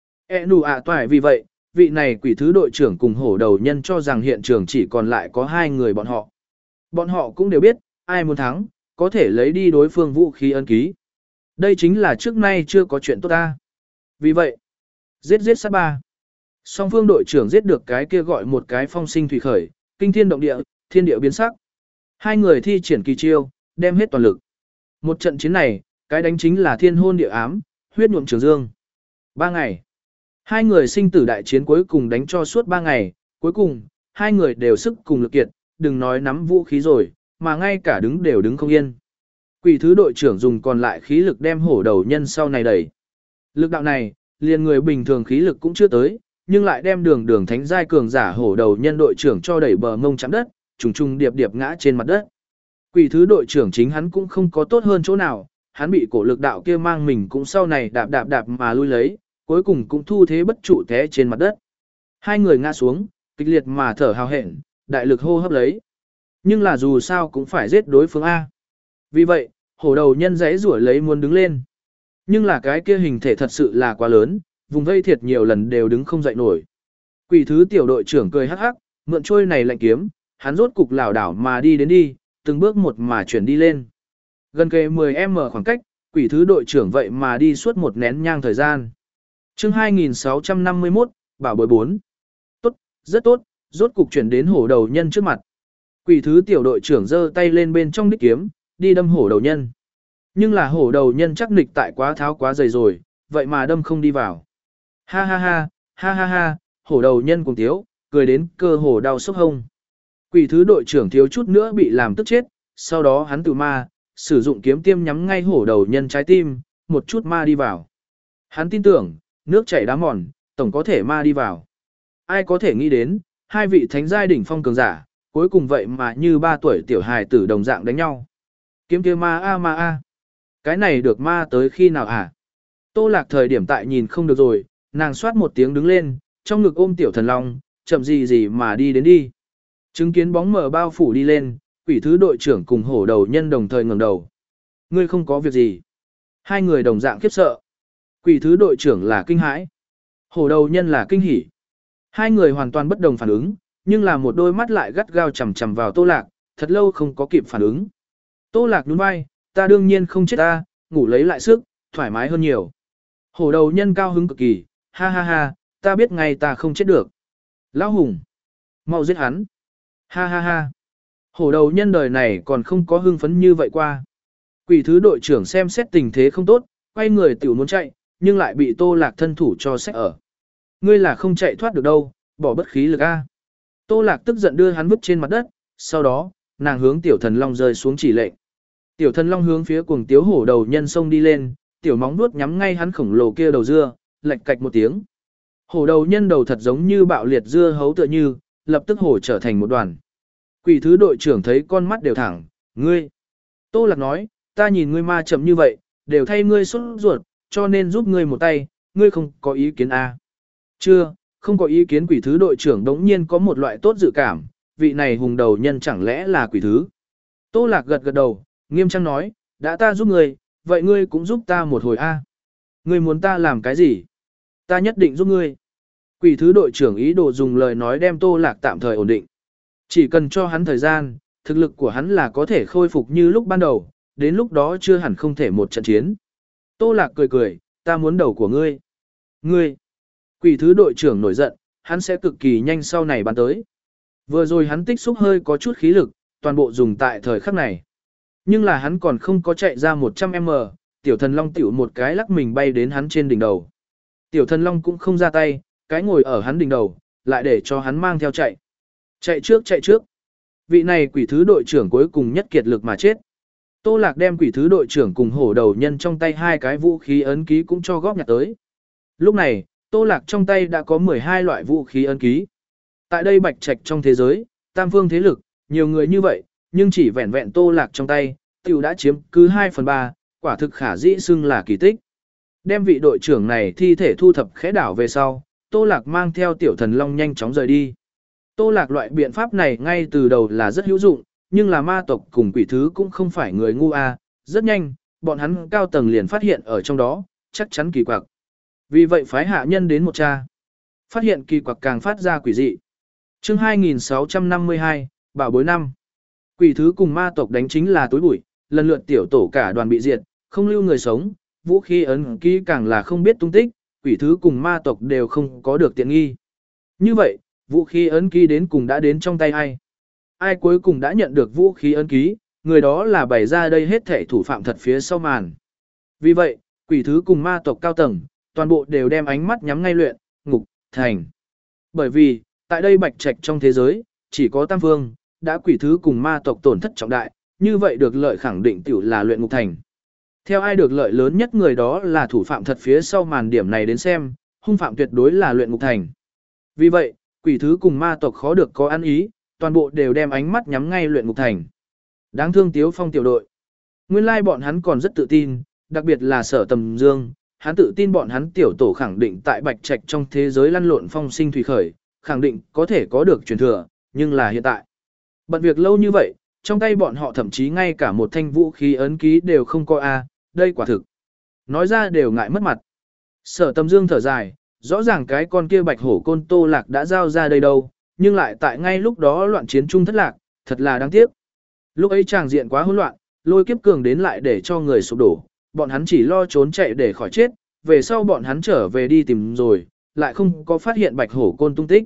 E nù ạ toại vì vậy, vị này quỷ thứ đội trưởng cùng hổ đầu nhân cho rằng hiện trường chỉ còn lại có hai người bọn họ. Bọn họ cũng đều biết, ai muốn thắng, có thể lấy đi đối phương vũ khí ân ký. Đây chính là trước nay chưa có chuyện tốt ta. Vì vậy, giết giết sát ba. Song phương đội trưởng giết được cái kia gọi một cái phong sinh thủy khởi, kinh thiên động địa, thiên địa biến sắc. Hai người thi triển kỳ chiêu, đem hết toàn lực. Một trận chiến này, cái đánh chính là thiên hôn địa ám, huyết nhuộm trường dương. Ba ngày. Hai người sinh tử đại chiến cuối cùng đánh cho suốt ba ngày, cuối cùng, hai người đều sức cùng lực kiệt, đừng nói nắm vũ khí rồi, mà ngay cả đứng đều đứng không yên. Quỷ thứ đội trưởng dùng còn lại khí lực đem hổ đầu nhân sau này đẩy. Lực đạo này, liền người bình thường khí lực cũng chưa tới, nhưng lại đem đường đường thánh giai cường giả hổ đầu nhân đội trưởng cho đẩy bờ mông chạm đất, trùng trùng điệp điệp ngã trên mặt đất. Quỷ thứ đội trưởng chính hắn cũng không có tốt hơn chỗ nào, hắn bị cổ lực đạo kia mang mình cũng sau này đạp đạp đạp mà lui lấy, cuối cùng cũng thu thế bất trụ té trên mặt đất. Hai người ngã xuống, kịch liệt mà thở hào hẹn, đại lực hô hấp lấy. Nhưng là dù sao cũng phải giết đối phương A. Vì vậy, hổ đầu nhân giấy rủa lấy muốn đứng lên. Nhưng là cái kia hình thể thật sự là quá lớn, vùng vây thiệt nhiều lần đều đứng không dậy nổi. Quỷ thứ tiểu đội trưởng cười hắc hắc, mượn trôi này lạnh kiếm, hắn rốt cục lảo đảo mà đi đến đi, từng bước một mà chuyển đi lên. Gần kề mười mét khoảng cách, quỷ thứ đội trưởng vậy mà đi suốt một nén nhang thời gian. Chương hai nghìn sáu trăm năm mươi mốt, bảo bối bốn. Tốt, rất tốt, rốt cục chuyển đến hổ đầu nhân trước mặt. Quỷ thứ tiểu đội trưởng giơ tay lên bên trong đích kiếm, đi đâm hổ đầu nhân. Nhưng là hổ đầu nhân chắc nịch tại quá tháo quá dày rồi, vậy mà đâm không đi vào. Ha ha ha, ha ha ha, hổ đầu nhân cùng thiếu, cười đến cơ hồ đau sốc hông. Quỷ thứ đội trưởng thiếu chút nữa bị làm tức chết, sau đó hắn tự ma, sử dụng kiếm tiêm nhắm ngay hổ đầu nhân trái tim, một chút ma đi vào. Hắn tin tưởng, nước chảy đá mòn, tổng có thể ma đi vào. Ai có thể nghĩ đến, hai vị thánh giai đỉnh phong cường giả, cuối cùng vậy mà như ba tuổi tiểu hài tử đồng dạng đánh nhau. Kiếm kia ma a ma a. Cái này được ma tới khi nào hả? Tô Lạc thời điểm tại nhìn không được rồi, nàng xoát một tiếng đứng lên, trong ngực ôm tiểu thần long, chậm gì gì mà đi đến đi. Chứng kiến bóng mờ bao phủ đi lên, quỷ thứ đội trưởng cùng hổ đầu nhân đồng thời ngẩng đầu. Ngươi không có việc gì. Hai người đồng dạng khiếp sợ. Quỷ thứ đội trưởng là kinh hãi, hổ đầu nhân là kinh hỉ. Hai người hoàn toàn bất đồng phản ứng, nhưng là một đôi mắt lại gắt gao chằm chằm vào Tô Lạc, thật lâu không có kịp phản ứng. Tô Lạc nhún vai, ta đương nhiên không chết ta, ngủ lấy lại sức, thoải mái hơn nhiều. Hổ đầu nhân cao hứng cực kỳ, ha ha ha, ta biết ngay ta không chết được. Lão hùng, mau giết hắn. Ha ha ha. Hổ đầu nhân đời này còn không có hưng phấn như vậy qua. Quỷ thứ đội trưởng xem xét tình thế không tốt, quay người tiểu muốn chạy, nhưng lại bị Tô Lạc thân thủ cho xét ở. Ngươi là không chạy thoát được đâu, bỏ bất khí lực a. Tô Lạc tức giận đưa hắn vứt trên mặt đất, sau đó, nàng hướng tiểu thần long rơi xuống chỉ lệnh. Tiểu thần long hướng phía cuồng tiếu hổ đầu nhân sông đi lên, tiểu móng vuốt nhắm ngay hắn khổng lồ kia đầu dưa, lạch cạch một tiếng. Hổ đầu nhân đầu thật giống như bạo liệt dưa hấu tựa như, lập tức hổ trở thành một đoàn. Quỷ thứ đội trưởng thấy con mắt đều thẳng, ngươi. Tô Lạc nói, ta nhìn ngươi ma chậm như vậy, đều thay ngươi sốt ruột, cho nên giúp ngươi một tay, ngươi không có ý kiến à. Chưa, không có ý kiến. Quỷ thứ đội trưởng đống nhiên có một loại tốt dự cảm, vị này hùng đầu nhân chẳng lẽ là quỷ thứ. Tô Lạc gật gật đầu, nghiêm trang nói, đã ta giúp ngươi, vậy ngươi cũng giúp ta một hồi a. À. Ngươi muốn ta làm cái gì? Ta nhất định giúp ngươi. Quỷ thứ đội trưởng ý đồ dùng lời nói đem Tô Lạc tạm thời ổn định. Chỉ cần cho hắn thời gian, thực lực của hắn là có thể khôi phục như lúc ban đầu, đến lúc đó chưa hẳn không thể một trận chiến. Tô Lạc cười cười, ta muốn đầu của ngươi. Ngươi. Quỷ thứ đội trưởng nổi giận, hắn sẽ cực kỳ nhanh sau này bắn tới. Vừa rồi hắn tích xúc hơi có chút khí lực, toàn bộ dùng tại thời khắc này. Nhưng là hắn còn không có chạy ra một trăm mét, tiểu thần long tiểu một cái lắc mình bay đến hắn trên đỉnh đầu. Tiểu thần long cũng không ra tay, cái ngồi ở hắn đỉnh đầu, lại để cho hắn mang theo chạy. Chạy trước chạy trước. Vị này quỷ thứ đội trưởng cuối cùng nhất kiệt lực mà chết. Tô Lạc đem quỷ thứ đội trưởng cùng hổ đầu nhân trong tay hai cái vũ khí ấn ký cũng cho góp nhặt tới. Lúc này, Tô Lạc trong tay đã có mười hai loại vũ khí ấn ký. Tại đây bạch trạch trong thế giới, tam phương thế lực, nhiều người như vậy, nhưng chỉ vẹn vẹn Tô Lạc trong tay, tiểu đã chiếm cứ hai phần ba, quả thực khả dĩ xưng là kỳ tích. Đem vị đội trưởng này thi thể thu thập khẽ đảo về sau, Tô Lạc mang theo tiểu thần long nhanh chóng rời đi. Tô Lạc loại biện pháp này ngay từ đầu là rất hữu dụng, nhưng là ma tộc cùng quỷ thứ cũng không phải người ngu a, rất nhanh, bọn hắn cao tầng liền phát hiện ở trong đó, chắc chắn kỳ quặc. Vì vậy phái hạ nhân đến một tra. Phát hiện kỳ quặc càng phát ra quỷ dị. Chương hai nghìn sáu trăm năm mươi hai, Bảo bối năm. Quỷ thứ cùng ma tộc đánh chính là túi bụi, lần lượt tiểu tổ cả đoàn bị diệt, không lưu người sống, vũ khí ấn ký càng là không biết tung tích, quỷ thứ cùng ma tộc đều không có được tiện nghi. Như vậy, vũ khí ấn ký đến cùng đã đến trong tay ai? Ai cuối cùng đã nhận được vũ khí ấn ký, người đó là bày ra đây hết thể thủ phạm thật phía sau màn. Vì vậy, quỷ thứ cùng ma tộc cao tầng, toàn bộ đều đem ánh mắt nhắm ngay luyện, ngục, thành. Bởi vì, tại đây bạch trạch trong thế giới, chỉ có tam phương, đã quỷ thứ cùng ma tộc tổn thất trọng đại, như vậy được lợi khẳng định tiểu là luyện ngục thành. Theo ai được lợi lớn nhất người đó là thủ phạm thật phía sau màn điểm này đến xem, hung phạm tuyệt đối là luyện ngục thành. Vì vậy, quỷ thứ cùng ma tộc khó được có ăn ý, toàn bộ đều đem ánh mắt nhắm ngay luyện ngục thành. Đáng thương Tiếu Phong tiểu đội. Nguyên lai bọn hắn còn rất tự tin, đặc biệt là Sở Tầm Dương, hắn tự tin bọn hắn tiểu tổ khẳng định tại bạch trạch trong thế giới lăn lộn phong sinh thủy khởi, khẳng định có thể có được truyền thừa, nhưng là hiện tại. Bận việc lâu như vậy, trong tay bọn họ thậm chí ngay cả một thanh vũ khí ấn ký đều không có a, đây quả thực. Nói ra đều ngại mất mặt. Sở Tầm Dương thở dài, rõ ràng cái con kia bạch hổ côn Tô Lạc đã giao ra đây đâu, nhưng lại tại ngay lúc đó loạn chiến trung thất lạc, thật là đáng tiếc. Lúc ấy tràng diện quá hỗn loạn, lôi kiếp cường đến lại để cho người sụp đổ, bọn hắn chỉ lo trốn chạy để khỏi chết, về sau bọn hắn trở về đi tìm rồi, lại không có phát hiện bạch hổ côn tung tích.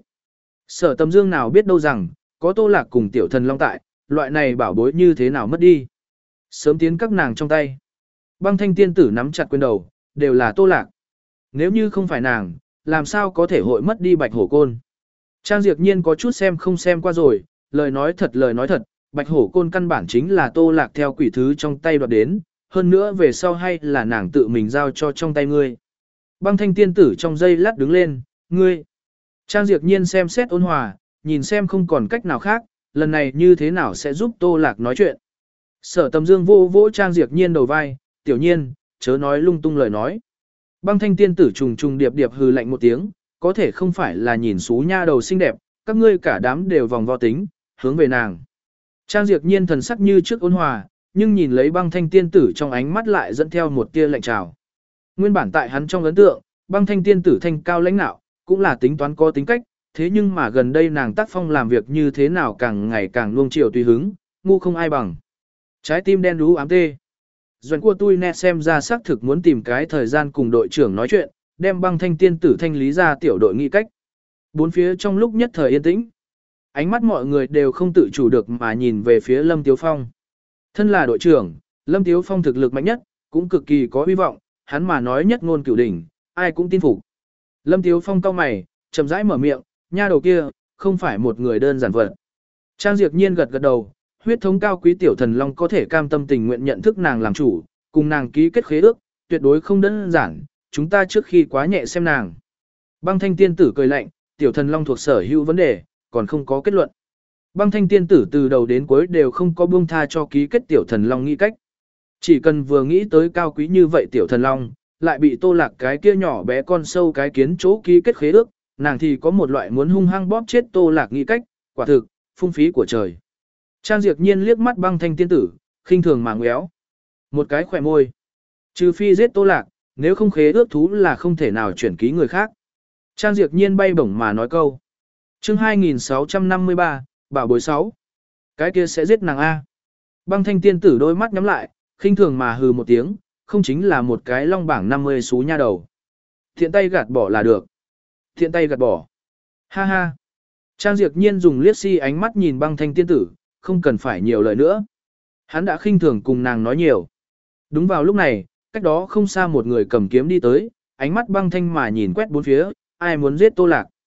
Sở Tầm Dương nào biết đâu rằng, có Tô Lạc cùng tiểu thần long tại, loại này bảo bối như thế nào mất đi. Sớm tiến các nàng trong tay. Băng Thanh tiên tử nắm chặt quyền đầu, đều là Tô Lạc. Nếu như không phải nàng, làm sao có thể hội mất đi bạch hổ côn. Trang Diệp Nhiên có chút xem không xem qua rồi, lời nói thật lời nói thật, bạch hổ côn căn bản chính là Tô Lạc theo quỷ thứ trong tay đoạt đến, hơn nữa về sau hay là nàng tự mình giao cho trong tay ngươi. Băng Thanh tiên tử trong giây lát đứng lên, ngươi. Trang Diệp Nhiên xem xét ôn hòa, nhìn xem không còn cách nào khác, lần này như thế nào sẽ giúp Tô Lạc nói chuyện. Sở Tầm Dương vô vỗ Trang Diệp Nhiên đầu vai, tiểu nhiên, chớ nói lung tung lời nói. Băng Thanh tiên tử trùng trùng điệp điệp hừ lạnh một tiếng, có thể không phải là nhìn xú nha đầu xinh đẹp, các ngươi cả đám đều vòng vo tính, hướng về nàng. Trang Diệp Nhiên thần sắc như trước ôn hòa, nhưng nhìn lấy Băng Thanh tiên tử trong ánh mắt lại dẫn theo một tia lạnh trào. Nguyên bản tại hắn trong ấn tượng, Băng Thanh tiên tử thanh cao lãnh nạo, cũng là tính toán có tính cách, thế nhưng mà gần đây nàng tác phong làm việc như thế nào càng ngày càng nuông chiều tùy hứng, ngu không ai bằng. Trái tim đen đú ám tê. Doan của tôi nè xem ra xác thực muốn tìm cái thời gian cùng đội trưởng nói chuyện, đem Băng Thanh tiên tử thanh lý ra tiểu đội nghị cách. Bốn phía trong lúc nhất thời yên tĩnh, ánh mắt mọi người đều không tự chủ được mà nhìn về phía Lâm Tiếu Phong. Thân là đội trưởng, Lâm Tiếu Phong thực lực mạnh nhất, cũng cực kỳ có hy vọng, hắn mà nói nhất ngôn cửu đỉnh, ai cũng tin phục. Lâm Tiếu Phong cau mày, chậm rãi mở miệng, nha đầu kia, không phải một người đơn giản vật. Trang Diệp Nhiên gật gật đầu, huyết thống cao quý tiểu thần long có thể cam tâm tình nguyện nhận thức nàng làm chủ, cùng nàng ký kết khế ước, tuyệt đối không đơn giản, chúng ta trước khi quá nhẹ xem nàng. Băng Thanh tiên tử cười lạnh, tiểu thần long thuộc sở hữu vấn đề, còn không có kết luận. Băng Thanh tiên tử từ đầu đến cuối đều không có buông tha cho ký kết tiểu thần long nghĩ cách. Chỉ cần vừa nghĩ tới cao quý như vậy tiểu thần long, lại bị Tô Lạc cái kia nhỏ bé con sâu cái kiến chỗ ký kết khế ước, nàng thì có một loại muốn hung hăng bóp chết Tô Lạc nghĩ cách, quả thực, phung phí của trời. Trang Diệp Nhiên liếc mắt Băng Thanh tiên tử, khinh thường mà ngéo. Một cái khỏe môi. Trừ phi giết Tô Lạc, nếu không khế ước thú là không thể nào chuyển ký người khác. Trang Diệp Nhiên bay bổng mà nói câu. Chương hai nghìn sáu trăm năm mươi ba, bảo bối sáu. Cái kia sẽ giết nàng A. Băng Thanh tiên tử đôi mắt nhắm lại, khinh thường mà hừ một tiếng, không chính là một cái long bảng năm mươi xú nha đầu. Thiện tay gạt bỏ là được. Thiện tay gạt bỏ. Ha ha. Trang Diệp Nhiên dùng liếc si ánh mắt nhìn Băng Thanh tiên tử, không cần phải nhiều lời nữa. Hắn đã khinh thường cùng nàng nói nhiều. Đúng vào lúc này, cách đó không xa một người cầm kiếm đi tới, ánh mắt Băng Thanh mà nhìn quét bốn phía, ai muốn giết Tô Lạc.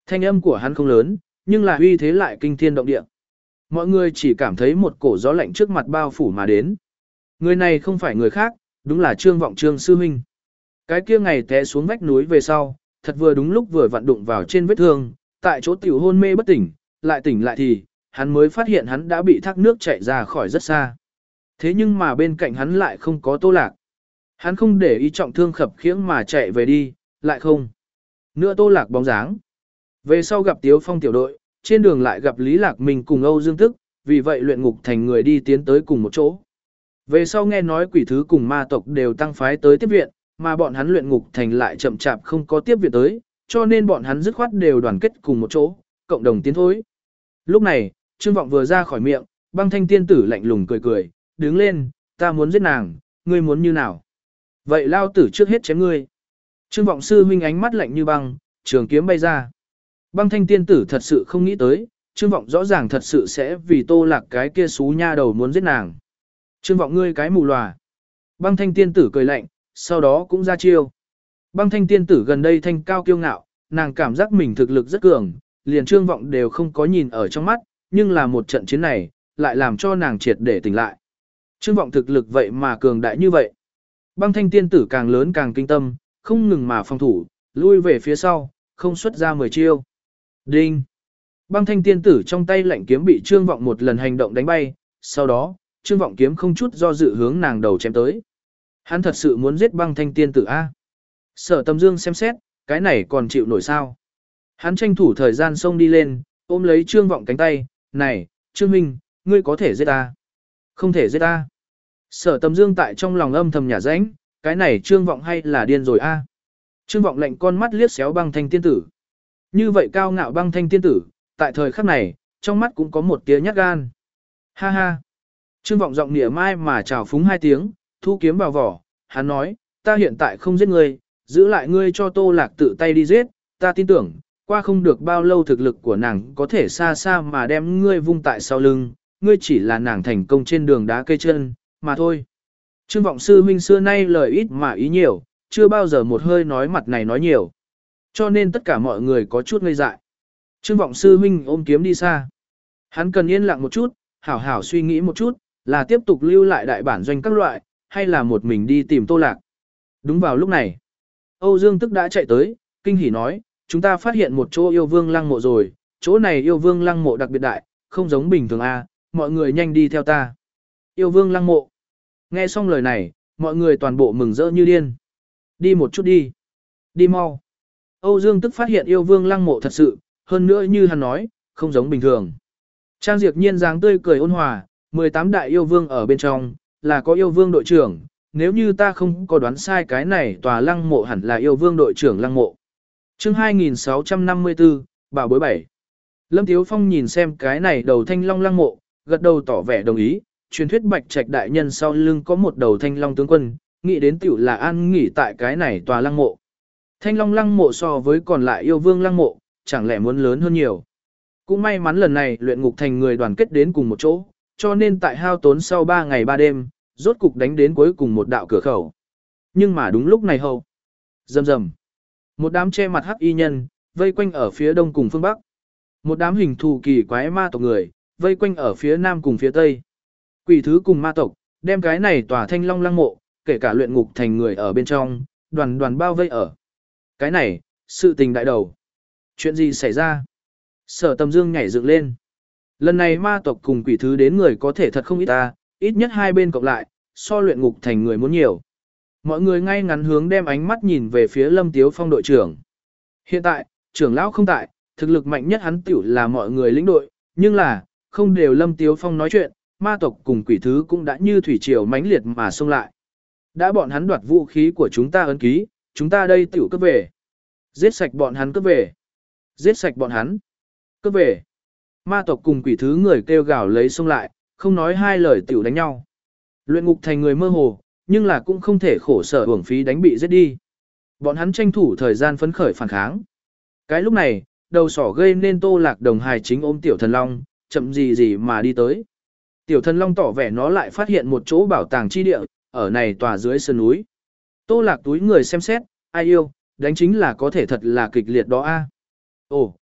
Thanh âm của hắn không lớn, nhưng là uy thế lại kinh thiên động địa. Mọi người chỉ cảm thấy một cổ gió lạnh trước mặt bao phủ mà đến. Người này không phải người khác, đúng là Trương Vọng Trương sư huynh. Cái kia ngày té xuống vách núi về sau, thật vừa đúng lúc vừa vặn đụng vào trên vết thương, tại chỗ tiểu hôn mê bất tỉnh, lại tỉnh lại thì, hắn mới phát hiện hắn đã bị thác nước chạy ra khỏi rất xa. Thế nhưng mà bên cạnh hắn lại không có Tô Lạc. Hắn không để ý trọng thương khập khiễng mà chạy về đi, lại không. Nữa Tô Lạc bóng dáng. Về sau gặp Tiếu Phong tiểu đội, trên đường lại gặp Lý Lạc Minh cùng Âu Dương Tức, vì vậy luyện ngục thành người đi tiến tới cùng một chỗ. Về sau nghe nói quỷ thứ cùng ma tộc đều tăng phái tới tiếp viện, mà bọn hắn luyện ngục thành lại chậm chạp không có tiếp viện tới, cho nên bọn hắn dứt khoát đều đoàn kết cùng một chỗ, cộng đồng tiến thối. Lúc này, Trương Vọng vừa ra khỏi miệng, Băng Thanh tiên tử lạnh lùng cười cười, đứng lên, ta muốn giết nàng, ngươi muốn như nào? Vậy lao tử trước hết chém ngươi. Trương Vọng sư huynh ánh mắt lạnh như băng, trường kiếm bay ra. Băng Thanh tiên tử thật sự không nghĩ tới, Trương Vọng rõ ràng thật sự sẽ vì Tô Lạc cái kia xú nha đầu muốn giết nàng. Trương Vọng ngươi cái mù lòa. Băng Thanh tiên tử cười lạnh, sau đó cũng ra chiêu. Băng Thanh tiên tử gần đây thanh cao kiêu ngạo, nàng cảm giác mình thực lực rất cường, liền Trương Vọng đều không có nhìn ở trong mắt, nhưng là một trận chiến này, lại làm cho nàng triệt để tỉnh lại. Trương Vọng thực lực vậy mà cường đại như vậy. Băng Thanh tiên tử càng lớn càng kinh tâm, không ngừng mà phòng thủ, lui về phía sau, không xuất ra mười chiêu. Đinh! Băng Thanh tiên tử trong tay lạnh kiếm bị Trương Vọng một lần hành động đánh bay, sau đó, Trương Vọng kiếm không chút do dự hướng nàng đầu chém tới. Hắn thật sự muốn giết Băng Thanh tiên tử a? Sở Tầm Dương xem xét, cái này còn chịu nổi sao? Hắn tranh thủ thời gian xông đi lên, ôm lấy Trương Vọng cánh tay, "Này, Trương huynh, ngươi có thể giết ta?" "Không thể giết ta." Sở Tầm Dương tại trong lòng âm thầm nhả rãnh, cái này Trương Vọng hay là điên rồi a? Trương Vọng lạnh con mắt liếc xéo Băng Thanh tiên tử. Như vậy cao ngạo Băng Thanh tiên tử, tại thời khắc này, trong mắt cũng có một tia nhát gan. Ha ha. Trương Vọng giọng nịa mai mà chào phúng hai tiếng, thu kiếm vào vỏ, hắn nói, ta hiện tại không giết ngươi, giữ lại ngươi cho Tô Lạc tự tay đi giết, ta tin tưởng, qua không được bao lâu thực lực của nàng có thể xa xa mà đem ngươi vung tại sau lưng, ngươi chỉ là nàng thành công trên đường đá cây chân, mà thôi. Trương Vọng sư huynh xưa nay lời ít mà ý nhiều, chưa bao giờ một hơi nói mặt này nói nhiều. Cho nên tất cả mọi người có chút ngây dại. Trương Vọng sư huynh ôm kiếm đi xa. Hắn cần yên lặng một chút, hảo hảo suy nghĩ một chút, là tiếp tục lưu lại đại bản doanh các loại, hay là một mình đi tìm Tô Lạc. Đúng vào lúc này, Âu Dương Tức đã chạy tới, kinh hỉ nói, chúng ta phát hiện một chỗ yêu vương lăng mộ rồi, chỗ này yêu vương lăng mộ đặc biệt đại, không giống bình thường a, mọi người nhanh đi theo ta. Yêu vương lăng mộ. Nghe xong lời này, mọi người toàn bộ mừng rỡ như điên. Đi một chút đi. Đi mau. Âu Dương Tức phát hiện yêu vương lăng mộ thật sự, hơn nữa như hắn nói, không giống bình thường. Trang Diệp Nhiên dáng tươi cười ôn hòa, mười tám đại yêu vương ở bên trong, là có yêu vương đội trưởng, nếu như ta không có đoán sai cái này tòa lăng mộ hẳn là yêu vương đội trưởng lăng mộ. Chương hai nghìn sáu trăm năm mươi tư, Bảo bối bảy. Lâm Tiếu Phong nhìn xem cái này đầu thanh long lăng mộ, gật đầu tỏ vẻ đồng ý, truyền thuyết Bạch Trạch đại nhân sau lưng có một đầu thanh long tướng quân, nghĩ đến tiểu là an nghỉ tại cái này tòa lăng mộ. Thanh long lăng mộ so với còn lại yêu vương lăng mộ, chẳng lẽ muốn lớn hơn nhiều. Cũng may mắn lần này luyện ngục thành người đoàn kết đến cùng một chỗ, cho nên tại hao tốn sau ba ngày ba đêm, rốt cục đánh đến cuối cùng một đạo cửa khẩu. Nhưng mà đúng lúc này hầu. Rầm rầm. Một đám che mặt hắc y nhân, vây quanh ở phía đông cùng phương bắc. Một đám hình thù kỳ quái ma tộc người, vây quanh ở phía nam cùng phía tây. Quỷ thứ cùng ma tộc, đem cái này tòa thanh long lăng mộ, kể cả luyện ngục thành người ở bên trong, đoàn đoàn bao vây ở. Cái này, sự tình đại đầu. Chuyện gì xảy ra? Sở Tầm Dương nhảy dựng lên. Lần này ma tộc cùng quỷ thứ đến người có thể thật không ít ta, ít nhất hai bên cộng lại, so luyện ngục thành người muốn nhiều. Mọi người ngay ngắn hướng đem ánh mắt nhìn về phía Lâm Tiếu Phong đội trưởng. Hiện tại, trưởng lão không tại, thực lực mạnh nhất hắn tiểu là mọi người lĩnh đội, nhưng là, không đều Lâm Tiếu Phong nói chuyện, ma tộc cùng quỷ thứ cũng đã như thủy triều mãnh liệt mà xông lại. Đã bọn hắn đoạt vũ khí của chúng ta ấn ký, chúng ta đây tiểu cướp về. Giết sạch bọn hắn cướp về. Giết sạch bọn hắn. Cướp về. Ma tộc cùng quỷ thứ người kêu gào lấy xông lại, không nói hai lời tiểu đánh nhau. Luyện ngục thành người mơ hồ, nhưng là cũng không thể khổ sở uổng phí đánh bị giết đi. Bọn hắn tranh thủ thời gian phấn khởi phản kháng. Cái lúc này, đầu sỏ gây nên Tô Lạc đồng hài chính ôm Tiểu Thần Long, chậm gì gì mà đi tới. Tiểu Thần Long tỏ vẻ nó lại phát hiện một chỗ bảo tàng chi địa, ở này tòa dưới sơn núi. Tô Lạc túi người xem xét, ai yêu, đánh chính là có thể thật là kịch liệt đó a. Ồ,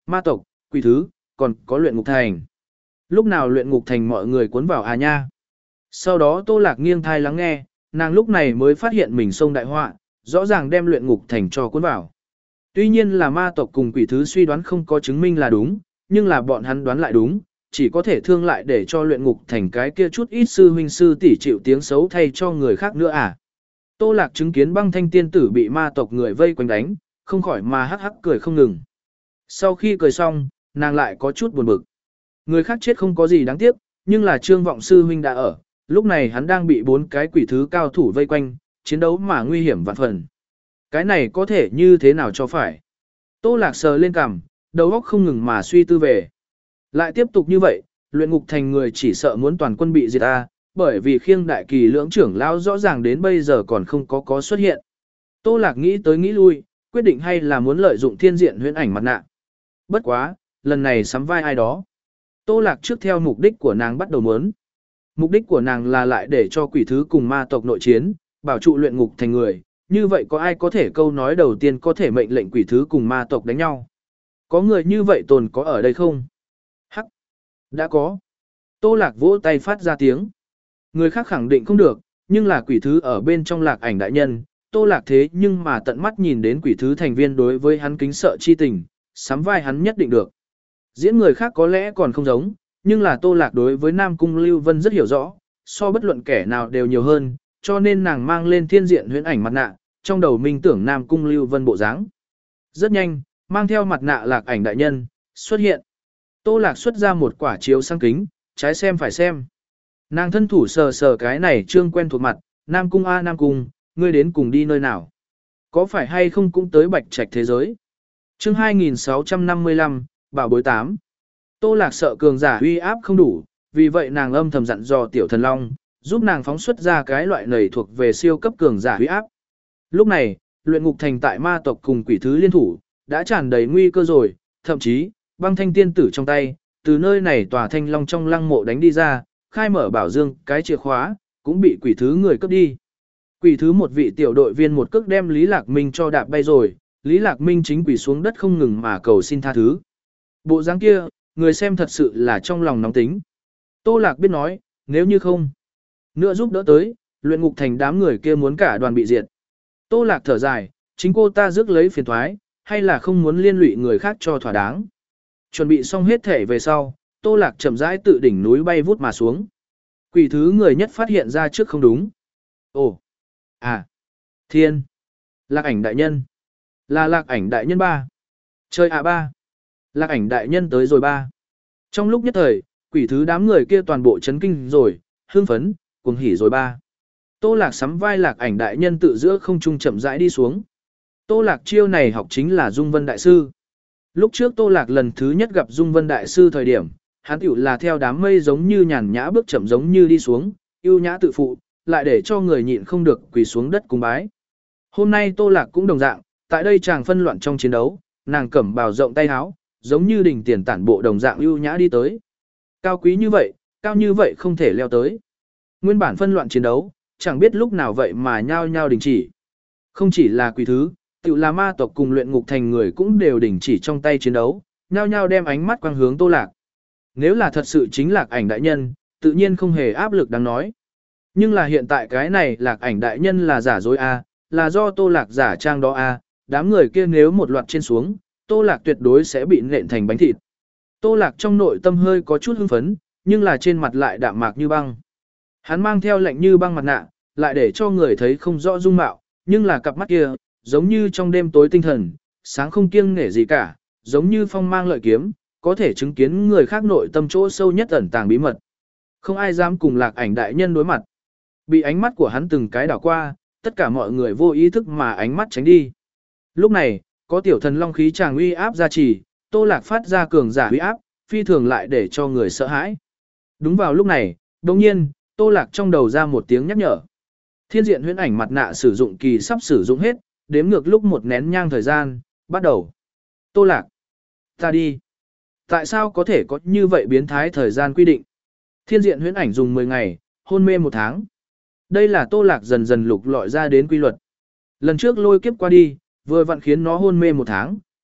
ma tộc, quỷ thứ, còn có luyện ngục thành. Lúc nào luyện ngục thành mọi người cuốn vào à nha. Sau đó Tô Lạc nghiêng thai lắng nghe, nàng lúc này mới phát hiện mình xông đại họa, rõ ràng đem luyện ngục thành cho cuốn vào. Tuy nhiên là ma tộc cùng quỷ thứ suy đoán không có chứng minh là đúng, nhưng là bọn hắn đoán lại đúng, chỉ có thể thương lại để cho luyện ngục thành cái kia chút ít sư huynh sư tỷ chịu tiếng xấu thay cho người khác nữa à. Tô Lạc chứng kiến băng thanh tiên tử bị ma tộc người vây quanh đánh, không khỏi mà hắc hắc cười không ngừng. Sau khi cười xong, nàng lại có chút buồn bực. Người khác chết không có gì đáng tiếc, nhưng là Trương Vọng sư huynh đã ở, lúc này hắn đang bị bốn cái quỷ thứ cao thủ vây quanh, chiến đấu mà nguy hiểm vạn phần. Cái này có thể như thế nào cho phải? Tô Lạc sờ lên cằm, đầu óc không ngừng mà suy tư về. Lại tiếp tục như vậy, luyện ngục thành người chỉ sợ muốn toàn quân bị diệt ta, bởi vì khiêng đại kỳ lưỡng trưởng lão rõ ràng đến bây giờ còn không có có xuất hiện. Tô Lạc nghĩ tới nghĩ lui, quyết định hay là muốn lợi dụng thiên diện huyễn ảnh mặt nạ. Bất quá, lần này sắm vai ai đó. Tô Lạc trước theo mục đích của nàng bắt đầu muốn. Mục đích của nàng là lại để cho quỷ thứ cùng ma tộc nội chiến, bảo trụ luyện ngục thành người. Như vậy có ai có thể câu nói đầu tiên có thể mệnh lệnh quỷ thứ cùng ma tộc đánh nhau? Có người như vậy tồn có ở đây không? Hắc! Đã có. Tô Lạc vỗ tay phát ra tiếng. Người khác khẳng định không được, nhưng là quỷ thứ ở bên trong Lạc Ảnh đại nhân, Tô Lạc thế nhưng mà tận mắt nhìn đến quỷ thứ thành viên đối với hắn kính sợ chi tình, sắm vai hắn nhất định được. Diễn người khác có lẽ còn không giống, nhưng là Tô Lạc đối với Nam Cung Lưu Vân rất hiểu rõ, so bất luận kẻ nào đều nhiều hơn, cho nên nàng mang lên thiên diện huyễn ảnh mặt nạ, trong đầu minh tưởng Nam Cung Lưu Vân bộ dáng. Rất nhanh, mang theo mặt nạ Lạc Ảnh đại nhân, xuất hiện. Tô Lạc xuất ra một quả chiếu sang kính, trái xem phải xem. Nàng thân thủ sờ sờ cái này trương quen thuộc mặt, Nam Cung a Nam Cung, ngươi đến cùng đi nơi nào? Có phải hay không cũng tới Bạch Trạch thế giới? Chương hai nghìn sáu trăm năm mươi lăm, Bảo bối tám. Tô Lạc sợ cường giả uy áp không đủ, vì vậy nàng âm thầm dặn dò Tiểu Thần Long, giúp nàng phóng xuất ra cái loại nầy thuộc về siêu cấp cường giả uy áp. Lúc này, luyện ngục thành tại ma tộc cùng quỷ thứ liên thủ, đã tràn đầy nguy cơ rồi, thậm chí, băng thanh tiên tử trong tay, từ nơi này tòa thanh long trong lăng mộ đánh đi ra, khai mở bảo dương, cái chìa khóa, cũng bị quỷ thứ người cướp đi. Quỷ thứ một vị tiểu đội viên một cước đem Lý Lạc Minh cho đạp bay rồi, Lý Lạc Minh chính quỷ xuống đất không ngừng mà cầu xin tha thứ. Bộ dáng kia, người xem thật sự là trong lòng nóng tính. Tô Lạc biết nói, nếu như không, nữa giúp đỡ tới, luyện ngục thành đám người kia muốn cả đoàn bị diệt. Tô Lạc thở dài, chính cô ta rước lấy phiền thoái, hay là không muốn liên lụy người khác cho thỏa đáng. Chuẩn bị xong hết thể về sau, Tô Lạc chậm rãi tự đỉnh núi bay vút mà xuống. Quỷ thứ người nhất phát hiện ra trước không đúng. Ồ, à, thiên, Lạc Ảnh đại nhân, là Lạc Ảnh đại nhân ba. Chơi à ba, Lạc Ảnh đại nhân tới rồi ba. Trong lúc nhất thời, quỷ thứ đám người kia toàn bộ chấn kinh rồi, hưng phấn, cuồng hỉ rồi ba. Tô Lạc sắm vai Lạc Ảnh đại nhân tự giữa không trung chậm rãi đi xuống. Tô Lạc chiêu này học chính là Dung Vân đại sư. Lúc trước Tô Lạc lần thứ nhất gặp Dung Vân đại sư thời điểm, hắn tiểu là theo đám mây giống như nhàn nhã bước chậm giống như đi xuống, yêu nhã tự phụ, lại để cho người nhịn không được quỳ xuống đất cung bái. Hôm nay Tô Lạc cũng đồng dạng, tại đây chàng phân loạn trong chiến đấu, nàng cẩm bào rộng tay áo, giống như đỉnh tiền tản bộ đồng dạng yêu nhã đi tới. Cao quý như vậy, cao như vậy không thể leo tới. Nguyên bản phân loạn chiến đấu, chẳng biết lúc nào vậy mà nhao nhao đình chỉ. Không chỉ là quỷ thứ, tự là ma tộc cùng luyện ngục thành người cũng đều đình chỉ trong tay chiến đấu, nhao nhao đem ánh mắt quang hướng Tô Lạc. Nếu là thật sự chính Lạc Ảnh đại nhân, tự nhiên không hề áp lực đáng nói. Nhưng là hiện tại cái này Lạc Ảnh đại nhân là giả dối a, là do Tô Lạc giả trang đó a, đám người kia nếu một loạt trên xuống, Tô Lạc tuyệt đối sẽ bị nện thành bánh thịt. Tô Lạc trong nội tâm hơi có chút hưng phấn, nhưng là trên mặt lại đạm mạc như băng. Hắn mang theo lạnh như băng mặt nạ, lại để cho người thấy không rõ dung mạo, nhưng là cặp mắt kia, giống như trong đêm tối tinh thần, sáng không kiêng nể gì cả, giống như phong mang lợi kiếm, có thể chứng kiến người khác nội tâm chỗ sâu nhất ẩn tàng bí mật. Không ai dám cùng Lạc Ảnh đại nhân đối mặt. Bị ánh mắt của hắn từng cái đảo qua, tất cả mọi người vô ý thức mà ánh mắt tránh đi. Lúc này, có tiểu thần long khí tràng uy áp gia trì, Tô Lạc phát ra cường giả uy áp, phi thường lại để cho người sợ hãi. Đúng vào lúc này, đồng nhiên, Tô Lạc trong đầu ra một tiếng nhắc nhở. Thiên diện huyễn ảnh mặt nạ sử dụng kỳ sắp sử dụng hết, đếm ngược lúc một nén nhang thời gian, bắt đầu. Tô Lạc, ta đi. Tại sao có thể có như vậy biến thái thời gian quy định? Thiên diện huyễn ảnh dùng mười ngày, hôn mê một tháng. Đây là Tô Lạc dần dần lục lọi ra đến quy luật. Lần trước lôi kiếp qua đi, vừa vặn khiến nó hôn mê một tháng,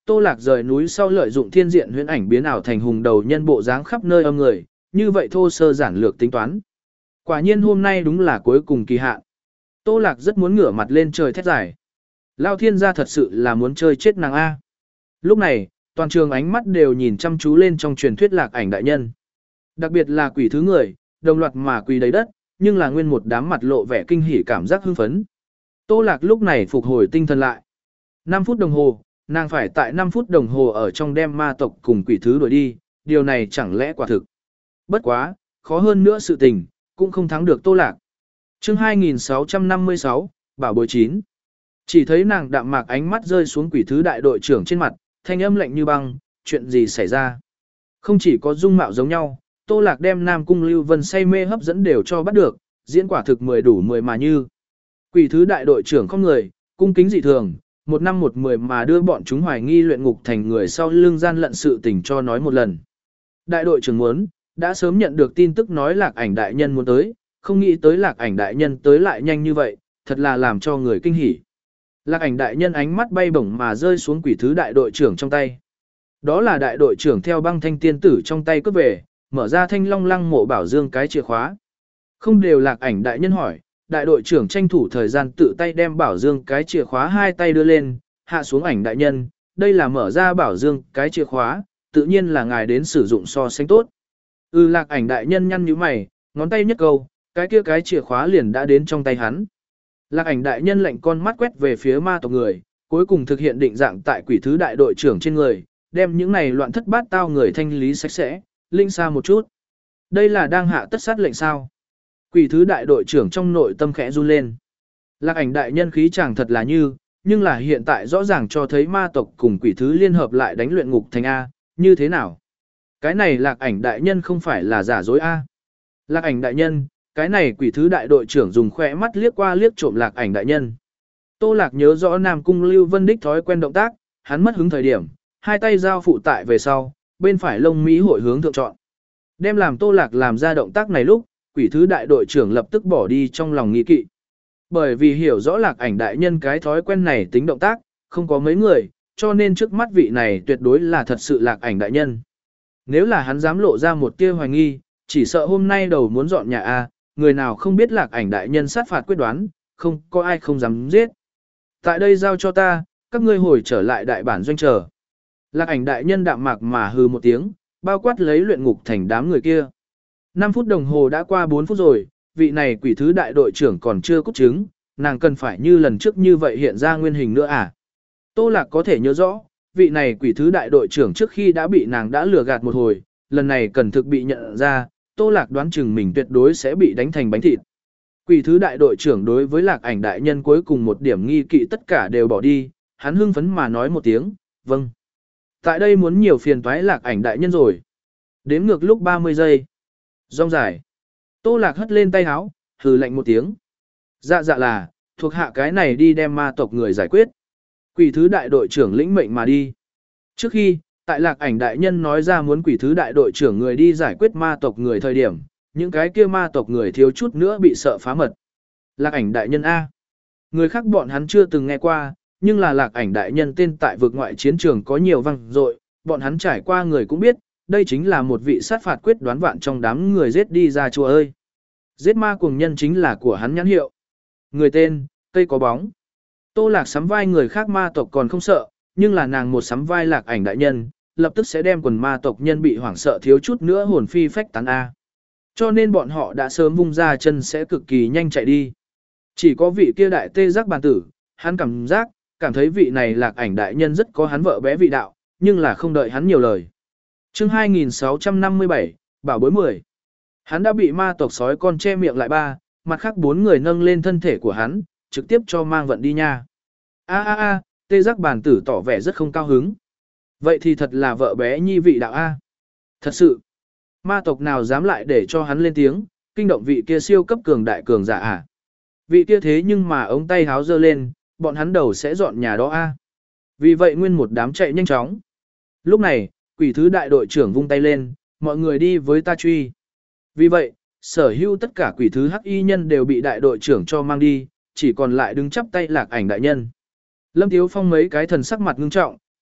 Tô Lạc rời núi sau lợi dụng thiên diện huyễn ảnh biến ảo thành hùng đầu nhân bộ dáng khắp nơi âm người, như vậy thô sơ giản lược tính toán. Quả nhiên hôm nay đúng là cuối cùng kỳ hạn. Tô Lạc rất muốn ngửa mặt lên trời thét giải. Lao thiên gia thật sự là muốn chơi chết nàng A. Lúc này, toàn trường ánh mắt đều nhìn chăm chú lên trong truyền thuyết Lạc Ảnh đại nhân. Đặc biệt là quỷ thứ người, đồng loạt mà quỳ đầy đất, nhưng là nguyên một đám mặt lộ vẻ kinh hỉ cảm giác hưng phấn. Tô Lạc lúc này phục hồi tinh thần lại. năm phút đồng hồ, nàng phải tại năm phút đồng hồ ở trong đem ma tộc cùng quỷ thứ đuổi đi, điều này chẳng lẽ quả thực. Bất quá, khó hơn nữa sự tình, cũng không thắng được Tô Lạc. Chương hai nghìn sáu trăm năm mươi sáu, Bảo bối chín. Chỉ thấy nàng đạm mạc ánh mắt rơi xuống quỷ thứ đại đội trưởng trên mặt, thanh âm lạnh như băng, chuyện gì xảy ra. Không chỉ có dung mạo giống nhau, Tô Lạc đem Nam Cung Lưu Vân say mê hấp dẫn đều cho bắt được, diễn quả thực mười đủ mười mà như. Quỷ thứ đại đội trưởng không người, cung kính dị thường, một năm một mười mà đưa bọn chúng hoài nghi luyện ngục thành người sau lưng gian lận sự tình cho nói một lần. Đại đội trưởng muốn, đã sớm nhận được tin tức nói Lạc Ảnh đại nhân muốn tới, không nghĩ tới Lạc Ảnh đại nhân tới lại nhanh như vậy, thật là làm cho người kinh hỉ. Lạc Ảnh đại nhân ánh mắt bay bổng mà rơi xuống quỷ thứ đại đội trưởng trong tay. Đó là đại đội trưởng theo băng thanh tiên tử trong tay cướp về, mở ra thanh long lăng mộ bảo dương cái chìa khóa. Không đều Lạc Ảnh đại nhân hỏi, đại đội trưởng tranh thủ thời gian tự tay đem bảo dương cái chìa khóa hai tay đưa lên, hạ xuống Ảnh đại nhân, đây là mở ra bảo dương cái chìa khóa, tự nhiên là ngài đến sử dụng so sánh tốt. Ừ, Lạc Ảnh đại nhân nhăn nhíu mày, ngón tay nhất câu, cái kia cái chìa khóa liền đã đến trong tay hắn. Lạc Ảnh đại nhân lạnh con mắt quét về phía ma tộc người, cuối cùng thực hiện định dạng tại quỷ thứ đại đội trưởng trên người, đem những này loạn thất bát tao người thanh lý sạch sẽ, linh xa một chút. Đây là đang hạ tất sát lệnh sao? Quỷ thứ đại đội trưởng trong nội tâm khẽ run lên. Lạc Ảnh đại nhân khí chàng thật là như, nhưng là hiện tại rõ ràng cho thấy ma tộc cùng quỷ thứ liên hợp lại đánh luyện ngục thành A, như thế nào? Cái này Lạc Ảnh đại nhân không phải là giả dối A. Lạc Ảnh đại nhân, cái này quỷ thứ đại đội trưởng dùng khỏe mắt liếc qua liếc trộm Lạc Ảnh đại nhân. Tô Lạc nhớ rõ Nam Cung Lưu Vân đích thói quen động tác, hắn mất hứng thời điểm, hai tay giao phụ tại về sau, bên phải lông mỹ hội hướng thượng chọn. Đem làm Tô Lạc làm ra động tác này lúc, quỷ thứ đại đội trưởng lập tức bỏ đi trong lòng nghi kỵ. Bởi vì hiểu rõ Lạc Ảnh đại nhân cái thói quen này tính động tác, không có mấy người, cho nên trước mắt vị này tuyệt đối là thật sự Lạc Ảnh đại nhân. Nếu là hắn dám lộ ra một tia hoài nghi, chỉ sợ hôm nay đầu muốn dọn nhà A, người nào không biết Lạc Ảnh đại nhân sát phạt quyết đoán, không có ai không dám giết. Tại đây giao cho ta, các ngươi hồi trở lại đại bản doanh chờ. Lạc Ảnh đại nhân đạm mạc mà hừ một tiếng, bao quát lấy luyện ngục thành đám người kia. năm phút đồng hồ đã qua bốn phút rồi, vị này quỷ thứ đại đội trưởng còn chưa cút chứng, nàng cần phải như lần trước như vậy hiện ra nguyên hình nữa à? Tô Lạc có thể nhớ rõ, vị này quỷ thứ đại đội trưởng trước khi đã bị nàng đã lừa gạt một hồi, lần này cần thực bị nhận ra, Tô Lạc đoán chừng mình tuyệt đối sẽ bị đánh thành bánh thịt. Quỷ thứ đại đội trưởng đối với Lạc Ảnh đại nhân cuối cùng một điểm nghi kỵ tất cả đều bỏ đi, hắn hưng phấn mà nói một tiếng, vâng. Tại đây muốn nhiều phiền toái Lạc Ảnh đại nhân rồi. Đếm ngược lúc ba mươi giây. Rong dài. Tô Lạc hất lên tay háo, hừ lạnh một tiếng. Dạ dạ là, thuộc hạ cái này đi đem ma tộc người giải quyết. Quỷ thứ đại đội trưởng lĩnh mệnh mà đi. Trước khi, tại Lạc Ảnh đại nhân nói ra muốn quỷ thứ đại đội trưởng người đi giải quyết ma tộc người thời điểm, những cái kia ma tộc người thiếu chút nữa bị sợ phá mật. Lạc Ảnh đại nhân A. Người khác bọn hắn chưa từng nghe qua, nhưng là Lạc Ảnh đại nhân tên tại vực ngoại chiến trường có nhiều vang dội, bọn hắn trải qua người cũng biết, đây chính là một vị sát phạt quyết đoán vạn trong đám người giết đi ra chùa ơi. Giết ma cuồng nhân chính là của hắn nhãn hiệu. Người tên, cây có bóng. Tô Lạc sắm vai người khác ma tộc còn không sợ, nhưng là nàng một sắm vai Lạc Ảnh đại nhân, lập tức sẽ đem quần ma tộc nhân bị hoảng sợ thiếu chút nữa hồn phi phách tán A. Cho nên bọn họ đã sớm vung ra chân sẽ cực kỳ nhanh chạy đi. Chỉ có vị kia đại tê giác bàn tử, hắn cảm giác, cảm thấy vị này Lạc Ảnh đại nhân rất có hắn vợ bé vị đạo, nhưng là không đợi hắn nhiều lời. Chương hai nghìn sáu trăm năm mươi bảy, Bảo bối mười. Hắn đã bị ma tộc sói con che miệng lại ba, mặt khác bốn người nâng lên thân thể của hắn, trực tiếp cho mang vận đi nha. A a a, tê giác bàn tử tỏ vẻ rất không cao hứng. Vậy thì thật là vợ bé nhi vị đạo A. Thật sự, ma tộc nào dám lại để cho hắn lên tiếng, kinh động vị kia siêu cấp cường đại cường giả à. Vị kia thế nhưng mà ống tay háo dơ lên, bọn hắn đầu sẽ dọn nhà đó A. Vì vậy nguyên một đám chạy nhanh chóng. Lúc này, quỷ thứ đại đội trưởng vung tay lên, mọi người đi với ta truy. Vì vậy, sở hữu tất cả quỷ thứ hắc y nhân đều bị đại đội trưởng cho mang đi, chỉ còn lại đứng chắp tay Lạc Ảnh đại nhân. Lâm Tiếu Phong mấy cái thần sắc mặt ngưng trọng,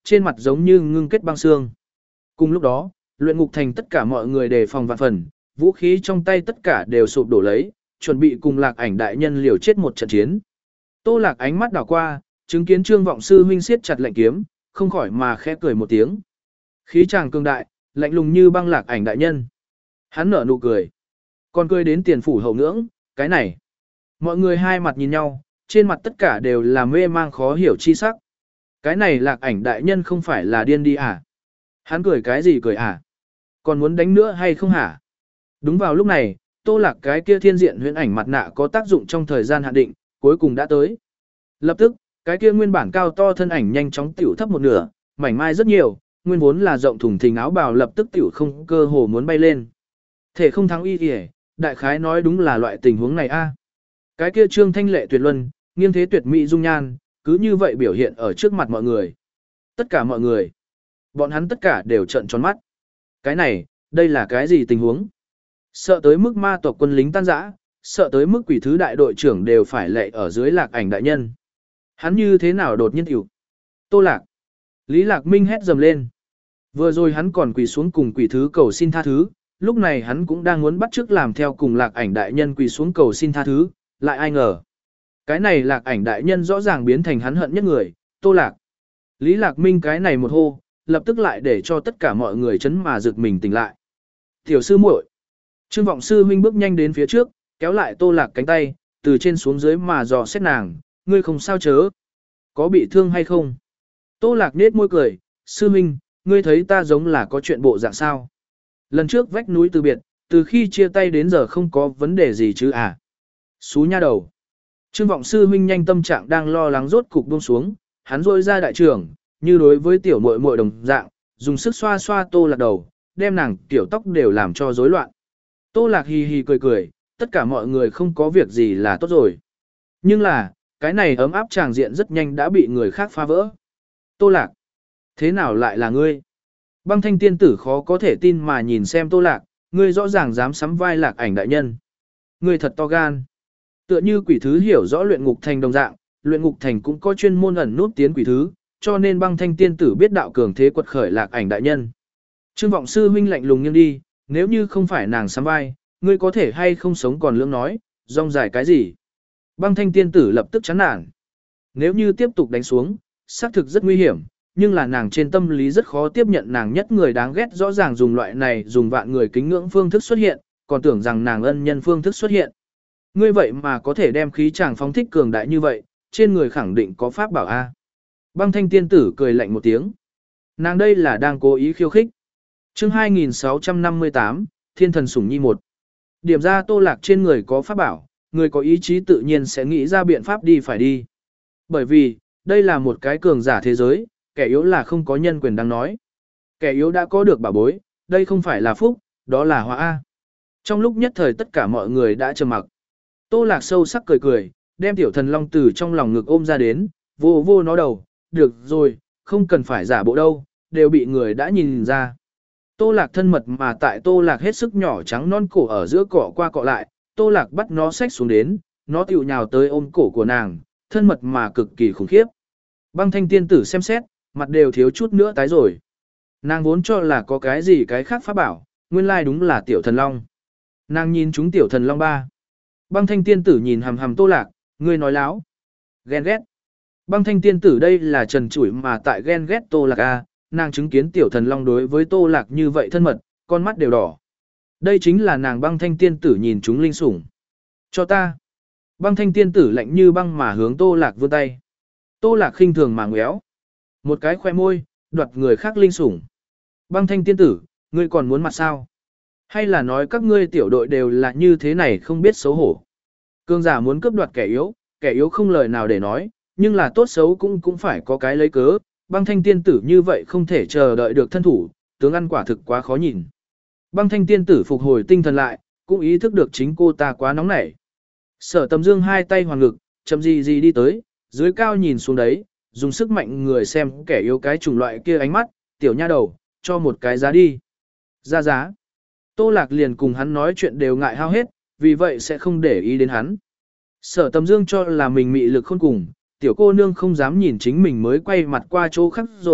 trên mặt giống như ngưng kết băng xương. Cùng lúc đó, luyện ngục thành tất cả mọi người đề phòng vạn phần, vũ khí trong tay tất cả đều sụp đổ lấy, chuẩn bị cùng Lạc Ảnh đại nhân liều chết một trận chiến. Tô Lạc ánh mắt đảo qua, chứng kiến Trương Vọng sư huynh siết chặt lệnh kiếm, không khỏi mà khẽ cười một tiếng. Khí chàng cường đại, lạnh lùng như băng Lạc Ảnh đại nhân. Hắn nở nụ cười, còn cười đến tiền phủ hậu ngưỡng, cái này. Mọi người hai mặt nhìn nhau, trên mặt tất cả đều là mê mang khó hiểu chi sắc. Cái này Lạc Ảnh đại nhân không phải là điên đi à? Hắn cười cái gì cười à? Còn muốn đánh nữa hay không hả? Đúng vào lúc này, Tô Lạc cái kia thiên diện huyễn ảnh mặt nạ có tác dụng trong thời gian hạn định, cuối cùng đã tới. Lập tức, cái kia nguyên bản cao to thân ảnh nhanh chóng tiểu thấp một nửa, mảnh mai rất nhiều, nguyên vốn là rộng thùng thình áo bào lập tức tiểu không cơ hồ muốn bay lên. Thể không thắng y kìa, đại khái nói đúng là loại tình huống này a. Cái kia trương thanh lệ tuyệt luân, nghiêng thế tuyệt mỹ dung nhan, cứ như vậy biểu hiện ở trước mặt mọi người. Tất cả mọi người, bọn hắn tất cả đều trợn tròn mắt. Cái này, đây là cái gì tình huống? Sợ tới mức ma tộc quân lính tan rã, sợ tới mức quỷ thứ đại đội trưởng đều phải lệ ở dưới Lạc Ảnh đại nhân. Hắn như thế nào đột nhiên tiểu? Tô Lạc. Lý Lạc Minh hét dầm lên. Vừa rồi hắn còn quỳ xuống cùng quỷ thứ cầu xin tha thứ, lúc này hắn cũng đang muốn bắt chước làm theo cùng Lạc Ảnh đại nhân quỳ xuống cầu xin tha thứ, lại ai ngờ. Cái này Lạc Ảnh đại nhân rõ ràng biến thành hắn hận nhất người, Tô Lạc. Lý Lạc Minh cái này một hô, lập tức lại để cho tất cả mọi người chấn mà giật mình tỉnh lại. Tiểu sư muội. Trương Vọng sư huynh bước nhanh đến phía trước, kéo lại Tô Lạc cánh tay, từ trên xuống dưới mà dò xét nàng, ngươi không sao chớ? Có bị thương hay không? Tô Lạc nết môi cười, sư huynh, ngươi thấy ta giống là có chuyện bộ dạng sao? Lần trước vách núi từ biệt, từ khi chia tay đến giờ không có vấn đề gì chứ à? Xú nha đầu. Trương Vọng sư huynh nhanh tâm trạng đang lo lắng rốt cục buông xuống, hắn rôi ra đại trưởng, như đối với tiểu muội muội đồng dạng, dùng sức xoa xoa Tô Lạc đầu, đem nàng tiểu tóc đều làm cho rối loạn. Tô Lạc hì hì cười cười, tất cả mọi người không có việc gì là tốt rồi. Nhưng là, cái này ấm áp tràng diện rất nhanh đã bị người khác phá vỡ. Tô Lạc, thế nào lại là ngươi? Băng Thanh tiên tử khó có thể tin mà nhìn xem Tô Lạc, ngươi rõ ràng dám sắm vai Lạc Ảnh đại nhân. Ngươi thật to gan. Tựa như quỷ thứ hiểu rõ luyện ngục thành đồng dạng, luyện ngục thành cũng có chuyên môn ẩn nút tiến quỷ thứ, cho nên Băng Thanh tiên tử biết đạo cường thế quật khởi Lạc Ảnh đại nhân. Trương Vọng sư huynh lạnh lùng nghiêng đi, nếu như không phải nàng sắm vai, ngươi có thể hay không sống còn lưỡng nói, rong dài cái gì? Băng Thanh tiên tử lập tức chán nản. Nếu như tiếp tục đánh xuống, xác thực rất nguy hiểm, nhưng là nàng trên tâm lý rất khó tiếp nhận nàng nhất người đáng ghét rõ ràng dùng loại này dùng vạn người kính ngưỡng phương thức xuất hiện, còn tưởng rằng nàng ân nhân phương thức xuất hiện. Ngươi vậy mà có thể đem khí chàng phóng thích cường đại như vậy, trên người khẳng định có pháp bảo A. Băng Thanh tiên tử cười lạnh một tiếng. Nàng đây là đang cố ý khiêu khích. Chương hai nghìn sáu trăm năm mươi tám, Thiên thần sủng nhi một. Điểm ra Tô Lạc trên người có pháp bảo, người có ý chí tự nhiên sẽ nghĩ ra biện pháp đi phải đi. Bởi vì, đây là một cái cường giả thế giới, kẻ yếu là không có nhân quyền đang nói. Kẻ yếu đã có được bảo bối, đây không phải là phúc, đó là họa A. Trong lúc nhất thời tất cả mọi người đã trầm mặc. Tô Lạc sâu sắc cười cười, đem tiểu thần long từ trong lòng ngực ôm ra đến, vô vô nó đầu, được rồi, không cần phải giả bộ đâu, đều bị người đã nhìn ra. Tô Lạc thân mật mà tại Tô Lạc hết sức nhỏ trắng non cổ ở giữa cọ qua cọ lại, Tô Lạc bắt nó xách xuống đến, nó tiểu nhào tới ôm cổ của nàng, thân mật mà cực kỳ khủng khiếp. Băng Thanh tiên tử xem xét, mặt đều thiếu chút nữa tái rồi. Nàng vốn cho là có cái gì cái khác pháp bảo, nguyên lai đúng là tiểu thần long. Nàng nhìn chúng tiểu thần long ba. Băng Thanh tiên tử nhìn hằm hằm Tô Lạc, ngươi nói láo. Ghen ghét. Băng Thanh tiên tử đây là trần trụi mà tại ghen ghét Tô Lạc a, nàng chứng kiến tiểu thần long đối với Tô Lạc như vậy thân mật, con mắt đều đỏ. Đây chính là nàng Băng Thanh tiên tử nhìn chúng linh sủng. Cho ta. Băng Thanh tiên tử lạnh như băng mà hướng Tô Lạc vươn tay. Tô Lạc khinh thường mà ngéo. Một cái khoe môi, đoạt người khác linh sủng. Băng Thanh tiên tử, ngươi còn muốn mặt sao? Hay là nói các ngươi tiểu đội đều là như thế này không biết xấu hổ? Cương giả muốn cướp đoạt kẻ yếu, kẻ yếu không lời nào để nói, nhưng là tốt xấu cũng cũng phải có cái lấy cớ. Băng Thanh tiên tử như vậy không thể chờ đợi được thân thủ, tướng ăn quả thực quá khó nhìn. Băng Thanh tiên tử phục hồi tinh thần lại, cũng ý thức được chính cô ta quá nóng nảy. Sở Tầm Dương hai tay hoàng ngực, chậm gì gì đi tới, dưới cao nhìn xuống đấy, dùng sức mạnh người xem kẻ yếu cái chủng loại kia ánh mắt, tiểu nha đầu, cho một cái giá đi. Ra giá. Tô Lạc liền cùng hắn nói chuyện đều ngại hao hết, vì vậy sẽ không để ý đến hắn. Sở Tầm Dương cho là mình mị lực khôn cùng, tiểu cô nương không dám nhìn chính mình mới quay mặt qua chỗ khác rồi,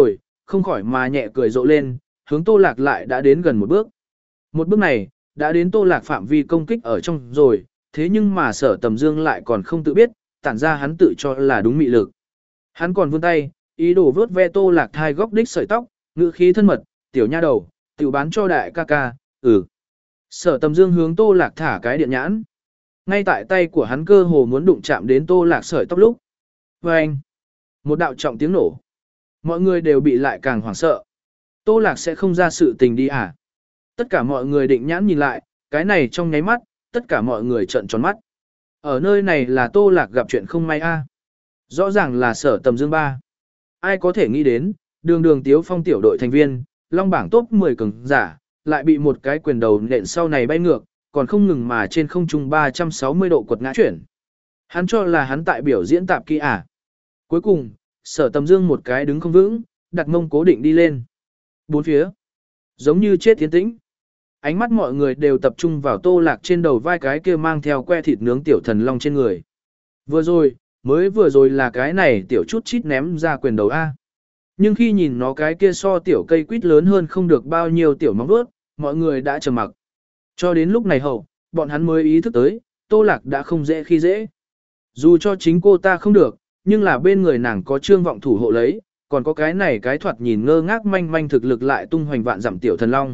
không khỏi mà nhẹ cười rộ lên, hướng Tô Lạc lại đã đến gần một bước. Một bước này, đã đến Tô Lạc phạm vi công kích ở trong rồi, thế nhưng mà Sở Tầm Dương lại còn không tự biết, tản ra hắn tự cho là đúng mị lực. Hắn còn vươn tay, ý đồ vớt ve Tô Lạc thai góc đích sợi tóc, ngữ khí thân mật, tiểu nha đầu, tiểu bán cho đại ca ca, ừ. Sở Tầm Dương hướng Tô Lạc thả cái điện nhãn. Ngay tại tay của hắn cơ hồ muốn đụng chạm đến Tô Lạc sợi tóc lúc. Và anh, một đạo trọng tiếng nổ. Mọi người đều bị lại càng hoảng sợ. Tô Lạc sẽ không ra sự tình đi à? Tất cả mọi người định nhãn nhìn lại, cái này trong nháy mắt, tất cả mọi người trợn tròn mắt. Ở nơi này là Tô Lạc gặp chuyện không may a. Rõ ràng là Sở Tầm Dương ba. Ai có thể nghĩ đến, đường đường Tiếu Phong tiểu đội thành viên, long bảng top mười cường giả, lại bị một cái quyền đầu nện sau này bay ngược, còn không ngừng mà trên không trung ba trăm sáu mươi độ quật ngã chuyển. Hắn cho là hắn tại biểu diễn tạp kỹ à. Cuối cùng, Sở Tầm Dương một cái đứng không vững, đặt mông cố định đi lên. Bốn phía, giống như chết tiến tĩnh. Ánh mắt mọi người đều tập trung vào Tô Lạc trên đầu vai cái kia mang theo que thịt nướng tiểu thần long trên người. Vừa rồi, mới vừa rồi là cái này tiểu chút chít ném ra quyền đầu A. Nhưng khi nhìn nó cái kia so tiểu cây quýt lớn hơn không được bao nhiêu tiểu móng vuốt, mọi người đã trầm mặc. Cho đến lúc này hậu, bọn hắn mới ý thức tới, Tô Lạc đã không dễ khi dễ. Dù cho chính cô ta không được, nhưng là bên người nàng có Trương Vọng thủ hộ lấy, còn có cái này cái thoạt nhìn ngơ ngác manh manh thực lực lại tung hoành vạn dặm tiểu thần long.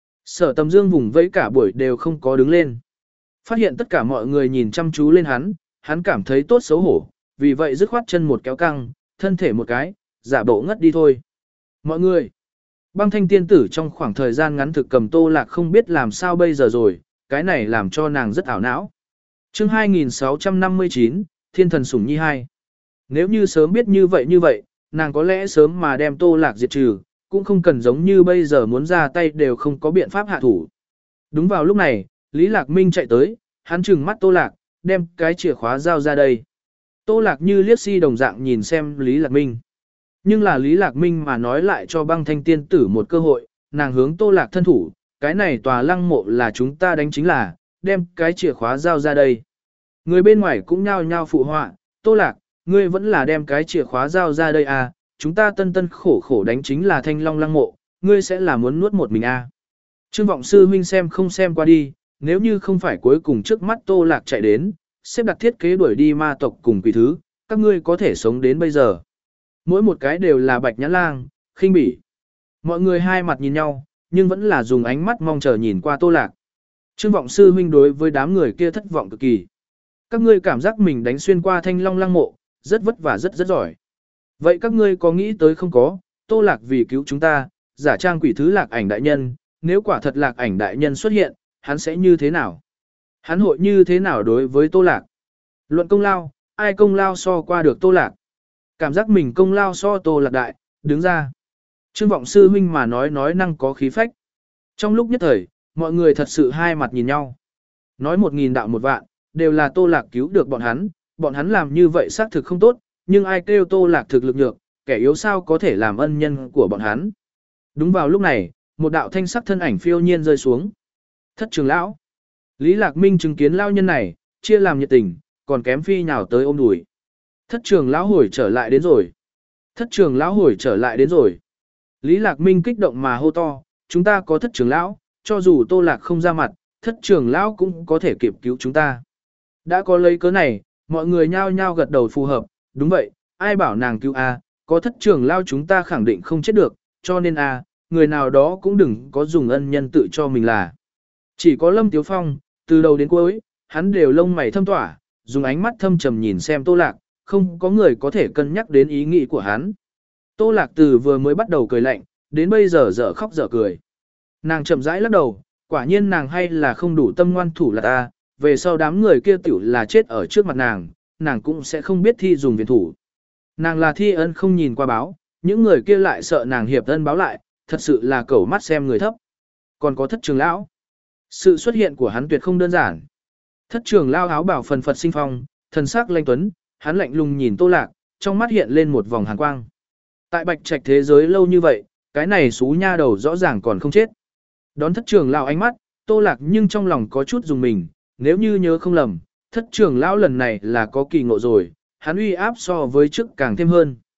Sở Tầm Dương vùng vẫy cả buổi đều không có đứng lên. Phát hiện tất cả mọi người nhìn chăm chú lên hắn, hắn cảm thấy tốt xấu hổ, vì vậy dứt khoát chân một kéo căng, thân thể một cái, giả bộ ngất đi thôi. Mọi người, Băng Thanh tiên tử trong khoảng thời gian ngắn thực cầm Tô Lạc không biết làm sao bây giờ rồi, cái này làm cho nàng rất ảo não. Chương hai nghìn sáu trăm năm mươi chín, Thiên thần sủng nhi hai. Nếu như sớm biết như vậy như vậy, nàng có lẽ sớm mà đem Tô Lạc diệt trừ, cũng không cần giống như bây giờ muốn ra tay đều không có biện pháp hạ thủ. Đúng vào lúc này, Lý Lạc Minh chạy tới, hắn trừng mắt Tô Lạc, đem cái chìa khóa giao ra đây. Tô Lạc như liếc si đồng dạng nhìn xem Lý Lạc Minh. Nhưng là Lý Lạc Minh mà nói lại cho Băng Thanh tiên tử một cơ hội, nàng hướng Tô Lạc thân thủ, cái này tòa lăng mộ là chúng ta đánh chính là, đem cái chìa khóa giao ra đây. Người bên ngoài cũng nhao nhao phụ họa, Tô Lạc, ngươi vẫn là đem cái chìa khóa giao ra đây à, chúng ta tân tân khổ khổ đánh chính là Thanh Long lăng mộ, ngươi sẽ là muốn nuốt một mình à. Trương Vọng sư huynh xem không xem qua đi, nếu như không phải cuối cùng trước mắt Tô Lạc chạy đến, xếp đặt thiết kế đuổi đi ma tộc cùng quỷ thứ, các ngươi có thể sống đến bây giờ. Mỗi một cái đều là bạch nhãn lang, khinh bỉ. Mọi người hai mặt nhìn nhau, nhưng vẫn là dùng ánh mắt mong chờ nhìn qua Tô Lạc. Trương Vọng sư huynh đối với đám người kia thất vọng cực kỳ. Các ngươi cảm giác mình đánh xuyên qua Thanh Long lăng mộ, rất vất vả rất rất giỏi. Vậy các ngươi có nghĩ tới không có, Tô Lạc vì cứu chúng ta, giả trang quỷ thứ Lạc Ảnh đại nhân, nếu quả thật Lạc Ảnh đại nhân xuất hiện, hắn sẽ như thế nào? Hắn hội như thế nào đối với Tô Lạc? Luận công lao, ai công lao so qua được Tô Lạc? Cảm giác mình công lao so Tô Lạc đại, đứng ra. Trương Vọng sư huynh mà nói nói năng có khí phách. Trong lúc nhất thời, mọi người thật sự hai mặt nhìn nhau. Nói một nghìn đạo một vạn, đều là Tô Lạc cứu được bọn hắn, bọn hắn làm như vậy xác thực không tốt, nhưng ai kêu Tô Lạc thực lực nhược, kẻ yếu sao có thể làm ân nhân của bọn hắn. Đúng vào lúc này, một đạo thanh sắc thân ảnh phiêu nhiên rơi xuống. Thất trưởng lão. Lý Lạc Minh chứng kiến lão nhân này, chia làm nhiệt tình, còn kém phi nhào tới ôm đùi. Thất trưởng lão hồi trở lại đến rồi. Thất trưởng lão hồi trở lại đến rồi. Lý Lạc Minh kích động mà hô to, chúng ta có thất trưởng lão, cho dù Tô Lạc không ra mặt, thất trưởng lão cũng có thể kịp cứu chúng ta. Đã có lấy cớ này, mọi người nhao nhao gật đầu phù hợp, đúng vậy, ai bảo nàng cứu a, có thất trưởng lão chúng ta khẳng định không chết được, cho nên a, người nào đó cũng đừng có dùng ân nhân tự cho mình là. Chỉ có Lâm Tiếu Phong, từ đầu đến cuối, hắn đều lông mày thâm tỏa, dùng ánh mắt thâm trầm nhìn xem Tô Lạc, không có người có thể cân nhắc đến ý nghĩ của hắn. Tô Lạc từ vừa mới bắt đầu cười lạnh, đến bây giờ dở khóc dở cười. Nàng chậm rãi lắc đầu, quả nhiên nàng hay là không đủ tâm ngoan thủ là ta, về sau đám người kia tiểu là chết ở trước mặt nàng, nàng cũng sẽ không biết thi dùng viện thủ. Nàng là thi ân không nhìn qua báo, những người kia lại sợ nàng hiệp ân báo lại, thật sự là cẩu mắt xem người thấp. Còn có thất trường lão. Sự xuất hiện của hắn tuyệt không đơn giản. Thất trường lão áo bảo phần phật sinh phong, thần sắc lanh tuấn, hắn lạnh lùng nhìn Tô Lạc, trong mắt hiện lên một vòng hàn quang. Tại Bạch Trạch thế giới lâu như vậy, cái này xú nha đầu rõ ràng còn không chết. Đón thất trường lão ánh mắt, Tô Lạc nhưng trong lòng có chút dùng mình, nếu như nhớ không lầm, thất trường lão lần này là có kỳ ngộ rồi, hắn uy áp so với trước càng thêm hơn.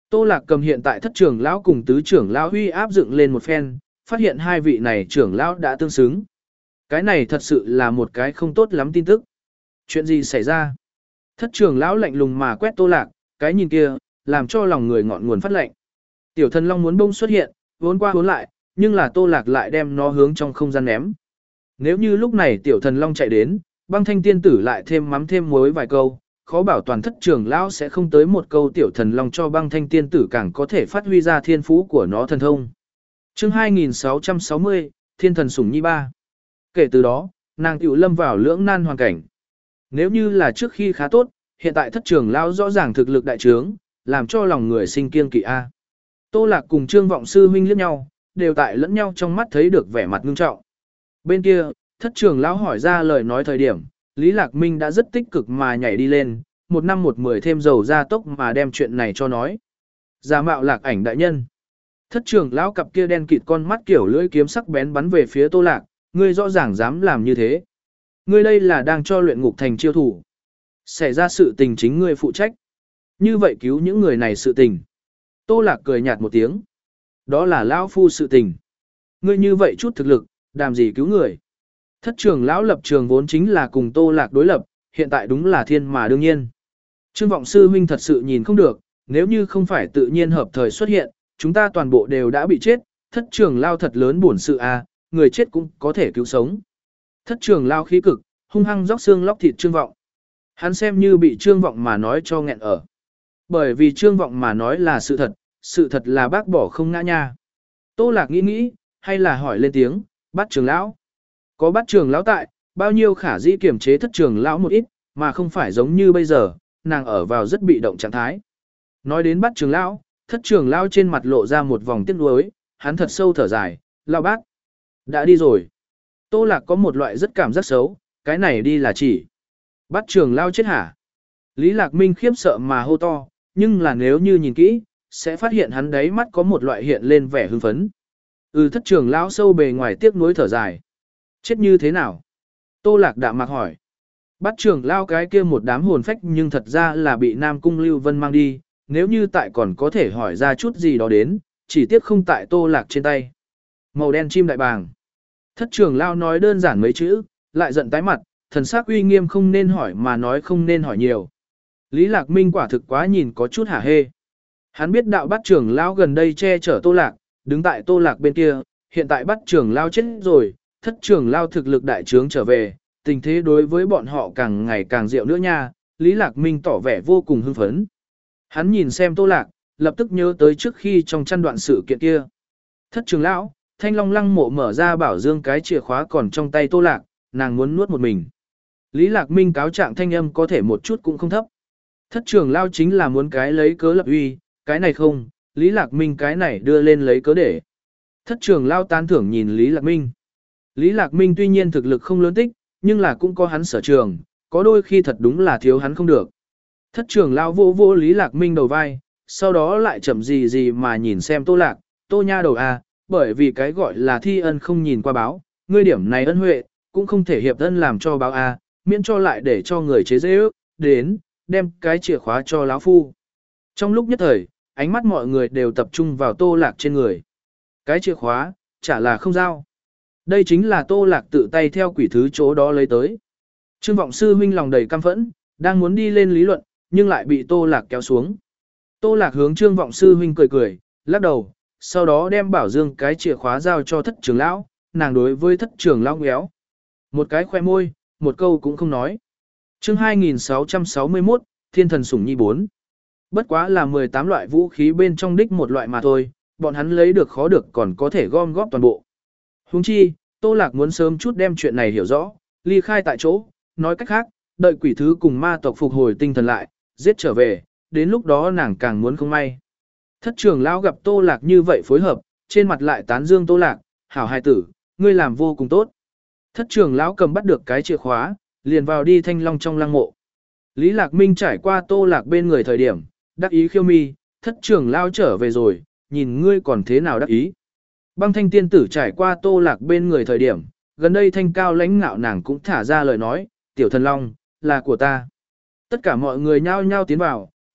Tô Lạc cầm hiện tại thất trưởng lão cùng tứ trưởng lão huy áp dựng lên một phen, phát hiện hai vị này trưởng lão đã tương xứng. Cái này thật sự là một cái không tốt lắm tin tức. Chuyện gì xảy ra? Thất trưởng lão lạnh lùng mà quét Tô Lạc, cái nhìn kia, làm cho lòng người ngọn nguồn phát lạnh. Tiểu thần long muốn bông xuất hiện, vốn qua vốn lại, nhưng là Tô Lạc lại đem nó hướng trong không gian ném. Nếu như lúc này tiểu thần long chạy đến, băng thanh tiên tử lại thêm mắm thêm muối vài câu, khó bảo toàn thất trưởng lão sẽ không tới một câu tiểu thần long cho băng thanh tiên tử càng có thể phát huy ra thiên phú của nó thần thông. Chương hai nghìn sáu trăm sáu mươi, Thiên thần sủng nhi ba. Kể từ đó, nàng tiểu lâm vào lưỡng nan hoàn cảnh. Nếu như là trước khi khá tốt, hiện tại thất trưởng lão rõ ràng thực lực đại trướng, làm cho lòng người sinh kiêng kỵ a. Tô Lạc cùng Trương Vọng sư huynh liếc nhau, đều tại lẫn nhau trong mắt thấy được vẻ mặt nghiêm trọng. Bên kia, thất trưởng lão hỏi ra lời nói thời điểm, Lý Lạc Minh đã rất tích cực mà nhảy đi lên, một năm một mười thêm dầu ra tốc mà đem chuyện này cho nói. Giả mạo Lạc ảnh đại nhân. Thất trưởng lão cặp kia đen kịt con mắt kiểu lưỡi kiếm sắc bén bắn về phía Tô Lạc, ngươi rõ ràng dám làm như thế. Ngươi đây là đang cho luyện ngục thành chiêu thủ. Xảy ra sự tình chính ngươi phụ trách. Như vậy cứu những người này sự tình. Tô Lạc cười nhạt một tiếng. Đó là lão phu sự tình. Ngươi như vậy chút thực lực, làm gì cứu người. Thất trưởng lão lập trường vốn chính là cùng Tô Lạc đối lập, hiện tại đúng là thiên mà đương nhiên. Trương Vọng sư huynh thật sự nhìn không được, nếu như không phải tự nhiên hợp thời xuất hiện, chúng ta toàn bộ đều đã bị chết, thất trưởng lão thật lớn buồn sự a, người chết cũng có thể cứu sống. Thất trưởng lão khí cực, hung hăng róc xương lóc thịt Trương Vọng. Hắn xem như bị Trương Vọng mà nói cho nghẹn ở. Bởi vì Trương Vọng mà nói là sự thật, sự thật là bác bỏ không ngã nha. Tô Lạc nghĩ nghĩ, hay là hỏi lên tiếng, Bát trưởng lão. Có Bát trưởng lão tại, bao nhiêu khả dĩ kiểm chế thất trưởng lão một ít, mà không phải giống như bây giờ, nàng ở vào rất bị động trạng thái. Nói đến Bát trưởng lão, thất trưởng lão trên mặt lộ ra một vòng tiếc nuối, hắn thật sâu thở dài, lão Bát đã đi rồi. Tô Lạc có một loại rất cảm giác xấu, cái này đi là chỉ Bát trưởng lão chết hả? Lý Lạc Minh khiếp sợ mà hô to, nhưng là nếu như nhìn kỹ, sẽ phát hiện hắn đáy mắt có một loại hiện lên vẻ hưng phấn. Ừ, thất trưởng lão sâu bề ngoài tiếc nuối thở dài. Chết như thế nào? Tô Lạc đạm mạc hỏi. Bát trưởng lão cái kia một đám hồn phách nhưng thật ra là bị Nam Cung Lưu Vân mang đi, nếu như tại còn có thể hỏi ra chút gì đó đến, chỉ tiếc không tại Tô Lạc trên tay. Màu đen chim đại bàng. Thất trưởng lão nói đơn giản mấy chữ, lại giận tái mặt, thần sắc uy nghiêm không nên hỏi mà nói không nên hỏi nhiều. Lý Lạc Minh quả thực quá nhìn có chút hả hê. Hắn biết đạo Bát trưởng lão gần đây che chở Tô Lạc, đứng tại Tô Lạc bên kia, hiện tại Bát trưởng lão chết rồi, thất trưởng lão thực lực đại trướng trở về, tình thế đối với bọn họ càng ngày càng diệu nữa nha, Lý Lạc Minh tỏ vẻ vô cùng hưng phấn. Hắn nhìn xem Tô Lạc, lập tức nhớ tới trước khi trong chăn đoạn sự kiện kia. Thất trưởng lão, Thanh Long Lăng mộ mở ra bảo dương cái chìa khóa còn trong tay Tô Lạc, nàng muốn nuốt một mình. Lý Lạc Minh cáo trạng thanh âm có thể một chút cũng không thấp. Thất trưởng lão chính là muốn cái lấy cớ lập uy, cái này không, Lý Lạc Minh cái này đưa lên lấy cớ để. Thất trưởng lão tán thưởng nhìn Lý Lạc Minh. Lý Lạc Minh tuy nhiên thực lực không lớn tích, nhưng là cũng có hắn sở trường, có đôi khi thật đúng là thiếu hắn không được. Thất trưởng lão vô vô Lý Lạc Minh đầu vai, sau đó lại chậm gì gì mà nhìn xem Tô Lạc, Tô nha đầu à, bởi vì cái gọi là thi ân không nhìn qua báo, ngươi điểm này ân huệ, cũng không thể hiệp ân làm cho báo à, miễn cho lại để cho người chế dễ ước, đến, đem cái chìa khóa cho lão phu. Trong lúc nhất thời, ánh mắt mọi người đều tập trung vào Tô Lạc trên người. Cái chìa khóa, chả là không giao. Đây chính là Tô Lạc tự tay theo quỷ thứ chỗ đó lấy tới. Trương Vọng sư huynh lòng đầy căm phẫn, đang muốn đi lên lý luận, nhưng lại bị Tô Lạc kéo xuống. Tô Lạc hướng Trương Vọng sư huynh cười cười, lắc đầu, sau đó đem bảo dương cái chìa khóa giao cho thất trưởng lão, nàng đối với thất trưởng lão ngéo. Một cái khoe môi, một câu cũng không nói. Chương hai nghìn sáu trăm sáu mươi mốt, Thiên thần sủng nhi bốn. Bất quá là mười tám loại vũ khí bên trong đích một loại mà thôi, bọn hắn lấy được khó được còn có thể gom góp toàn bộ. Huống chi, Tô Lạc muốn sớm chút đem chuyện này hiểu rõ, ly khai tại chỗ, nói cách khác, đợi quỷ thứ cùng ma tộc phục hồi tinh thần lại, giết trở về, đến lúc đó nàng càng muốn không may. Thất trưởng lão gặp Tô Lạc như vậy phối hợp, trên mặt lại tán dương Tô Lạc, hảo hài tử, ngươi làm vô cùng tốt. Thất trưởng lão cầm bắt được cái chìa khóa, liền vào đi Thanh Long trong lăng mộ. Lý Lạc Minh trải qua Tô Lạc bên người thời điểm, đắc ý khiêu mi, thất trưởng lão trở về rồi, nhìn ngươi còn thế nào đắc ý. Băng Thanh tiên tử trải qua Tô Lạc bên người thời điểm, gần đây thanh cao lãnh ngạo nàng cũng thả ra lời nói, tiểu thần long, là của ta. Tất cả mọi người nhao nhao tiến vào,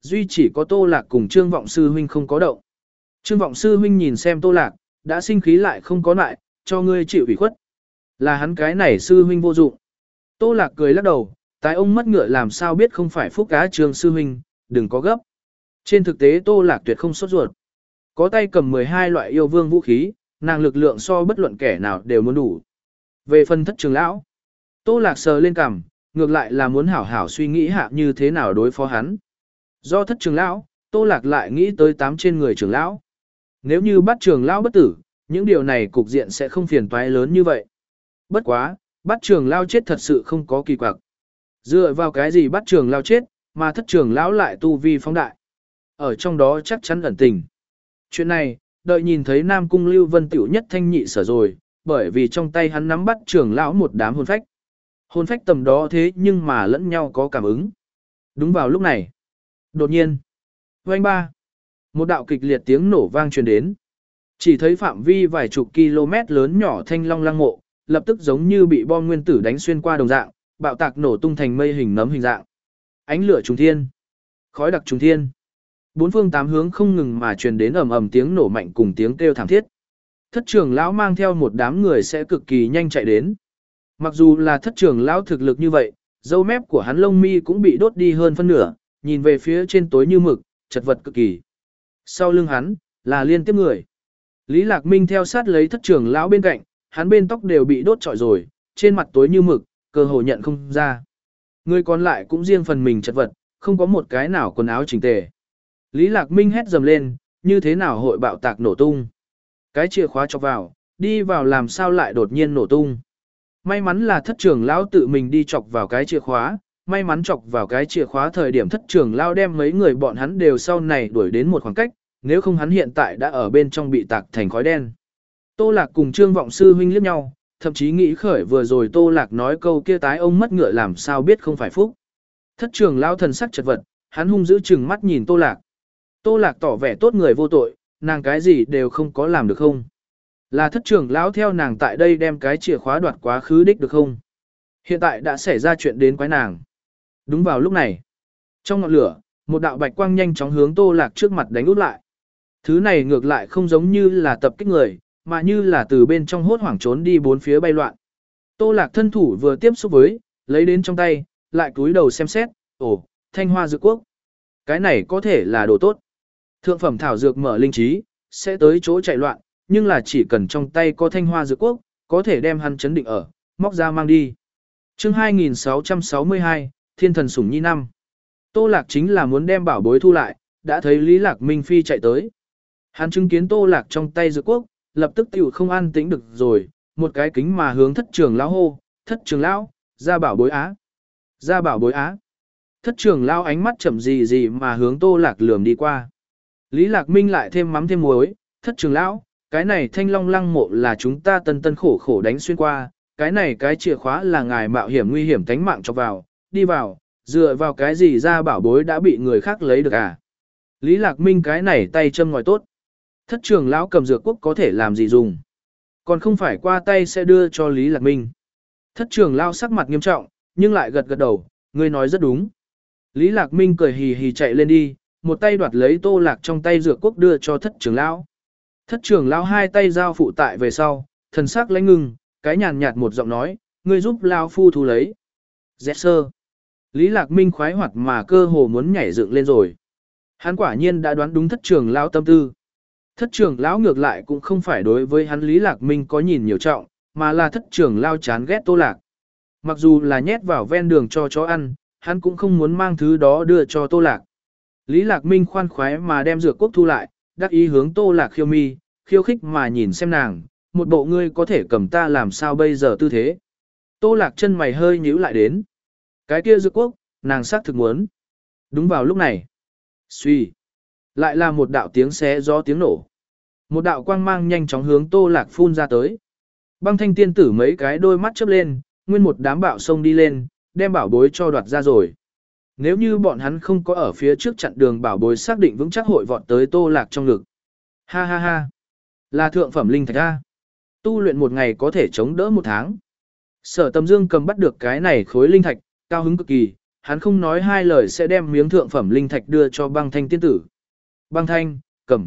Duy chỉ có Tô Lạc cùng Trương Vọng Sư Huynh không có động. Trương Vọng Sư Huynh nhìn xem Tô Lạc, đã sinh khí lại không có lại, cho ngươi chịu ủy khuất. Là hắn cái này Sư Huynh vô dụng. Tô Lạc cười lắc đầu, tái ông mất ngựa làm sao biết không phải phúc cá Trương Sư Huynh, đừng có gấp. Trên thực tế Tô Lạc tuyệt không sốt ruột. Có tay cầm mười hai loại yêu vương vũ khí, nàng lực lượng so bất luận kẻ nào đều muốn đủ. Về phần thất trường lão, Tô Lạc sờ lên cằm, ngược lại là muốn hảo hảo suy nghĩ hạ như thế nào đối phó hắn. Do thất trường lão, Tô Lạc lại nghĩ tới tám trên người trường lão. Nếu như bắt trường lão bất tử, những điều này cục diện sẽ không phiền toái lớn như vậy. Bất quá, bắt trường lão chết thật sự không có kỳ quặc. Dựa vào cái gì bắt trường lão chết, mà thất trường lão lại tu vi phóng đại. Ở trong đó chắc chắn ẩn tình. Chuyện này, đợi nhìn thấy Nam Cung Lưu Vân tiểu nhất thanh nhị sở rồi, bởi vì trong tay hắn nắm bắt trường lão một đám hồn phách. Hồn phách tầm đó thế nhưng mà lẫn nhau có cảm ứng. Đúng vào lúc này. Đột nhiên. Oanh ba. Một đạo kịch liệt tiếng nổ vang truyền đến. Chỉ thấy phạm vi vài chục km lớn nhỏ thanh long lăng mộ, lập tức giống như bị bom nguyên tử đánh xuyên qua đồng dạng, bạo tạc nổ tung thành mây hình nấm hình dạng. Ánh lửa trùng thiên. Khói đặc trùng thiên. Bốn phương tám hướng không ngừng mà truyền đến ầm ầm tiếng nổ mạnh cùng tiếng kêu thảm thiết. Thất trưởng lão mang theo một đám người sẽ cực kỳ nhanh chạy đến. Mặc dù là thất trưởng lão thực lực như vậy, râu mép của hắn lông mi cũng bị đốt đi hơn phân nửa, nhìn về phía trên tối như mực, chật vật cực kỳ. Sau lưng hắn, là liên tiếp người. Lý Lạc Minh theo sát lấy thất trưởng lão bên cạnh, hắn bên tóc đều bị đốt trọi rồi, trên mặt tối như mực, cơ hồ nhận không ra. Người còn lại cũng riêng phần mình chật vật, không có một cái nào quần áo chỉnh tề. Lý Lạc Minh hét dầm lên, như thế nào hội bạo tạc nổ tung. Cái chìa khóa cho vào, đi vào làm sao lại đột nhiên nổ tung. May mắn là thất trưởng lão tự mình đi chọc vào cái chìa khóa, may mắn chọc vào cái chìa khóa thời điểm thất trưởng lão đem mấy người bọn hắn đều sau này đuổi đến một khoảng cách, nếu không hắn hiện tại đã ở bên trong bị tạc thành khói đen. Tô Lạc cùng Trương Vọng Sư huynh liếc nhau, thậm chí nghĩ khởi vừa rồi Tô Lạc nói câu kia tái ông mất ngựa làm sao biết không phải phúc. Thất trưởng lão thần sắc chật vật, hắn hung dữ chừng mắt nhìn Tô Lạc. Tô Lạc tỏ vẻ tốt người vô tội, nàng cái gì đều không có làm được không? Là thất trưởng lão theo nàng tại đây đem cái chìa khóa đoạt quá khứ đích được không? Hiện tại đã xảy ra chuyện đến quái nàng. Đúng vào lúc này, trong ngọn lửa, một đạo bạch quang nhanh chóng hướng Tô Lạc trước mặt đánh út lại. Thứ này ngược lại không giống như là tập kích người, mà như là từ bên trong hốt hoảng trốn đi bốn phía bay loạn. Tô Lạc thân thủ vừa tiếp xúc với, lấy đến trong tay, lại cúi đầu xem xét, ồ, thanh hoa dược quốc. Cái này có thể là đồ tốt. Thượng phẩm thảo dược mở linh trí, sẽ tới chỗ chạy loạn, nhưng là chỉ cần trong tay có thanh hoa dược quốc, có thể đem hắn chấn định ở, móc ra mang đi. Chương hai nghìn sáu trăm sáu mươi hai, Thiên thần sủng nhi năm. Tô Lạc chính là muốn đem bảo bối thu lại, đã thấy Lý Lạc Minh Phi chạy tới. Hắn chứng kiến Tô Lạc trong tay dược quốc, lập tức tiểu không an tĩnh được rồi, một cái kính mà hướng thất trưởng lão hô, thất trưởng lão, ra bảo bối á. Ra bảo bối á. Thất trưởng lão ánh mắt chậm gì gì mà hướng Tô Lạc lườm đi qua. Lý Lạc Minh lại thêm mắm thêm muối, thất trưởng lão, cái này thanh long lăng mộ là chúng ta tân tân khổ khổ đánh xuyên qua, cái này cái chìa khóa là ngài mạo hiểm nguy hiểm tánh mạng cho vào, đi vào, dựa vào cái gì ra bảo bối đã bị người khác lấy được à. Lý Lạc Minh cái này tay châm ngòi tốt. Thất trưởng lão cầm dược quốc có thể làm gì dùng. Còn không phải qua tay sẽ đưa cho Lý Lạc Minh. Thất trưởng lão sắc mặt nghiêm trọng, nhưng lại gật gật đầu, ngươi nói rất đúng. Lý Lạc Minh cười hì hì chạy lên đi, một tay đoạt lấy Tô Lạc trong tay dược quốc đưa cho thất trưởng lão. Thất trưởng lão hai tay giao phụ tại về sau, thần sắc lãnh ngưng, cái nhàn nhạt một giọng nói, ngươi giúp lão phu thu lấy. Dẹt sơ. Lý Lạc Minh khoái hoạt mà cơ hồ muốn nhảy dựng lên rồi. Hắn quả nhiên đã đoán đúng thất trưởng lão tâm tư. Thất trưởng lão ngược lại cũng không phải đối với hắn Lý Lạc Minh có nhìn nhiều trọng, mà là thất trưởng lão chán ghét Tô Lạc. Mặc dù là nhét vào ven đường cho chó ăn, hắn cũng không muốn mang thứ đó đưa cho Tô Lạc. Lý Lạc Minh khoan khoái mà đem dược quốc thu lại, đắc ý hướng Tô Lạc khiêu mi, khiêu khích mà nhìn xem nàng, một bộ ngươi có thể cầm ta làm sao bây giờ tư thế. Tô Lạc chân mày hơi nhíu lại đến. Cái kia dược quốc, nàng xác thực muốn. Đúng vào lúc này. Xuy. Lại là một đạo tiếng xé gió tiếng nổ. Một đạo quang mang nhanh chóng hướng Tô Lạc phun ra tới. Băng thanh tiên tử mấy cái đôi mắt chớp lên, nguyên một đám bạo sông đi lên, đem bảo bối cho đoạt ra rồi. Nếu như bọn hắn không có ở phía trước chặn đường bảo bối xác định vững chắc hội vọt tới Tô Lạc trong ngực. Ha ha ha. Là thượng phẩm linh thạch a. Tu luyện một ngày có thể chống đỡ một tháng. Sở Tầm Dương cầm bắt được cái này khối linh thạch, cao hứng cực kỳ, hắn không nói hai lời sẽ đem miếng thượng phẩm linh thạch đưa cho băng thanh tiên tử. Băng thanh, cầm.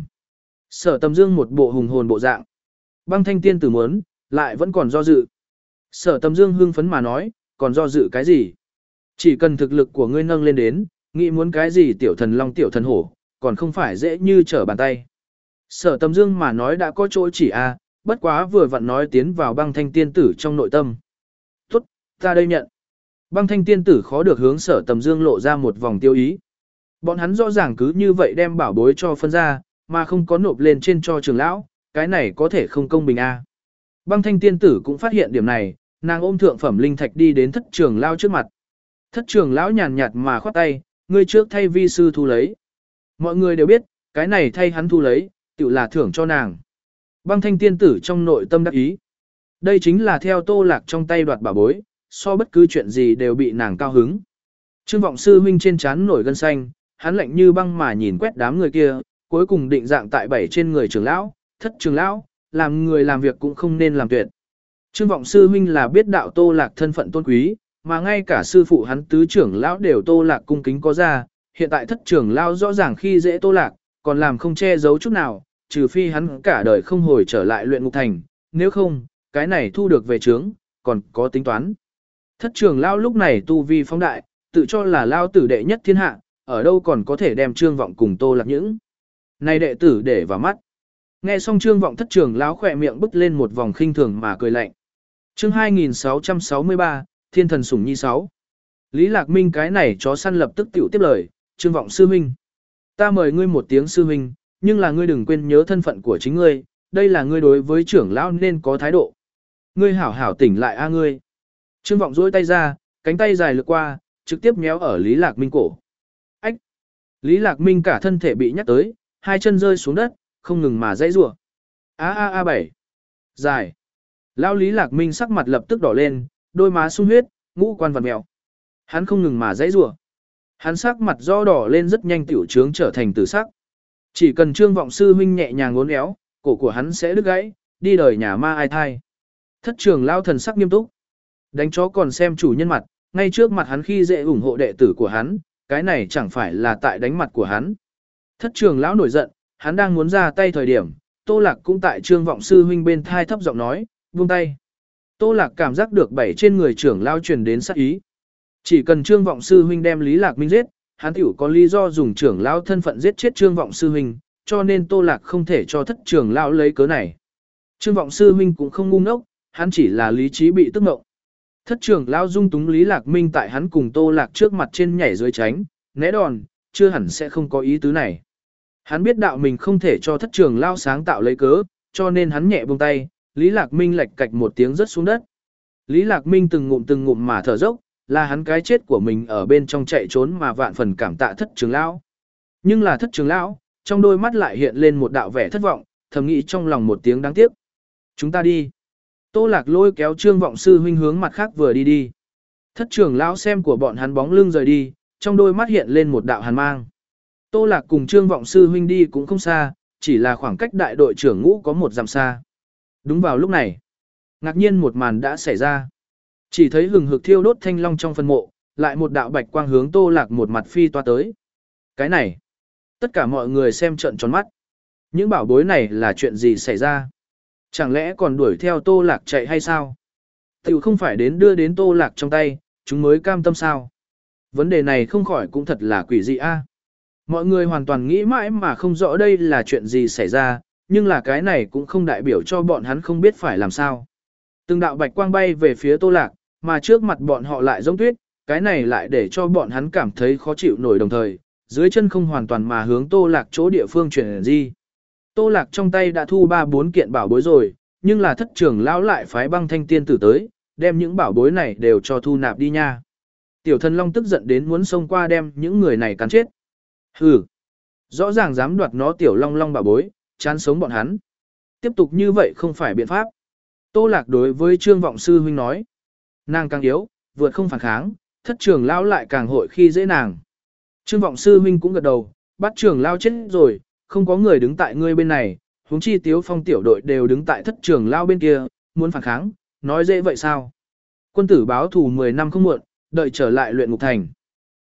Sở Tầm Dương một bộ hùng hồn bộ dạng. Băng thanh tiên tử muốn, lại vẫn còn do dự. Sở Tầm Dương hưng phấn mà nói, còn do dự cái gì? Chỉ cần thực lực của ngươi nâng lên đến, nghĩ muốn cái gì tiểu thần long tiểu thần hổ, còn không phải dễ như trở bàn tay. Sở Tầm Dương mà nói đã có chỗ chỉ a, bất quá vừa vặn nói tiến vào băng thanh tiên tử trong nội tâm. Tốt, ta đây nhận. Băng thanh tiên tử khó được hướng Sở Tầm Dương lộ ra một vòng tiêu ý. Bọn hắn rõ ràng cứ như vậy đem bảo bối cho phân ra, mà không có nộp lên trên cho trường lão, cái này có thể không công bình a. Băng thanh tiên tử cũng phát hiện điểm này, nàng ôm thượng phẩm linh thạch đi đến thất trường lão trước mặt. Thất trường lão nhàn nhạt mà khoát tay, ngươi trước thay vi sư thu lấy. Mọi người đều biết, cái này thay hắn thu lấy, tự là thưởng cho nàng. Băng thanh tiên tử trong nội tâm đắc ý. Đây chính là theo Tô Lạc trong tay đoạt bảo bối, so bất cứ chuyện gì đều bị nàng cao hứng. Trương vọng sư huynh trên trán nổi gân xanh, hắn lạnh như băng mà nhìn quét đám người kia, cuối cùng định dạng tại bảy trên người trưởng lão, thất trưởng lão, làm người làm việc cũng không nên làm tuyệt. Trương vọng sư huynh là biết đạo Tô Lạc thân phận tôn quý, mà ngay cả sư phụ hắn tứ trưởng lão đều Tô Lạc cung kính có ra, hiện tại thất trưởng lão rõ ràng khi dễ Tô Lạc, còn làm không che giấu chút nào, trừ phi hắn cả đời không hồi trở lại luyện ngục thành, nếu không, cái này thu được về trướng, còn có tính toán. Thất trưởng lão lúc này tu vi phóng đại, tự cho là lao tử đệ nhất thiên hạ, ở đâu còn có thể đem Trương vọng cùng Tô Lạc những này đệ tử để vào mắt. Nghe xong Trương vọng thất trưởng lão khỏe miệng bứt lên một vòng khinh thường mà cười lạnh. Chương hai nghìn sáu trăm sáu mươi ba, Thiên thần sủng nhi sáu. Lý Lạc Minh cái này chó săn lập tức tiểu tiếp lời, Trương vọng sư huynh. Ta mời ngươi một tiếng sư huynh, nhưng là ngươi đừng quên nhớ thân phận của chính ngươi, đây là ngươi đối với trưởng lão nên có thái độ. Ngươi hảo hảo tỉnh lại a ngươi. Trương vọng duỗi tay ra, cánh tay dài lướt qua, trực tiếp méo ở Lý Lạc Minh cổ. Ách! Lý Lạc Minh cả thân thể bị nhắc tới, hai chân rơi xuống đất, không ngừng mà dãy rủa. A a a bảy. Dài. Lão Lý Lạc Minh sắc mặt lập tức đỏ lên, đôi má sung huyết, ngũ quan vặn mèo. Hắn không ngừng mà dãy rủa. Hắn sắc mặt do đỏ lên rất nhanh tiểu trướng trở thành tử sắc. Chỉ cần Trương vọng sư huynh nhẹ nhàng uốn éo, cổ của hắn sẽ đứt gãy, đi đời nhà ma ai thai. Thất trường lao thần sắc nghiêm túc. Đánh chó còn xem chủ nhân mặt, ngay trước mặt hắn khi dễ ủng hộ đệ tử của hắn, cái này chẳng phải là tại đánh mặt của hắn. Thất trường lão nổi giận, hắn đang muốn ra tay thời điểm, Tô Lạc cũng tại Trương vọng sư huynh bên thai thấp giọng nói, buông tay. Tô Lạc cảm giác được bảy trên người trưởng lao truyền đến sát ý. Chỉ cần Trương vọng sư huynh đem Lý Lạc Minh giết, hắn tiểu có lý do dùng trưởng lao thân phận giết chết Trương vọng sư huynh, cho nên Tô Lạc không thể cho thất trưởng lao lấy cớ này. Trương vọng sư huynh cũng không ngu ngốc, hắn chỉ là lý trí bị tức ngộng. Thất trưởng lao dung túng Lý Lạc Minh tại hắn cùng Tô Lạc trước mặt trên nhảy dưới tránh, né đòn, chưa hẳn sẽ không có ý tứ này. Hắn biết đạo mình không thể cho thất trưởng lao sáng tạo lấy cớ, cho nên hắn nhẹ buông tay, Lý Lạc Minh lệch cạch một tiếng rớt xuống đất. Lý Lạc Minh từng ngụm từng ngụm mà thở dốc, là hắn cái chết của mình ở bên trong chạy trốn mà vạn phần cảm tạ thất trưởng lão. Nhưng là thất trưởng lão, trong đôi mắt lại hiện lên một đạo vẻ thất vọng, thầm nghĩ trong lòng một tiếng đáng tiếc. Chúng ta đi. Tô Lạc lôi kéo Trương vọng sư huynh hướng mặt khác vừa đi đi. Thất trưởng lão xem của bọn hắn bóng lưng rời đi, trong đôi mắt hiện lên một đạo hàn mang. Tô Lạc cùng Trương vọng sư huynh đi cũng không xa, chỉ là khoảng cách đại đội trưởng ngũ có một dặm xa. Đúng vào lúc này, ngạc nhiên một màn đã xảy ra. Chỉ thấy hừng hực thiêu đốt thanh long trong phân mộ, lại một đạo bạch quang hướng Tô Lạc một mặt phi toa tới. Cái này, tất cả mọi người xem trợn tròn mắt. Những bảo bối này là chuyện gì xảy ra? Chẳng lẽ còn đuổi theo Tô Lạc chạy hay sao? Tiểu không phải đến đưa đến Tô Lạc trong tay, chúng mới cam tâm sao? Vấn đề này không khỏi cũng thật là quỷ dị a. Mọi người hoàn toàn nghĩ mãi mà không rõ đây là chuyện gì xảy ra, nhưng là cái này cũng không đại biểu cho bọn hắn không biết phải làm sao. Từng đạo bạch quang bay về phía Tô Lạc, mà trước mặt bọn họ lại giống tuyết, cái này lại để cho bọn hắn cảm thấy khó chịu nổi đồng thời, dưới chân không hoàn toàn mà hướng Tô Lạc chỗ địa phương chuyển di. Tô Lạc trong tay đã thu ba bốn kiện bảo bối rồi, nhưng là thất trưởng lão lại phái băng thanh tiên tử tới, đem những bảo bối này đều cho thu nạp đi nha. Tiểu thần long tức giận đến muốn xông qua đem những người này cắn chết. Hừ, rõ ràng dám đoạt nó tiểu long long bảo bối, chán sống bọn hắn. Tiếp tục như vậy không phải biện pháp. Tô Lạc đối với Trương vọng sư huynh nói. Nàng càng yếu, vượt không phản kháng, thất trưởng lão lại càng hội khi dễ nàng. Trương vọng sư huynh cũng gật đầu, bắt trưởng lão chết rồi, không có người đứng tại ngươi bên này, huống chi Tiếu Phong tiểu đội đều đứng tại thất trưởng lão bên kia, muốn phản kháng, nói dễ vậy sao? Quân tử báo thù mười năm không muộn, đợi trở lại luyện ngục thành.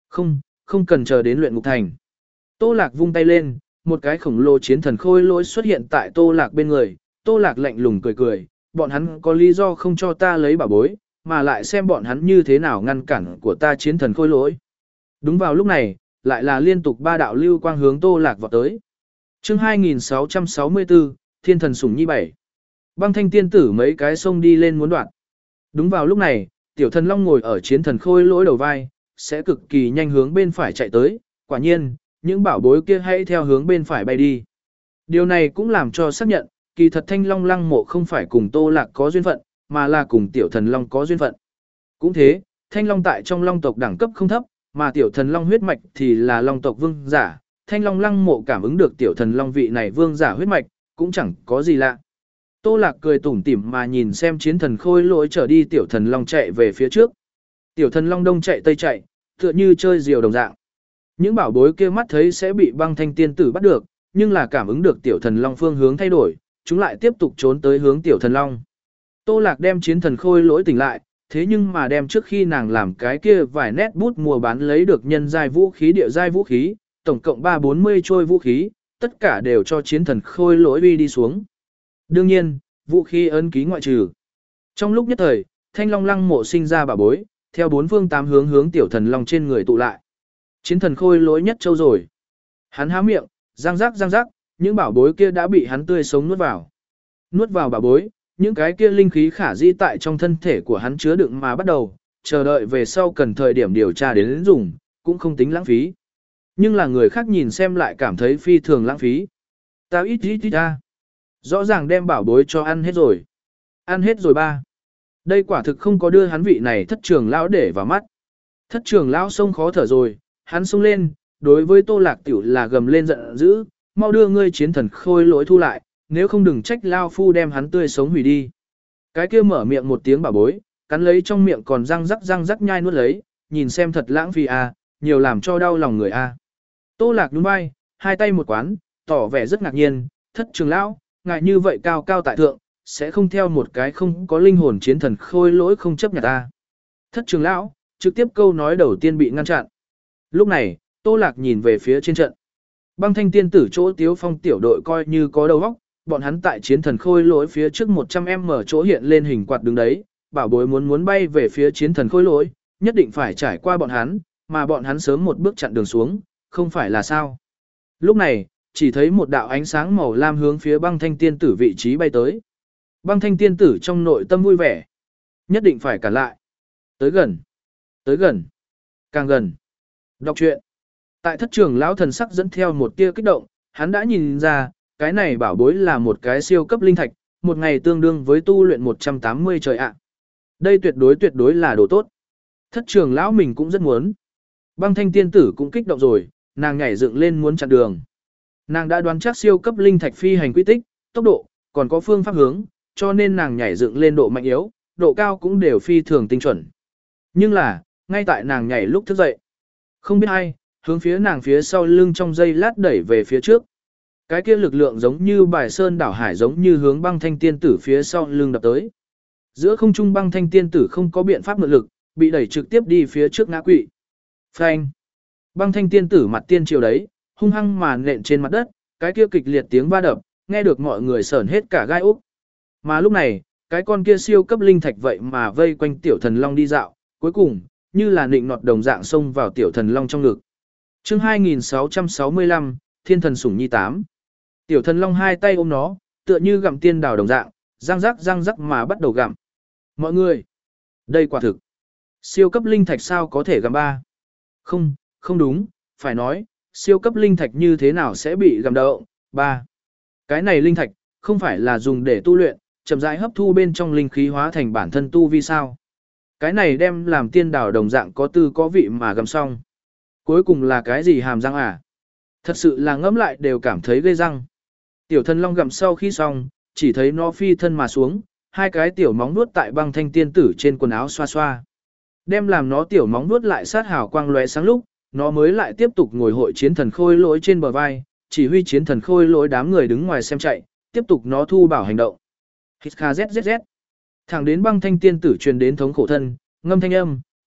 Không, không cần chờ đến luyện ngục thành. Tô Lạc vung tay lên, một cái khổng lồ chiến thần khôi lỗi xuất hiện tại Tô Lạc bên người, Tô Lạc lạnh lùng cười cười, bọn hắn có lý do không cho ta lấy bảo bối, mà lại xem bọn hắn như thế nào ngăn cản của ta chiến thần khôi lỗi. Đúng vào lúc này, lại là liên tục ba đạo lưu quang hướng Tô Lạc vọt tới. Chương hai nghìn sáu trăm sáu mươi tư, Thiên thần sủng nhi bảy. Băng Thanh tiên tử mấy cái xông đi lên muốn đoạt. Đúng vào lúc này, tiểu thần long ngồi ở chiến thần khôi lỗi đầu vai, sẽ cực kỳ nhanh hướng bên phải chạy tới, quả nhiên, những bảo bối kia hãy theo hướng bên phải bay đi. Điều này cũng làm cho xác nhận, kỳ thật Thanh Long Lăng Mộ không phải cùng Tô Lạc có duyên phận, mà là cùng tiểu thần long có duyên phận. Cũng thế, Thanh Long tại trong long tộc đẳng cấp không thấp, mà tiểu thần long huyết mạch thì là long tộc vương giả, Thanh Long Lăng Mộ cảm ứng được tiểu thần long vị này vương giả huyết mạch, cũng chẳng có gì lạ. Tô Lạc cười tủm tỉm mà nhìn xem chiến thần khôi lỗi trở đi tiểu thần long chạy về phía trước. Tiểu thần long đông chạy tây chạy, tựa như chơi diều đồng dạng. Những bảo bối kia mắt thấy sẽ bị Băng Thanh tiên tử bắt được, nhưng là cảm ứng được tiểu thần long phương hướng thay đổi, chúng lại tiếp tục trốn tới hướng tiểu thần long. Tô Lạc đem chiến thần khôi lỗi tỉnh lại, thế nhưng mà đem trước khi nàng làm cái kia vài nét bút mua bán lấy được nhân giai vũ khí địa giai vũ khí, tổng cộng ba bốn mươi trôi vũ khí, tất cả đều cho chiến thần khôi lỗi uy đi xuống. Đương nhiên, vũ khí ấn ký ngoại trừ. Trong lúc nhất thời, Thanh Long Lăng Mộ sinh ra bảo bối, theo bốn phương tám hướng hướng tiểu thần long trên người tụ lại. Chiến thần khôi lỗi nhất châu rồi. Hắn há miệng, răng rắc răng rắc, những bảo bối kia đã bị hắn tươi sống nuốt vào. Nuốt vào bảo bối, những cái kia linh khí khả di tại trong thân thể của hắn chứa đựng mà bắt đầu, chờ đợi về sau cần thời điểm điều tra đến dùng, cũng không tính lãng phí. Nhưng là người khác nhìn xem lại cảm thấy phi thường lãng phí. Tao ít ít ít ta. Rõ ràng đem bảo bối cho ăn hết rồi. Ăn hết rồi ba. Đây quả thực không có đưa hắn vị này thất trường lão để vào mắt. Thất trường lão sông khó thở rồi, hắn xông lên, đối với Tô Lạc tiểu là gầm lên giận dữ, mau đưa ngươi chiến thần khôi lỗi thu lại, nếu không đừng trách lao phu đem hắn tươi sống hủy đi. Cái kia mở miệng một tiếng bảo bối, cắn lấy trong miệng còn răng rắc răng rắc nhai nuốt lấy, nhìn xem thật lãng phí a, nhiều làm cho đau lòng người a. Tô Lạc nhún vai, hai tay một quán, tỏ vẻ rất ngạc nhiên, thất trường lão, ngại như vậy cao cao tại thượng, sẽ không theo một cái không có linh hồn chiến thần khôi lỗi không chấp nhận ta. Thất trường lão, trực tiếp câu nói đầu tiên bị ngăn chặn. Lúc này, Tô Lạc nhìn về phía trên trận. Băng Thanh tiên tử chỗ Tiếu Phong tiểu đội coi như có đầu óc, bọn hắn tại chiến thần khôi lỗi phía trước một trăm mét chỗ hiện lên hình quạt đứng đấy, bảo bối muốn muốn bay về phía chiến thần khôi lỗi, nhất định phải trải qua bọn hắn, mà bọn hắn sớm một bước chặn đường xuống, không phải là sao. Lúc này, chỉ thấy một đạo ánh sáng màu lam hướng phía Băng Thanh tiên tử vị trí bay tới. Băng Thanh tiên tử trong nội tâm vui vẻ, nhất định phải cản lại. Tới gần, tới gần, càng gần. Đọc truyện. Tại thất trường lão thần sắc dẫn theo một tia kích động, hắn đã nhìn ra, cái này bảo bối là một cái siêu cấp linh thạch, một ngày tương đương với tu luyện một trăm tám mươi trời ạ. Đây tuyệt đối tuyệt đối là đồ tốt. Thất trường lão mình cũng rất muốn. Băng Thanh tiên tử cũng kích động rồi, nàng nhảy dựng lên muốn chặn đường. Nàng đã đoán chắc siêu cấp linh thạch phi hành quy tích, tốc độ, còn có phương pháp hướng, cho nên nàng nhảy dựng lên độ mạnh yếu, độ cao cũng đều phi thường tinh chuẩn. Nhưng là, ngay tại nàng nhảy lúc thức dậy, không biết ai, hướng phía nàng phía sau lưng trong giây lát đẩy về phía trước. Cái kia lực lượng giống như bài sơn đảo hải giống như hướng Băng Thanh tiên tử phía sau lưng đập tới. Giữa không trung Băng Thanh tiên tử không có biện pháp mượn lực, bị đẩy trực tiếp đi phía trước ngã quỵ. Phanh! Băng Thanh tiên tử mặt tiên chiều đấy, hung hăng mà nện trên mặt đất, cái kia kịch liệt tiếng va đập, nghe được mọi người sởn hết cả gai ốc. Mà lúc này, cái con kia siêu cấp linh thạch vậy mà vây quanh tiểu thần long đi dạo, cuối cùng, như là nịnh nọt đồng dạng xông vào tiểu thần long trong ngực. Chương hai nghìn sáu trăm sáu mươi lăm, Thiên thần sủng nhi tám. Tiểu thần long hai tay ôm nó, tựa như gặm tiên đào đồng dạng, răng rắc răng rắc mà bắt đầu gặm. Mọi người, đây quả thực. Siêu cấp linh thạch sao có thể gặm ba? Không, không đúng, phải nói, siêu cấp linh thạch như thế nào sẽ bị gặm đậu? Ba. Cái này linh thạch, không phải là dùng để tu luyện, chậm rãi hấp thu bên trong linh khí hóa thành bản thân tu vi sao? Cái này đem làm tiên đào đồng dạng có tư có vị mà gặm xong. Cuối cùng là cái gì hàm răng à? Thật sự là ngẫm lại đều cảm thấy gây răng. Tiểu thần long gặm sau khi xong, chỉ thấy nó phi thân mà xuống, hai cái tiểu móng nuốt tại Băng Thanh tiên tử trên quần áo xoa xoa. Đem làm nó tiểu móng nuốt lại sát hào quang lóe sáng lúc, nó mới lại tiếp tục ngồi hội chiến thần khôi lỗi trên bờ vai, chỉ huy chiến thần khôi lỗi đám người đứng ngoài xem chạy, tiếp tục nó thu bảo hành động. Hít kha zzz. Thẳng đến Băng Thanh tiên tử truyền đến thống khổ thân, ngâm thanh âm,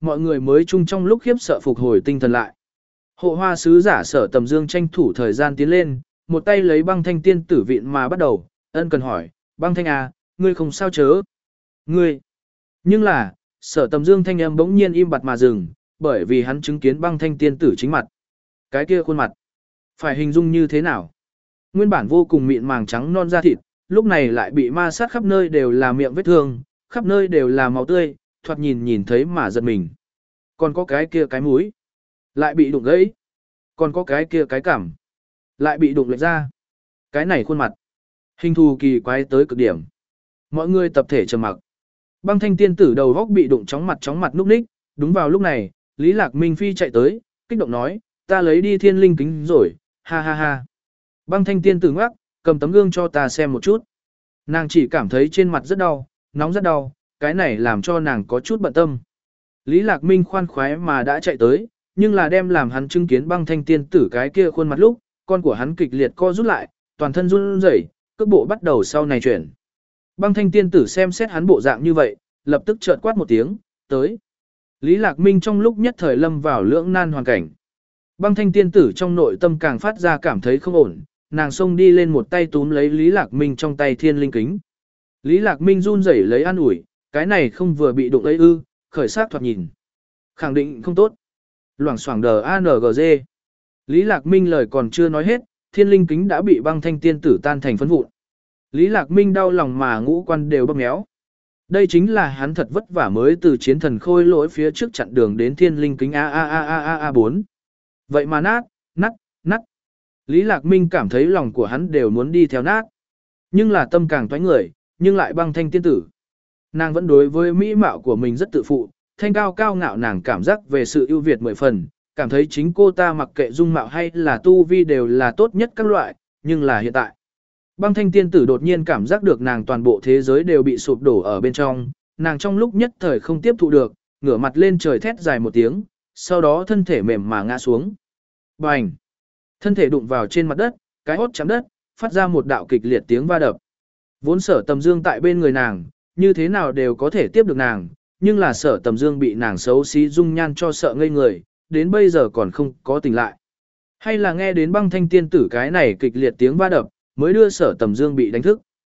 mọi người mới chung trong lúc khiếp sợ phục hồi tinh thần lại. Hộ hoa sứ giả Sở Tầm Dương tranh thủ thời gian tiến lên, một tay lấy băng thanh tiên tử viện mà bắt đầu, ân cần hỏi, băng thanh à, ngươi không sao chớ? Ngươi! Nhưng là, Sở Tầm Dương thanh âm bỗng nhiên im bặt mà dừng, bởi vì hắn chứng kiến băng thanh tiên tử chính mặt. Cái kia khuôn mặt, phải hình dung như thế nào? Nguyên bản vô cùng mịn màng trắng non da thịt, lúc này lại bị ma sát khắp nơi đều là miệng vết thương, khắp nơi đều là máu tươi, thoạt nhìn nhìn thấy mà giật mình. Còn có cái kia cái mũi, lại bị đụng gãy. Còn có cái kia cái cằm, lại bị đụng lệch ra. Cái này khuôn mặt, hình thù kỳ quái tới cực điểm. Mọi người tập thể trầm mặc. Băng thanh tiên tử đầu góc bị đụng chóng mặt chóng mặt núp ních, đúng vào lúc này, Lý Lạc Minh Phi chạy tới, kích động nói, ta lấy đi thiên linh kính rồi, ha ha ha. Băng thanh tiên tử ngoác, cầm tấm gương cho ta xem một chút. Nàng chỉ cảm thấy trên mặt rất đau, nóng rất đau, cái này làm cho nàng có chút bận tâm. Lý Lạc Minh khoan khoái mà đã chạy tới, nhưng là đem làm hắn chứng kiến băng thanh tiên tử cái kia khuôn mặt lúc, con của hắn kịch liệt co rút lại, toàn thân run rẩy, cước bộ bắt đầu sau này chuyển. Băng thanh tiên tử xem xét hắn bộ dạng như vậy, lập tức chợt quát một tiếng, tới. Lý Lạc Minh trong lúc nhất thời lâm vào lưỡng nan hoàn cảnh. Băng thanh tiên tử trong nội tâm càng phát ra cảm thấy không ổn, nàng xông đi lên một tay túm lấy Lý Lạc Minh trong tay thiên linh kính. Lý Lạc Minh run rẩy lấy an ủi, cái này không vừa bị đụng ấy ư, khởi sắc thoạt nhìn. Khẳng định không tốt. Loảng xoảng đờ a en giê. Lý Lạc Minh lời còn chưa nói hết, thiên linh kính đã bị băng thanh tiên tử tan thành phấn vụn. Lý Lạc Minh đau lòng mà ngũ quan đều bóp méo. Đây chính là hắn thật vất vả mới từ chiến thần khôi lỗi phía trước chặn đường đến thiên linh kính a a a a a a bốn. Vậy mà nát, nát, nát. Lý Lạc Minh cảm thấy lòng của hắn đều muốn đi theo nát. Nhưng là tâm càng toái người, nhưng lại băng thanh tiên tử. Nàng vẫn đối với mỹ mạo của mình rất tự phụ, thanh cao cao ngạo nàng cảm giác về sự ưu việt mười phần, cảm thấy chính cô ta mặc kệ dung mạo hay là tu vi đều là tốt nhất các loại, nhưng là hiện tại. Băng thanh tiên tử đột nhiên cảm giác được nàng toàn bộ thế giới đều bị sụp đổ ở bên trong, nàng trong lúc nhất thời không tiếp thụ được, ngửa mặt lên trời thét dài một tiếng, sau đó thân thể mềm mà ngã xuống. Bành! Thân thể đụng vào trên mặt đất, cái hốt chạm đất, phát ra một đạo kịch liệt tiếng va đập. Vốn Sở Tầm Dương tại bên người nàng, như thế nào đều có thể tiếp được nàng, nhưng là Sở Tầm Dương bị nàng xấu xí dung nhan cho sợ ngây người, đến bây giờ còn không có tỉnh lại. Hay là nghe đến băng thanh tiên tử cái này kịch liệt tiếng va đập, mới đưa Sở Tầm Dương bị đánh thức.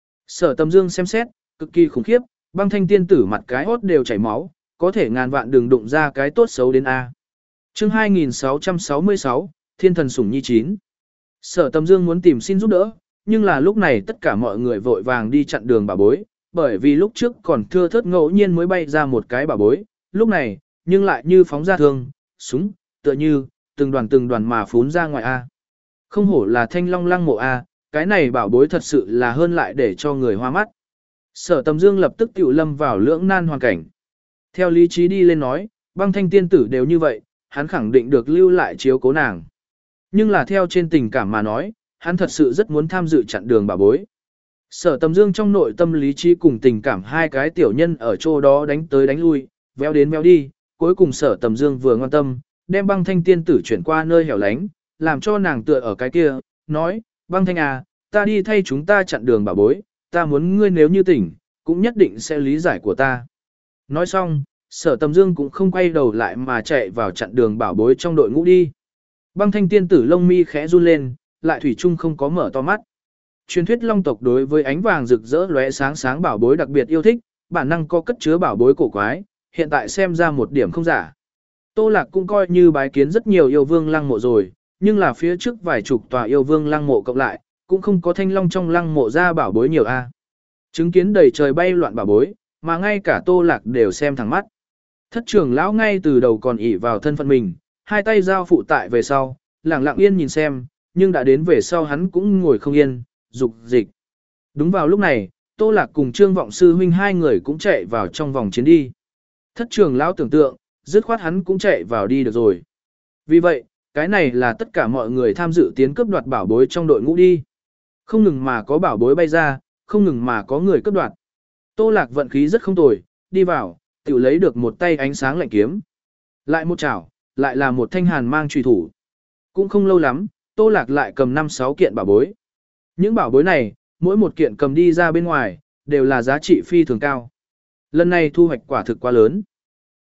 Sở Tầm Dương xem xét, cực kỳ khủng khiếp, băng thanh tiên tử mặt cái hốt đều chảy máu, có thể ngàn vạn đừng đụng ra cái tốt xấu đến A. Chương hai nghìn sáu trăm sáu mươi sáu, Thiên thần sủng nhi chín. Sở Tầm Dương muốn tìm xin giúp đỡ, nhưng là lúc này tất cả mọi người vội vàng đi chặn đường bà bối, bởi vì lúc trước còn thưa thớt ngẫu nhiên mới bay ra một cái bà bối, lúc này, nhưng lại như phóng ra thương, súng, tựa như, từng đoàn từng đoàn mà phún ra ngoài A. Không hổ là thanh long lăng mộ A, cái này bảo bối thật sự là hơn lại để cho người hoa mắt. Sở Tầm Dương lập tức tiểu lâm vào lưỡng nan hoàn cảnh. Theo lý trí đi lên nói, băng thanh tiên tử đều như vậy, hắn khẳng định được lưu lại chiếu cố nàng. Nhưng là theo trên tình cảm mà nói, hắn thật sự rất muốn tham dự chặn đường bảo bối. Sở Tầm Dương trong nội tâm lý trí cùng tình cảm hai cái tiểu nhân ở chỗ đó đánh tới đánh lui, véo đến véo đi, cuối cùng Sở Tầm Dương vừa ngoan tâm, đem băng thanh tiên tử chuyển qua nơi hẻo lánh, làm cho nàng tựa ở cái kia, nói, băng thanh à, ta đi thay chúng ta chặn đường bảo bối, ta muốn ngươi nếu như tỉnh, cũng nhất định sẽ lý giải của ta. Nói xong, Sở Tầm Dương cũng không quay đầu lại mà chạy vào chặn đường bảo bối trong đội ngũ đi. Băng thanh tiên tử lông mi khẽ run lên, lại thủy chung không có mở to mắt. Truyền thuyết long tộc đối với ánh vàng rực rỡ lóe sáng sáng bảo bối đặc biệt yêu thích, bản năng có cất chứa bảo bối cổ quái, hiện tại xem ra một điểm không giả. Tô Lạc cũng coi như bái kiến rất nhiều yêu vương lăng mộ rồi, nhưng là phía trước vài chục tòa yêu vương lăng mộ cộng lại, cũng không có thanh long trong lăng mộ ra bảo bối nhiều a. Chứng kiến đầy trời bay loạn bảo bối, mà ngay cả Tô Lạc đều xem thẳng mắt. Thất trưởng lão ngay từ đầu còn ỷ vào thân phận mình, hai tay giao phụ tại về sau, lặng lặng yên nhìn xem, nhưng đã đến về sau hắn cũng ngồi không yên, dục dịch. Đúng vào lúc này, Tô Lạc cùng Trương Vọng Sư huynh hai người cũng chạy vào trong vòng chiến đi. Thất trưởng lão tưởng tượng, dứt khoát hắn cũng chạy vào đi được rồi. Vì vậy, cái này là tất cả mọi người tham dự tiến cướp đoạt bảo bối trong đội ngũ đi. Không ngừng mà có bảo bối bay ra, không ngừng mà có người cướp đoạt. Tô Lạc vận khí rất không tồi, đi vào, tự lấy được một tay ánh sáng lạnh kiếm. Lại một chảo, lại là một thanh hàn mang truy thủ. Cũng không lâu lắm, Tô Lạc lại cầm năm sáu kiện bảo bối. Những bảo bối này, mỗi một kiện cầm đi ra bên ngoài, đều là giá trị phi thường cao. Lần này thu hoạch quả thực quá lớn.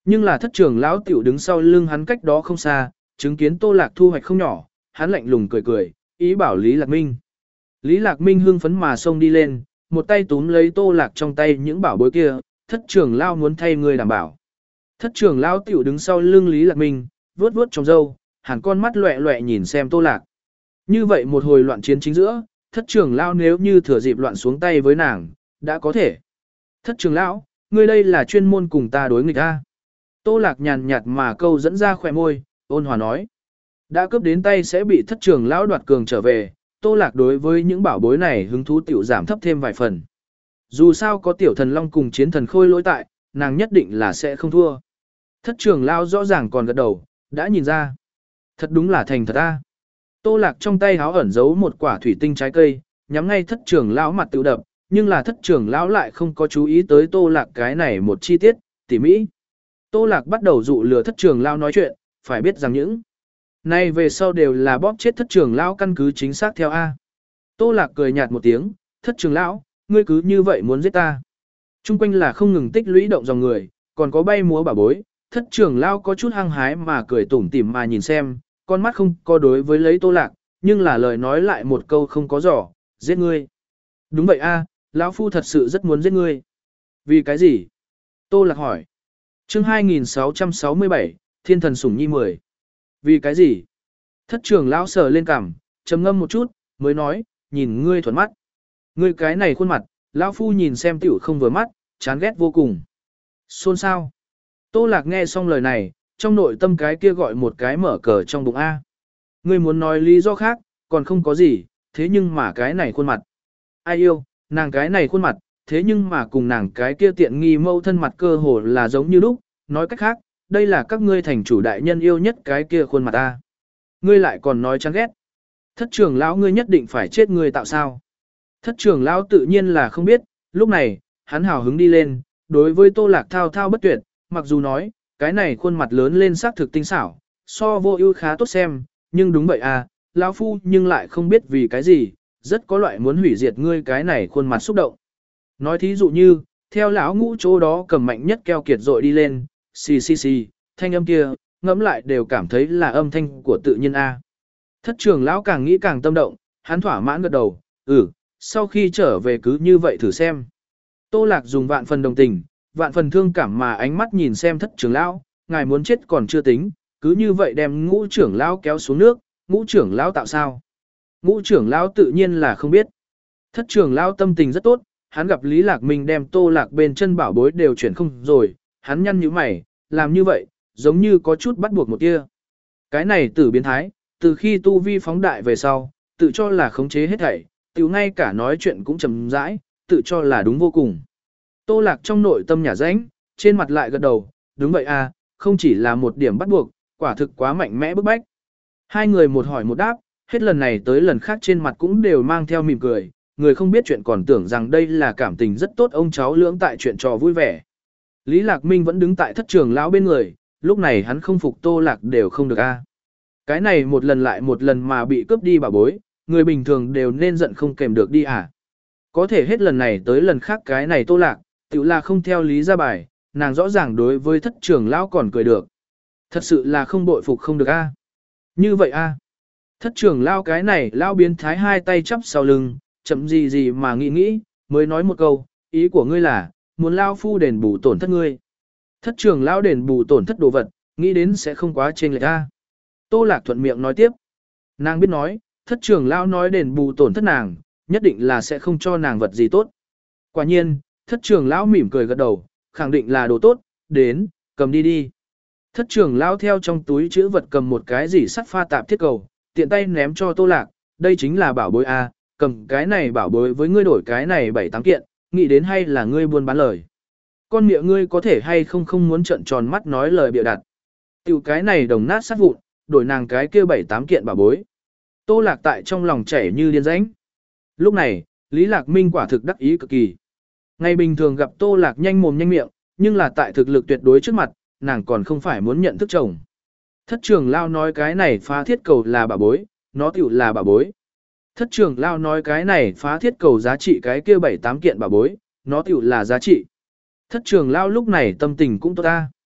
Nhưng là thất trưởng lão tiểu đứng sau lưng hắn cách đó không xa, chứng kiến Tô Lạc thu hoạch không nhỏ, hắn lạnh lùng cười cười, ý bảo Lý Lạc Minh. Lý Lạc Minh hưng phấn mà xông đi lên, một tay túm lấy Tô Lạc trong tay những bảo bối kia, thất trưởng lão muốn thay người đảm bảo. Thất trưởng lão tiểu đứng sau lưng Lý Lạc Minh, vuốt vuốt trong râu, hẳn con mắt loẹ loẹ nhìn xem Tô Lạc. Như vậy một hồi loạn chiến chính giữa, thất trưởng lão nếu như thừa dịp loạn xuống tay với nàng, đã có thể. Thất trưởng lão, ngươi đây là chuyên môn cùng ta đối nghịch a? Tô Lạc nhàn nhạt mà câu dẫn ra khỏe môi, ôn hòa nói. Đã cướp đến tay sẽ bị thất trưởng lão đoạt cường trở về, Tô Lạc đối với những bảo bối này hứng thú tiểu giảm thấp thêm vài phần. Dù sao có tiểu thần long cùng chiến thần khôi lỗi tại, nàng nhất định là sẽ không thua. Thất trưởng lão rõ ràng còn gật đầu, đã nhìn ra. Thật đúng là thành thật a. Tô Lạc trong tay háo ẩn giấu một quả thủy tinh trái cây, nhắm ngay thất trưởng lão mặt tự đập, nhưng là thất trưởng lão lại không có chú ý tới Tô Lạc cái này một chi tiết, tỉ mỹ. Tô Lạc bắt đầu dụ lừa thất trưởng lão nói chuyện, phải biết rằng những này về sau đều là bóp chết thất trưởng lão căn cứ chính xác theo A. Tô Lạc cười nhạt một tiếng, thất trưởng lão, ngươi cứ như vậy muốn giết ta. Trung quanh là không ngừng tích lũy động dòng người, còn có bay múa bà bối, thất trưởng lão có chút hăng hái mà cười tủm tỉm mà nhìn xem, con mắt không có đối với lấy Tô Lạc, nhưng là lời nói lại một câu không có giỏ, giết ngươi. Đúng vậy A, lão phu thật sự rất muốn giết ngươi. Vì cái gì? Tô Lạc hỏi. Chương hai nghìn sáu trăm sáu mươi bảy, Thiên thần sủng nhi mười. Vì cái gì? Thất trưởng lão sờ lên cằm, trầm ngâm một chút, mới nói, nhìn ngươi thuận mắt. Ngươi cái này khuôn mặt, lão phu nhìn xem tiểu không vừa mắt, chán ghét vô cùng. Xôn sao? Tô Lạc nghe xong lời này, trong nội tâm cái kia gọi một cái mở cờ trong bụng A. Ngươi muốn nói lý do khác, còn không có gì, thế nhưng mà cái này khuôn mặt. Ai yêu, nàng cái này khuôn mặt, thế nhưng mà cùng nàng cái kia tiện nghi mâu thân mặt cơ hồ là giống như lúc, nói cách khác, đây là các ngươi thành chủ đại nhân yêu nhất cái kia khuôn mặt ta. Ngươi lại còn nói chán ghét. Thất trưởng lão ngươi nhất định phải chết ngươi tạo sao. Thất trưởng lão tự nhiên là không biết, lúc này, hắn hào hứng đi lên, đối với Tô Lạc thao thao bất tuyệt, mặc dù nói, cái này khuôn mặt lớn lên sắc thực tinh xảo, so vô ưu khá tốt xem, nhưng đúng vậy à, lão phu nhưng lại không biết vì cái gì, rất có loại muốn hủy diệt ngươi cái này khuôn mặt xúc động. Nói thí dụ như, theo lão ngũ chỗ đó cầm mạnh nhất keo kiệt rội đi lên, xì xì xì, thanh âm kia, ngẫm lại đều cảm thấy là âm thanh của tự nhiên A. Thất trưởng lão càng nghĩ càng tâm động, hắn thỏa mãn gật đầu, ừ, sau khi trở về cứ như vậy thử xem. Tô Lạc dùng vạn phần đồng tình, vạn phần thương cảm mà ánh mắt nhìn xem thất trưởng lão, ngài muốn chết còn chưa tính, cứ như vậy đem ngũ trưởng lão kéo xuống nước, ngũ trưởng lão tạo sao? Ngũ trưởng lão tự nhiên là không biết. Thất trưởng lão tâm tình rất tốt, hắn gặp Lý Lạc Minh đem Tô Lạc bên chân bảo bối đều chuyển không rồi, hắn nhăn nhíu mày, làm như vậy, giống như có chút bắt buộc một tia. Cái này tử biến thái, từ khi tu vi phóng đại về sau, tự cho là khống chế hết thảy, tiểu ngay cả nói chuyện cũng chậm rãi, tự cho là đúng vô cùng. Tô Lạc trong nội tâm nhả rãnh, trên mặt lại gật đầu, đúng vậy à, không chỉ là một điểm bắt buộc, quả thực quá mạnh mẽ bức bách. Hai người một hỏi một đáp, hết lần này tới lần khác trên mặt cũng đều mang theo mỉm cười, người không biết chuyện còn tưởng rằng đây là cảm tình rất tốt ông cháu lưỡng tại chuyện trò vui vẻ. Lý Lạc Minh vẫn đứng tại thất trưởng lão bên người, lúc này hắn không phục Tô Lạc đều không được a. Cái này một lần lại một lần mà bị cướp đi bảo bối, người bình thường đều nên giận không kèm được đi à. Có thể hết lần này tới lần khác cái này Tô Lạc, tự là không theo lý ra bài, nàng rõ ràng đối với thất trưởng lão còn cười được. Thật sự là không bội phục không được a. Như vậy a. Thất trưởng lão cái này lão biến thái hai tay chắp sau lưng, chậm gì gì mà nghĩ nghĩ, mới nói một câu, ý của ngươi là, muốn lao phu đền bù tổn thất ngươi. Thất trưởng lão đền bù tổn thất đồ vật, nghĩ đến sẽ không quá trên lệch a. Tô Lạc thuận miệng nói tiếp. Nàng biết nói, thất trưởng lão nói đền bù tổn thất nàng, nhất định là sẽ không cho nàng vật gì tốt. Quả nhiên, thất trưởng lão mỉm cười gật đầu, khẳng định là đồ tốt, đến, cầm đi đi. Thất trưởng lão theo trong túi chữ vật cầm một cái gì sắt pha tạp thiết cầu, tiện tay ném cho Tô Lạc, đây chính là bảo bối a, cầm cái này bảo bối với ngươi đổi cái này bảy tám kiện, nghĩ đến hay là ngươi buôn bán lời. Con miệng ngươi có thể hay không không muốn trợn tròn mắt nói lời bịa đặt. Tiểu cái này đồng nát sát vụn, đổi nàng cái kia bảy tám kiện bảo bối. Tô Lạc tại trong lòng chảy như điên rãnh. Lúc này, Lý Lạc Minh quả thực đắc ý cực kỳ. Ngày bình thường gặp Tô Lạc nhanh mồm nhanh miệng, nhưng là tại thực lực tuyệt đối trước mặt, nàng còn không phải muốn nhận thức chồng. Thất trưởng lão nói cái này phá thiết cầu là bảo bối, nó tiểu là bảo bối. Thất trưởng lão nói cái này phá thiết cầu giá trị cái kia bảy tám kiện bảo bối, nó tiểu là giá trị. Thất trưởng lão lúc này tâm tình cũng tốt ta.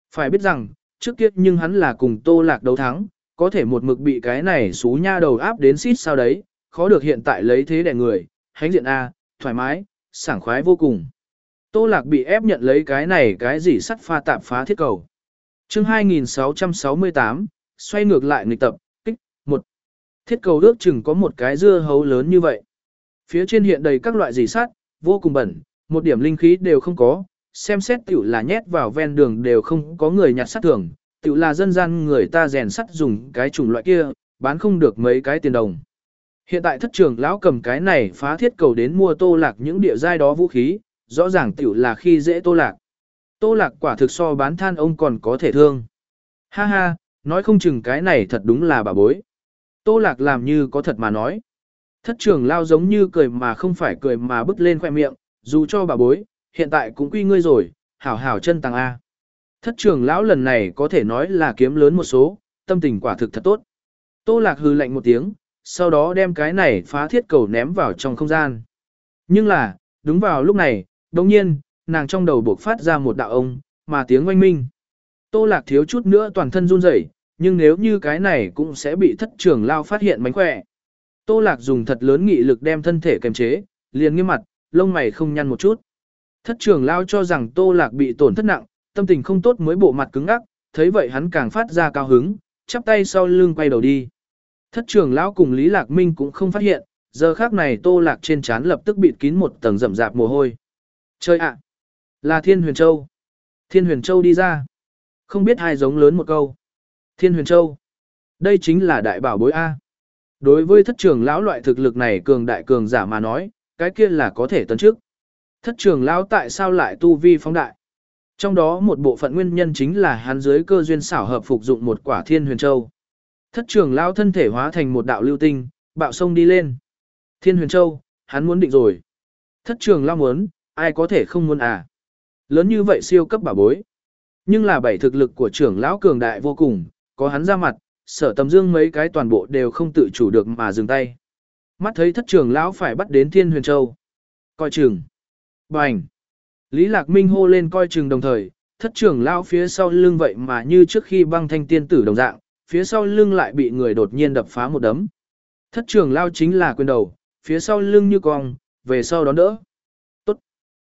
Phải biết rằng, trước kia nhưng hắn là cùng Tô Lạc đấu thắng, có thể một mực bị cái này xú nha đầu áp đến xít sao đấy, khó được hiện tại lấy thế đè người, hánh diện A, thoải mái, sảng khoái vô cùng. Tô Lạc bị ép nhận lấy cái này cái gì sắt pha tạp phá thiết cầu. chương hai nghìn sáu trăm sáu mươi tám, xoay ngược lại nghịch tập, kích, một. Thiết cầu ước chừng có một cái dưa hấu lớn như vậy. Phía trên hiện đầy các loại dì sắt, vô cùng bẩn, một điểm linh khí đều không có, xem xét tiểu là nhét vào ven đường đều không có người nhặt sắt thường, tiểu là dân gian người ta rèn sắt dùng cái chủng loại kia, bán không được mấy cái tiền đồng. Hiện tại thất trưởng lão cầm cái này phá thiết cầu đến mua Tô Lạc những địa giai đó vũ khí, rõ ràng tiểu là khi dễ Tô Lạc. Tô Lạc quả thực so bán than ông còn có thể thương. Ha ha, nói không chừng cái này thật đúng là bà bối. Tô Lạc làm như có thật mà nói. Thất trưởng lao giống như cười mà không phải cười mà bứt lên khoe miệng, dù cho bà bối, hiện tại cũng quy ngươi rồi, hảo hảo chân tàng A. Thất trưởng lão lần này có thể nói là kiếm lớn một số, tâm tình quả thực thật tốt. Tô Lạc hừ lạnh một tiếng, sau đó đem cái này phá thiết cầu ném vào trong không gian. Nhưng là, đúng vào lúc này, đồng nhiên, nàng trong đầu buộc phát ra một đạo ông, mà tiếng oanh minh. Tô Lạc thiếu chút nữa toàn thân run rẩy, nhưng nếu như cái này cũng sẽ bị thất trưởng lao phát hiện mánh khỏe. Tô Lạc dùng thật lớn nghị lực đem thân thể kềm chế, liền nghiêm mặt, lông mày không nhăn một chút. Thất trưởng lao cho rằng Tô Lạc bị tổn thất nặng, tâm tình không tốt mới bộ mặt cứng ngắc, thấy vậy hắn càng phát ra cao hứng, chắp tay sau lưng quay đầu đi. Thất trưởng lão cùng Lý Lạc Minh cũng không phát hiện, giờ khác này Tô Lạc trên trán lập tức bịt kín một tầng rậm rạp mồ hôi. Chơi ạ! Là Thiên Huyền Châu. Thiên Huyền Châu đi ra. Không biết ai giống lớn một câu. Thiên Huyền Châu. Đây chính là đại bảo bối A. Đối với thất trưởng lão loại thực lực này cường đại cường giả mà nói, cái kia là có thể tấn chức. Thất trưởng lão tại sao lại tu vi phóng đại? Trong đó một bộ phận nguyên nhân chính là hắn dưới cơ duyên xảo hợp phục dụng một quả Thiên Huyền Châu. Thất trưởng lão thân thể hóa thành một đạo lưu tinh, bạo sông đi lên. Thiên Huyền Châu, hắn muốn định rồi. Thất trưởng lão muốn, ai có thể không muốn à? Lớn như vậy siêu cấp bảo bối. Nhưng là bảy thực lực của trưởng lão cường đại vô cùng, có hắn ra mặt, Sở Tầm Dương mấy cái toàn bộ đều không tự chủ được mà dừng tay. Mắt thấy thất trưởng lão phải bắt đến Thiên Huyền Châu. Coi chừng. Bành. Lý Lạc Minh hô lên coi chừng đồng thời, thất trưởng lão phía sau lưng vậy mà như trước khi băng thanh tiên tử đồng dạng, phía sau lưng lại bị người đột nhiên đập phá một đấm. Thất trưởng lão chính là quyền đầu, phía sau lưng như cong, về sau đón đỡ. Tốt.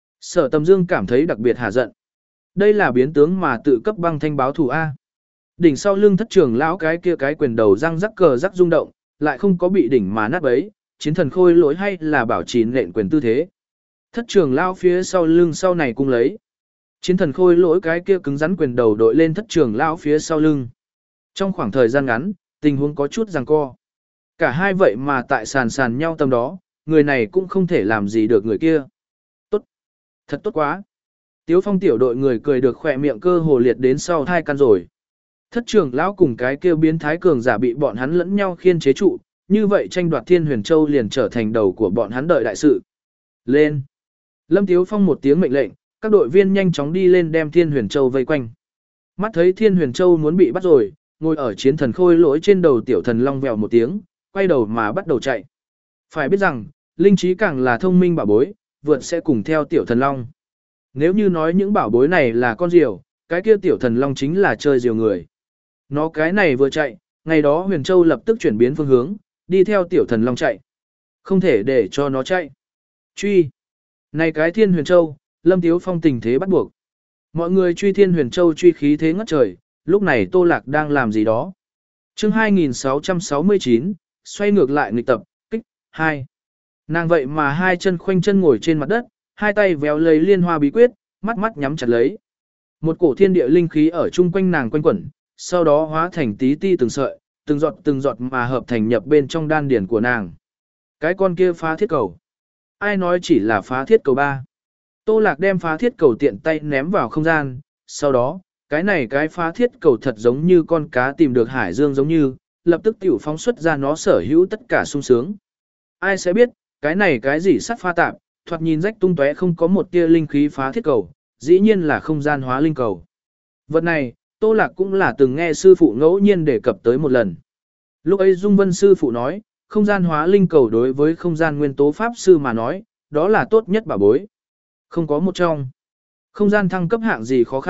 Sở Tầm Dương cảm thấy đặc biệt hà giận. Đây là biến tướng mà tự cấp băng thanh báo thù A. Đỉnh sau lưng thất trưởng lão cái kia cái quyền đầu răng rắc cờ rắc rung động, lại không có bị đỉnh mà nát bấy, chiến thần khôi lỗi hay là bảo trì nện quyền tư thế. Thất trưởng lão phía sau lưng sau này cung lấy. Chiến thần khôi lỗi cái kia cứng rắn quyền đầu đội lên thất trưởng lão phía sau lưng. Trong khoảng thời gian ngắn, tình huống có chút giằng co. Cả hai vậy mà tại sàn sàn nhau tầm đó, người này cũng không thể làm gì được người kia. Tốt. Thật tốt quá. Tiếu Phong tiểu đội người cười được khỏe miệng cơ hồ liệt đến sau thai căn rồi. Thất trưởng lão cùng cái kia biến thái cường giả bị bọn hắn lẫn nhau khiên chế trụ, như vậy tranh đoạt Thiên Huyền Châu liền trở thành đầu của bọn hắn đợi đại sự. Lên! Lâm Tiếu Phong một tiếng mệnh lệnh, các đội viên nhanh chóng đi lên đem Thiên Huyền Châu vây quanh. Mắt thấy Thiên Huyền Châu muốn bị bắt rồi, ngồi ở chiến thần khôi lỗi trên đầu tiểu thần long vèo một tiếng, quay đầu mà bắt đầu chạy. Phải biết rằng, linh trí càng là thông minh bảo bối, vượt sẽ cùng theo tiểu thần long. Nếu như nói những bảo bối này là con diều, cái kia tiểu thần long chính là chơi diều người. Nó cái này vừa chạy, ngày đó Huyền Châu lập tức chuyển biến phương hướng, đi theo tiểu thần long chạy. Không thể để cho nó chạy. Truy. Này cái Thiên Huyền Châu, Lâm Tiếu Phong tình thế bắt buộc. Mọi người truy Thiên Huyền Châu truy khí thế ngất trời, lúc này Tô Lạc đang làm gì đó. chương hai nghìn sáu trăm sáu mươi chín, xoay ngược lại nghịch tập, kích, hai. Nàng vậy mà hai chân khoanh chân ngồi trên mặt đất, hai tay véo lấy liên hoa bí quyết, mắt mắt nhắm chặt lấy. Một cổ thiên địa linh khí ở chung quanh nàng quanh quẩn, sau đó hóa thành tí ti từng sợi, từng giọt từng giọt mà hợp thành nhập bên trong đan điển của nàng. Cái con kia phá thiết cầu. Ai nói chỉ là phá thiết cầu ba. Tô Lạc đem phá thiết cầu tiện tay ném vào không gian, sau đó, cái này cái phá thiết cầu thật giống như con cá tìm được hải dương giống như, lập tức tiểu phóng xuất ra nó sở hữu tất cả sung sướng. Ai sẽ biết, cái này cái gì sắt pha tạp, thoạt nhìn rách tung tóe không có một tia linh khí phá thiết cầu, dĩ nhiên là không gian hóa linh cầu. Vật này, Tô Lạc cũng là từng nghe sư phụ ngẫu nhiên đề cập tới một lần. Lúc ấy Dung Vân sư phụ nói, không gian hóa linh cầu đối với không gian nguyên tố pháp sư mà nói, đó là tốt nhất bảo bối. Không có một trong. Không gian thăng cấp hạng gì khó khăn,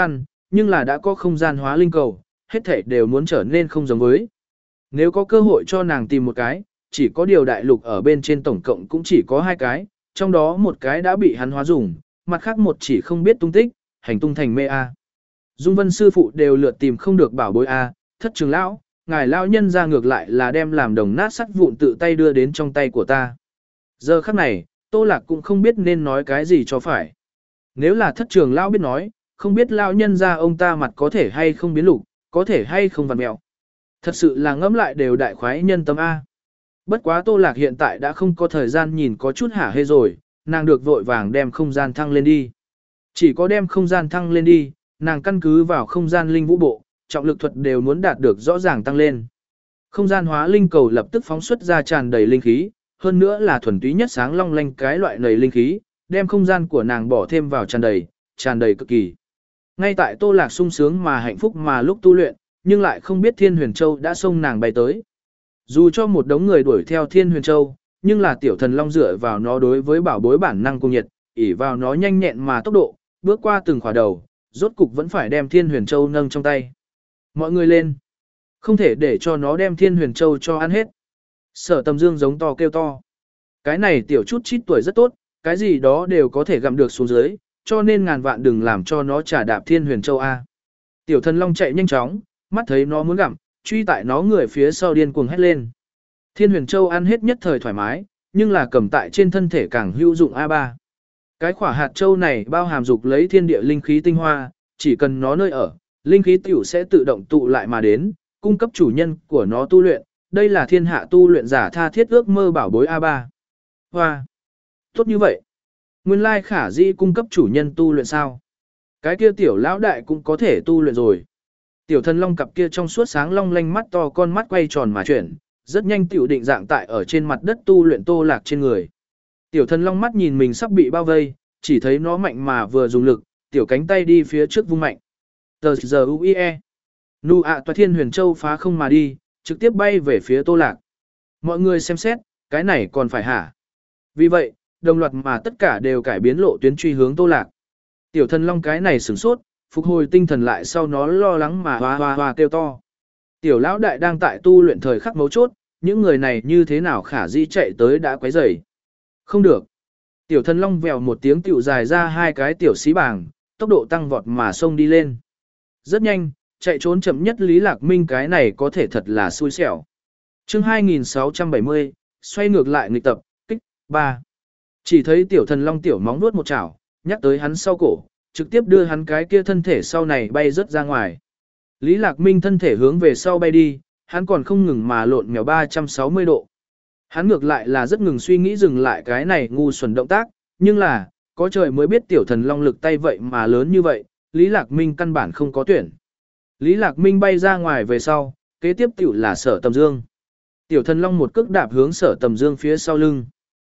nhưng là đã có không gian hóa linh cầu, hết thảy đều muốn trở nên không giống với. Nếu có cơ hội cho nàng tìm một cái, chỉ có điều đại lục ở bên trên tổng cộng cũng chỉ có hai cái, trong đó một cái đã bị hắn hóa dùng, mặt khác một chỉ không biết tung tích, hành tung thành mê A. Dung Vân sư phụ đều lượt tìm không được bảo bối A, thất trường lão, ngài lão nhân ra ngược lại là đem làm đồng nát sắt vụn tự tay đưa đến trong tay của ta. Giờ khắc này, Tô Lạc cũng không biết nên nói cái gì cho phải. Nếu là thất trường lão biết nói, không biết lão nhân ra ông ta mặt có thể hay không biến lục, có thể hay không vặn mẹo. Thật sự là ngẫm lại đều đại khoái nhân tâm A. Bất quá Tô Lạc hiện tại đã không có thời gian nhìn có chút hả hê rồi, nàng được vội vàng đem không gian thăng lên đi. Chỉ có đem không gian thăng lên đi, nàng căn cứ vào không gian linh vũ bộ, trọng lực thuật đều muốn đạt được rõ ràng tăng lên. Không gian hóa linh cầu lập tức phóng xuất ra tràn đầy linh khí, hơn nữa là thuần túy nhất sáng long lanh cái loại nầy linh khí, đem không gian của nàng bỏ thêm vào tràn đầy, tràn đầy cực kỳ. Ngay tại Tô Lạc sung sướng mà hạnh phúc mà lúc tu luyện, nhưng lại không biết Thiên Huyền Châu đã xông nàng bay tới. Dù cho một đống người đuổi theo Thiên Huyền Châu, nhưng là tiểu thần long dựa vào nó đối với bảo bối bản năng cung nhiệt, ỷ vào nó nhanh nhẹn mà tốc độ, bước qua từng khỏa đầu, rốt cục vẫn phải đem Thiên Huyền Châu nâng trong tay. Mọi người lên. Không thể để cho nó đem Thiên Huyền Châu cho ăn hết. Sở Tầm Dương giống to kêu to. Cái này tiểu chút chít tuổi rất tốt, cái gì đó đều có thể gặm được xuống dưới, cho nên ngàn vạn đừng làm cho nó trả đạp Thiên Huyền Châu A. Tiểu thần long chạy nhanh chóng, mắt thấy nó muốn gặm, truy tại nó người phía sau điên cuồng hét lên. Thiên Huyền Châu ăn hết nhất thời thoải mái, nhưng là cầm tại trên thân thể càng hữu dụng A ba. Cái quả hạt châu này bao hàm dục lấy thiên địa linh khí tinh hoa, chỉ cần nó nơi ở, linh khí tiểu sẽ tự động tụ lại mà đến, cung cấp chủ nhân của nó tu luyện, đây là thiên hạ tu luyện giả tha thiết ước mơ bảo bối A ba. Hoa! Tốt như vậy! Nguyên lai khả dĩ cung cấp chủ nhân tu luyện sao? Cái kia tiểu lão đại cũng có thể tu luyện rồi. Tiểu thần long cặp kia trong suốt sáng long lanh mắt to con mắt quay tròn mà chuyển, rất nhanh tiểu định dạng tại ở trên mặt đất tu luyện Tô Lạc trên người. Tiểu thần long mắt nhìn mình sắp bị bao vây, chỉ thấy nó mạnh mà vừa dùng lực, tiểu cánh tay đi phía trước vung mạnh. Tờ giờ u i e. Nu ạ toa Thiên Huyền Châu phá không mà đi, trực tiếp bay về phía Tô Lạc. Mọi người xem xét, cái này còn phải hả? Vì vậy, đồng loạt mà tất cả đều cải biến lộ tuyến truy hướng Tô Lạc. Tiểu thần long cái này sửng sốt, phục hồi tinh thần lại sau nó lo lắng mà hoa hoa hoa kêu to. Tiểu lão đại đang tại tu luyện thời khắc mấu chốt, những người này như thế nào khả dĩ chạy tới đã quấy rầy. Không được. Tiểu thần long vèo một tiếng tiểu dài ra hai cái tiểu xí bảng, tốc độ tăng vọt mà xông đi lên. Rất nhanh, chạy trốn chậm nhất Lý Lạc Minh cái này có thể thật là xui xẻo. Chương hai nghìn sáu trăm bảy mươi, xoay ngược lại nghịch tập, kích, ba. Chỉ thấy tiểu thần long tiểu móng nuốt một chảo, nhắc tới hắn sau cổ, trực tiếp đưa hắn cái kia thân thể sau này bay rớt ra ngoài. Lý Lạc Minh thân thể hướng về sau bay đi, hắn còn không ngừng mà lộn mèo ba trăm sáu mươi độ. Hắn ngược lại là rất ngừng suy nghĩ dừng lại cái này ngu xuẩn động tác, nhưng là, có trời mới biết tiểu thần long lực tay vậy mà lớn như vậy, Lý Lạc Minh căn bản không có tuyển. Lý Lạc Minh bay ra ngoài về sau, kế tiếp tiểu là Sở Tầm Dương. Tiểu thần long một cước đạp hướng Sở Tầm Dương phía sau lưng.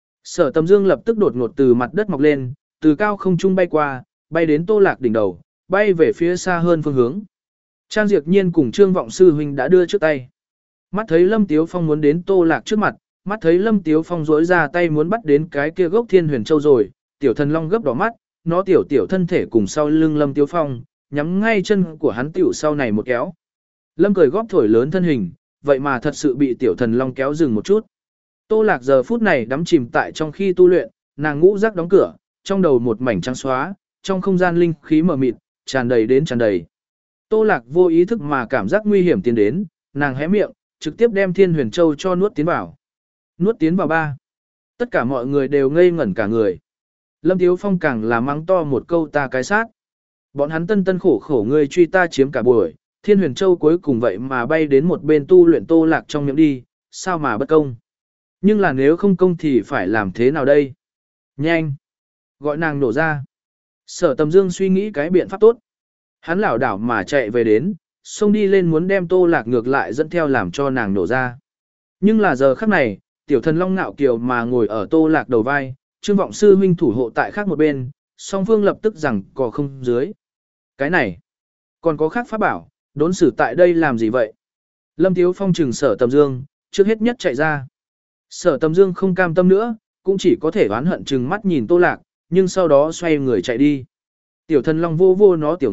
Sở Tầm Dương lập tức đột ngột từ mặt đất mọc lên, từ cao không trung bay qua, bay đến Tô Lạc đỉnh đầu, bay về phía xa hơn phương hướng. Trang Diệp Nhiên cùng Trương Vọng Sư huynh đã đưa trước tay. Mắt thấy Lâm Tiếu Phong muốn đến Tô Lạc trước mặt, mắt thấy Lâm Tiếu Phong rỗi ra tay muốn bắt đến cái kia gốc Thiên Huyền Châu rồi, tiểu thần long gấp đỏ mắt, nó tiểu tiểu thân thể cùng sau lưng Lâm Tiếu Phong, nhắm ngay chân của hắn tiểu sau này một kéo. Lâm cười góp thổi lớn thân hình, vậy mà thật sự bị tiểu thần long kéo dừng một chút. Tô Lạc giờ phút này đắm chìm tại trong khi tu luyện, nàng ngũ giác đóng cửa, trong đầu một mảnh trắng xóa, trong không gian linh khí mờ mịt, tràn đầy đến tràn đầy. Tô Lạc vô ý thức mà cảm giác nguy hiểm tiến đến, nàng hé miệng, trực tiếp đem Thiên Huyền Châu cho nuốt tiến vào. Nuốt tiến vào ba. Tất cả mọi người đều ngây ngẩn cả người. Lâm Tiếu Phong càng là mắng to một câu ta cái sát. Bọn hắn tân tân khổ khổ người truy ta chiếm cả buổi, Thiên Huyền Châu cuối cùng vậy mà bay đến một bên tu luyện Tô Lạc trong miệng đi, sao mà bất công. Nhưng là nếu không công thì phải làm thế nào đây? Nhanh! Gọi nàng nổ ra. Sở Tầm Dương suy nghĩ cái biện pháp tốt. Hắn lảo đảo mà chạy về đến, xông đi lên muốn đem Tô Lạc ngược lại dẫn theo làm cho nàng nổ ra. Nhưng là giờ khắc này, tiểu thần long ngạo kiều mà ngồi ở Tô Lạc đầu vai, Trương Vọng Sư huynh thủ hộ tại khác một bên, song phương lập tức rằng cò không dưới. Cái này, còn có khác pháp bảo, đốn xử tại đây làm gì vậy? Lâm Tiếu Phong trừng Sở Tầm Dương, trước hết nhất chạy ra. Sở Tầm Dương không cam tâm nữa, cũng chỉ có thể oán hận trừng mắt nhìn Tô Lạc, nhưng sau đó xoay người chạy đi. Tiểu thần long vô vô nó tiểu ngực,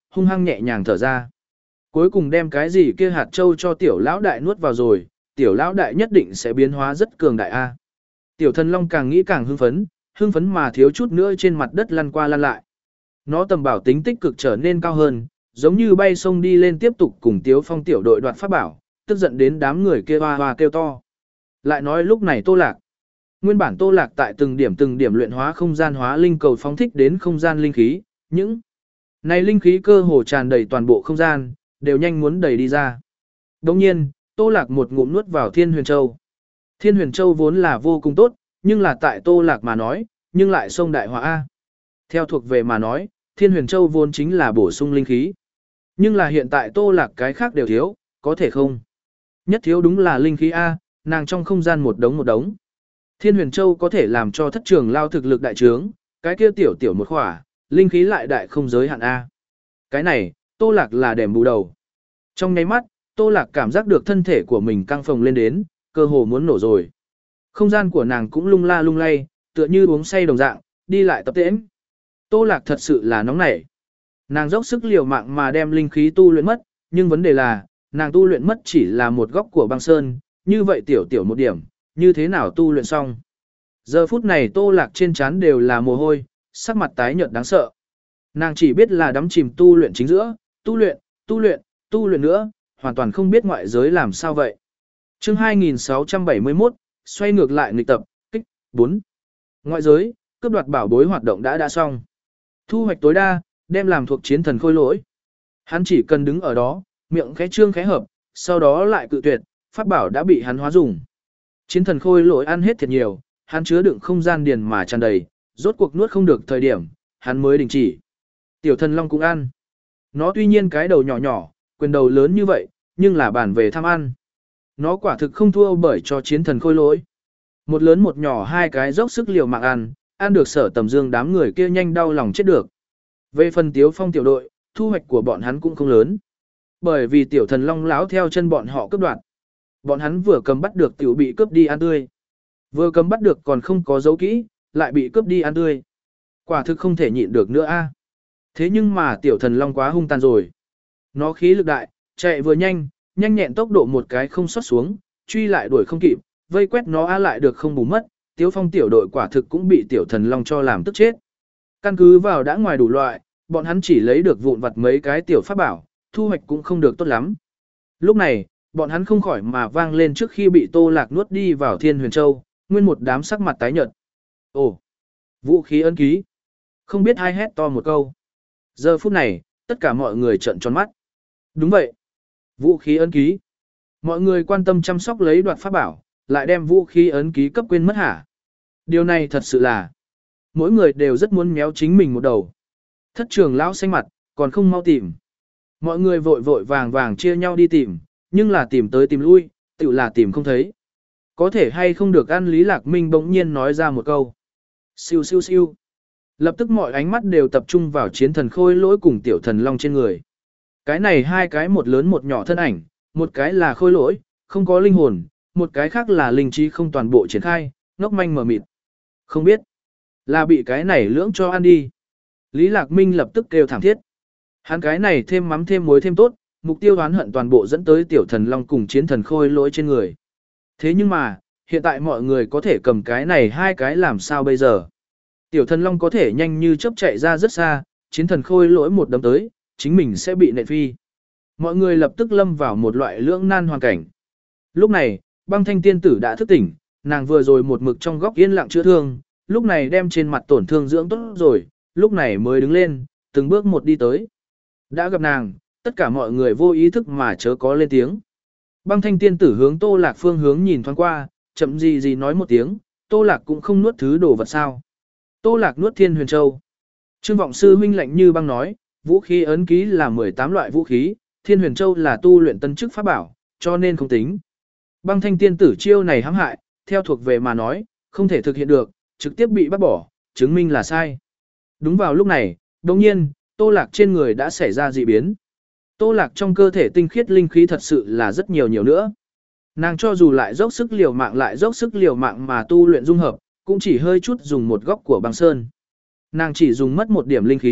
hung hăng nhẹ nhàng thở ra. Cuối cùng đem cái gì kia hạt châu cho tiểu lão đại nuốt vào rồi, tiểu lão đại nhất định sẽ biến hóa rất cường đại a. Tiểu thần long càng nghĩ càng hưng phấn, hưng phấn mà thiếu chút nữa trên mặt đất lăn qua lăn lại. Nó tầm bảo tính tích cực trở nên cao hơn, giống như bay sông đi lên tiếp tục cùng Tiếu Phong tiểu đội đoạt pháp bảo, tức giận đến đám người kia hoa hoa kêu to. Lại nói lúc này Tô Lạc. Nguyên bản Tô Lạc tại từng điểm từng điểm luyện hóa không gian hóa linh cầu phóng thích đến không gian linh khí, những này linh khí cơ hồ tràn đầy toàn bộ không gian, đều nhanh muốn đầy đi ra. Đồng nhiên, Tô Lạc một ngụm nuốt vào Thiên Huyền Châu. Thiên Huyền Châu vốn là vô cùng tốt, nhưng là tại Tô Lạc mà nói, nhưng lại sông đại hóa A. Theo thuộc về mà nói, Thiên Huyền Châu vốn chính là bổ sung linh khí. Nhưng là hiện tại Tô Lạc cái khác đều thiếu, có thể không? Nhất thiếu đúng là linh khí A, nàng trong không gian một đống một đống. Thiên Huyền Châu có thể làm cho thất trường lao thực lực đại trướng, cái kia tiểu tiểu một khỏa, linh khí lại đại không giới hạn A. Cái này, Tô Lạc là đèm bù đầu. Trong nháy mắt, Tô Lạc cảm giác được thân thể của mình căng phồng lên đến, cơ hồ muốn nổ rồi. Không gian của nàng cũng lung la lung lay, tựa như uống say đồng dạng, đi lại tập tễnh. Tô Lạc thật sự là nóng nảy. Nàng dốc sức liều mạng mà đem linh khí tu luyện mất, nhưng vấn đề là, nàng tu luyện mất chỉ là một góc của băng sơn, như vậy tiểu tiểu một điểm, như thế nào tu luyện xong. Giờ phút này Tô Lạc trên trán đều là mồ hôi, sắc mặt tái nhợt đáng sợ. Nàng chỉ biết là đắm chìm tu luyện chính giữa, tu luyện, tu luyện, tu luyện nữa, hoàn toàn không biết ngoại giới làm sao vậy. Chương hai nghìn sáu trăm bảy mươi mốt, xoay ngược lại nghịch tập, kích, bốn. Ngoại giới, cướp đoạt bảo bối hoạt động đã đã xong. Thu hoạch tối đa, đem làm thuộc chiến thần khôi lỗi. Hắn chỉ cần đứng ở đó, miệng khẽ trương khẽ hợp, sau đó lại cự tuyệt, pháp bảo đã bị hắn hóa dùng. Chiến thần khôi lỗi ăn hết thiệt nhiều, hắn chứa đựng không gian điền mà tràn đầy, rốt cuộc nuốt không được thời điểm, hắn mới đình chỉ. Tiểu thần long cũng ăn. Nó tuy nhiên cái đầu nhỏ nhỏ, quyền đầu lớn như vậy, nhưng là bản về tham ăn. Nó quả thực không thua bởi cho chiến thần khôi lỗi. Một lớn một nhỏ hai cái dốc sức liều mạng ăn, ăn được Sở Tầm Dương đám người kia nhanh đau lòng chết được. Về phần Tiếu Phong tiểu đội, thu hoạch của bọn hắn cũng không lớn. Bởi vì tiểu thần long láo theo chân bọn họ cướp đoạt. Bọn hắn vừa cầm bắt được tiểu bị cướp đi ăn tươi. Vừa cầm bắt được còn không có dấu kỹ, lại bị cướp đi ăn tươi. Quả thực không thể nhịn được nữa a. Thế nhưng mà tiểu thần long quá hung tàn rồi. Nó khí lực đại, chạy vừa nhanh, nhanh nhẹn tốc độ một cái không xuất xuống, truy lại đuổi không kịp, vây quét nó a lại được không bù mất. Tiếu Phong tiểu đội quả thực cũng bị tiểu thần long cho làm tức chết. Căn cứ vào đã ngoài đủ loại, bọn hắn chỉ lấy được vụn vặt mấy cái tiểu pháp bảo, thu hoạch cũng không được tốt lắm. Lúc này, bọn hắn không khỏi mà vang lên trước khi bị Tô Lạc nuốt đi vào Thiên Huyền Châu, nguyên một đám sắc mặt tái nhợt. Ồ, vũ khí ấn ký. Không biết ai hét to một câu. Giờ phút này, tất cả mọi người trợn tròn mắt. Đúng vậy. Vũ khí ấn ký. Mọi người quan tâm chăm sóc lấy đoạt pháp bảo, lại đem vũ khí ấn ký cấp quên mất hả? Điều này thật sự là, mỗi người đều rất muốn méo chính mình một đầu. Thất trường lão xanh mặt, còn không mau tìm. Mọi người vội vội vàng vàng chia nhau đi tìm, nhưng là tìm tới tìm lui, tự là tìm không thấy. Có thể hay không được ăn Lý Lạc Minh bỗng nhiên nói ra một câu. Siêu siêu siêu. Lập tức mọi ánh mắt đều tập trung vào chiến thần khôi lỗi cùng tiểu thần long trên người. Cái này hai cái một lớn một nhỏ thân ảnh, một cái là khôi lỗi, không có linh hồn, một cái khác là linh trí không toàn bộ triển khai, ngốc manh mờ mịt. Không biết, là bị cái này lưỡng cho ăn đi. Lý Lạc Minh lập tức kêu thảm thiết. Hắn cái này thêm mắm thêm muối thêm tốt, mục tiêu oán hận toàn bộ dẫn tới tiểu thần long cùng chiến thần khôi lỗi trên người. Thế nhưng mà, hiện tại mọi người có thể cầm cái này hai cái làm sao bây giờ? Tiểu thần long có thể nhanh như chớp chạy ra rất xa, chiến thần khôi lỗi một đấm tới, chính mình sẽ bị nện phi. Mọi người lập tức lâm vào một loại lưỡng nan hoàn cảnh. Lúc này, băng thanh tiên tử đã thức tỉnh, nàng vừa rồi một mực trong góc yên lặng chữa thương, lúc này đem trên mặt tổn thương dưỡng tốt rồi, lúc này mới đứng lên, từng bước một đi tới. Đã gặp nàng, tất cả mọi người vô ý thức mà chớ có lên tiếng. Băng thanh tiên tử hướng Tô Lạc phương hướng nhìn thoáng qua, chậm gì gì nói một tiếng, Tô Lạc cũng không nuốt thứ đồ vật sao. Tô Lạc nuốt Thiên Huyền Châu. Trương Vọng Sư huynh lạnh như băng nói, vũ khí ấn ký là mười tám loại vũ khí, Thiên Huyền Châu là tu luyện tân chức pháp bảo, cho nên không tính. Băng thanh tiên tử chiêu này hãm hại, theo thuộc về mà nói, không thể thực hiện được, trực tiếp bị bắt bỏ, chứng minh là sai. Đúng vào lúc này, đồng nhiên, Tô Lạc trên người đã xảy ra dị biến. Tô Lạc trong cơ thể tinh khiết linh khí thật sự là rất nhiều nhiều nữa. Nàng cho dù lại dốc sức liều mạng lại dốc sức liều mạng mà tu luyện dung hợp, cũng chỉ hơi chút dùng một góc của băng sơn. Nàng chỉ dùng mất một điểm linh khí,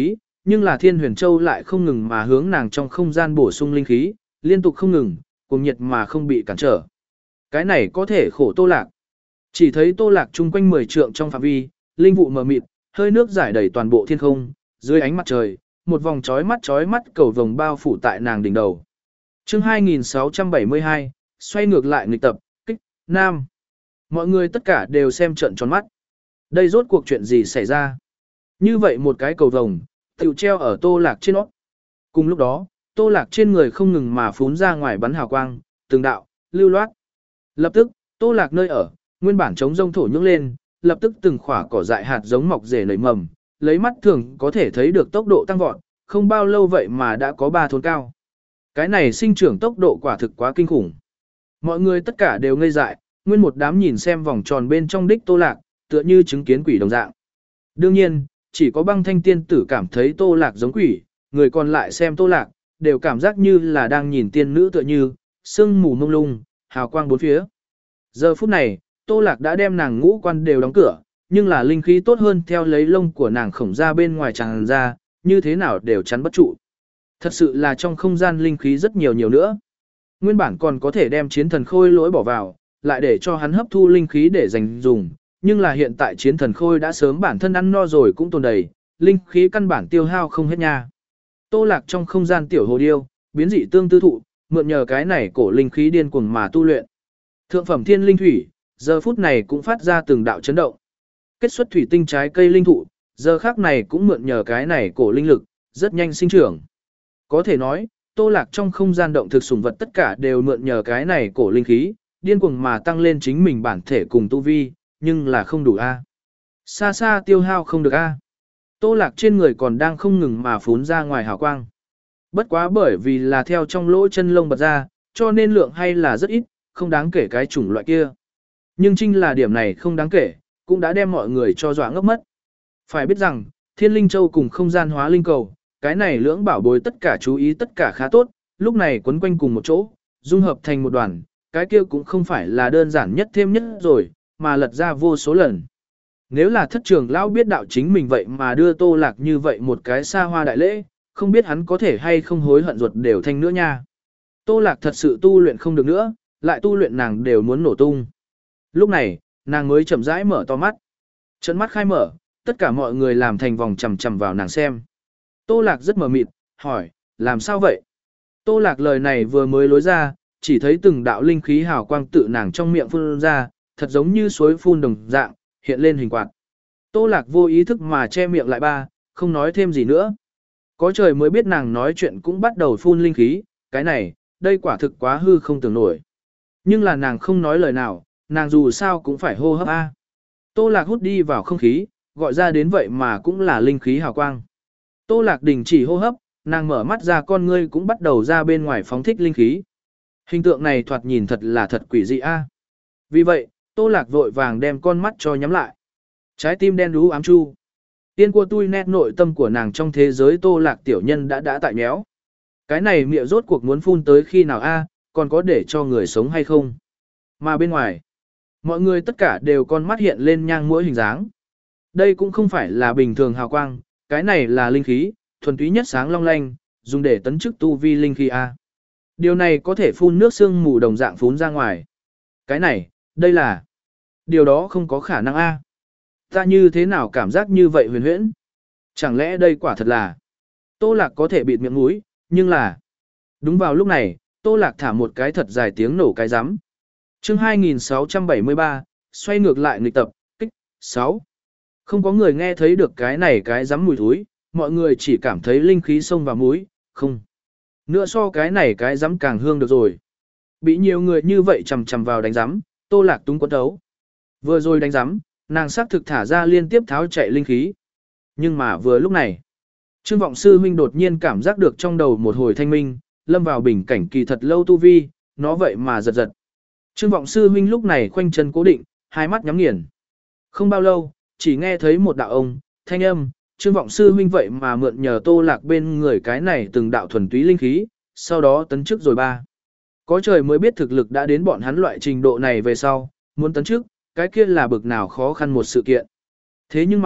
nhưng là Thiên Huyền Châu lại không ngừng mà hướng nàng trong không gian bổ sung linh khí, liên tục không ngừng, cùng nhiệt mà không bị cản trở. Cái này có thể khổ Tô Lạc. Chỉ thấy Tô Lạc chung quanh mười trượng trong phạm vi, linh vụ mờ mịt, hơi nước giải đầy toàn bộ thiên không, dưới ánh mặt trời, một vòng chói mắt chói mắt cầu vồng bao phủ tại nàng đỉnh đầu. Chương hai nghìn sáu trăm bảy mươi hai, xoay ngược lại nghịch tập, kích, nam. Mọi người tất cả đều xem trợn tròn mắt. Đây rốt cuộc chuyện gì xảy ra? Như vậy một cái cầu vồng, tiểu treo ở Tô Lạc trên óc. Cùng lúc đó, Tô Lạc trên người không ngừng mà phún ra ngoài bắn hào quang, từng đạo, lưu loát. Lập tức, Tô Lạc nơi ở, nguyên bản trống rông thổ nhưỡng lên, lập tức từng khỏa cỏ dại hạt giống mọc rể nảy mầm, lấy mắt thường có thể thấy được tốc độ tăng vọt, không bao lâu vậy mà đã có ba thôn cao. Cái này sinh trưởng tốc độ quả thực quá kinh khủng. Mọi người tất cả đều ngây dại, nguyên một đám nhìn xem vòng tròn bên trong đích Tô Lạc, tựa như chứng kiến quỷ đồng dạng. Đương nhiên, chỉ có Băng Thanh tiên tử cảm thấy Tô Lạc giống quỷ, người còn lại xem Tô Lạc, đều cảm giác như là đang nhìn tiên nữ tựa như, sương mù mông lung, hào quang bốn phía. Giờ phút này, Tô Lạc đã đem nàng ngũ quan đều đóng cửa, nhưng là linh khí tốt hơn theo lấy lông của nàng khổng ra bên ngoài tràn ra, như thế nào đều chắn bất trụ. Thật sự là trong không gian linh khí rất nhiều nhiều nữa. Nguyên bản còn có thể đem chiến thần khôi lỗi bỏ vào, lại để cho hắn hấp thu linh khí để dành dùng, nhưng là hiện tại chiến thần khôi đã sớm bản thân ăn no rồi cũng tồn đầy, linh khí căn bản tiêu hao không hết nha. Tô Lạc trong không gian tiểu hồ điêu, biến dị tương tư thụ, mượn nhờ cái này cổ linh khí điên cuồng mà tu luyện. Thượng phẩm thiên linh thủy, giờ phút này cũng phát ra từng đạo chấn động. Kết xuất thủy tinh trái cây linh thụ, giờ khác này cũng mượn nhờ cái này cổ linh lực, rất nhanh sinh trưởng. Có thể nói, Tô Lạc trong không gian động thực sủng vật tất cả đều mượn nhờ cái này cổ linh khí, điên cuồng mà tăng lên chính mình bản thể cùng tu vi, nhưng là không đủ a. Xa xa tiêu hao không được a. Tô Lạc trên người còn đang không ngừng mà phún ra ngoài hào quang. Bất quá bởi vì là theo trong lỗ chân lông bật ra, cho nên lượng hay là rất ít, không đáng kể cái chủng loại kia. Nhưng chính là điểm này không đáng kể, cũng đã đem mọi người cho dọa ngốc mất. Phải biết rằng, Thiên Linh Châu cùng không gian hóa linh cầu, cái này lưỡng bảo bối tất cả chú ý tất cả khá tốt, lúc này quấn quanh cùng một chỗ, dung hợp thành một đoàn, cái kia cũng không phải là đơn giản nhất thêm nhất rồi, mà lật ra vô số lần. Nếu là thất trưởng lão biết đạo chính mình vậy mà đưa Tô Lạc như vậy một cái xa hoa đại lễ, không biết hắn có thể hay không hối hận ruột đều thanh nữa nha. Tô Lạc thật sự tu luyện không được nữa, lại tu luyện nàng đều muốn nổ tung. Lúc này, nàng mới chậm rãi mở to mắt. Trận mắt khai mở, tất cả mọi người làm thành vòng chằm chằm vào nàng xem. Tô Lạc rất mờ mịt, hỏi, làm sao vậy? Tô Lạc lời này vừa mới lối ra, chỉ thấy từng đạo linh khí hào quang tự nàng trong miệng phun ra, thật giống như suối phun đồng dạng, hiện lên hình quạt. Tô Lạc vô ý thức mà che miệng lại ba, không nói thêm gì nữa. Có trời mới biết nàng nói chuyện cũng bắt đầu phun linh khí, cái này, đây quả thực quá hư không tưởng nổi. Nhưng là nàng không nói lời nào, nàng dù sao cũng phải hô hấp a. Tô Lạc hút đi vào không khí, gọi ra đến vậy mà cũng là linh khí hào quang. Tô Lạc đình chỉ hô hấp, nàng mở mắt ra con ngươi cũng bắt đầu ra bên ngoài phóng thích linh khí. Hình tượng này thoạt nhìn thật là thật quỷ dị a. Vì vậy, Tô Lạc vội vàng đem con mắt cho nhắm lại. Trái tim đen đú ám chu. Tiên của tui nét nội tâm của nàng trong thế giới Tô Lạc tiểu nhân đã đã tại méo. Cái này miệng rốt cuộc muốn phun tới khi nào a, còn có để cho người sống hay không? Mà bên ngoài, mọi người tất cả đều con mắt hiện lên nhang mũi hình dáng. Đây cũng không phải là bình thường hào quang, cái này là linh khí, thuần túy nhất sáng long lanh, dùng để tấn chức tu vi linh khí a. Điều này có thể phun nước sương mù đồng dạng phun ra ngoài. Cái này, đây là... Điều đó không có khả năng a. Ta như thế nào cảm giác như vậy huyền huyễn? Chẳng lẽ đây quả thật là... Tô Lạc có thể bịt miệng mũi, nhưng là... Đúng vào lúc này, Tô Lạc thả một cái thật dài tiếng nổ cái rắm. Chương hai nghìn sáu trăm bảy mươi ba, xoay ngược lại nghịch tập, kích, sáu. Không có người nghe thấy được cái này cái rắm mùi thúi, mọi người chỉ cảm thấy linh khí xông vào mũi, không. Nữa so cái này cái rắm càng hương được rồi. Bị nhiều người như vậy chầm chầm vào đánh rắm, Tô Lạc túng quấn đấu. Vừa rồi đánh rắm, nàng xác thực thả ra liên tiếp tháo chạy linh khí. Nhưng mà vừa lúc này, Trương Vọng Sư huynh đột nhiên cảm giác được trong đầu một hồi thanh minh, lâm vào bình cảnh kỳ thật lâu tu vi, nó vậy mà giật giật. Trương Vọng Sư huynh lúc này khoanh chân cố định, hai mắt nhắm nghiền. Không bao lâu, chỉ nghe thấy một đạo ông, thanh âm, Trương Vọng Sư huynh vậy mà mượn nhờ Tô Lạc bên người cái này từng đạo thuần túy linh khí, sau đó tấn chức rồi ba. Có trời mới biết thực lực đã đến bọn hắn loại trình độ này về sau, muốn tấn chức, cái kia là bực nào khó khăn một sự kiện. Thế nhưng mà,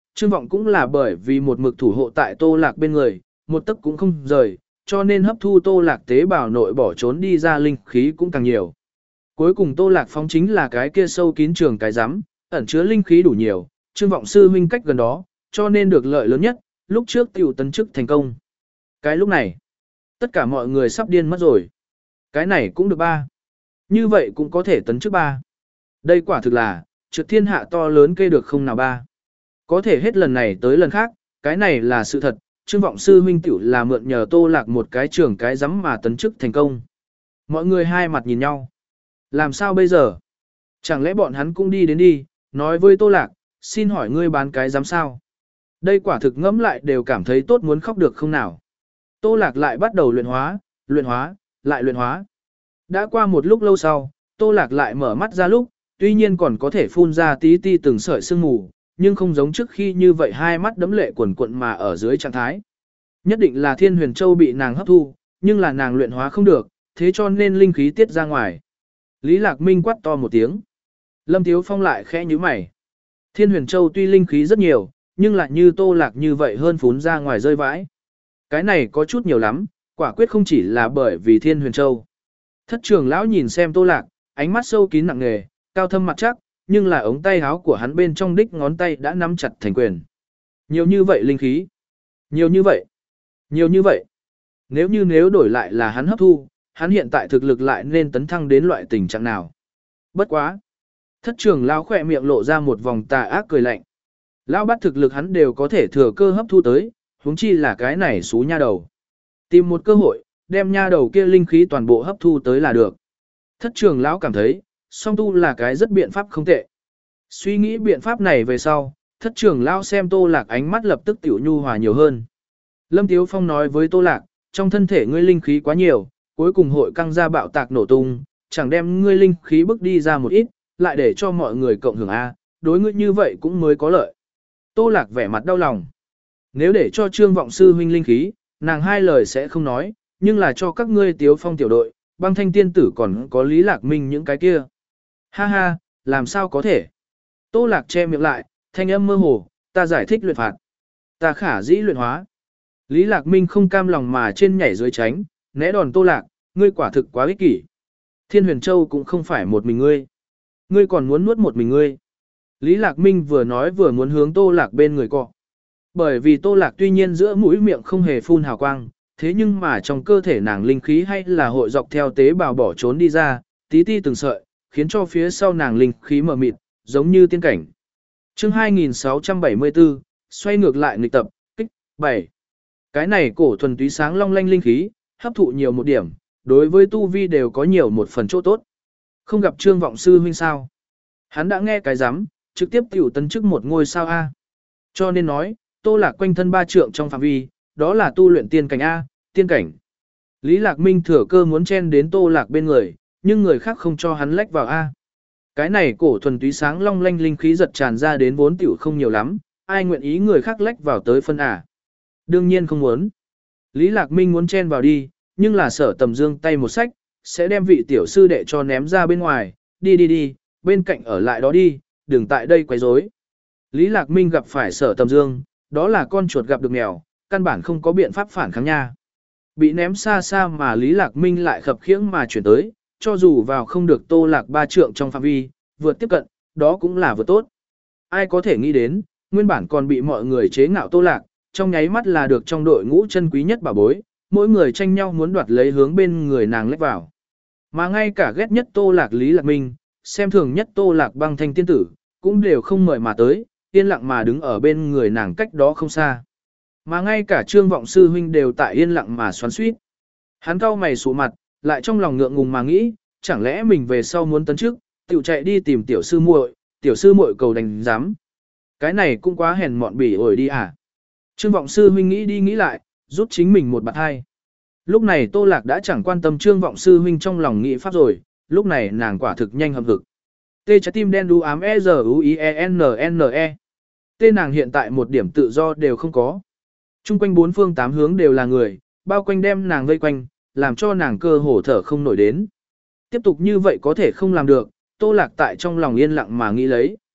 Trương Vọng cũng là bởi vì một mực thủ hộ tại Tô Lạc bên người, một tấc cũng không rời, cho nên hấp thu Tô Lạc tế bào nội bỏ trốn đi ra linh khí cũng càng nhiều. Cuối cùng Tô Lạc phóng chính là cái kia sâu kín trường cái rắm, ẩn chứa linh khí đủ nhiều, Trương Vọng sư huynh cách gần đó, cho nên được lợi lớn nhất, lúc trước tiểu tấn chức thành công. Cái lúc này, tất cả mọi người sắp điên mất rồi. Cái này cũng được ba. Như vậy cũng có thể tấn chức ba. Đây quả thực là, trượt thiên hạ to lớn kê được không nào ba. Có thể hết lần này tới lần khác, cái này là sự thật, Trương Vọng sư huynh tiểu là mượn nhờ Tô Lạc một cái trường cái rắm mà tấn chức thành công. Mọi người hai mặt nhìn nhau. Làm sao bây giờ? Chẳng lẽ bọn hắn cũng đi đến đi, nói với Tô Lạc, xin hỏi ngươi bán cái rắm sao? Đây quả thực ngẫm lại đều cảm thấy tốt muốn khóc được không nào. Tô Lạc lại bắt đầu luyện hóa, luyện hóa, lại luyện hóa. Đã qua một lúc lâu sau, Tô Lạc lại mở mắt ra lúc, tuy nhiên còn có thể phun ra tí ti từng sợi sương mù, nhưng không giống trước khi như vậy hai mắt đấm lệ quần quận mà ở dưới trạng thái. Nhất định là Thiên Huyền Châu bị nàng hấp thu, nhưng là nàng luyện hóa không được, thế cho nên linh khí tiết ra ngoài. Lý Lạc Minh quát to một tiếng. Lâm Tiếu Phong lại khẽ nhíu mày. Thiên Huyền Châu tuy linh khí rất nhiều, nhưng lại như Tô Lạc như vậy hơn phún ra ngoài rơi vãi. Cái này có chút nhiều lắm, quả quyết không chỉ là bởi vì Thiên Huyền Châu. Thất trưởng lão nhìn xem Tô Lạc, ánh mắt sâu kín nặng nề, cao thâm mặt chắc, nhưng là ống tay áo của hắn bên trong đích ngón tay đã nắm chặt thành quyền. Nhiều như vậy linh khí. Nhiều như vậy. Nhiều như vậy. Nếu như nếu đổi lại là hắn hấp thu, hắn hiện tại thực lực lại nên tấn thăng đến loại tình trạng nào. Bất quá. Thất trưởng lão khỏe miệng lộ ra một vòng tà ác cười lạnh. Lão bắt thực lực hắn đều có thể thừa cơ hấp thu tới, huống chi là cái này xú nha đầu. Tìm một cơ hội, đem nha đầu kia linh khí toàn bộ hấp thu tới là được. Thất trưởng lão cảm thấy, song tu là cái rất biện pháp không tệ. Suy nghĩ biện pháp này về sau, thất trưởng lão xem Tô Lạc ánh mắt lập tức tiểu nhu hòa nhiều hơn. Lâm Tiếu Phong nói với Tô Lạc, trong thân thể ngươi linh khí quá nhiều, cuối cùng hội căng ra bạo tạc nổ tung, chẳng đem ngươi linh khí bước đi ra một ít, lại để cho mọi người cộng hưởng A, đối ngươi như vậy cũng mới có lợi. Tô Lạc vẻ mặt đau lòng. Nếu để cho Trương Vọng sư huynh linh khí, nàng hai lời sẽ không nói, nhưng là cho các ngươi Tiếu Phong tiểu đội, Băng Thanh tiên tử còn có Lý Lạc Minh những cái kia. Ha ha, làm sao có thể? Tô Lạc che miệng lại, thanh âm mơ hồ, ta giải thích luyện phạt. Ta khả dĩ luyện hóa. Lý Lạc Minh không cam lòng mà trên nhảy dưới tránh, né đòn Tô Lạc, ngươi quả thực quá ích kỷ. Thiên Huyền Châu cũng không phải một mình ngươi. Ngươi còn muốn nuốt một mình ngươi. Lý Lạc Minh vừa nói vừa muốn hướng Tô Lạc bên người cọ. Bởi vì Tô Lạc tuy nhiên giữa mũi miệng không hề phun hào quang, thế nhưng mà trong cơ thể nàng linh khí hay là hội dọc theo tế bào bỏ trốn đi ra, tí ti từng sợi, khiến cho phía sau nàng linh khí mờ mịt, giống như tiên cảnh. Chương hai nghìn sáu trăm bảy mươi tư, xoay ngược lại nghịch tập, kích, bảy. Cái này cổ thuần túy sáng long lanh linh khí, hấp thụ nhiều một điểm, đối với tu vi đều có nhiều một phần chỗ tốt. Không gặp Trương Vọng sư huynh sao? Hắn đã nghe cái rắm, trực tiếp tiểu tấn chức một ngôi sao A. Cho nên nói, Tô Lạc quanh thân ba trượng trong phạm vi, đó là tu luyện tiên cảnh A, tiên cảnh. Lý Lạc Minh thừa cơ muốn chen đến Tô Lạc bên người, nhưng người khác không cho hắn lách vào A. Cái này cổ thuần túy sáng long lanh linh khí giật tràn ra đến vốn tiểu không nhiều lắm, ai nguyện ý người khác lách vào tới phân A. Đương nhiên không muốn. Lý Lạc Minh muốn chen vào đi, nhưng là Sở Tầm Dương tay một sách, sẽ đem vị tiểu sư đệ cho ném ra bên ngoài, đi đi đi, bên cạnh ở lại đó đi, đừng tại đây quấy rối. Lý Lạc Minh gặp phải Sở Tầm Dương, đó là con chuột gặp được mèo, căn bản không có biện pháp phản kháng nha. Bị ném xa xa mà Lý Lạc Minh lại khập khiễng mà chuyển tới, cho dù vào không được Tô Lạc ba trượng trong phạm vi, vượt tiếp cận, đó cũng là vượt tốt. Ai có thể nghĩ đến, nguyên bản còn bị mọi người chế ngạo Tô Lạc, trong nháy mắt là được trong đội ngũ chân quý nhất bảo bối, mỗi người tranh nhau muốn đoạt lấy hướng bên người nàng lách vào. Mà ngay cả ghét nhất Tô Lạc Lý Lạc Minh, xem thường nhất Tô Lạc Băng Thanh tiên tử, cũng đều không mời mà tới, yên lặng mà đứng ở bên người nàng cách đó không xa. Mà ngay cả Trương Vọng sư huynh đều tại yên lặng mà xoắn xuýt. Hắn cau mày sụ mặt, lại trong lòng ngượng ngùng mà nghĩ, chẳng lẽ mình về sau muốn tấn chức, tiểu chạy đi tìm tiểu sư muội, tiểu sư muội cầu đành dám. Cái này cũng quá hèn mọn bỉ ổi đi à. Trương Vọng sư huynh nghĩ đi nghĩ lại, rút chính mình một bạt hai. Lúc này Tô Lạc đã chẳng quan tâm Trương Vọng sư huynh trong lòng nghĩ pháp rồi, lúc này nàng quả thực nhanh hầm hực. Tê trái tim đen đu ám e r u i e n n e. Tê nàng hiện tại một điểm tự do đều không có. Trung quanh bốn phương tám hướng đều là người, bao quanh đem nàng vây quanh, làm cho nàng cơ hồ thở không nổi đến. Tiếp tục như vậy có thể không làm được, Tô Lạc tại trong lòng yên lặng mà nghĩ lấy.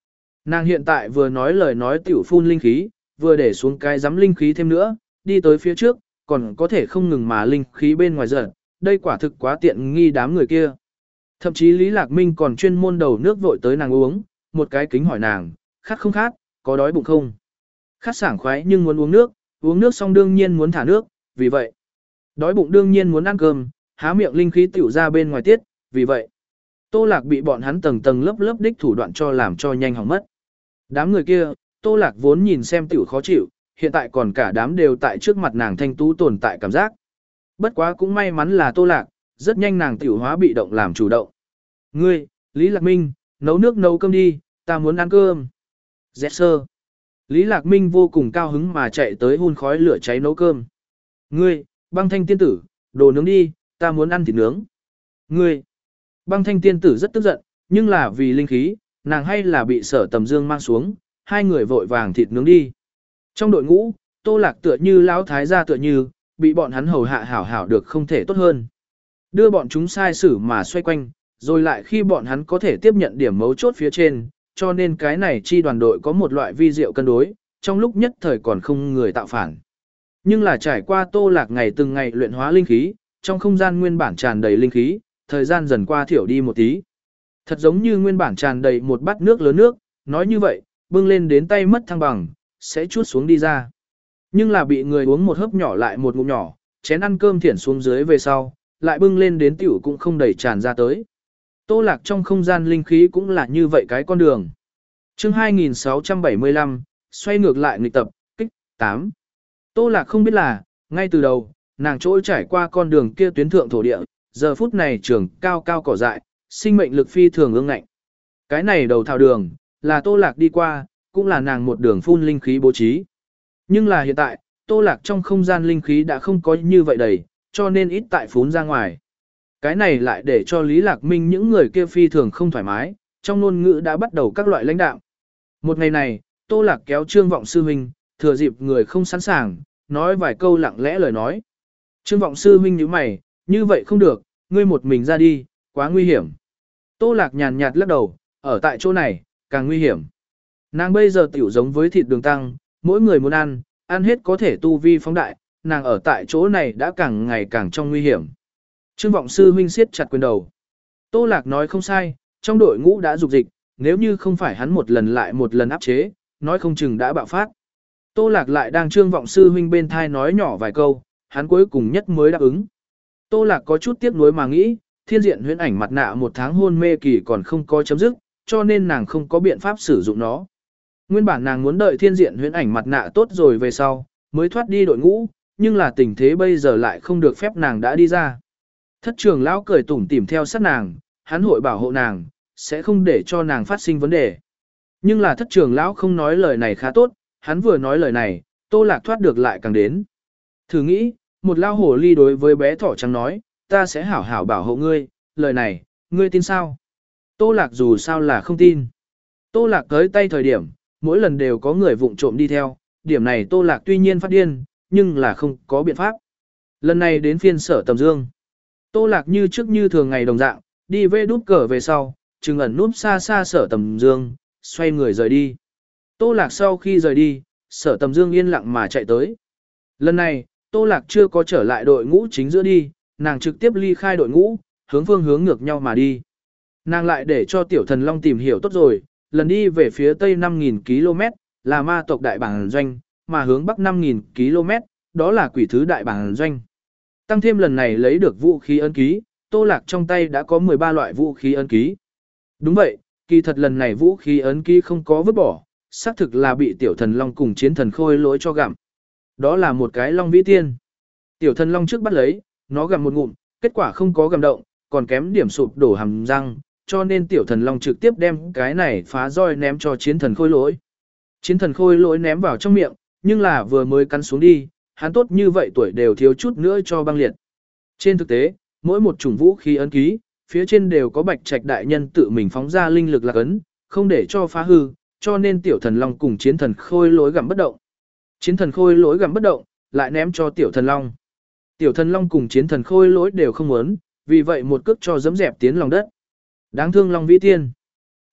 Nàng hiện tại vừa nói lời nói tiểu phun linh khí, vừa để xuống cái giám linh khí thêm nữa, đi tới phía trước, còn có thể không ngừng mà linh khí bên ngoài giật, đây quả thực quá tiện nghi đám người kia. Thậm chí Lý Lạc Minh còn chuyên môn đầu nước vội tới nàng uống, một cái kính hỏi nàng, khát không khát, có đói bụng không? Khát sảng khoái nhưng muốn uống nước, uống nước xong đương nhiên muốn thả nước, vì vậy. Đói bụng đương nhiên muốn ăn cơm, há miệng linh khí tiểu ra bên ngoài tiết, vì vậy. Tô Lạc bị bọn hắn tầng tầng lớp lớp đích thủ đoạn cho làm cho nhanh hỏng mất. Đám người kia, Tô Lạc vốn nhìn xem tiểu khó chịu, hiện tại còn cả đám đều tại trước mặt nàng thanh tú tồn tại cảm giác. Bất quá cũng may mắn là Tô Lạc, rất nhanh nàng tiểu hóa bị động làm chủ động. Ngươi, Lý Lạc Minh, nấu nước nấu cơm đi, ta muốn ăn cơm. Dẹt sơ. Lý Lạc Minh vô cùng cao hứng mà chạy tới hun khói lửa cháy nấu cơm. Ngươi, băng thanh tiên tử, đồ nướng đi, ta muốn ăn thịt nướng. Ngươi, băng thanh tiên tử rất tức giận, nhưng là vì linh khí, nàng hay là bị Sở Tầm Dương mang xuống, hai người vội vàng thịt nướng đi. Trong đội ngũ, Tô Lạc tựa như lão thái gia tựa như, bị bọn hắn hầu hạ hảo hảo được không thể tốt hơn. Đưa bọn chúng sai xử mà xoay quanh, rồi lại khi bọn hắn có thể tiếp nhận điểm mấu chốt phía trên, cho nên cái này chi đoàn đội có một loại vi diệu cân đối, trong lúc nhất thời còn không người tạo phản. Nhưng là trải qua Tô Lạc ngày từng ngày luyện hóa linh khí, trong không gian nguyên bản tràn đầy linh khí, thời gian dần qua thiểu đi một tí. Thật giống như nguyên bản tràn đầy một bát nước lớn nước, nói như vậy, bưng lên đến tay mất thăng bằng, sẽ chuốt xuống đi ra. Nhưng là bị người uống một hớp nhỏ lại một ngụm nhỏ, chén ăn cơm thiển xuống dưới về sau, lại bưng lên đến tiểu cũng không đầy tràn ra tới. Tô Lạc trong không gian linh khí cũng là như vậy cái con đường. Chương hai nghìn sáu trăm bảy mươi lăm, xoay ngược lại nghịch tập, kích, tám. Tô Lạc không biết là, ngay từ đầu, nàng trôi trải qua con đường kia tuyến thượng thổ địa, giờ phút này trường cao cao cỏ dại, sinh mệnh lực phi thường ương ngạnh. Cái này đầu thảo đường, là Tô Lạc đi qua, cũng là nàng một đường phun linh khí bố trí. Nhưng là hiện tại, Tô Lạc trong không gian linh khí đã không có như vậy đầy, cho nên ít tại phún ra ngoài. Cái này lại để cho Lý Lạc Minh những người kia phi thường không thoải mái, trong ngôn ngữ đã bắt đầu các loại lãnh đạo. Một ngày này, Tô Lạc kéo Trương Vọng Sư Huynh, thừa dịp người không sẵn sàng, nói vài câu lặng lẽ lời nói. Trương Vọng Sư Huynh nhíu mày, như vậy không được, ngươi một mình ra đi, quá nguy hiểm. Tô Lạc nhàn nhạt lắc đầu, ở tại chỗ này, càng nguy hiểm. Nàng bây giờ tiểu giống với thịt đường tăng, mỗi người muốn ăn, ăn hết có thể tu vi phóng đại, nàng ở tại chỗ này đã càng ngày càng trong nguy hiểm. Trương Vọng Sư Huynh siết chặt quyền đầu. Tô Lạc nói không sai, trong đội ngũ đã dục dịch, nếu như không phải hắn một lần lại một lần áp chế, nói không chừng đã bạo phát. Tô Lạc lại đang Trương Vọng Sư Huynh bên thai nói nhỏ vài câu, hắn cuối cùng nhất mới đáp ứng. Tô Lạc có chút tiếc nuối mà nghĩ, thiên diện huyễn ảnh mặt nạ một tháng hôn mê kỳ còn không có chấm dứt, cho nên nàng không có biện pháp sử dụng nó. Nguyên bản nàng muốn đợi thiên diện huyễn ảnh mặt nạ tốt rồi về sau, mới thoát đi đội ngũ, nhưng là tình thế bây giờ lại không được phép nàng đã đi ra. Thất trưởng lão cười tủm tỉm theo sát nàng, hắn hội bảo hộ nàng, sẽ không để cho nàng phát sinh vấn đề. Nhưng là thất trưởng lão không nói lời này khá tốt, hắn vừa nói lời này, Tô Lạc thoát được lại càng đến. Thử nghĩ, một lao hồ ly đối với bé thỏ trắng nói, ta sẽ hảo hảo bảo hộ ngươi, lời này, ngươi tin sao? Tô Lạc dù sao là không tin. Tô Lạc tới tay thời điểm, mỗi lần đều có người vụng trộm đi theo, điểm này Tô Lạc tuy nhiên phát điên, nhưng là không có biện pháp. Lần này đến phiên Sở Tầm Dương. Tô Lạc như trước như thường ngày đồng dạng, đi về đút cờ về sau, chừng ẩn núp xa xa Sở Tầm Dương, xoay người rời đi. Tô Lạc sau khi rời đi, Sở Tầm Dương yên lặng mà chạy tới. Lần này, Tô Lạc chưa có trở lại đội ngũ chính giữa đi, nàng trực tiếp ly khai đội ngũ, hướng phương hướng ngược nhau mà đi. Nàng lại để cho Tiểu Thần Long tìm hiểu tốt rồi, lần đi về phía tây năm nghìn ki lô mét, là ma tộc đại bản doanh, mà hướng bắc năm nghìn ki lô mét, đó là quỷ thứ đại bản doanh. Tăng thêm lần này lấy được vũ khí ấn ký, Tô Lạc trong tay đã có mười ba loại vũ khí ấn ký. Đúng vậy, kỳ thật lần này vũ khí ấn ký không có vứt bỏ, xác thực là bị Tiểu Thần Long cùng Chiến Thần Khôi lỗi cho gặm. Đó là một cái Long Vĩ Tiên. Tiểu Thần Long trước bắt lấy, nó gặm một ngụm, kết quả không có gặm động, còn kém điểm sụp đổ hàm răng, cho nên Tiểu Thần Long trực tiếp đem cái này phá roi ném cho Chiến Thần Khôi lỗi. Chiến Thần Khôi lỗi ném vào trong miệng, nhưng là vừa mới cắn xuống đi, hắn tốt như vậy tuổi đều thiếu chút nữa cho băng liệt. Trên thực tế, mỗi một chủng vũ khí ấn ký, phía trên đều có Bạch Trạch đại nhân tự mình phóng ra linh lực lạc ấn, không để cho phá hư, cho nên Tiểu Thần Long cùng Chiến Thần Khôi lỗi gặm bất động. Chiến Thần Khôi lỗi gặm bất động, lại ném cho Tiểu Thần Long. Tiểu Thần Long cùng Chiến Thần Khôi lỗi đều không muốn, vì vậy một cước cho giẫm dẹp tiến lòng đất. Đáng thương Long Vĩ Tiên.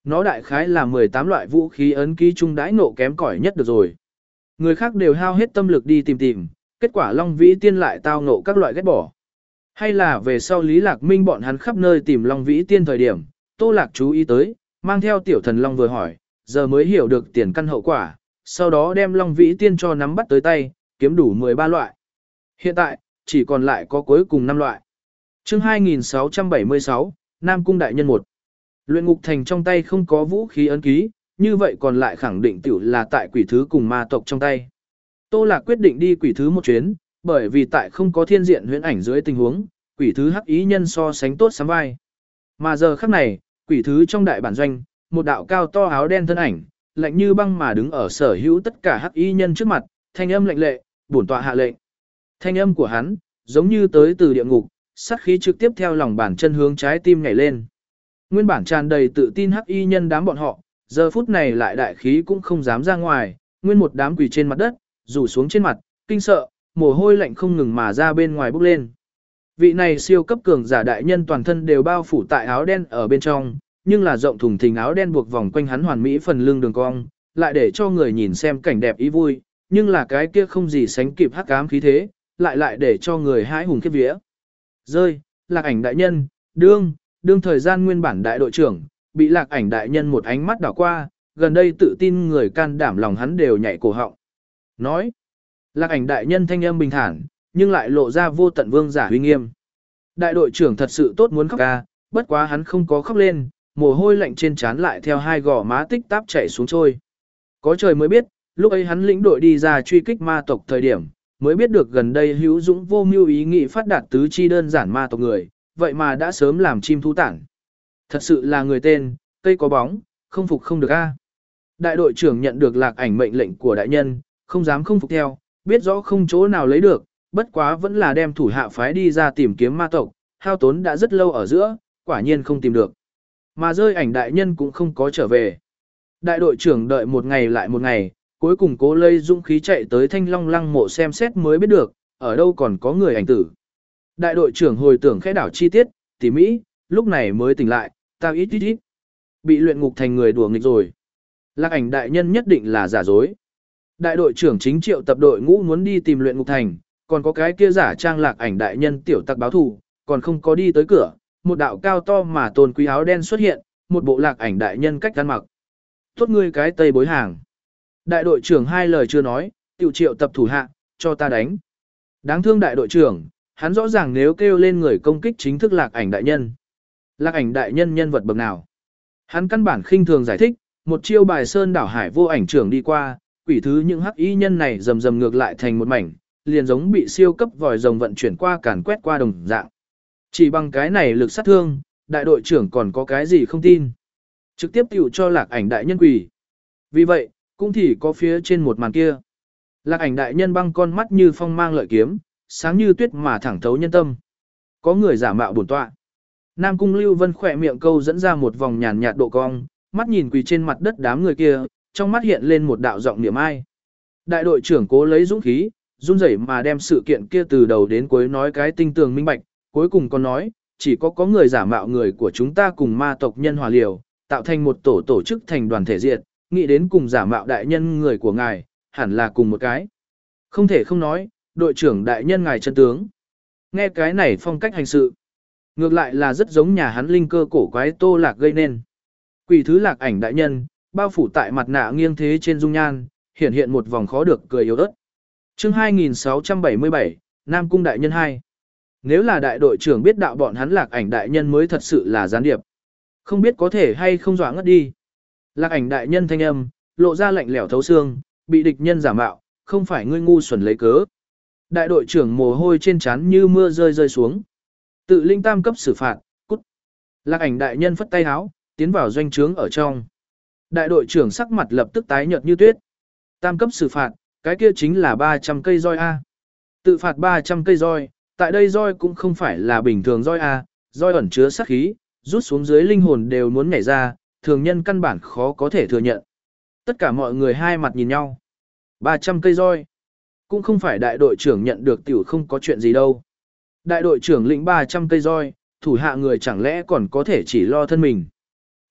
nó đại khái là mười tám loại vũ khí ấn ký trung đãi nộ kém cỏi nhất được rồi. Người khác đều hao hết tâm lực đi tìm tìm, kết quả Long Vĩ Tiên lại tao ngộ các loại ghét bỏ. Hay là về sau Lý Lạc Minh bọn hắn khắp nơi tìm Long Vĩ Tiên thời điểm, Tô Lạc chú ý tới, mang theo tiểu thần Long vừa hỏi, giờ mới hiểu được tiền căn hậu quả, sau đó đem Long Vĩ Tiên cho nắm bắt tới tay, kiếm đủ mười ba loại. Hiện tại, chỉ còn lại có cuối cùng năm loại. Chương hai nghìn sáu trăm bảy mươi sáu, Nam Cung Đại Nhân một. Luyện ngục thành trong tay không có vũ khí ấn ký, như vậy còn lại khẳng định tiểu là tại quỷ thứ cùng ma tộc trong tay. Tô Lạc quyết định đi quỷ thứ một chuyến, bởi vì tại không có thiên diện huyễn ảnh dưới tình huống, quỷ thứ hắc ý nhân so sánh tốt sắm vai. Mà giờ khắc này, quỷ thứ trong đại bản doanh, một đạo cao to áo đen thân ảnh, lạnh như băng mà đứng ở sở hữu tất cả hắc ý nhân trước mặt, thanh âm lạnh lệ, bổn tọa hạ lệnh. Thanh âm của hắn, giống như tới từ địa ngục, sát khí trực tiếp theo lòng bàn chân hướng trái tim nhảy lên. Nguyên bản tràn đầy tự tin hắc y nhân đám bọn họ, giờ phút này lại đại khí cũng không dám ra ngoài, nguyên một đám quỳ trên mặt đất, rủ xuống trên mặt, kinh sợ, mồ hôi lạnh không ngừng mà ra bên ngoài bốc lên. Vị này siêu cấp cường giả đại nhân toàn thân đều bao phủ tại áo đen ở bên trong, nhưng là rộng thùng thình áo đen buộc vòng quanh hắn hoàn mỹ phần lưng đường cong, lại để cho người nhìn xem cảnh đẹp ý vui, nhưng là cái kia không gì sánh kịp hắc ám khí thế, lại lại để cho người hãi hùng khiếp vía. Rơi, Lạc Ảnh đại nhân, đương, đương thời gian nguyên bản đại đội trưởng, bị Lạc Ảnh đại nhân một ánh mắt đảo qua, gần đây tự tin người can đảm lòng hắn đều nhảy cổ họng. Nói, Lạc Ảnh đại nhân thanh âm bình thản, nhưng lại lộ ra vô tận vương giả uy nghiêm. Đại đội trưởng thật sự tốt muốn khóc ca, bất quá hắn không có khóc lên, mồ hôi lạnh trên trán lại theo hai gò má tích táp chảy xuống trôi. Có trời mới biết, lúc ấy hắn lĩnh đội đi ra truy kích ma tộc thời điểm, mới biết được gần đây hữu dũng vô mưu ý nghĩ phát đạt tứ chi đơn giản ma tộc người, vậy mà đã sớm làm chim thú tản. Thật sự là người tên, cây có bóng, không phục không được a. Đại đội trưởng nhận được Lạc Ảnh mệnh lệnh của đại nhân, không dám không phục theo, biết rõ không chỗ nào lấy được, bất quá vẫn là đem thủ hạ phái đi ra tìm kiếm ma tộc, hao tốn đã rất lâu ở giữa, quả nhiên không tìm được. Mà rơi ảnh đại nhân cũng không có trở về. Đại đội trưởng đợi một ngày lại một ngày, cuối cùng cố lây dũng khí chạy tới Thanh Long lăng mộ xem xét mới biết được, ở đâu còn có người ảnh tử. Đại đội trưởng hồi tưởng khẽ đảo chi tiết, tỉ mỹ, lúc này mới tỉnh lại, tao ít ít ít. Bị luyện ngục thành người đùa nghịch rồi. Lạc Ảnh đại nhân nhất định là giả dối. Đại đội trưởng chính triệu tập đội ngũ muốn đi tìm luyện ngục thành, còn có cái kia giả trang Lạc Ảnh đại nhân tiểu tặc báo thù, còn không có đi tới cửa, một đạo cao to mà tôn quý áo đen xuất hiện, một bộ Lạc Ảnh đại nhân cách ăn mặc. Tốt ngươi cái tây bối hàng. Đại đội trưởng hai lời chưa nói, tiểu triệu tập thủ hạ, cho ta đánh. Đáng thương đại đội trưởng, hắn rõ ràng nếu kêu lên người công kích chính thức Lạc Ảnh đại nhân. Lạc Ảnh đại nhân nhân vật bậc nào? Hắn căn bản khinh thường giải thích, một chiêu bài sơn đảo hải vô ảnh trưởng đi qua, quỷ thứ những hắc y nhân này rầm rầm ngược lại thành một mảnh, liền giống bị siêu cấp vòi rồng vận chuyển qua càn quét qua đồng dạng. Chỉ bằng cái này lực sát thương, đại đội trưởng còn có cái gì không tin. Trực tiếp tiểu cho Lạc Ảnh đại nhân quỷ. Vì vậy, cũng thì có phía trên một màn kia. Lạc Ảnh đại nhân băng con mắt như phong mang lợi kiếm, sáng như tuyết mà thẳng thấu nhân tâm. Có người giả mạo bổn tọa. Nam Cung Lưu Vân khỏe miệng câu dẫn ra một vòng nhàn nhạt độ cong, mắt nhìn quỳ trên mặt đất đám người kia, trong mắt hiện lên một đạo giọng niệm ai. Đại đội trưởng cố lấy dũng khí, run rẩy mà đem sự kiện kia từ đầu đến cuối nói cái tinh tường minh bạch, cuối cùng còn nói, chỉ có có người giả mạo người của chúng ta cùng ma tộc nhân hòa liều, tạo thành một tổ tổ chức thành đoàn thể diệt, nghĩ đến cùng giả mạo đại nhân người của ngài, hẳn là cùng một cái. Không thể không nói, đội trưởng đại nhân ngài chân tướng. Nghe cái này phong cách hành sự, ngược lại là rất giống nhà hắn linh cơ cổ quái Tô Lạc gây nên. Quỷ thứ Lạc Ảnh đại nhân, bao phủ tại mặt nạ nghiêng thế trên dung nhan, hiện hiện một vòng khó được cười yếu ớt. Chương hai nghìn sáu trăm bảy mươi bảy, Nam Cung đại nhân hai. Nếu là đại đội trưởng biết đạo bọn hắn Lạc Ảnh đại nhân mới thật sự là gián điệp. Không biết có thể hay không dọa ngất đi. Lạc Ảnh đại nhân thanh âm, lộ ra lạnh lẽo thấu xương, bị địch nhân giả mạo, không phải ngươi ngu xuẩn lấy cớ. Đại đội trưởng mồ hôi trên trán như mưa rơi rơi xuống. Tự linh tam cấp xử phạt, cút. Lạc Ảnh đại nhân phất tay háo, tiến vào doanh trướng ở trong. Đại đội trưởng sắc mặt lập tức tái nhợt như tuyết. Tam cấp xử phạt, cái kia chính là ba trăm cây roi A. Tự phạt ba trăm cây roi, tại đây roi cũng không phải là bình thường roi A, roi ẩn chứa sát khí, rút xuống dưới linh hồn đều muốn nhảy ra, thường nhân căn bản khó có thể thừa nhận. Tất cả mọi người hai mặt nhìn nhau. ba trăm cây roi. Cũng không phải đại đội trưởng nhận được tiểu không có chuyện gì đâu. Đại đội trưởng lĩnh ba trăm cây roi, thủ hạ người chẳng lẽ còn có thể chỉ lo thân mình.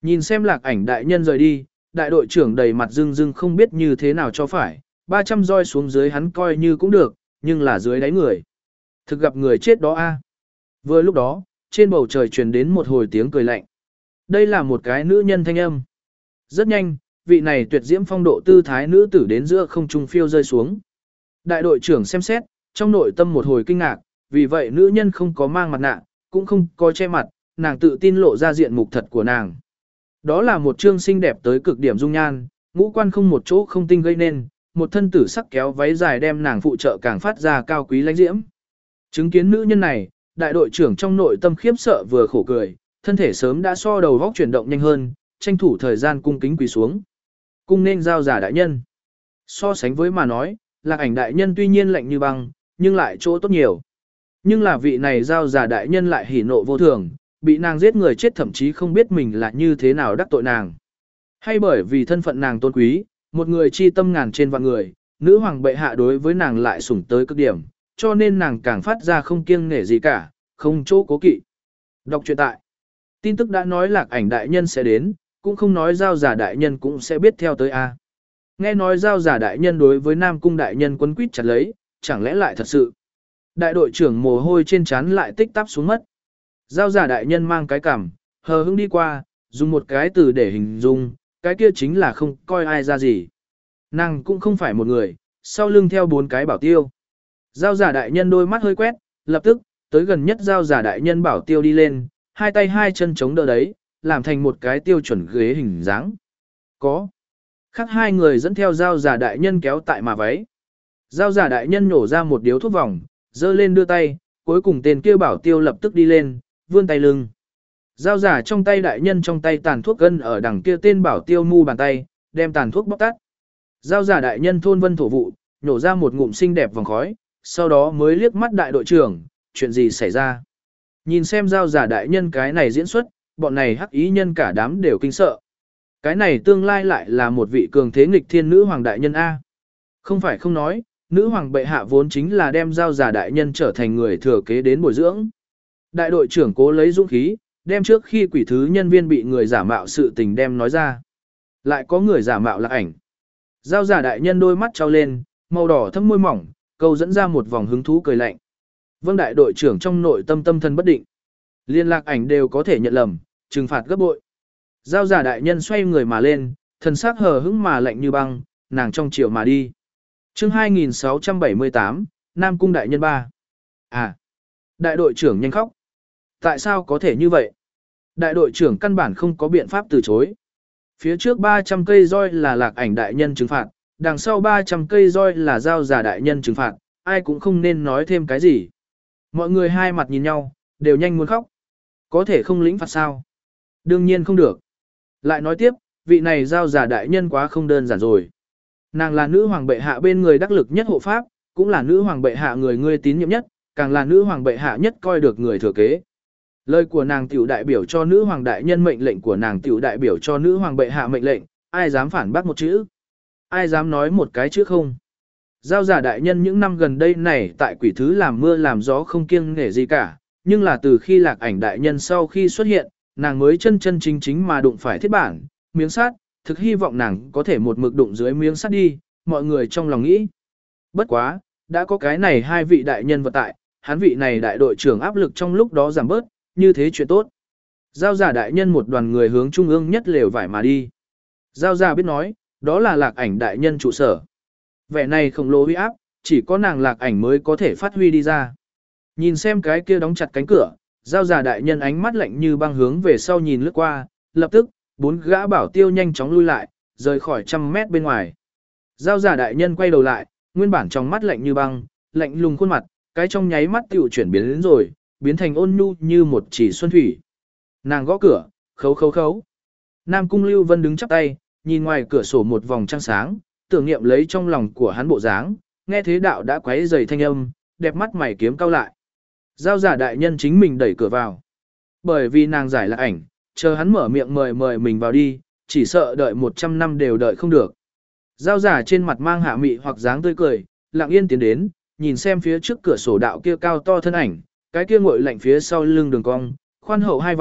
Nhìn xem lạc ảnh đại nhân rời đi, đại đội trưởng đầy mặt rưng rưng không biết như thế nào cho phải, ba trăm roi xuống dưới hắn coi như cũng được, nhưng là dưới đáy người. Thực gặp người chết đó a. Vừa lúc đó, trên bầu trời truyền đến một hồi tiếng cười lạnh. Đây là một cái nữ nhân thanh âm. Rất nhanh, vị này tuyệt diễm phong độ tư thái nữ tử đến giữa không trung phiêu rơi xuống. Đại đội trưởng xem xét, trong nội tâm một hồi kinh ngạc, vì vậy nữ nhân không có mang mặt nạ, cũng không có che mặt, nàng tự tin lộ ra diện mục thật của nàng. Đó là một trương xinh đẹp tới cực điểm dung nhan, ngũ quan không một chỗ không tinh gây nên, một thân tử sắc kéo váy dài đem nàng phụ trợ càng phát ra cao quý lãnh diễm. Chứng kiến nữ nhân này, đại đội trưởng trong nội tâm khiếp sợ vừa khổ cười, thân thể sớm đã so đầu góc chuyển động nhanh hơn, tranh thủ thời gian cung kính quỳ xuống. Cung nên giao giả đại nhân. So sánh với mà nói, lạc ảnh đại nhân tuy nhiên lạnh như băng, nhưng lại chỗ tốt nhiều. Nhưng là vị này giao giả đại nhân lại hỉ nộ vô thường, bị nàng giết người chết thậm chí không biết mình là như thế nào đắc tội nàng. Hay bởi vì thân phận nàng tôn quý, một người chi tâm ngàn trên vạn người, nữ hoàng bệ hạ đối với nàng lại sủng tới cực điểm, cho nên nàng càng phát ra không kiêng nể gì cả, không chỗ cố kỵ. Đọc truyện tại. Tin tức đã nói lạc ảnh đại nhân sẽ đến, cũng không nói giao giả đại nhân cũng sẽ biết theo tới a. Nghe nói giao giả đại nhân đối với Nam cung đại nhân quấn quýt chặt lấy, chẳng lẽ lại thật sự. Đại đội trưởng mồ hôi trên trán lại tích tắp xuống mất. Giao giả đại nhân mang cái cằm, hờ hững đi qua, dùng một cái từ để hình dung, cái kia chính là không coi ai ra gì. Nàng cũng không phải một người, sau lưng theo bốn cái bảo tiêu. Giao giả đại nhân đôi mắt hơi quét, lập tức, tới gần nhất giao giả đại nhân bảo tiêu đi lên, hai tay hai chân chống đỡ đấy, làm thành một cái tiêu chuẩn ghế hình dáng. Có. Khác hai người dẫn theo giao giả đại nhân kéo tại mà váy. Giao giả đại nhân nổ ra một điếu thuốc vòng, dơ lên đưa tay, cuối cùng tên kia bảo tiêu lập tức đi lên, vươn tay lưng. Giao giả trong tay đại nhân trong tay tàn thuốc gân ở đằng kia tên bảo tiêu mu bàn tay, đem tàn thuốc bóc tắt. Giao giả đại nhân thôn vân thổ vụ, nhổ ra một ngụm xinh đẹp vòng khói, sau đó mới liếc mắt đại đội trưởng, chuyện gì xảy ra. Nhìn xem giao giả đại nhân cái này diễn xuất, bọn này hắc ý nhân cả đám đều kinh sợ. Cái này tương lai lại là một vị cường thế nghịch thiên nữ hoàng đại nhân A. Không phải không nói, nữ hoàng bệ hạ vốn chính là đem giao giả đại nhân trở thành người thừa kế đến bồi dưỡng. Đại đội trưởng cố lấy dũng khí, đem trước khi quỷ thứ nhân viên bị người giả mạo sự tình đem nói ra. Lại có người giả mạo lạc ảnh. Giao giả đại nhân đôi mắt trao lên, màu đỏ thâm môi mỏng, câu dẫn ra một vòng hứng thú cười lạnh. Vâng đại đội trưởng trong nội tâm tâm thần bất định. Liên lạc ảnh đều có thể nhận lầm, trừng phạt gấp bội. Giao giả đại nhân xoay người mà lên, thần sắc hờ hững mà lạnh như băng, nàng trong chiều mà đi. Chương hai nghìn sáu trăm bảy mươi tám, Nam Cung đại nhân ba. À, đại đội trưởng nhanh khóc. Tại sao có thể như vậy? Đại đội trưởng căn bản không có biện pháp từ chối. Phía trước ba trăm cây roi là lạc ảnh đại nhân trừng phạt, đằng sau ba trăm cây roi là giao giả đại nhân trừng phạt, ai cũng không nên nói thêm cái gì. Mọi người hai mặt nhìn nhau, đều nhanh muốn khóc. Có thể không lĩnh phạt sao? Đương nhiên không được. Lại nói tiếp, vị này giao giả đại nhân quá không đơn giản rồi. Nàng là nữ hoàng bệ hạ bên người đắc lực nhất hộ pháp, cũng là nữ hoàng bệ hạ người ngươi tín nhiệm nhất, càng là nữ hoàng bệ hạ nhất coi được người thừa kế. Lời của nàng tiểu đại biểu cho nữ hoàng đại nhân mệnh lệnh của nàng tiểu đại biểu cho nữ hoàng bệ hạ mệnh lệnh, ai dám phản bác một chữ? Ai dám nói một cái chữ không? Giao giả đại nhân những năm gần đây này tại quỷ thứ làm mưa làm gió không kiêng nể gì cả, nhưng là từ khi lạc ảnh đại nhân sau khi xuất hiện, nàng mới chân chân chính chính mà đụng phải thiết bản, miếng sắt, thực hy vọng nàng có thể một mực đụng dưới miếng sắt đi, mọi người trong lòng nghĩ. Bất quá, đã có cái này hai vị đại nhân vật tại, hắn vị này đại đội trưởng áp lực trong lúc đó giảm bớt, như thế chuyện tốt. Giao giả đại nhân một đoàn người hướng trung ương nhất lều vải mà đi. Giao giả biết nói, đó là lạc ảnh đại nhân trụ sở. Vẻ này khổng lồ uy áp, chỉ có nàng lạc ảnh mới có thể phát huy đi ra. Nhìn xem cái kia đóng chặt cánh cửa, giao giả đại nhân ánh mắt lạnh như băng hướng về sau nhìn lướt qua, lập tức, bốn gã bảo tiêu nhanh chóng lui lại, rời khỏi trăm mét bên ngoài. Giao giả đại nhân quay đầu lại, nguyên bản trong mắt lạnh như băng, lạnh lùng khuôn mặt, cái trong nháy mắt tiểu chuyển biến đến rồi, biến thành ôn nhu như một chỉ xuân thủy. Nàng gõ cửa, khấu khấu khấu. Nam Cung Lưu Vân đứng chắp tay, nhìn ngoài cửa sổ một vòng trăng sáng, tưởng niệm lấy trong lòng của hắn bộ dáng, nghe thế đạo đã quấy rầy thanh âm, đẹp mắt mày kiếm cau lại. Giao giả đại nhân chính mình đẩy cửa vào. Bởi vì nàng giải lạc ảnh, chờ hắn mở miệng mời mời mình vào đi, chỉ sợ đợi một trăm năm đều đợi không được. Giao giả trên mặt mang hạ mị hoặc dáng tươi cười, lặng yên tiến đến, nhìn xem phía trước cửa sổ đạo kia cao to thân ảnh, cái kia ngội lạnh phía sau lưng đường cong, khoan hậu hai vai,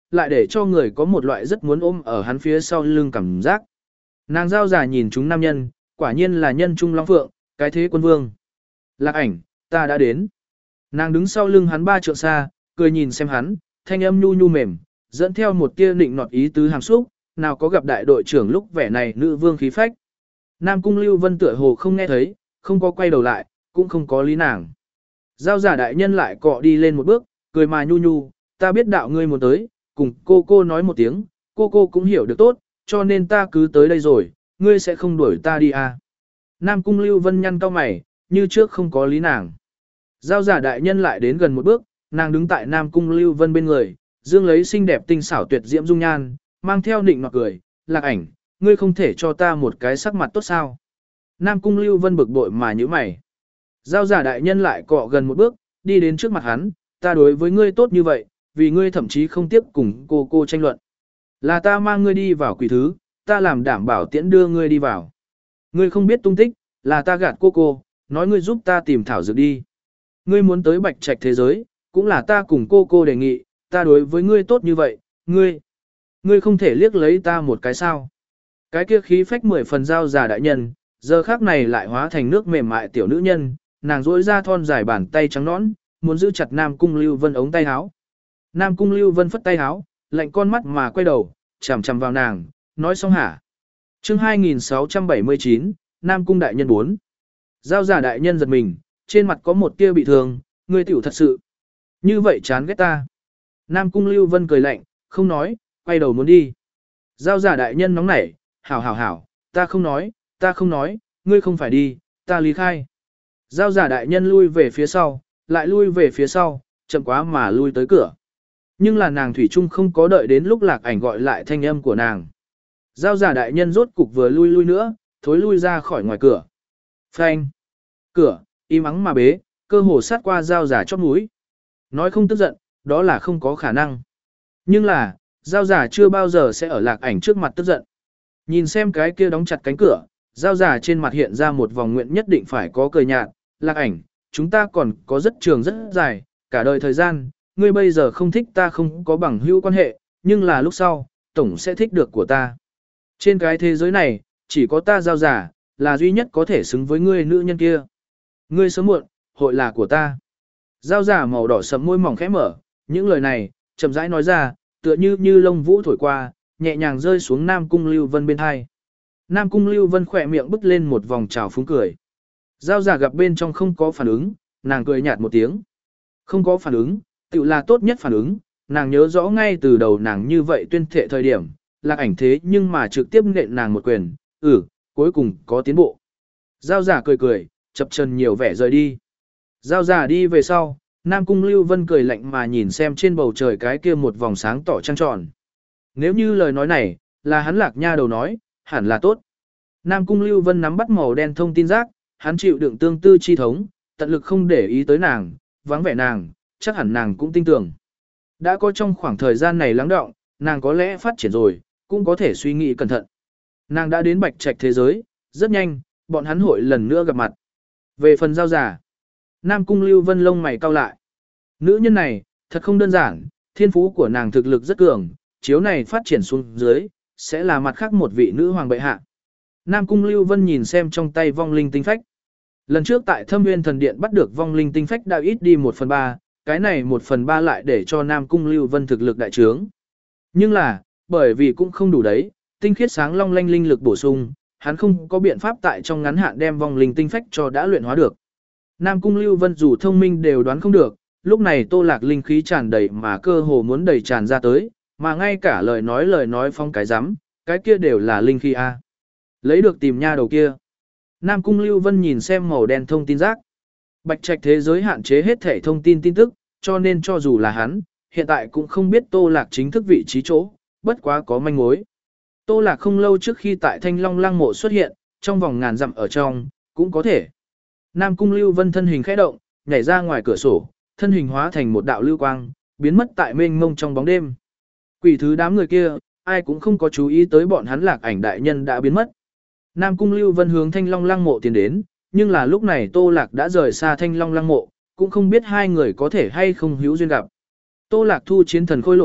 lại để cho người có một loại rất muốn ôm ở hắn phía sau lưng cảm giác. Nàng giao giả nhìn chúng nam nhân, quả nhiên là nhân trung long phượng, cái thế quân vương. Lạc ảnh, ta đã đến. Nàng đứng sau lưng hắn ba trượng xa, cười nhìn xem hắn, thanh âm nhu nhu mềm, dẫn theo một tia nịnh nọt ý tứ hàm xúc, nào có gặp đại đội trưởng lúc vẻ này nữ vương khí phách. Nam cung Lưu Vân tựa hồ không nghe thấy, không có quay đầu lại, cũng không có lý nàng. Giao giả đại nhân lại cọ đi lên một bước, cười mà nhu nhu, ta biết đạo ngươi muốn tới, cùng cô cô nói một tiếng, cô cô cũng hiểu được tốt, cho nên ta cứ tới đây rồi, ngươi sẽ không đuổi ta đi à. Nam cung Lưu Vân nhăn cau mày, như trước không có lý nàng. Giao giả đại nhân lại đến gần một bước, nàng đứng tại Nam cung Lưu Vân bên người, dương lấy xinh đẹp tinh xảo tuyệt diễm dung nhan, mang theo nịnh nọt cười, Lạc ảnh, ngươi không thể cho ta một cái sắc mặt tốt sao. Nam cung Lưu Vân bực bội mà nhíu mày. Giao giả đại nhân lại cọ gần một bước, đi đến trước mặt hắn, ta đối với ngươi tốt như vậy, vì ngươi thậm chí không tiếp cùng cô cô tranh luận. Là ta mang ngươi đi vào quỷ thứ, ta làm đảm bảo tiễn đưa ngươi đi vào. Ngươi không biết tung tích, là ta gạt cô cô, nói ngươi giúp ta tìm thảo dược đi. Ngươi muốn tới bạch trạch thế giới, cũng là ta cùng cô cô đề nghị, ta đối với ngươi tốt như vậy, ngươi, ngươi không thể liếc lấy ta một cái sao. Cái kia khí phách mười phần giao giả đại nhân, giờ khác này lại hóa thành nước mềm mại tiểu nữ nhân, nàng rỗi ra thon dài bàn tay trắng nõn, muốn giữ chặt Nam cung Lưu Vân ống tay áo. Nam cung Lưu Vân phất tay áo, lạnh con mắt mà quay đầu, chằm chằm vào nàng, nói xong hả. Chương hai nghìn sáu trăm bảy mươi chín, Nam cung đại nhân bốn. Giao giả đại nhân giật mình, trên mặt có một tia bị thương, ngươi tiểu thật sự. Như vậy chán ghét ta. Nam cung Lưu Vân cười lạnh, không nói, quay đầu muốn đi. Giao giả đại nhân nóng nảy, hảo hảo hảo, ta không nói, ta không nói, ngươi không phải đi, ta lý khai. Giao giả đại nhân lui về phía sau, lại lui về phía sau, chậm quá mà lui tới cửa. Nhưng là nàng thủy chung không có đợi đến lúc Lạc ảnh gọi lại thanh âm của nàng. Giao giả đại nhân rốt cục vừa lui lui nữa, thối lui ra khỏi ngoài cửa. Phanh. Cửa, im ắng mà bế, cơ hồ sát qua giao giả chóp mũi. Nói không tức giận, đó là không có khả năng. Nhưng là, giao giả chưa bao giờ sẽ ở Lạc ảnh trước mặt tức giận. Nhìn xem cái kia đóng chặt cánh cửa, giao giả trên mặt hiện ra một vòng nguyện nhất định phải có cười nhạt. Lạc ảnh, chúng ta còn có rất trường rất dài, cả đời thời gian, ngươi bây giờ không thích ta không có bằng hữu quan hệ, nhưng là lúc sau, tổng sẽ thích được của ta. Trên cái thế giới này, chỉ có ta giao giả, là duy nhất có thể xứng với ngươi nữ nhân kia. Ngươi sớm muộn, hội là của ta. Giao giả màu đỏ sẫm môi mỏng khẽ mở, những lời này, chậm rãi nói ra, tựa như như lông vũ thổi qua, nhẹ nhàng rơi xuống Nam cung Lưu Vân bên hai. Nam cung Lưu Vân khỏe miệng bứt lên một vòng trào phúng cười. Giao giả gặp bên trong không có phản ứng, nàng cười nhạt một tiếng. Không có phản ứng, tự là tốt nhất phản ứng, nàng nhớ rõ ngay từ đầu nàng như vậy tuyên thệ thời điểm, Lạc ảnh thế nhưng mà trực tiếp nện nàng một quyền, ừ, cuối cùng có tiến bộ. Giao giả cười cười, chập chân nhiều vẻ rời đi. Giao giả đi về sau, Nam cung Lưu Vân cười lạnh mà nhìn xem trên bầu trời cái kia một vòng sáng tỏ trăng tròn. Nếu như lời nói này, là hắn Lạc nha đầu nói, hẳn là tốt. Nam cung Lưu Vân nắm bắt màu đen thông tin giác, hắn chịu đựng tương tư chi thống, tận lực không để ý tới nàng, vắng vẻ nàng, chắc hẳn nàng cũng tin tưởng. Đã có trong khoảng thời gian này lắng đọng, nàng có lẽ phát triển rồi, cũng có thể suy nghĩ cẩn thận. Nàng đã đến bạch trạch thế giới, rất nhanh, bọn hắn hội lần nữa gặp mặt. Về phần giao giả, Nam cung Lưu Vân lông mày cau lại. Nữ nhân này, thật không đơn giản, thiên phú của nàng thực lực rất cường, chiếu này phát triển xuống dưới, sẽ là mặt khác một vị nữ hoàng bệ hạ. Nam cung Lưu Vân nhìn xem trong tay vong linh tinh phách. Lần trước tại Thâm Nguyên Thần Điện bắt được vong linh tinh phách đã ít đi một phần ba, cái này một phần ba lại để cho Nam cung Lưu Vân thực lực đại trướng. Nhưng là, bởi vì cũng không đủ đấy, tinh khiết sáng long lanh linh lực bổ sung, hắn không có biện pháp tại trong ngắn hạn đem vong linh tinh phách cho đã luyện hóa được. Nam cung Lưu Vân dù thông minh đều đoán không được, lúc này Tô Lạc linh khí tràn đầy mà cơ hồ muốn đầy tràn ra tới, mà ngay cả lời nói lời nói phong cái rắm, cái kia đều là linh khí a. Lấy được tìm nha đầu kia. Nam cung Lưu Vân nhìn xem màu đen thông tin giác. Bạch trạch thế giới hạn chế hết thể thông tin tin tức, cho nên cho dù là hắn, hiện tại cũng không biết Tô Lạc chính thức vị trí chỗ, bất quá có manh mối. Tô Lạc không lâu trước khi tại Thanh Long Lăng mộ xuất hiện, trong vòng ngàn dặm ở trong, cũng có thể. Nam cung Lưu Vân thân hình khẽ động, nhảy ra ngoài cửa sổ, thân hình hóa thành một đạo lưu quang, biến mất tại mênh mông trong bóng đêm. Quỷ thứ đám người kia, ai cũng không có chú ý tới bọn hắn Lạc ảnh đại nhân đã biến mất. Nam cung Lưu Vân hướng Thanh Long Lăng mộ tiến đến, nhưng là lúc này Tô Lạc đã rời xa Thanh Long Lăng mộ, cũng không biết hai người có thể hay không hữu duyên gặp. Tô Lạc thu chiến thần khôi lỗi,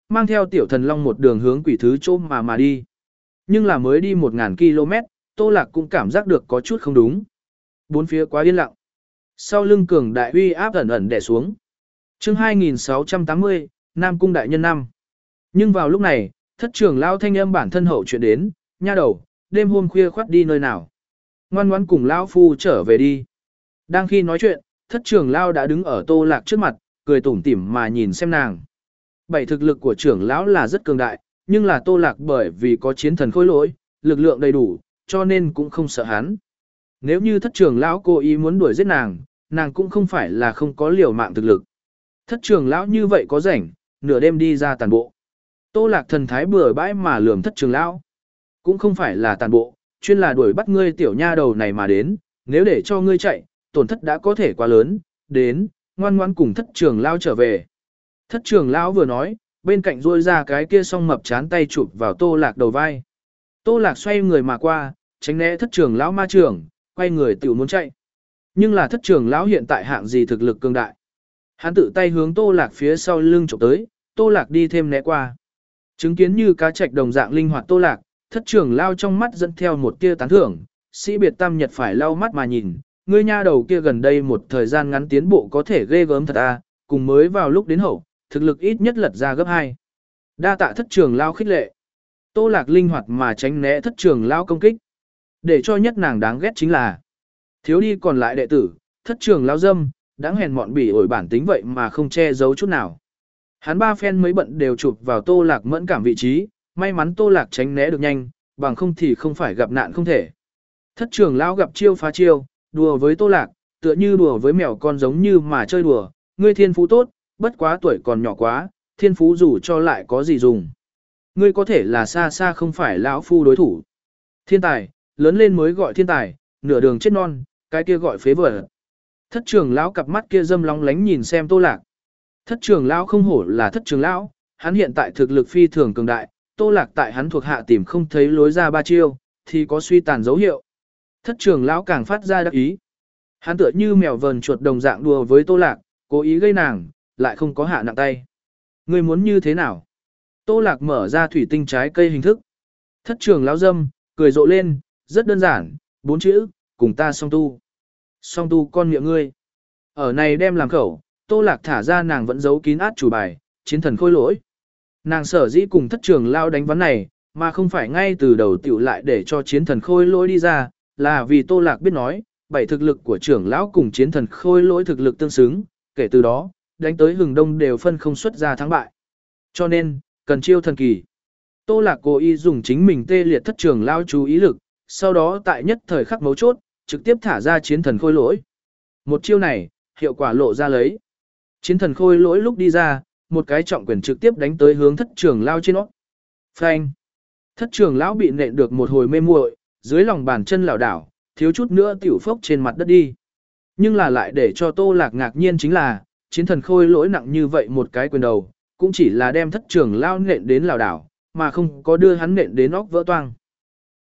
mang theo tiểu thần long một đường hướng quỷ thứ chỗ mà mà đi. Nhưng là mới đi một nghìn ki lô mét, Tô Lạc cũng cảm giác được có chút không đúng. Bốn phía quá yên lặng. Sau lưng cường đại uy áp ẩn ẩn đè xuống. Chương hai nghìn sáu trăm tám mươi, Nam Cung đại nhân năm. Nhưng vào lúc này, thất trưởng lao thanh âm bản thân hậu chuyện đến, nha đầu, đêm hôm khuya khoắt đi nơi nào. Ngoan ngoãn cùng lão phu trở về đi. Đang khi nói chuyện, thất trưởng lao đã đứng ở Tô Lạc trước mặt, cười tủm tỉm mà nhìn xem nàng. Bảy thực lực của trưởng lão là rất cường đại, nhưng là Tô Lạc bởi vì có chiến thần khôi lỗi, lực lượng đầy đủ, cho nên cũng không sợ hắn. Nếu như thất trưởng lão cố ý muốn đuổi giết nàng, nàng cũng không phải là không có liều mạng thực lực. Thất trưởng lão như vậy có rảnh, nửa đêm đi ra tàn bộ. Tô Lạc thần thái bừa bãi mà lườm thất trưởng lão. Cũng không phải là tàn bộ, chuyên là đuổi bắt ngươi tiểu nha đầu này mà đến, nếu để cho ngươi chạy, tổn thất đã có thể quá lớn, đến, ngoan ngoãn cùng thất trưởng lão trở về. Thất trưởng lão vừa nói, bên cạnh rôi ra cái kia song mập chán tay chụp vào Tô Lạc đầu vai. Tô Lạc xoay người mà qua, tránh né thất trưởng lão ma trưởng, quay người tiểu muốn chạy. Nhưng là thất trưởng lão hiện tại hạng gì thực lực cường đại. Hắn tự tay hướng Tô Lạc phía sau lưng chụp tới, Tô Lạc đi thêm né qua. Chứng kiến như cá trạch đồng dạng linh hoạt Tô Lạc, thất trưởng lão trong mắt dẫn theo một tia tán thưởng, sĩ biệt tam nhật phải lau mắt mà nhìn, ngươi nha đầu kia gần đây một thời gian ngắn tiến bộ có thể ghê gớm thật à, cùng mới vào lúc đến hậu, thực lực ít nhất lật ra gấp hai. Đa tạ thất trưởng lão khích lệ. Tô Lạc linh hoạt mà tránh né thất trưởng lão công kích. Để cho nhất nàng đáng ghét chính là thiếu đi còn lại đệ tử, thất trưởng lão dâm, đáng hèn mọn bỉ ổi bản tính vậy mà không che giấu chút nào. Hắn ba phen mấy bận đều chụp vào Tô Lạc mẫn cảm vị trí, may mắn Tô Lạc tránh né được nhanh, bằng không thì không phải gặp nạn không thể. Thất trưởng lão gặp chiêu phá chiêu, đùa với Tô Lạc, tựa như đùa với mèo con giống như mà chơi đùa, ngươi thiên phú tốt, bất quá tuổi còn nhỏ quá, thiên phú dù cho lại có gì dùng. Ngươi có thể là xa xa không phải lão phu đối thủ. Thiên tài, lớn lên mới gọi thiên tài, nửa đường chết non, cái kia gọi phế vật. Thất trưởng lão cặp mắt kia dâm lóng lánh nhìn xem Tô Lạc. Thất trưởng lão không hổ là thất trưởng lão, hắn hiện tại thực lực phi thường cường đại, Tô Lạc tại hắn thuộc hạ tìm không thấy lối ra ba chiêu, thì có suy tàn dấu hiệu. Thất trưởng lão càng phát ra đắc ý. Hắn tựa như mèo vờn chuột đồng dạng đùa với Tô Lạc, cố ý gây nàng, lại không có hạ nặng tay. Ngươi muốn như thế nào? Tô Lạc mở ra thủy tinh trái cây hình thức. Thất trưởng lão dâm, cười rộ lên, rất đơn giản, bốn chữ, cùng ta song tu. Song tu con miệng ngươi. Ở này đem làm khẩu, Tô Lạc thả ra nàng vẫn giấu kín át chủ bài, chiến thần khôi lỗi. Nàng sở dĩ cùng thất trưởng lão đánh ván này, mà không phải ngay từ đầu tiểu lại để cho chiến thần khôi lỗi đi ra, là vì Tô Lạc biết nói, bảy thực lực của trưởng lão cùng chiến thần khôi lỗi thực lực tương xứng, kể từ đó, đánh tới hừng đông đều phân không xuất ra thắng bại. Cho nên, cần chiêu thần kỳ. Tô Lạc cố ý dùng chính mình tê liệt thất trưởng lão chú ý lực, sau đó tại nhất thời khắc mấu chốt, trực tiếp thả ra chiến thần khôi lỗi. Một chiêu này, hiệu quả lộ ra lấy. Chiến thần khôi lỗi lúc đi ra, một cái trọng quyền trực tiếp đánh tới hướng thất trưởng lão trên nó. Phanh. Thất trưởng lão bị nện được một hồi mê muội, dưới lòng bàn chân lảo đảo, thiếu chút nữa tiểu phốc trên mặt đất đi. Nhưng là lại để cho Tô Lạc ngạc nhiên chính là, chiến thần khôi lỗi nặng như vậy một cái quyền đầu, cũng chỉ là đem thất trưởng lão nện đến lảo đảo, mà không có đưa hắn nện đến óc vỡ toang.